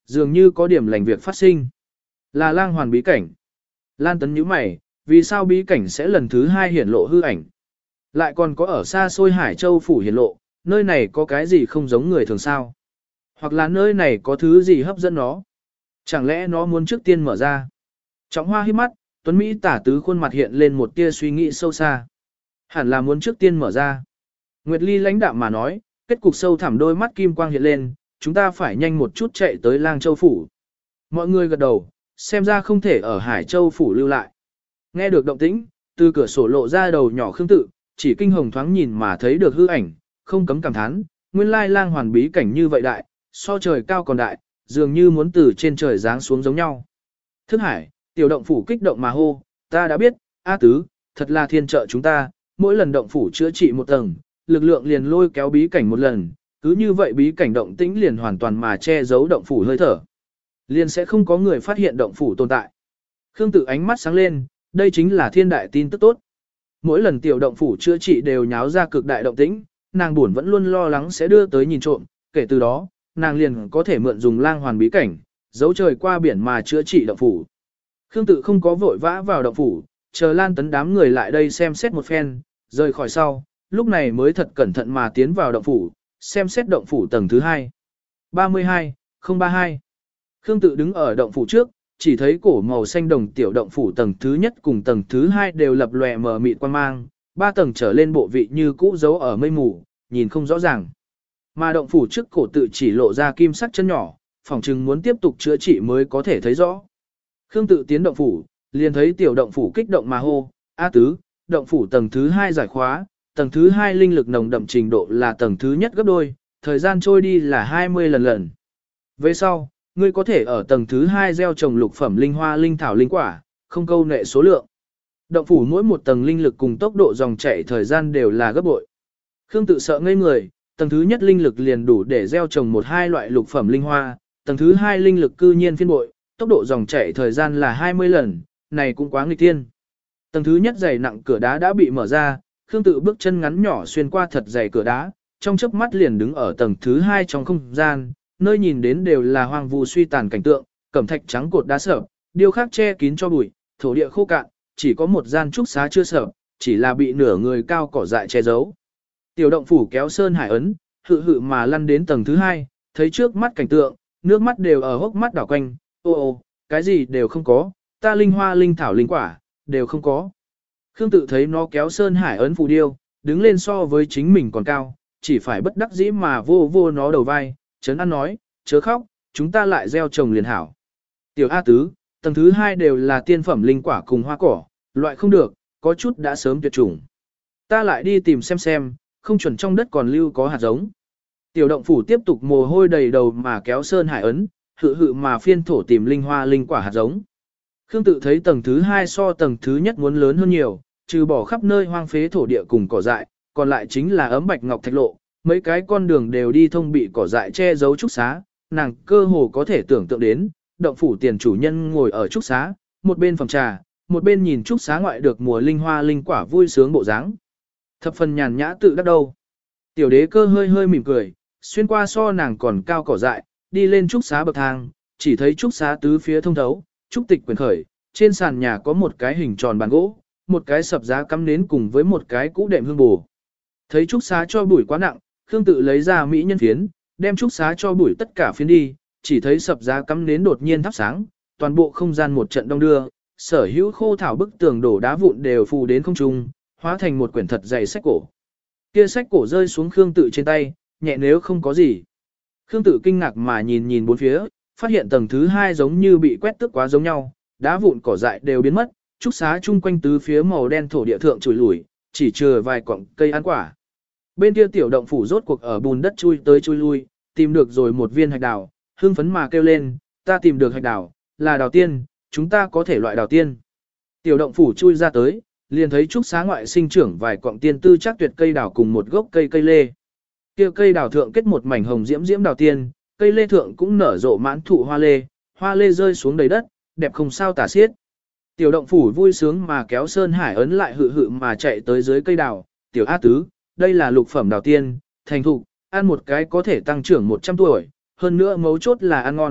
Dường như có điểm lành việc phát sinh. Là lang hoàn bí cảnh. Lan Tấn nhíu mày, vì sao bí cảnh sẽ lần thứ hai hiển lộ hư ảnh? Lại còn có ở xa xôi Hải Châu phủ hiển lộ, nơi này có cái gì không giống người thường sao? Hoặc là nơi này có thứ gì hấp dẫn nó? Chẳng lẽ nó muốn trước tiên mở ra? Trọng Hoa hít mắt, Tuấn Mỹ tả tứ khuôn mặt hiện lên một tia suy nghĩ sâu xa. Hẳn là muốn trước tiên mở ra. Nguyệt Ly lãnh đạm mà nói, kết cục sâu thẳm đôi mắt kim quang hiện lên, chúng ta phải nhanh một chút chạy tới Lang Châu phủ. Mọi người gật đầu, xem ra không thể ở Hải Châu phủ lưu lại. Nghe được động tĩnh, từ cửa sổ lộ ra đầu nhỏ Khương Tự, chỉ kinh hồng thoáng nhìn mà thấy được hư ảnh, không cấm cảm thán, nguyên lai lang hoàn bí cảnh như vậy đại, so trời cao còn đại, dường như muốn từ trên trời giáng xuống giống nhau. Thức Hải, tiểu động phủ kích động mà hô, ta đã biết, A Tứ, thật là thiên trợ chúng ta, mỗi lần động phủ chữa trị một tầng, lực lượng liền lôi kéo bí cảnh một lần, cứ như vậy bí cảnh động tĩnh liền hoàn toàn mà che giấu động phủ hơi thở. Liền sẽ không có người phát hiện động phủ tồn tại. Khương Tự ánh mắt sáng lên, đây chính là thiên đại tin tức tốt. Mỗi lần tiểu động phủ chữa trị đều nháo ra cực đại động tĩnh, nàng buồn vẫn luôn lo lắng sẽ đưa tới nhìn trộm, kể từ đó, nàng liền có thể mượn dùng lang hoàn bí cảnh, giấu trời qua biển mà chữa trị động phủ. Khương Tự không có vội vã vào động phủ, chờ Lan Tấn đám người lại đây xem xét một phen, rời khỏi sau, lúc này mới thật cẩn thận mà tiến vào động phủ, xem xét động phủ tầng thứ hai. ba mươi hai, không ba hai. Khương Tự đứng ở động phủ trước, chỉ thấy cổ màu xanh đồng tiểu động phủ tầng thứ nhất cùng tầng thứ hai đều lập lòe mờ mịt quan mang, ba tầng trở lên bộ vị như cũ giấu ở mây mù, nhìn không rõ ràng. Mà động phủ trước cổ tự chỉ lộ ra kim sắc chân nhỏ, phỏng chừng muốn tiếp tục chữa trị mới có thể thấy rõ. Khương Tự tiến động phủ, liền thấy tiểu động phủ kích động mà hô, A Tứ, động phủ tầng thứ hai giải khóa, tầng thứ hai linh lực nồng đậm trình độ là tầng thứ nhất gấp đôi, thời gian trôi đi là hai mươi lần lần. Về sau, ngươi có thể ở tầng thứ hai gieo trồng lục phẩm linh hoa linh thảo linh quả, không câu nệ số lượng. Động phủ mỗi một tầng linh lực cùng tốc độ dòng chảy thời gian đều là gấp bội. Khương Tự sợ ngây người, tầng thứ nhất linh lực liền đủ để gieo trồng một hai loại lục phẩm linh hoa, tầng thứ hai linh lực cư nhiên phiên bội, tốc độ dòng chảy thời gian là hai mươi lần, này cũng quá nghịch thiên. Tầng thứ nhất dày nặng cửa đá đã bị mở ra, Khương Tự bước chân ngắn nhỏ xuyên qua thật dày cửa đá, trong chớp mắt liền đứng ở tầng thứ hai trong không gian, nơi nhìn đến đều là hoang vu suy tàn cảnh tượng, cẩm thạch trắng cột đá sở, điêu khắc che kín cho bụi, thổ địa khô cạn, chỉ có một gian trúc xá chưa sở, chỉ là bị nửa người cao cỏ dại che giấu. Tiểu động phủ kéo sơn hải ấn, hự hự mà lăn đến tầng thứ hai, thấy trước mắt cảnh tượng, nước mắt đều ở hốc mắt đảo quanh, ô ô, cái gì đều không có, ta linh hoa linh thảo linh quả, đều không có. Khương Tự thấy nó kéo sơn hải ấn phù điêu, đứng lên so với chính mình còn cao, chỉ phải bất đắc dĩ mà vô vô nó đầu vai, Trấn An nói, chớ khóc, chúng ta lại gieo trồng liền hảo. Tiểu A Tứ, tầng thứ hai đều là tiên phẩm linh quả cùng hoa cỏ, loại không được, có chút đã sớm tuyệt chủng. Ta lại đi tìm xem xem, không chuẩn trong đất còn lưu có hạt giống. Tiểu động phủ tiếp tục mồ hôi đầy đầu mà kéo sơn hải ấn, hự hự mà phiên thổ tìm linh hoa linh quả hạt giống. Khương Tự thấy tầng thứ hai so tầng thứ nhất muốn lớn hơn nhiều, trừ bỏ khắp nơi hoang phế thổ địa cùng cỏ dại, còn lại chính là ấm bạch ngọc thạch lộ, mấy cái con đường đều đi thông bị cỏ dại che giấu trúc xá, nàng cơ hồ có thể tưởng tượng đến, động phủ tiền chủ nhân ngồi ở trúc xá, một bên phòng trà, một bên nhìn trúc xá ngoại được mùa linh hoa linh quả vui sướng bộ dáng. Thập phần nhàn nhã tự đắc đâu. Tiểu đế cơ hơi hơi mỉm cười, xuyên qua so nàng còn cao cỏ dại, đi lên trúc xá bậc thang, chỉ thấy trúc xá tứ phía thông thấu, trúc tịch quyền khởi, trên sàn nhà có một cái hình tròn bàn gỗ, một cái sập giá cắm nến cùng với một cái cũ đệm hương bù. Thấy trúc xá cho bụi quá nặng, Khương Tự lấy ra mỹ nhân phiến, đem trúc xá cho bụi tất cả phiến đi, chỉ thấy sập giá cắm nến đột nhiên thắp sáng, toàn bộ không gian một trận đông đưa, sở hữu khô thảo bức tường đổ đá vụn đều phù đến không trung, hóa thành một quyển thật dày sách cổ. Kia sách cổ rơi xuống Khương Tự trên tay, nhẹ nếu không có gì. Khương Tự kinh ngạc mà nhìn nhìn bốn phía, phát hiện tầng thứ hai giống như bị quét tước quá giống nhau, đá vụn cỏ dại đều biến mất, trúc xá chung quanh tứ phía màu đen thổ địa thượng trùi lủi, chỉ chừa vài cọng cây ăn quả. Bên kia tiểu động phủ rốt cuộc ở bùn đất chui tới chui lui, tìm được rồi một viên hạch đào, hưng phấn mà kêu lên, ta tìm được hạch đào, là đào tiên, chúng ta có thể loại đào tiên. Tiểu động phủ chui ra tới, liền thấy trúc xá ngoại sinh trưởng vài cọng tiên tư chắc tuyệt cây đào cùng một gốc cây cây lê. Kia cây đào thượng kết một mảnh hồng diễm diễm đào tiên, cây lê thượng cũng nở rộ mãn thụ hoa lê, hoa lê rơi xuống đầy đất, đẹp không sao tả xiết. Tiểu động phủ vui sướng mà kéo sơn hải ấn lại hự hự mà chạy tới dưới cây đào, tiểu A Tứ, đây là lục phẩm đào tiên, thành thục, ăn một cái có thể tăng trưởng một trăm tuổi, hơn nữa mấu chốt là ăn ngon,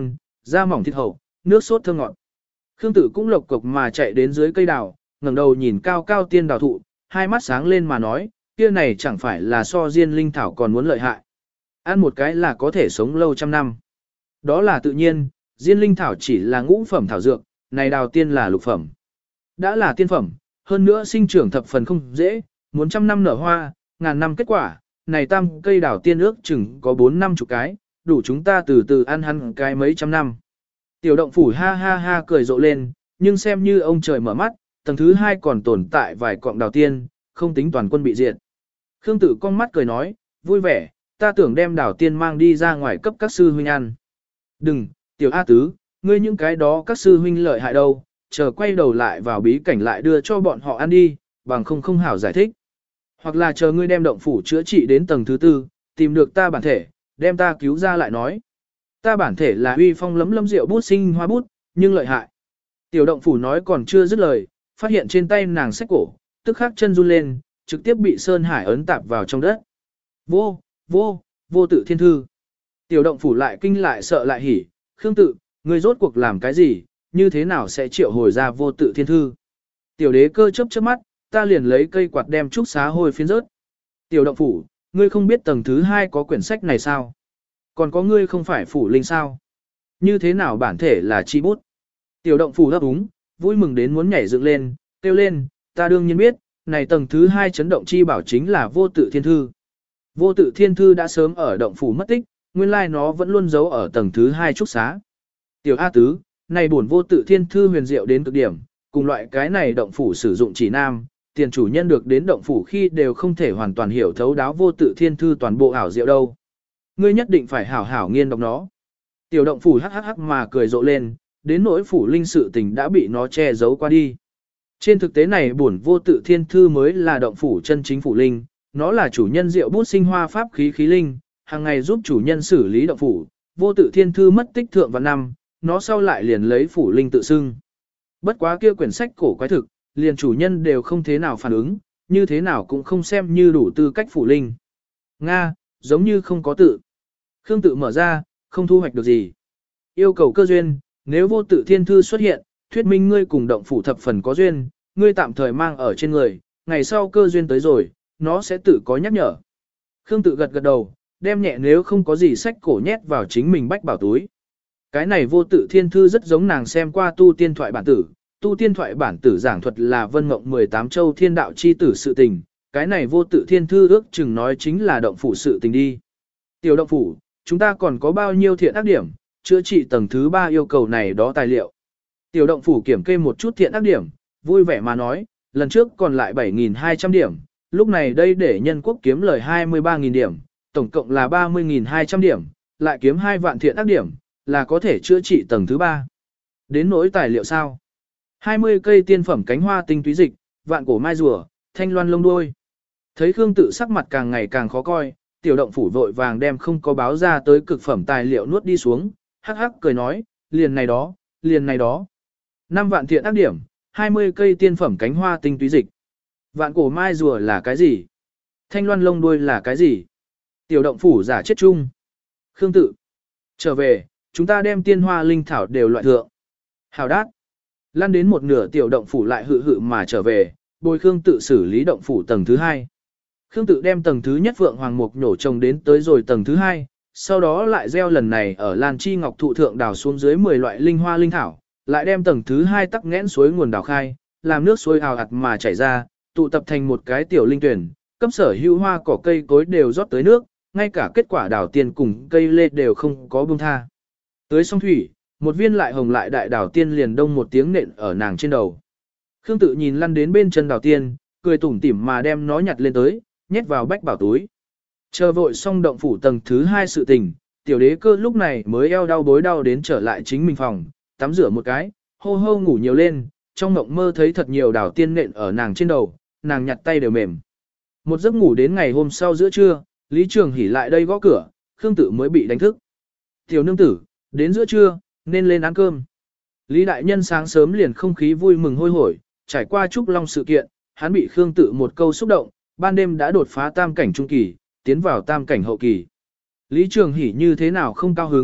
da mỏng thịt hậu, nước sốt thơm ngọt. Khương Tử cũng lộc cộc mà chạy đến dưới cây đào, ngẩng đầu nhìn cao cao tiên đào thụ, hai mắt sáng lên mà nói, kia này chẳng phải là so diên linh thảo còn muốn lợi hại. Ăn một cái là có thể sống lâu trăm năm. Đó là tự nhiên, diên linh thảo chỉ là ngũ phẩm thảo dược, này đào tiên là lục phẩm. Đã là tiên phẩm, hơn nữa sinh trưởng thập phần không dễ, muốn trăm năm nở hoa, ngàn năm kết quả, này tam cây đào tiên ước chừng có bốn năm chục cái, đủ chúng ta từ từ ăn hắn cái mấy trăm năm. Tiểu động phủ ha ha ha cười rộ lên, nhưng xem như ông trời mở mắt, tầng thứ hai còn tồn tại vài cọng đào tiên, không tính toàn quân bị diệt. Khương Tử con mắt cười nói, vui vẻ, ta tưởng đem đào tiên mang đi ra ngoài cấp các sư huynh ăn. Đừng, tiểu A Tứ, ngươi những cái đó các sư huynh lợi hại đâu, chờ quay đầu lại vào bí cảnh lại đưa cho bọn họ ăn đi, bằng không không hảo giải thích. Hoặc là chờ ngươi đem động phủ chữa trị đến tầng thứ tư, tìm được ta bản thể, đem ta cứu ra lại nói. Ta bản thể là uy phong lấm lấm rượu bút sinh hoa bút, nhưng lợi hại. Tiểu động phủ nói còn chưa dứt lời, phát hiện trên tay nàng xách cổ, tức khắc chân run lên, trực tiếp bị Sơn Hải ấn tạp vào trong đất. Vô, vô, vô tự thiên thư. Tiểu động phủ lại kinh lại sợ lại hỉ, Khương Tự, ngươi rốt cuộc làm cái gì, như thế nào sẽ triệu hồi ra vô tự thiên thư. Tiểu đế cơ chớp chớp mắt, ta liền lấy cây quạt đem trúc xá hồi phiến rớt. Tiểu động phủ, ngươi không biết tầng thứ hai có quyển sách này sao? Còn có ngươi không phải phủ linh sao? Như thế nào bản thể là chi bút? Tiểu động phủ đáp úng, vui mừng đến muốn nhảy dựng lên, kêu lên, ta đương nhiên biết, này tầng thứ hai chấn động chi bảo chính là vô tự thiên thư. Vô tự thiên thư đã sớm ở động phủ mất tích, nguyên lai nó vẫn luôn giấu ở tầng thứ hai trúc xá. Tiểu A Tứ, này bổn vô tự thiên thư huyền diệu đến cực điểm, cùng loại cái này động phủ sử dụng chỉ nam, tiền chủ nhân được đến động phủ khi đều không thể hoàn toàn hiểu thấu đáo vô tự thiên thư toàn bộ ảo diệu đâu. Ngươi nhất định phải hảo hảo nghiên đọc nó. Tiểu động phủ hắc hắc hắc mà cười rộ lên, đến nỗi phủ linh sự tình đã bị nó che giấu qua đi. Trên thực tế này bổn vô tự thiên thư mới là động phủ chân chính phủ linh, nó là chủ nhân diệu bút sinh hoa pháp khí khí linh, hàng ngày giúp chủ nhân xử lý động phủ, vô tự thiên thư mất tích thượng vạn năm, nó sau lại liền lấy phủ linh tự xưng. Bất quá kia quyển sách cổ quái thực, liền chủ nhân đều không thế nào phản ứng, như thế nào cũng không xem như đủ tư cách phủ linh. Nga, giống như không có tự. Khương Tự mở ra, không thu hoạch được gì. Yêu cầu cơ duyên, nếu vô tự thiên thư xuất hiện, thuyết minh ngươi cùng động phủ thập phần có duyên, ngươi tạm thời mang ở trên người, ngày sau cơ duyên tới rồi, nó sẽ tự có nhắc nhở. Khương Tự gật gật đầu, đem nhẹ nếu không có gì sách cổ nhét vào chính mình bách bảo túi. Cái này vô tự thiên thư rất giống nàng xem qua tu tiên thoại bản tử, tu tiên thoại bản tử giảng thuật là vân mộng mười tám châu thiên đạo chi tử sự tình, cái này vô tự thiên thư ước chừng nói chính là động phủ sự tình đi. Tiểu động phủ, chúng ta còn có bao nhiêu thiện ác điểm, chữa trị tầng thứ ba yêu cầu này đó tài liệu. Tiểu động phủ kiểm kê một chút thiện ác điểm, vui vẻ mà nói, lần trước còn lại bảy nghìn hai trăm điểm, lúc này đây để nhân quốc kiếm lời hai mươi ba nghìn điểm, tổng cộng là ba mươi nghìn hai trăm điểm, lại kiếm hai vạn thiện ác điểm, là có thể chữa trị tầng thứ ba. Đến nỗi tài liệu sao? hai mươi cây tiên phẩm cánh hoa tinh túy dịch, vạn cổ mai rùa, thanh loan lông đuôi. Thấy Khương Tự sắc mặt càng ngày càng khó coi, tiểu động phủ vội vàng đem không có báo ra tới cực phẩm tài liệu nuốt đi xuống, hắc hắc cười nói, liền này đó, liền này đó. năm vạn thiện ác điểm, hai mươi cây tiên phẩm cánh hoa tinh túy dịch. Vạn cổ mai rùa là cái gì? Thanh loan lông đuôi là cái gì? Tiểu động phủ giả chết chung. Khương Tự. Trở về, chúng ta đem tiên hoa linh thảo đều loại thượng. Hào đát. Lăn đến một nửa tiểu động phủ lại hự hự mà trở về, bồi Khương Tự xử lý động phủ tầng thứ hai. Khương Tự đem tầng thứ nhất vượng hoàng mục nhổ trồng đến tới rồi tầng thứ hai, sau đó lại gieo lần này ở Lan Chi Ngọc thụ thượng đào xuống dưới mười loại linh hoa linh thảo, lại đem tầng thứ hai tắc nghẽn suối nguồn đào khai, làm nước suối ào ạt mà chảy ra, tụ tập thành một cái tiểu linh tuyển, cấp sở hữu hoa cỏ cây cối đều rót tới nước, ngay cả kết quả đào tiên cùng cây lê đều không có buông tha. Tới sông thủy, một viên lại hồng lại đại đào tiên liền đông một tiếng nện ở nàng trên đầu. Khương Tự nhìn lăn đến bên chân đào tiên, cười tủm tỉm mà đem nó nhặt lên tới, nhét vào bách bảo túi. Chờ vội xong động phủ tầng thứ hai sự tình, tiểu đế cơ lúc này mới eo đau bối đau đến trở lại chính mình phòng, tắm rửa một cái, hô hô ngủ nhiều lên, trong mộng mơ thấy thật nhiều đào tiên nện ở nàng trên đầu, nàng nhặt tay đều mềm. Một giấc ngủ đến ngày hôm sau giữa trưa, Lý Trường Hỉ lại đây gõ cửa, Khương Tự mới bị đánh thức. Tiểu nương tử, đến giữa trưa, nên lên ăn cơm. Lý đại nhân sáng sớm liền không khí vui mừng hôi hổi, trải qua Trúc Long sự kiện, hắn bị Khương Tự một câu xúc động, ban đêm đã đột phá tam cảnh trung kỳ, tiến vào tam cảnh hậu kỳ. Lý Trường Hỉ như thế nào không cao hứng,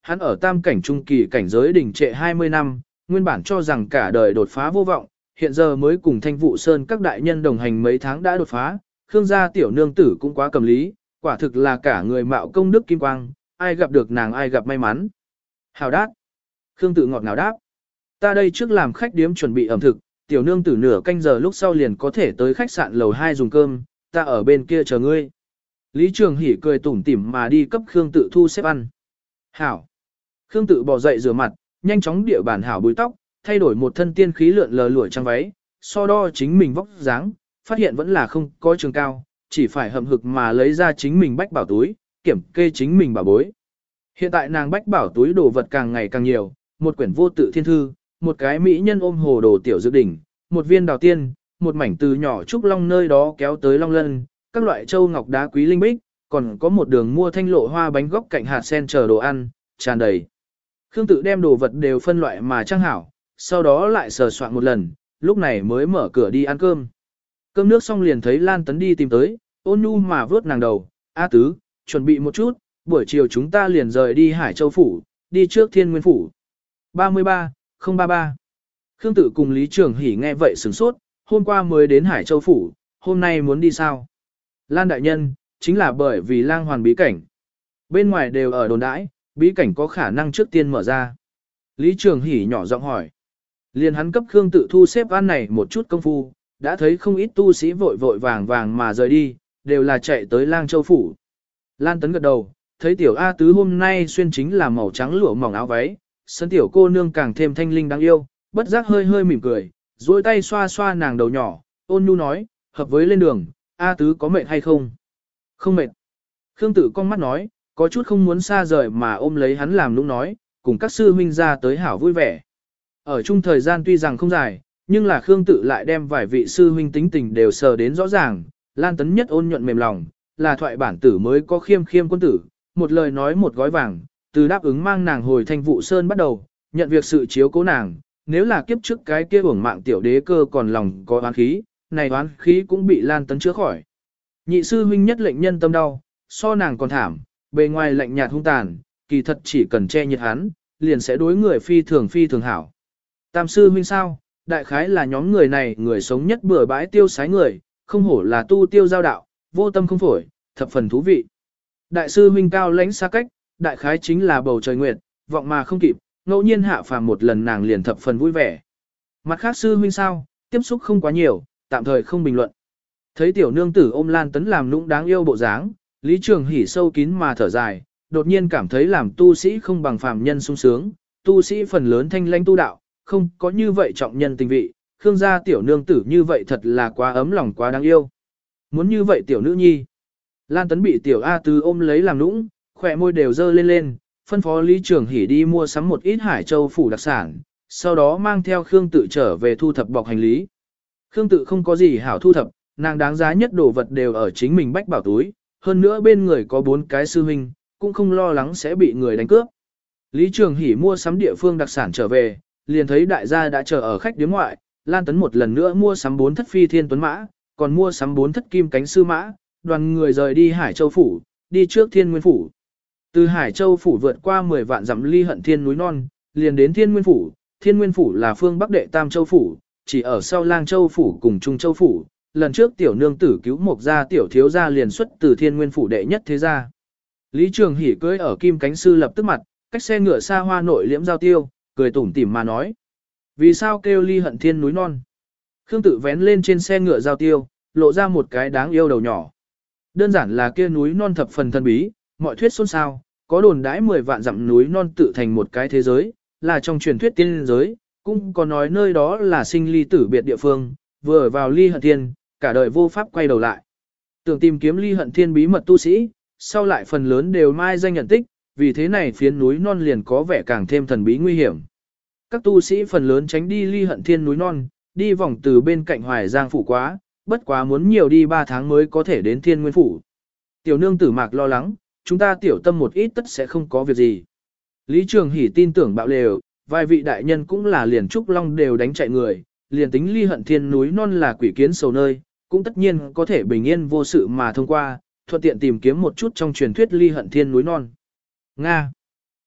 hắn ở tam cảnh trung kỳ cảnh giới đỉnh trệ hai mươi năm, nguyên bản cho rằng cả đời đột phá vô vọng, hiện giờ mới cùng Thanh Vụ Sơn các đại nhân đồng hành mấy tháng đã đột phá, Khương gia tiểu nương tử cũng quá cầm lý, quả thực là cả người mạo công đức kim quang, ai gặp được nàng ai gặp may mắn. Hào đát. Khương tự ngọt ngào đáp. Ta đây trước làm khách điếm chuẩn bị ẩm thực, tiểu nương tử nửa canh giờ lúc sau liền có thể tới khách sạn lầu hai dùng cơm, ta ở bên kia chờ ngươi. Lý Trường Hỷ cười tủm tỉm mà đi cấp Khương tự thu xếp ăn. Hảo. Khương tự bò dậy rửa mặt, nhanh chóng địa bản hảo búi tóc, thay đổi một thân tiên khí lượn lờ lụa trang váy, so đo chính mình vóc dáng, phát hiện vẫn là không có trường cao, chỉ phải hậm hực mà lấy ra chính mình bách bảo túi, kiểm kê chính mình bảo bối. Hiện tại nàng bách bảo túi đồ vật càng ngày càng nhiều, một quyển vô tự thiên thư, một cái mỹ nhân ôm hồ đồ tiểu dược đỉnh, một viên đào tiên, một mảnh từ nhỏ trúc long nơi đó kéo tới long lân, các loại châu ngọc đá quý linh bích, còn có một đường mua thanh lộ hoa bánh gốc cạnh hạt sen chờ đồ ăn, tràn đầy. Khương tự đem đồ vật đều phân loại mà trang hảo, sau đó lại sờ soạn một lần, lúc này mới mở cửa đi ăn cơm. Cơm nước xong liền thấy Lan Tấn đi tìm tới, ôn nhu mà vớt nàng đầu, A Tứ, chuẩn bị một chút, buổi chiều chúng ta liền rời đi Hải Châu Phủ, đi trước Thiên Nguyên Phủ. ba mươi ba, không ba ba. Khương tự cùng Lý Trường Hỷ nghe vậy sửng sốt, hôm qua mới đến Hải Châu Phủ, hôm nay muốn đi sao? Lan đại nhân, chính là bởi vì lang hoàn bí cảnh. Bên ngoài đều ở đồn đãi, bí cảnh có khả năng trước tiên mở ra. Lý Trường Hỷ nhỏ giọng hỏi. Liền hắn cấp Khương tự thu xếp ăn này một chút công phu, đã thấy không ít tu sĩ vội vội vàng vàng mà rời đi, đều là chạy tới Lang Châu Phủ. Lan Tấn gật đầu, thấy tiểu A Tứ hôm nay xuyên chính là màu trắng lụa mỏng áo váy, sân tiểu cô nương càng thêm thanh linh đáng yêu, bất giác hơi hơi mỉm cười, duỗi tay xoa xoa nàng đầu nhỏ, ôn nhu nói, hợp với lên đường, A Tứ có mệt hay không? Không mệt. Khương tự con mắt nói, có chút không muốn xa rời mà ôm lấy hắn làm nũng nói, cùng các sư huynh ra tới hảo vui vẻ. Ở chung thời gian tuy rằng không dài, nhưng là Khương tự lại đem vài vị sư huynh tính tình đều sờ đến rõ ràng, Lan Tấn nhất ôn nhuận mềm lòng, là thoại bản tử mới có khiêm khiêm quân tử, một lời nói một gói vàng, từ đáp ứng mang nàng hồi Thanh Vụ Sơn bắt đầu, nhận việc sự chiếu cố nàng, nếu là kiếp trước cái kia uổng mạng tiểu đế cơ còn lòng có oán khí, này oán khí cũng bị Lan Tấn chữa khỏi. Nhị sư huynh nhất lệnh nhân tâm đau, so nàng còn thảm, bề ngoài lạnh nhạt hung tàn, kỳ thật chỉ cần che nhiệt hắn, liền sẽ đối người phi thường phi thường hảo. Tam sư huynh sao, đại khái là nhóm người này người sống nhất bừa bãi tiêu sái người, không hổ là tu tiêu giao đạo, vô tâm không phổi, thập phần thú vị. Đại sư huynh cao lãnh xa cách, đại khái chính là bầu trời nguyệt, vọng mà không kịp, ngẫu nhiên hạ phàm một lần nàng liền thập phần vui vẻ. Mặt khác sư huynh sao, tiếp xúc không quá nhiều, tạm thời không bình luận. Thấy tiểu nương tử ôm Lan Tấn làm nũng đáng yêu bộ dáng, Lý Trường Hỷ sâu kín mà thở dài, đột nhiên cảm thấy làm tu sĩ không bằng phàm nhân sung sướng, tu sĩ phần lớn thanh lãnh tu đạo, không có như vậy trọng nhân tình vị, Khương gia tiểu nương tử như vậy thật là quá ấm lòng quá đáng yêu. Muốn như vậy tiểu nữ nhi. Lan Tấn bị tiểu A Tứ ôm lấy làm nũng, khỏe môi đều dơ lên lên, phân phó Lý Trường Hỷ đi mua sắm một ít Hải Châu Phủ đặc sản, sau đó mang theo Khương tự trở về thu thập bọc hành lý. Khương tự không có gì hảo thu thập, nàng đáng giá nhất đồ vật đều ở chính mình bách bảo túi, hơn nữa bên người có bốn cái sư huynh, cũng không lo lắng sẽ bị người đánh cướp. Lý Trường Hỷ mua sắm địa phương đặc sản trở về, liền thấy đại gia đã chờ ở khách điếm ngoại, Lan Tấn một lần nữa mua sắm bốn thất phi thiên tuấn mã, còn mua sắm bốn thất kim cánh sư mã, đoàn người rời đi Hải Châu Phủ, đi trước Thiên Nguyên Phủ. Từ Hải Châu Phủ vượt qua mười vạn dặm ly hận thiên núi non, liền đến Thiên Nguyên Phủ. Thiên Nguyên Phủ là phương Bắc đệ Tam Châu Phủ, chỉ ở sau Lang Châu Phủ cùng Trung Châu Phủ. Lần trước tiểu nương tử cứu một gia tiểu thiếu gia liền xuất từ Thiên Nguyên Phủ đệ nhất thế gia. Lý Trường Hỷ cưỡi ở kim cánh sư lập tức mặt, cách xe ngựa xa hoa nội liễm giao tiêu, cười tủm tỉm mà nói. Vì sao kêu ly hận thiên núi non? Khương tự vén lên trên xe ngựa giao tiêu, lộ ra một cái đáng yêu đầu nhỏ. Đơn giản là kia núi non thập phần thần bí, mọi thuyết xôn xao, có đồn đãi mười vạn dặm núi non tự thành một cái thế giới, là trong truyền thuyết tiên giới, cũng có nói nơi đó là sinh ly tử biệt địa phương, vừa vào ly hận thiên, cả đời vô pháp quay đầu lại. Tưởng tìm kiếm ly hận thiên bí mật tu sĩ, sau lại phần lớn đều mai danh nhận tích, vì thế này phiến núi non liền có vẻ càng thêm thần bí nguy hiểm. Các tu sĩ phần lớn tránh đi ly hận thiên núi non, đi vòng từ bên cạnh Hoài Giang phủ quá, bất quá muốn nhiều đi ba tháng mới có thể đến Thiên Nguyên Phủ. Tiểu nương tử Mạc lo lắng, chúng ta tiểu tâm một ít tất sẽ không có việc gì. Lý Trường Hỷ tin tưởng bạo lều, vài vị đại nhân cũng là liền trúc long đều đánh chạy người, liền tính ly hận thiên núi non là quỷ kiến sầu nơi, cũng tất nhiên có thể bình yên vô sự mà thông qua, thuận tiện tìm kiếm một chút trong truyền thuyết ly hận thiên núi non. Nga.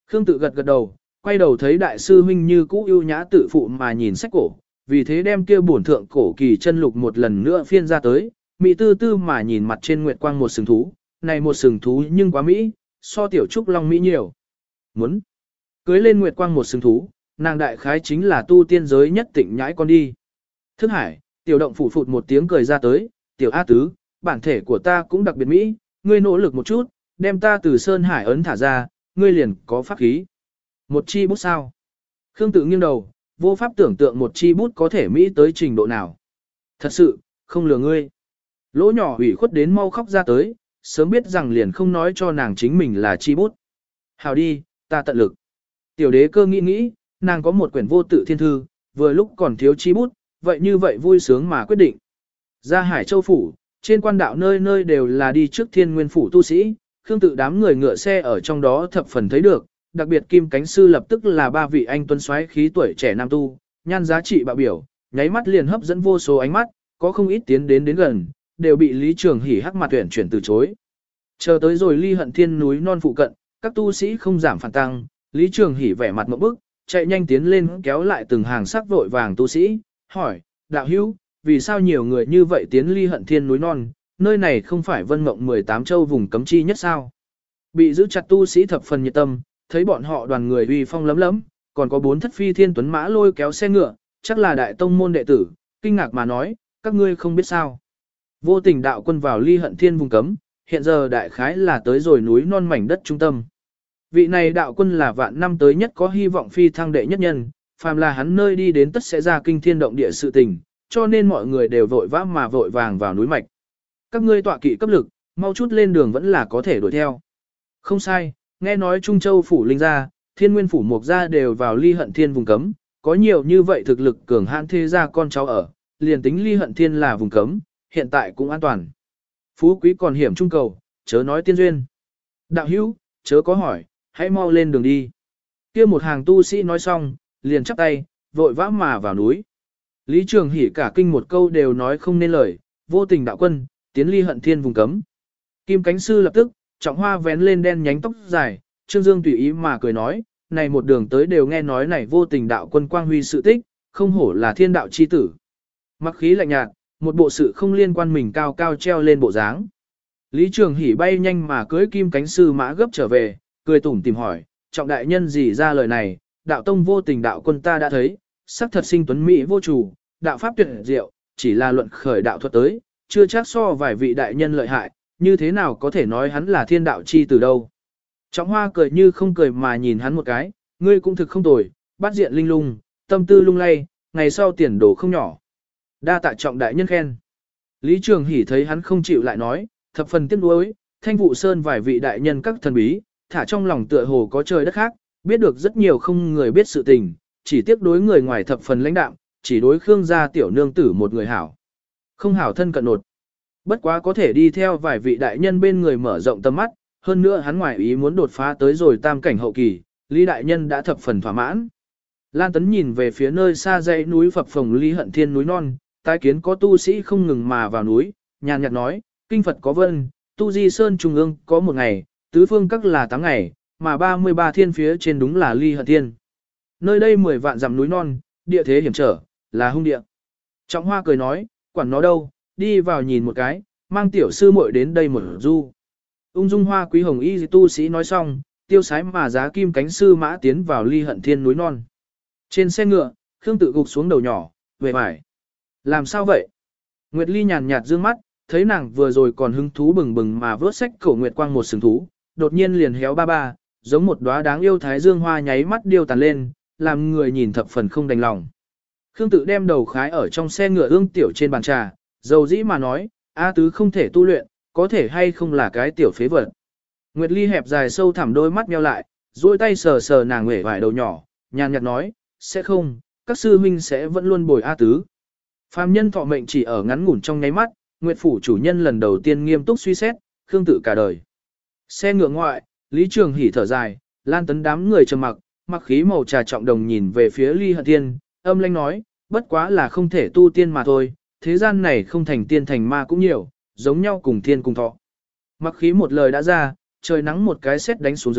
Khương Tự gật gật đầu, quay đầu thấy đại sư huynh như cũ ưu nhã tự phụ mà nhìn sách cổ, vì thế đem kia bổn thượng cổ kỳ chân lục một lần nữa phiên ra tới, mỹ tư tư mà nhìn mặt trên nguyệt quang một sừng thú, này một sừng thú nhưng quá mỹ, so tiểu trúc long mỹ nhiều. Muốn cưới lên nguyệt quang một sừng thú, nàng đại khái chính là tu tiên giới nhất tịnh nhãi con đi. Thức hải, tiểu động phủ phụt một tiếng cười ra tới, tiểu A tứ, bản thể của ta cũng đặc biệt mỹ, ngươi nỗ lực một chút, đem ta từ sơn hải ấn thả ra, ngươi liền có pháp khí. Một chi bút sao? Khương Tự nghiêng đầu, vô pháp tưởng tượng một chi bút có thể mỹ tới trình độ nào. Thật sự, không lừa ngươi. Lỗ nhỏ ủy khuất đến mau khóc ra tới, sớm biết rằng liền không nói cho nàng chính mình là chi bút. Hào đi, ta tận lực. Tiểu đế cơ nghĩ nghĩ, nàng có một quyển vô tự thiên thư, vừa lúc còn thiếu chi bút, vậy như vậy vui sướng mà quyết định. Ra Hải Châu Phủ, trên quan đạo nơi nơi đều là đi trước Thiên Nguyên Phủ tu sĩ, Khương Tự đám người ngựa xe ở trong đó thập phần thấy được, đặc biệt Kim Cánh Sư lập tức là ba vị anh tuấn soái khí tuổi trẻ nam tu, nhan giá trị bạo biểu, nháy mắt liền hấp dẫn vô số ánh mắt, có không ít tiến đến đến gần, đều bị Lý Trường Hỉ hắc mặt tuyển chuyển từ chối. Chờ tới rồi Ly Hận Thiên núi non phụ cận, các tu sĩ không giảm phản tăng, Lý Trường Hỉ vẻ mặt ngộp bức, chạy nhanh tiến lên kéo lại từng hàng sắc vội vàng tu sĩ, hỏi, đạo hữu, vì sao nhiều người như vậy tiến Ly Hận Thiên núi non, nơi này không phải Vân Mộng mười tám châu vùng cấm chi nhất sao? Bị giữ chặt tu sĩ thập phần nhiệt tâm, thấy bọn họ đoàn người uy phong lấm lấm, còn có bốn thất phi thiên tuấn mã lôi kéo xe ngựa, chắc là đại tông môn đệ tử, kinh ngạc mà nói, các ngươi không biết sao. Vô tình đạo quân vào Ly Hận Thiên vùng cấm, hiện giờ đại khái là tới rồi núi non mảnh đất trung tâm. Vị này đạo quân là vạn năm tới nhất có hy vọng phi thăng đệ nhất nhân, phàm là hắn nơi đi đến tất sẽ ra kinh thiên động địa sự tình, cho nên mọi người đều vội vã mà vội vàng vào núi mạch. Các ngươi tọa kỵ cấp lực, mau chút lên đường vẫn là có thể đuổi theo. Không sai, nghe nói Trung Châu phủ linh gia, Thiên Nguyên phủ Mộc gia đều vào Ly Hận Thiên vùng cấm, có nhiều như vậy thực lực cường hãn thế gia con cháu ở, liền tính Ly Hận Thiên là vùng cấm, hiện tại cũng an toàn. Phú quý còn hiểm trung cầu, chớ nói tiên duyên. Đạo hữu, chớ có hỏi, hãy mau lên đường đi. Kia một hàng tu sĩ nói xong, liền chắp tay, vội vã mà vào núi. Lý Trường Hỉ cả kinh một câu đều nói không nên lời, vô tình đạo quân, tiến Ly Hận Thiên vùng cấm. Kim Cánh Sư lập tức, trọng hoa vén lên đen nhánh tóc dài, Trương Dương tùy ý mà cười nói, này một đường tới đều nghe nói này vô tình đạo quân quang huy sự tích, không hổ là thiên đạo chi tử. Mặc khí lạnh nhạt, một bộ sự không liên quan mình cao cao treo lên bộ dáng. Lý Trường Hỉ bay nhanh mà cưới Kim Cánh Sư mã gấp trở về, cười tủm tìm hỏi, trọng đại nhân gì ra lời này, đạo tông vô tình đạo quân ta đã thấy, sắc thật sinh tuấn mỹ vô chủ, đạo pháp tuyệt diệu, chỉ là luận khởi đạo thuật tới, chưa chắc so vài vị đại nhân lợi hại, như thế nào có thể nói hắn là thiên đạo chi từ đâu. Trọng hoa cười như không cười mà nhìn hắn một cái, ngươi cũng thực không tồi, bát diện linh lung, tâm tư lung lay, ngày sau tiền đồ không nhỏ. Đa tạ trọng đại nhân khen. Lý Trường Hỉ thấy hắn không chịu lại nói, thập phần tiếc nuối, Thanh Vụ Sơn vài vị đại nhân các thần bí, thả trong lòng tựa hồ có trời đất khác, biết được rất nhiều không người biết sự tình, chỉ tiếc đối người ngoài thập phần lãnh đạm, chỉ đối Khương gia tiểu nương tử một người hảo. Không hảo thân cận nột. Bất quá có thể đi theo vài vị đại nhân bên người mở rộng tầm mắt, hơn nữa hắn ngoài ý muốn đột phá tới rồi tam cảnh hậu kỳ, Lý đại nhân đã thập phần thỏa mãn. Lan Tấn nhìn về phía nơi xa dãy núi phập phồng Ly Hận Thiên núi non, tái kiến có tu sĩ không ngừng mà vào núi, nhàn nhạt nói, kinh Phật có vân, tu di sơn trung ương có một ngày, tứ phương các là tám ngày, mà ba mươi ba thiên phía trên đúng là Ly Hận Thiên. Nơi đây mười vạn dặm núi non, địa thế hiểm trở, là hung địa. Trọng Hoa cười nói, quản nó đâu, đi vào nhìn một cái, mang tiểu sư muội đến đây một du. Ung dung hoa quý hồng y tu sĩ nói xong, tiêu sái mà giá Kim Cánh Sư mã tiến vào Ly Hận Thiên núi non. Trên xe ngựa, Khương Tự gục xuống đầu nhỏ, về mải. Làm sao vậy? Nguyệt Ly nhàn nhạt dương mắt, thấy nàng vừa rồi còn hứng thú bừng bừng mà vớt sách cổ Nguyệt Quang một sừng thú, đột nhiên liền héo ba ba, giống một đóa đáng yêu thái dương hoa nháy mắt điêu tàn lên, làm người nhìn thập phần không đành lòng. Khương Tự đem đầu khái ở trong xe ngựa ương tiểu trên bàn trà, dầu dĩ mà nói, A tứ không thể tu luyện, có thể hay không là cái tiểu phế vật. Nguyệt Ly hẹp dài sâu thẳm đôi mắt nheo lại, duỗi tay sờ sờ nàng nguệ vải đầu nhỏ, nhàn nhạt nói, sẽ không, các sư huynh sẽ vẫn luôn bồi A tứ. Phàm nhân thọ mệnh chỉ ở ngắn ngủn trong nháy mắt, Nguyệt phủ chủ nhân lần đầu tiên nghiêm túc suy xét, Khương Tự cả đời. Xe ngựa ngoại, Lý Trường Hỉ thở dài, Lan Tấn đám người trầm mặc, mặc khí màu trà trọng đồng nhìn về phía Ly Hận Thiên, âm lãnh nói, bất quá là không thể tu tiên mà thôi, thế gian này không thành tiên thành ma cũng nhiều, giống nhau cùng thiên cùng thọ. Mặc khí một lời đã ra, trời nắng một cái sét đánh xuống dưới,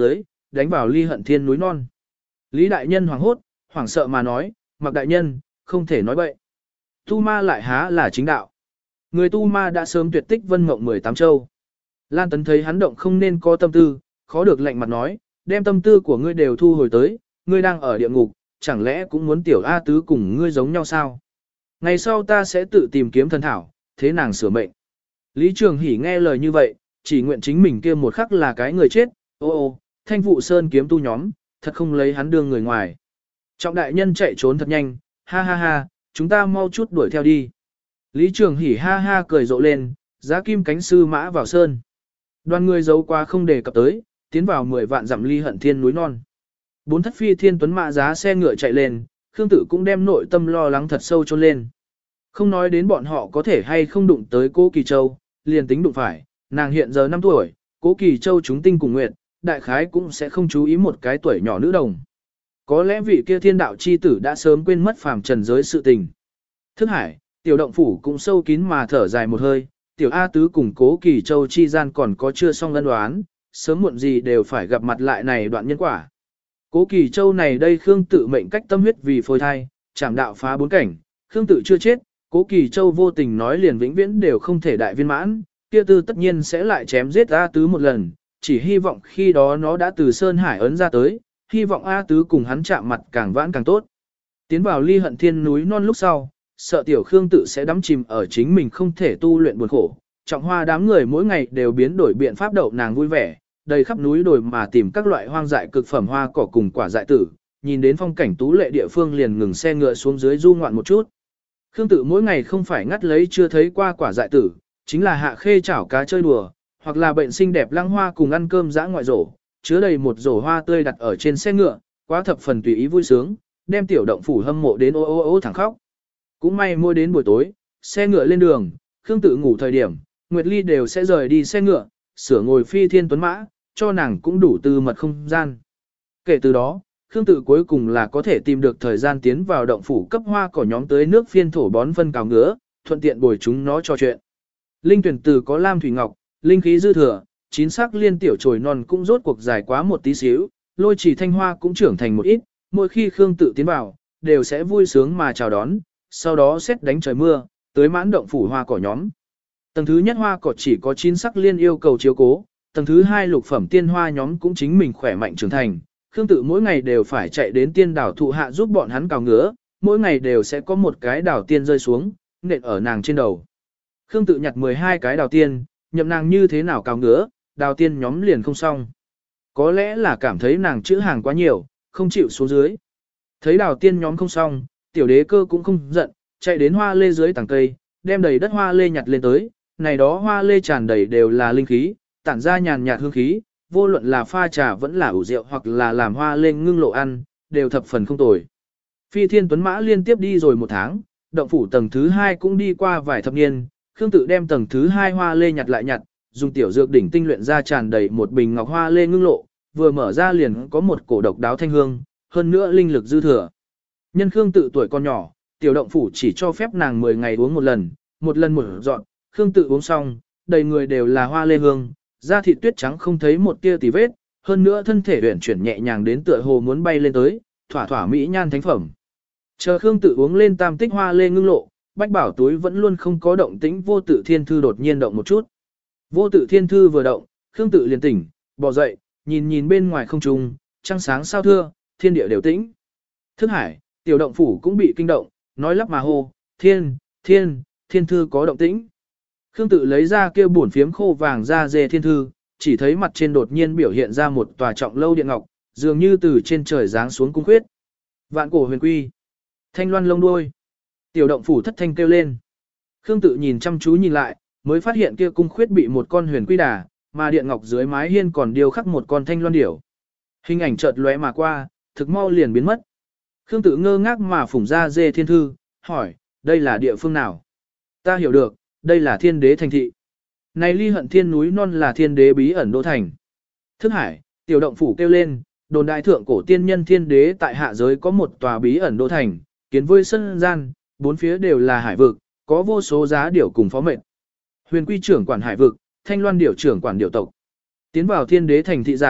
đánh vào ly hận thiên núi non. Lý đại nhân hoảng hốt, hoảng sợ mà nói, Mặc đại nhân, không thể nói bậy. Tu ma lại há là chính đạo. Người tu ma đã sớm tuyệt tích vân mộng mười tám châu. Lan Tấn thấy hắn động không nên có tâm tư, khó được lạnh mặt nói, đem tâm tư của ngươi đều thu hồi tới, ngươi đang ở địa ngục, chẳng lẽ cũng muốn tiểu A tứ cùng ngươi giống nhau sao? Ngày sau ta sẽ tự tìm kiếm thần thảo, thế nàng sửa mệnh. Lý Trường Hỷ nghe lời như vậy, chỉ nguyện chính mình kia một khắc là cái người chết, ô ô, thanh vụ sơn kiếm tu nhóm, thật không lấy hắn đương người ngoài. Trọng đại nhân chạy trốn thật nhanh, ha ha ha, chúng ta mau chút đuổi theo đi. Lý Trường Hỷ ha ha cười rộ lên, giá kim cánh sư mã vào sơn. Đoàn người giấu qua không đề cập tới, tiến vào mười vạn dặm ly hận thiên núi non. Bốn thất phi thiên tuấn mã giá xe ngựa chạy lên, Khương Tự cũng đem nội tâm lo lắng thật sâu chôn lên. Không nói đến bọn họ có thể hay không đụng tới Cố Kỳ Châu, liền tính đụng phải, nàng hiện giờ năm tuổi, Cố Kỳ Châu chúng tinh cùng nguyện, đại khái cũng sẽ không chú ý một cái tuổi nhỏ nữ đồng. Có lẽ vị kia thiên đạo chi tử đã sớm quên mất phàm trần giới sự tình. Thức hải, tiểu động phủ cũng sâu kín mà thở dài một hơi, tiểu A tứ cùng Cố Kỳ Châu chi gian còn có chưa xong ân đoán, sớm muộn gì đều phải gặp mặt lại này đoạn nhân quả. Cố Kỳ Châu này đây Khương Tự mệnh cách tâm huyết vì phôi thai, chảm đạo phá bốn cảnh, Khương Tự chưa chết, Cố Kỳ Châu vô tình nói liền vĩnh viễn đều không thể đại viên mãn, kia tư tất nhiên sẽ lại chém giết A tứ một lần, chỉ hy vọng khi đó nó đã từ Sơn Hải ấn ra tới, hy vọng A tứ cùng hắn chạm mặt càng vãn càng tốt. Tiến vào ly hận thiên núi non lúc sau, sợ tiểu Khương Tự sẽ đắm chìm ở chính mình không thể tu luyện buồn khổ, trọng hoa đám người mỗi ngày đều biến đổi biện pháp đậu nàng vui vẻ, đầy khắp núi đồi mà tìm các loại hoang dại cực phẩm hoa cỏ cùng quả dại tử, nhìn đến phong cảnh tú lệ địa phương liền ngừng xe ngựa xuống dưới du ngoạn một chút. Khương Tự mỗi ngày không phải ngắt lấy chưa thấy qua quả dại tử, chính là hạ khê chảo cá chơi đùa, hoặc là bệnh xinh đẹp lăng hoa cùng ăn cơm dã ngoại rổ, chứa đầy một rổ hoa tươi đặt ở trên xe ngựa, quá thập phần tùy ý vui sướng, đem tiểu động phủ hâm mộ đến ô ô ô thẳng khóc. Cũng may mua đến buổi tối, xe ngựa lên đường, Khương Tự ngủ thời điểm, Nguyệt Ly đều sẽ rời đi xe ngựa, sửa ngồi phi thiên tuấn mã, cho nàng cũng đủ tư mật không gian. Kể từ đó, Khương Tự cuối cùng là có thể tìm được thời gian tiến vào động phủ cấp hoa cỏ nhóm tới nước phiên thổ bón phân cào ngứa, thuận tiện bồi chúng nó trò chuyện. Linh tuyển từ có lam thủy ngọc, linh khí dư thừa, chín sắc liên tiểu chồi non cũng rốt cuộc dài quá một tí xíu, lôi chỉ thanh hoa cũng trưởng thành một ít, mỗi khi Khương Tự tiến vào, đều sẽ vui sướng mà chào đón, sau đó xét đánh trời mưa, tới mãn động phủ hoa cỏ nhóm. Tầng thứ nhất hoa cỏ chỉ có chín sắc liên yêu cầu chiếu cố, tầng thứ hai lục phẩm tiên hoa nhóm cũng chính mình khỏe mạnh trưởng thành, Khương Tự mỗi ngày đều phải chạy đến tiên đảo thụ hạ giúp bọn hắn cào ngứa, mỗi ngày đều sẽ có một cái đảo tiên rơi xuống, nện ở nàng trên đầu. Khương Tự nhặt mười hai cái đào tiên, nhậm nàng như thế nào cào ngứa, đào tiên nhóm liền không xong. Có lẽ là cảm thấy nàng chữ hàng quá nhiều, không chịu xuống dưới. Thấy đào tiên nhóm không xong, tiểu đế cơ cũng không giận, chạy đến hoa lê dưới tầng cây, đem đầy đất hoa lê nhặt lên tới, này đó hoa lê tràn đầy đều là linh khí, tản ra nhàn nhạt hương khí, vô luận là pha trà vẫn là ủ rượu hoặc là làm hoa lê ngưng lộ ăn, đều thập phần không tồi. Phi thiên tuấn mã liên tiếp đi rồi một tháng, động phủ tầng thứ hai cũng đi qua vài thập niên, Khương Tự đem tầng thứ hai hoa lê nhặt lại nhặt, dùng tiểu dược đỉnh tinh luyện ra tràn đầy một bình ngọc hoa lê ngưng lộ, vừa mở ra liền có một cổ độc đáo thanh hương, hơn nữa linh lực dư thừa. Nhân Khương Tự tuổi còn nhỏ, tiểu động phủ chỉ cho phép nàng mười ngày uống một lần, một lần một dọn, Khương Tự uống xong, đầy người đều là hoa lê hương, da thịt tuyết trắng không thấy một tia tì vết, hơn nữa thân thể uyển chuyển nhẹ nhàng đến tựa hồ muốn bay lên tới, thỏa thỏa mỹ nhan thánh phẩm. Chờ Khương Tự uống lên tam tích hoa lê ngưng lộ, bách bảo túi vẫn luôn không có động tĩnh, vô tự thiên thư đột nhiên động một chút. Vô tự thiên thư vừa động, Khương Tự liền tỉnh, bò dậy, nhìn nhìn bên ngoài không trung, trăng sáng sao thưa, thiên địa đều tĩnh. Thức hải, tiểu động phủ cũng bị kinh động, nói lắp mà hô, thiên, thiên, thiên thư có động tĩnh. Khương Tự lấy ra kia bổn phiếm khô vàng ra dê thiên thư, chỉ thấy mặt trên đột nhiên biểu hiện ra một tòa trọng lâu điện ngọc, dường như từ trên trời giáng xuống cung khuyết. Vạn cổ huyền quy, thanh loan lông đuôi. Tiểu động phủ thất thanh kêu lên. Khương Tự nhìn chăm chú nhìn lại, mới phát hiện kia cung khuyết bị một con huyền quy đà, mà điện ngọc dưới mái hiên còn điêu khắc một con thanh loan điểu. Hình ảnh chợt lóe mà qua, thực mau liền biến mất. Khương Tự ngơ ngác mà phủng ra dê thiên thư, hỏi, đây là địa phương nào? Ta hiểu được, đây là thiên đế thành thị. Này ly hận thiên núi non là thiên đế bí ẩn đô thành. Thức hải, tiểu động phủ kêu lên, đồn đại thượng cổ tiên nhân thiên đế tại hạ giới có một tòa bí ẩn đô thành, kiến vôi sân gian, bốn phía đều là hải vực, có vô số giá điểu cùng phó mệnh. Huyền quy trưởng quản hải vực, thanh loan điểu trưởng quản điểu tộc. Tiến vào thiên đế thành thị giả,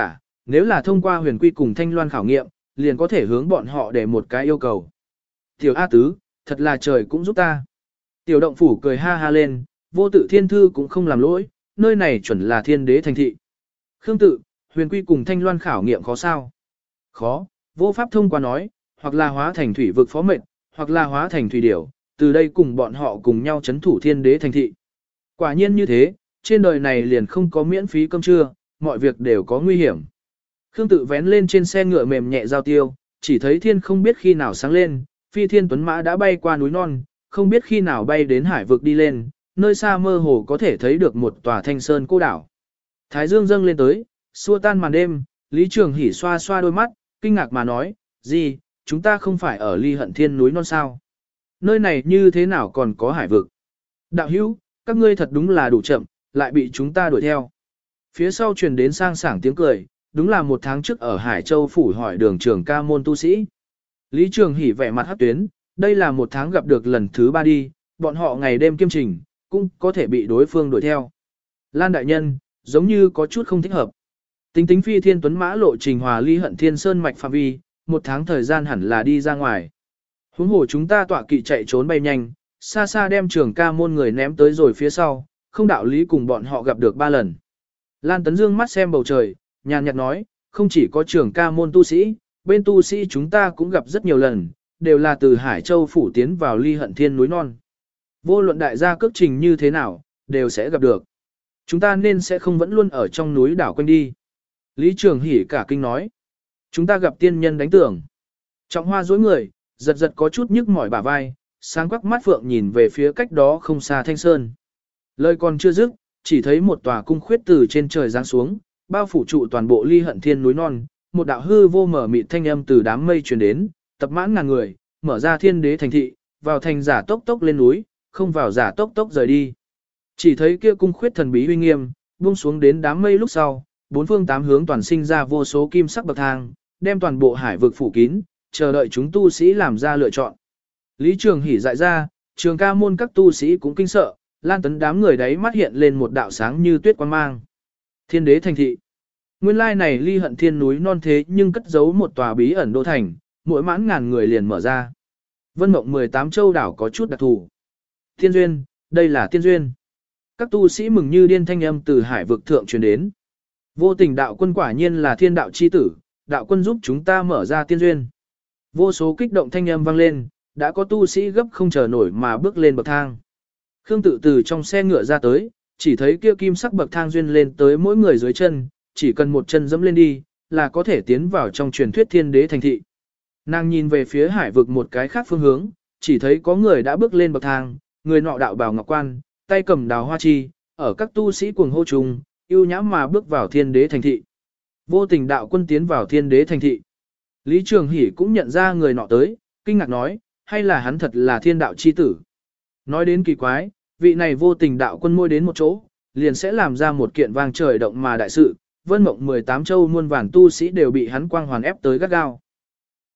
nếu là thông qua huyền quy cùng thanh loan khảo nghiệm, liền có thể hướng bọn họ để một cái yêu cầu. Tiểu A Tứ, thật là trời cũng giúp ta. Tiểu động phủ cười ha ha lên, vô tự thiên thư cũng không làm lỗi, nơi này chuẩn là thiên đế thành thị. Khương tự, huyền quy cùng thanh loan khảo nghiệm khó sao? Khó, vô pháp thông qua nói, hoặc là hóa thành thủy vực phó mệnh, hoặc là hóa thành thủy điểu, từ đây cùng bọn họ cùng nhau chấn thủ thiên đế thành thị. Quả nhiên như thế, trên đời này liền không có miễn phí cơm trưa, mọi việc đều có nguy hiểm. Khương tự vén lên trên xe ngựa mềm nhẹ giao tiêu, chỉ thấy thiên không biết khi nào sáng lên, phi thiên tuấn mã đã bay qua núi non, không biết khi nào bay đến hải vực đi lên, nơi xa mơ hồ có thể thấy được một tòa thanh sơn cô đảo. Thái dương dâng lên tới, xua tan màn đêm, Lý Trường Hỷ xoa xoa đôi mắt, kinh ngạc mà nói, gì, chúng ta không phải ở ly hận thiên núi non sao? Nơi này như thế nào còn có hải vực? Đạo hữu, các ngươi thật đúng là đủ chậm, lại bị chúng ta đuổi theo. Phía sau truyền đến sang sảng tiếng cười, đúng là một tháng trước ở Hải Châu phủ hỏi đường trưởng ca môn tu sĩ. Lý Trường Hỷ vẻ mặt hắc tuyến, đây là một tháng gặp được lần thứ ba đi, bọn họ ngày đêm kiêm trình, cũng có thể bị đối phương đuổi theo. Lan đại nhân, giống như có chút không thích hợp. Tính tính phi thiên tuấn mã lộ trình hòa ly hận thiên sơn mạch phạm vi, một tháng thời gian hẳn là đi ra ngoài. Huống hồ chúng ta tọa kỵ chạy trốn bay nhanh, xa xa đem trường ca môn người ném tới rồi phía sau, không đạo lý cùng bọn họ gặp được ba lần. Lan Tấn Dương mắt xem bầu trời, nhàn nhạt nói, không chỉ có trường ca môn tu sĩ, bên tu sĩ chúng ta cũng gặp rất nhiều lần, đều là từ Hải Châu phủ tiến vào ly hận thiên núi non. Vô luận đại gia cước trình như thế nào, đều sẽ gặp được. Chúng ta nên sẽ không vẫn luôn ở trong núi đảo quanh đi. Lý Trường Hỷ cả kinh nói, chúng ta gặp tiên nhân đánh tưởng. Trọng Hoa dối người, giật giật có chút nhức mỏi bả vai, sáng quắc mắt phượng nhìn về phía cách đó không xa Thanh Sơn. Lời còn chưa dứt, chỉ thấy một tòa cung khuyết từ trên trời giáng xuống, bao phủ trụ toàn bộ ly hận thiên núi non, một đạo hư vô mở mịt thanh âm từ đám mây truyền đến, tập mãn ngàn người, mở ra thiên đế thành thị, vào thành giả tốc tốc lên núi, không vào giả tốc tốc rời đi. Chỉ thấy kia cung khuyết thần bí uy nghiêm, buông xuống đến đám mây lúc sau, bốn phương tám hướng toàn sinh ra vô số kim sắc bậc thang, đem toàn bộ hải vực phủ kín, chờ đợi chúng tu sĩ làm ra lựa chọn. Lý Trường Hỷ dại ra, trường ca môn các tu sĩ cũng kinh sợ, Lan Tấn đám người đấy mắt hiện lên một đạo sáng như tuyết quang mang. Thiên đế thành thị. Nguyên lai này ly hận thiên núi non thế nhưng cất giấu một tòa bí ẩn đô thành, mỗi mãn ngàn người liền mở ra. Vân Mộng mười tám châu đảo có chút đặc thù. Tiên duyên, đây là tiên duyên. Các tu sĩ mừng như điên thanh âm từ hải vực thượng truyền đến. Vô tình đạo quân quả nhiên là thiên đạo chi tử, đạo quân giúp chúng ta mở ra tiên duyên. Vô số kích động thanh âm vang lên, đã có tu sĩ gấp không chờ nổi mà bước lên bậc thang. Khương tự từ trong xe ngựa ra tới, chỉ thấy kia kim sắc bậc thang duyên lên tới mỗi người dưới chân, chỉ cần một chân dẫm lên đi, là có thể tiến vào trong truyền thuyết thiên đế thành thị. Nàng nhìn về phía hải vực một cái khác phương hướng, chỉ thấy có người đã bước lên bậc thang, người nọ đạo bào ngọc quan, tay cầm đào hoa chi, ở các tu sĩ cuồng hô trùng, yêu nhãm mà bước vào thiên đế thành thị. Vô tình đạo quân tiến vào thiên đế thành thị. Lý Trường Hỷ cũng nhận ra người nọ tới, kinh ngạc nói, hay là hắn thật là thiên đạo chi tử. Nói đến kỳ quái, vị này vô tình đạo quân môi đến một chỗ, liền sẽ làm ra một kiện vang trời động mà đại sự, Vân Mộng mười tám châu muôn vàn tu sĩ đều bị hắn quang hoàn ép tới gắt gao.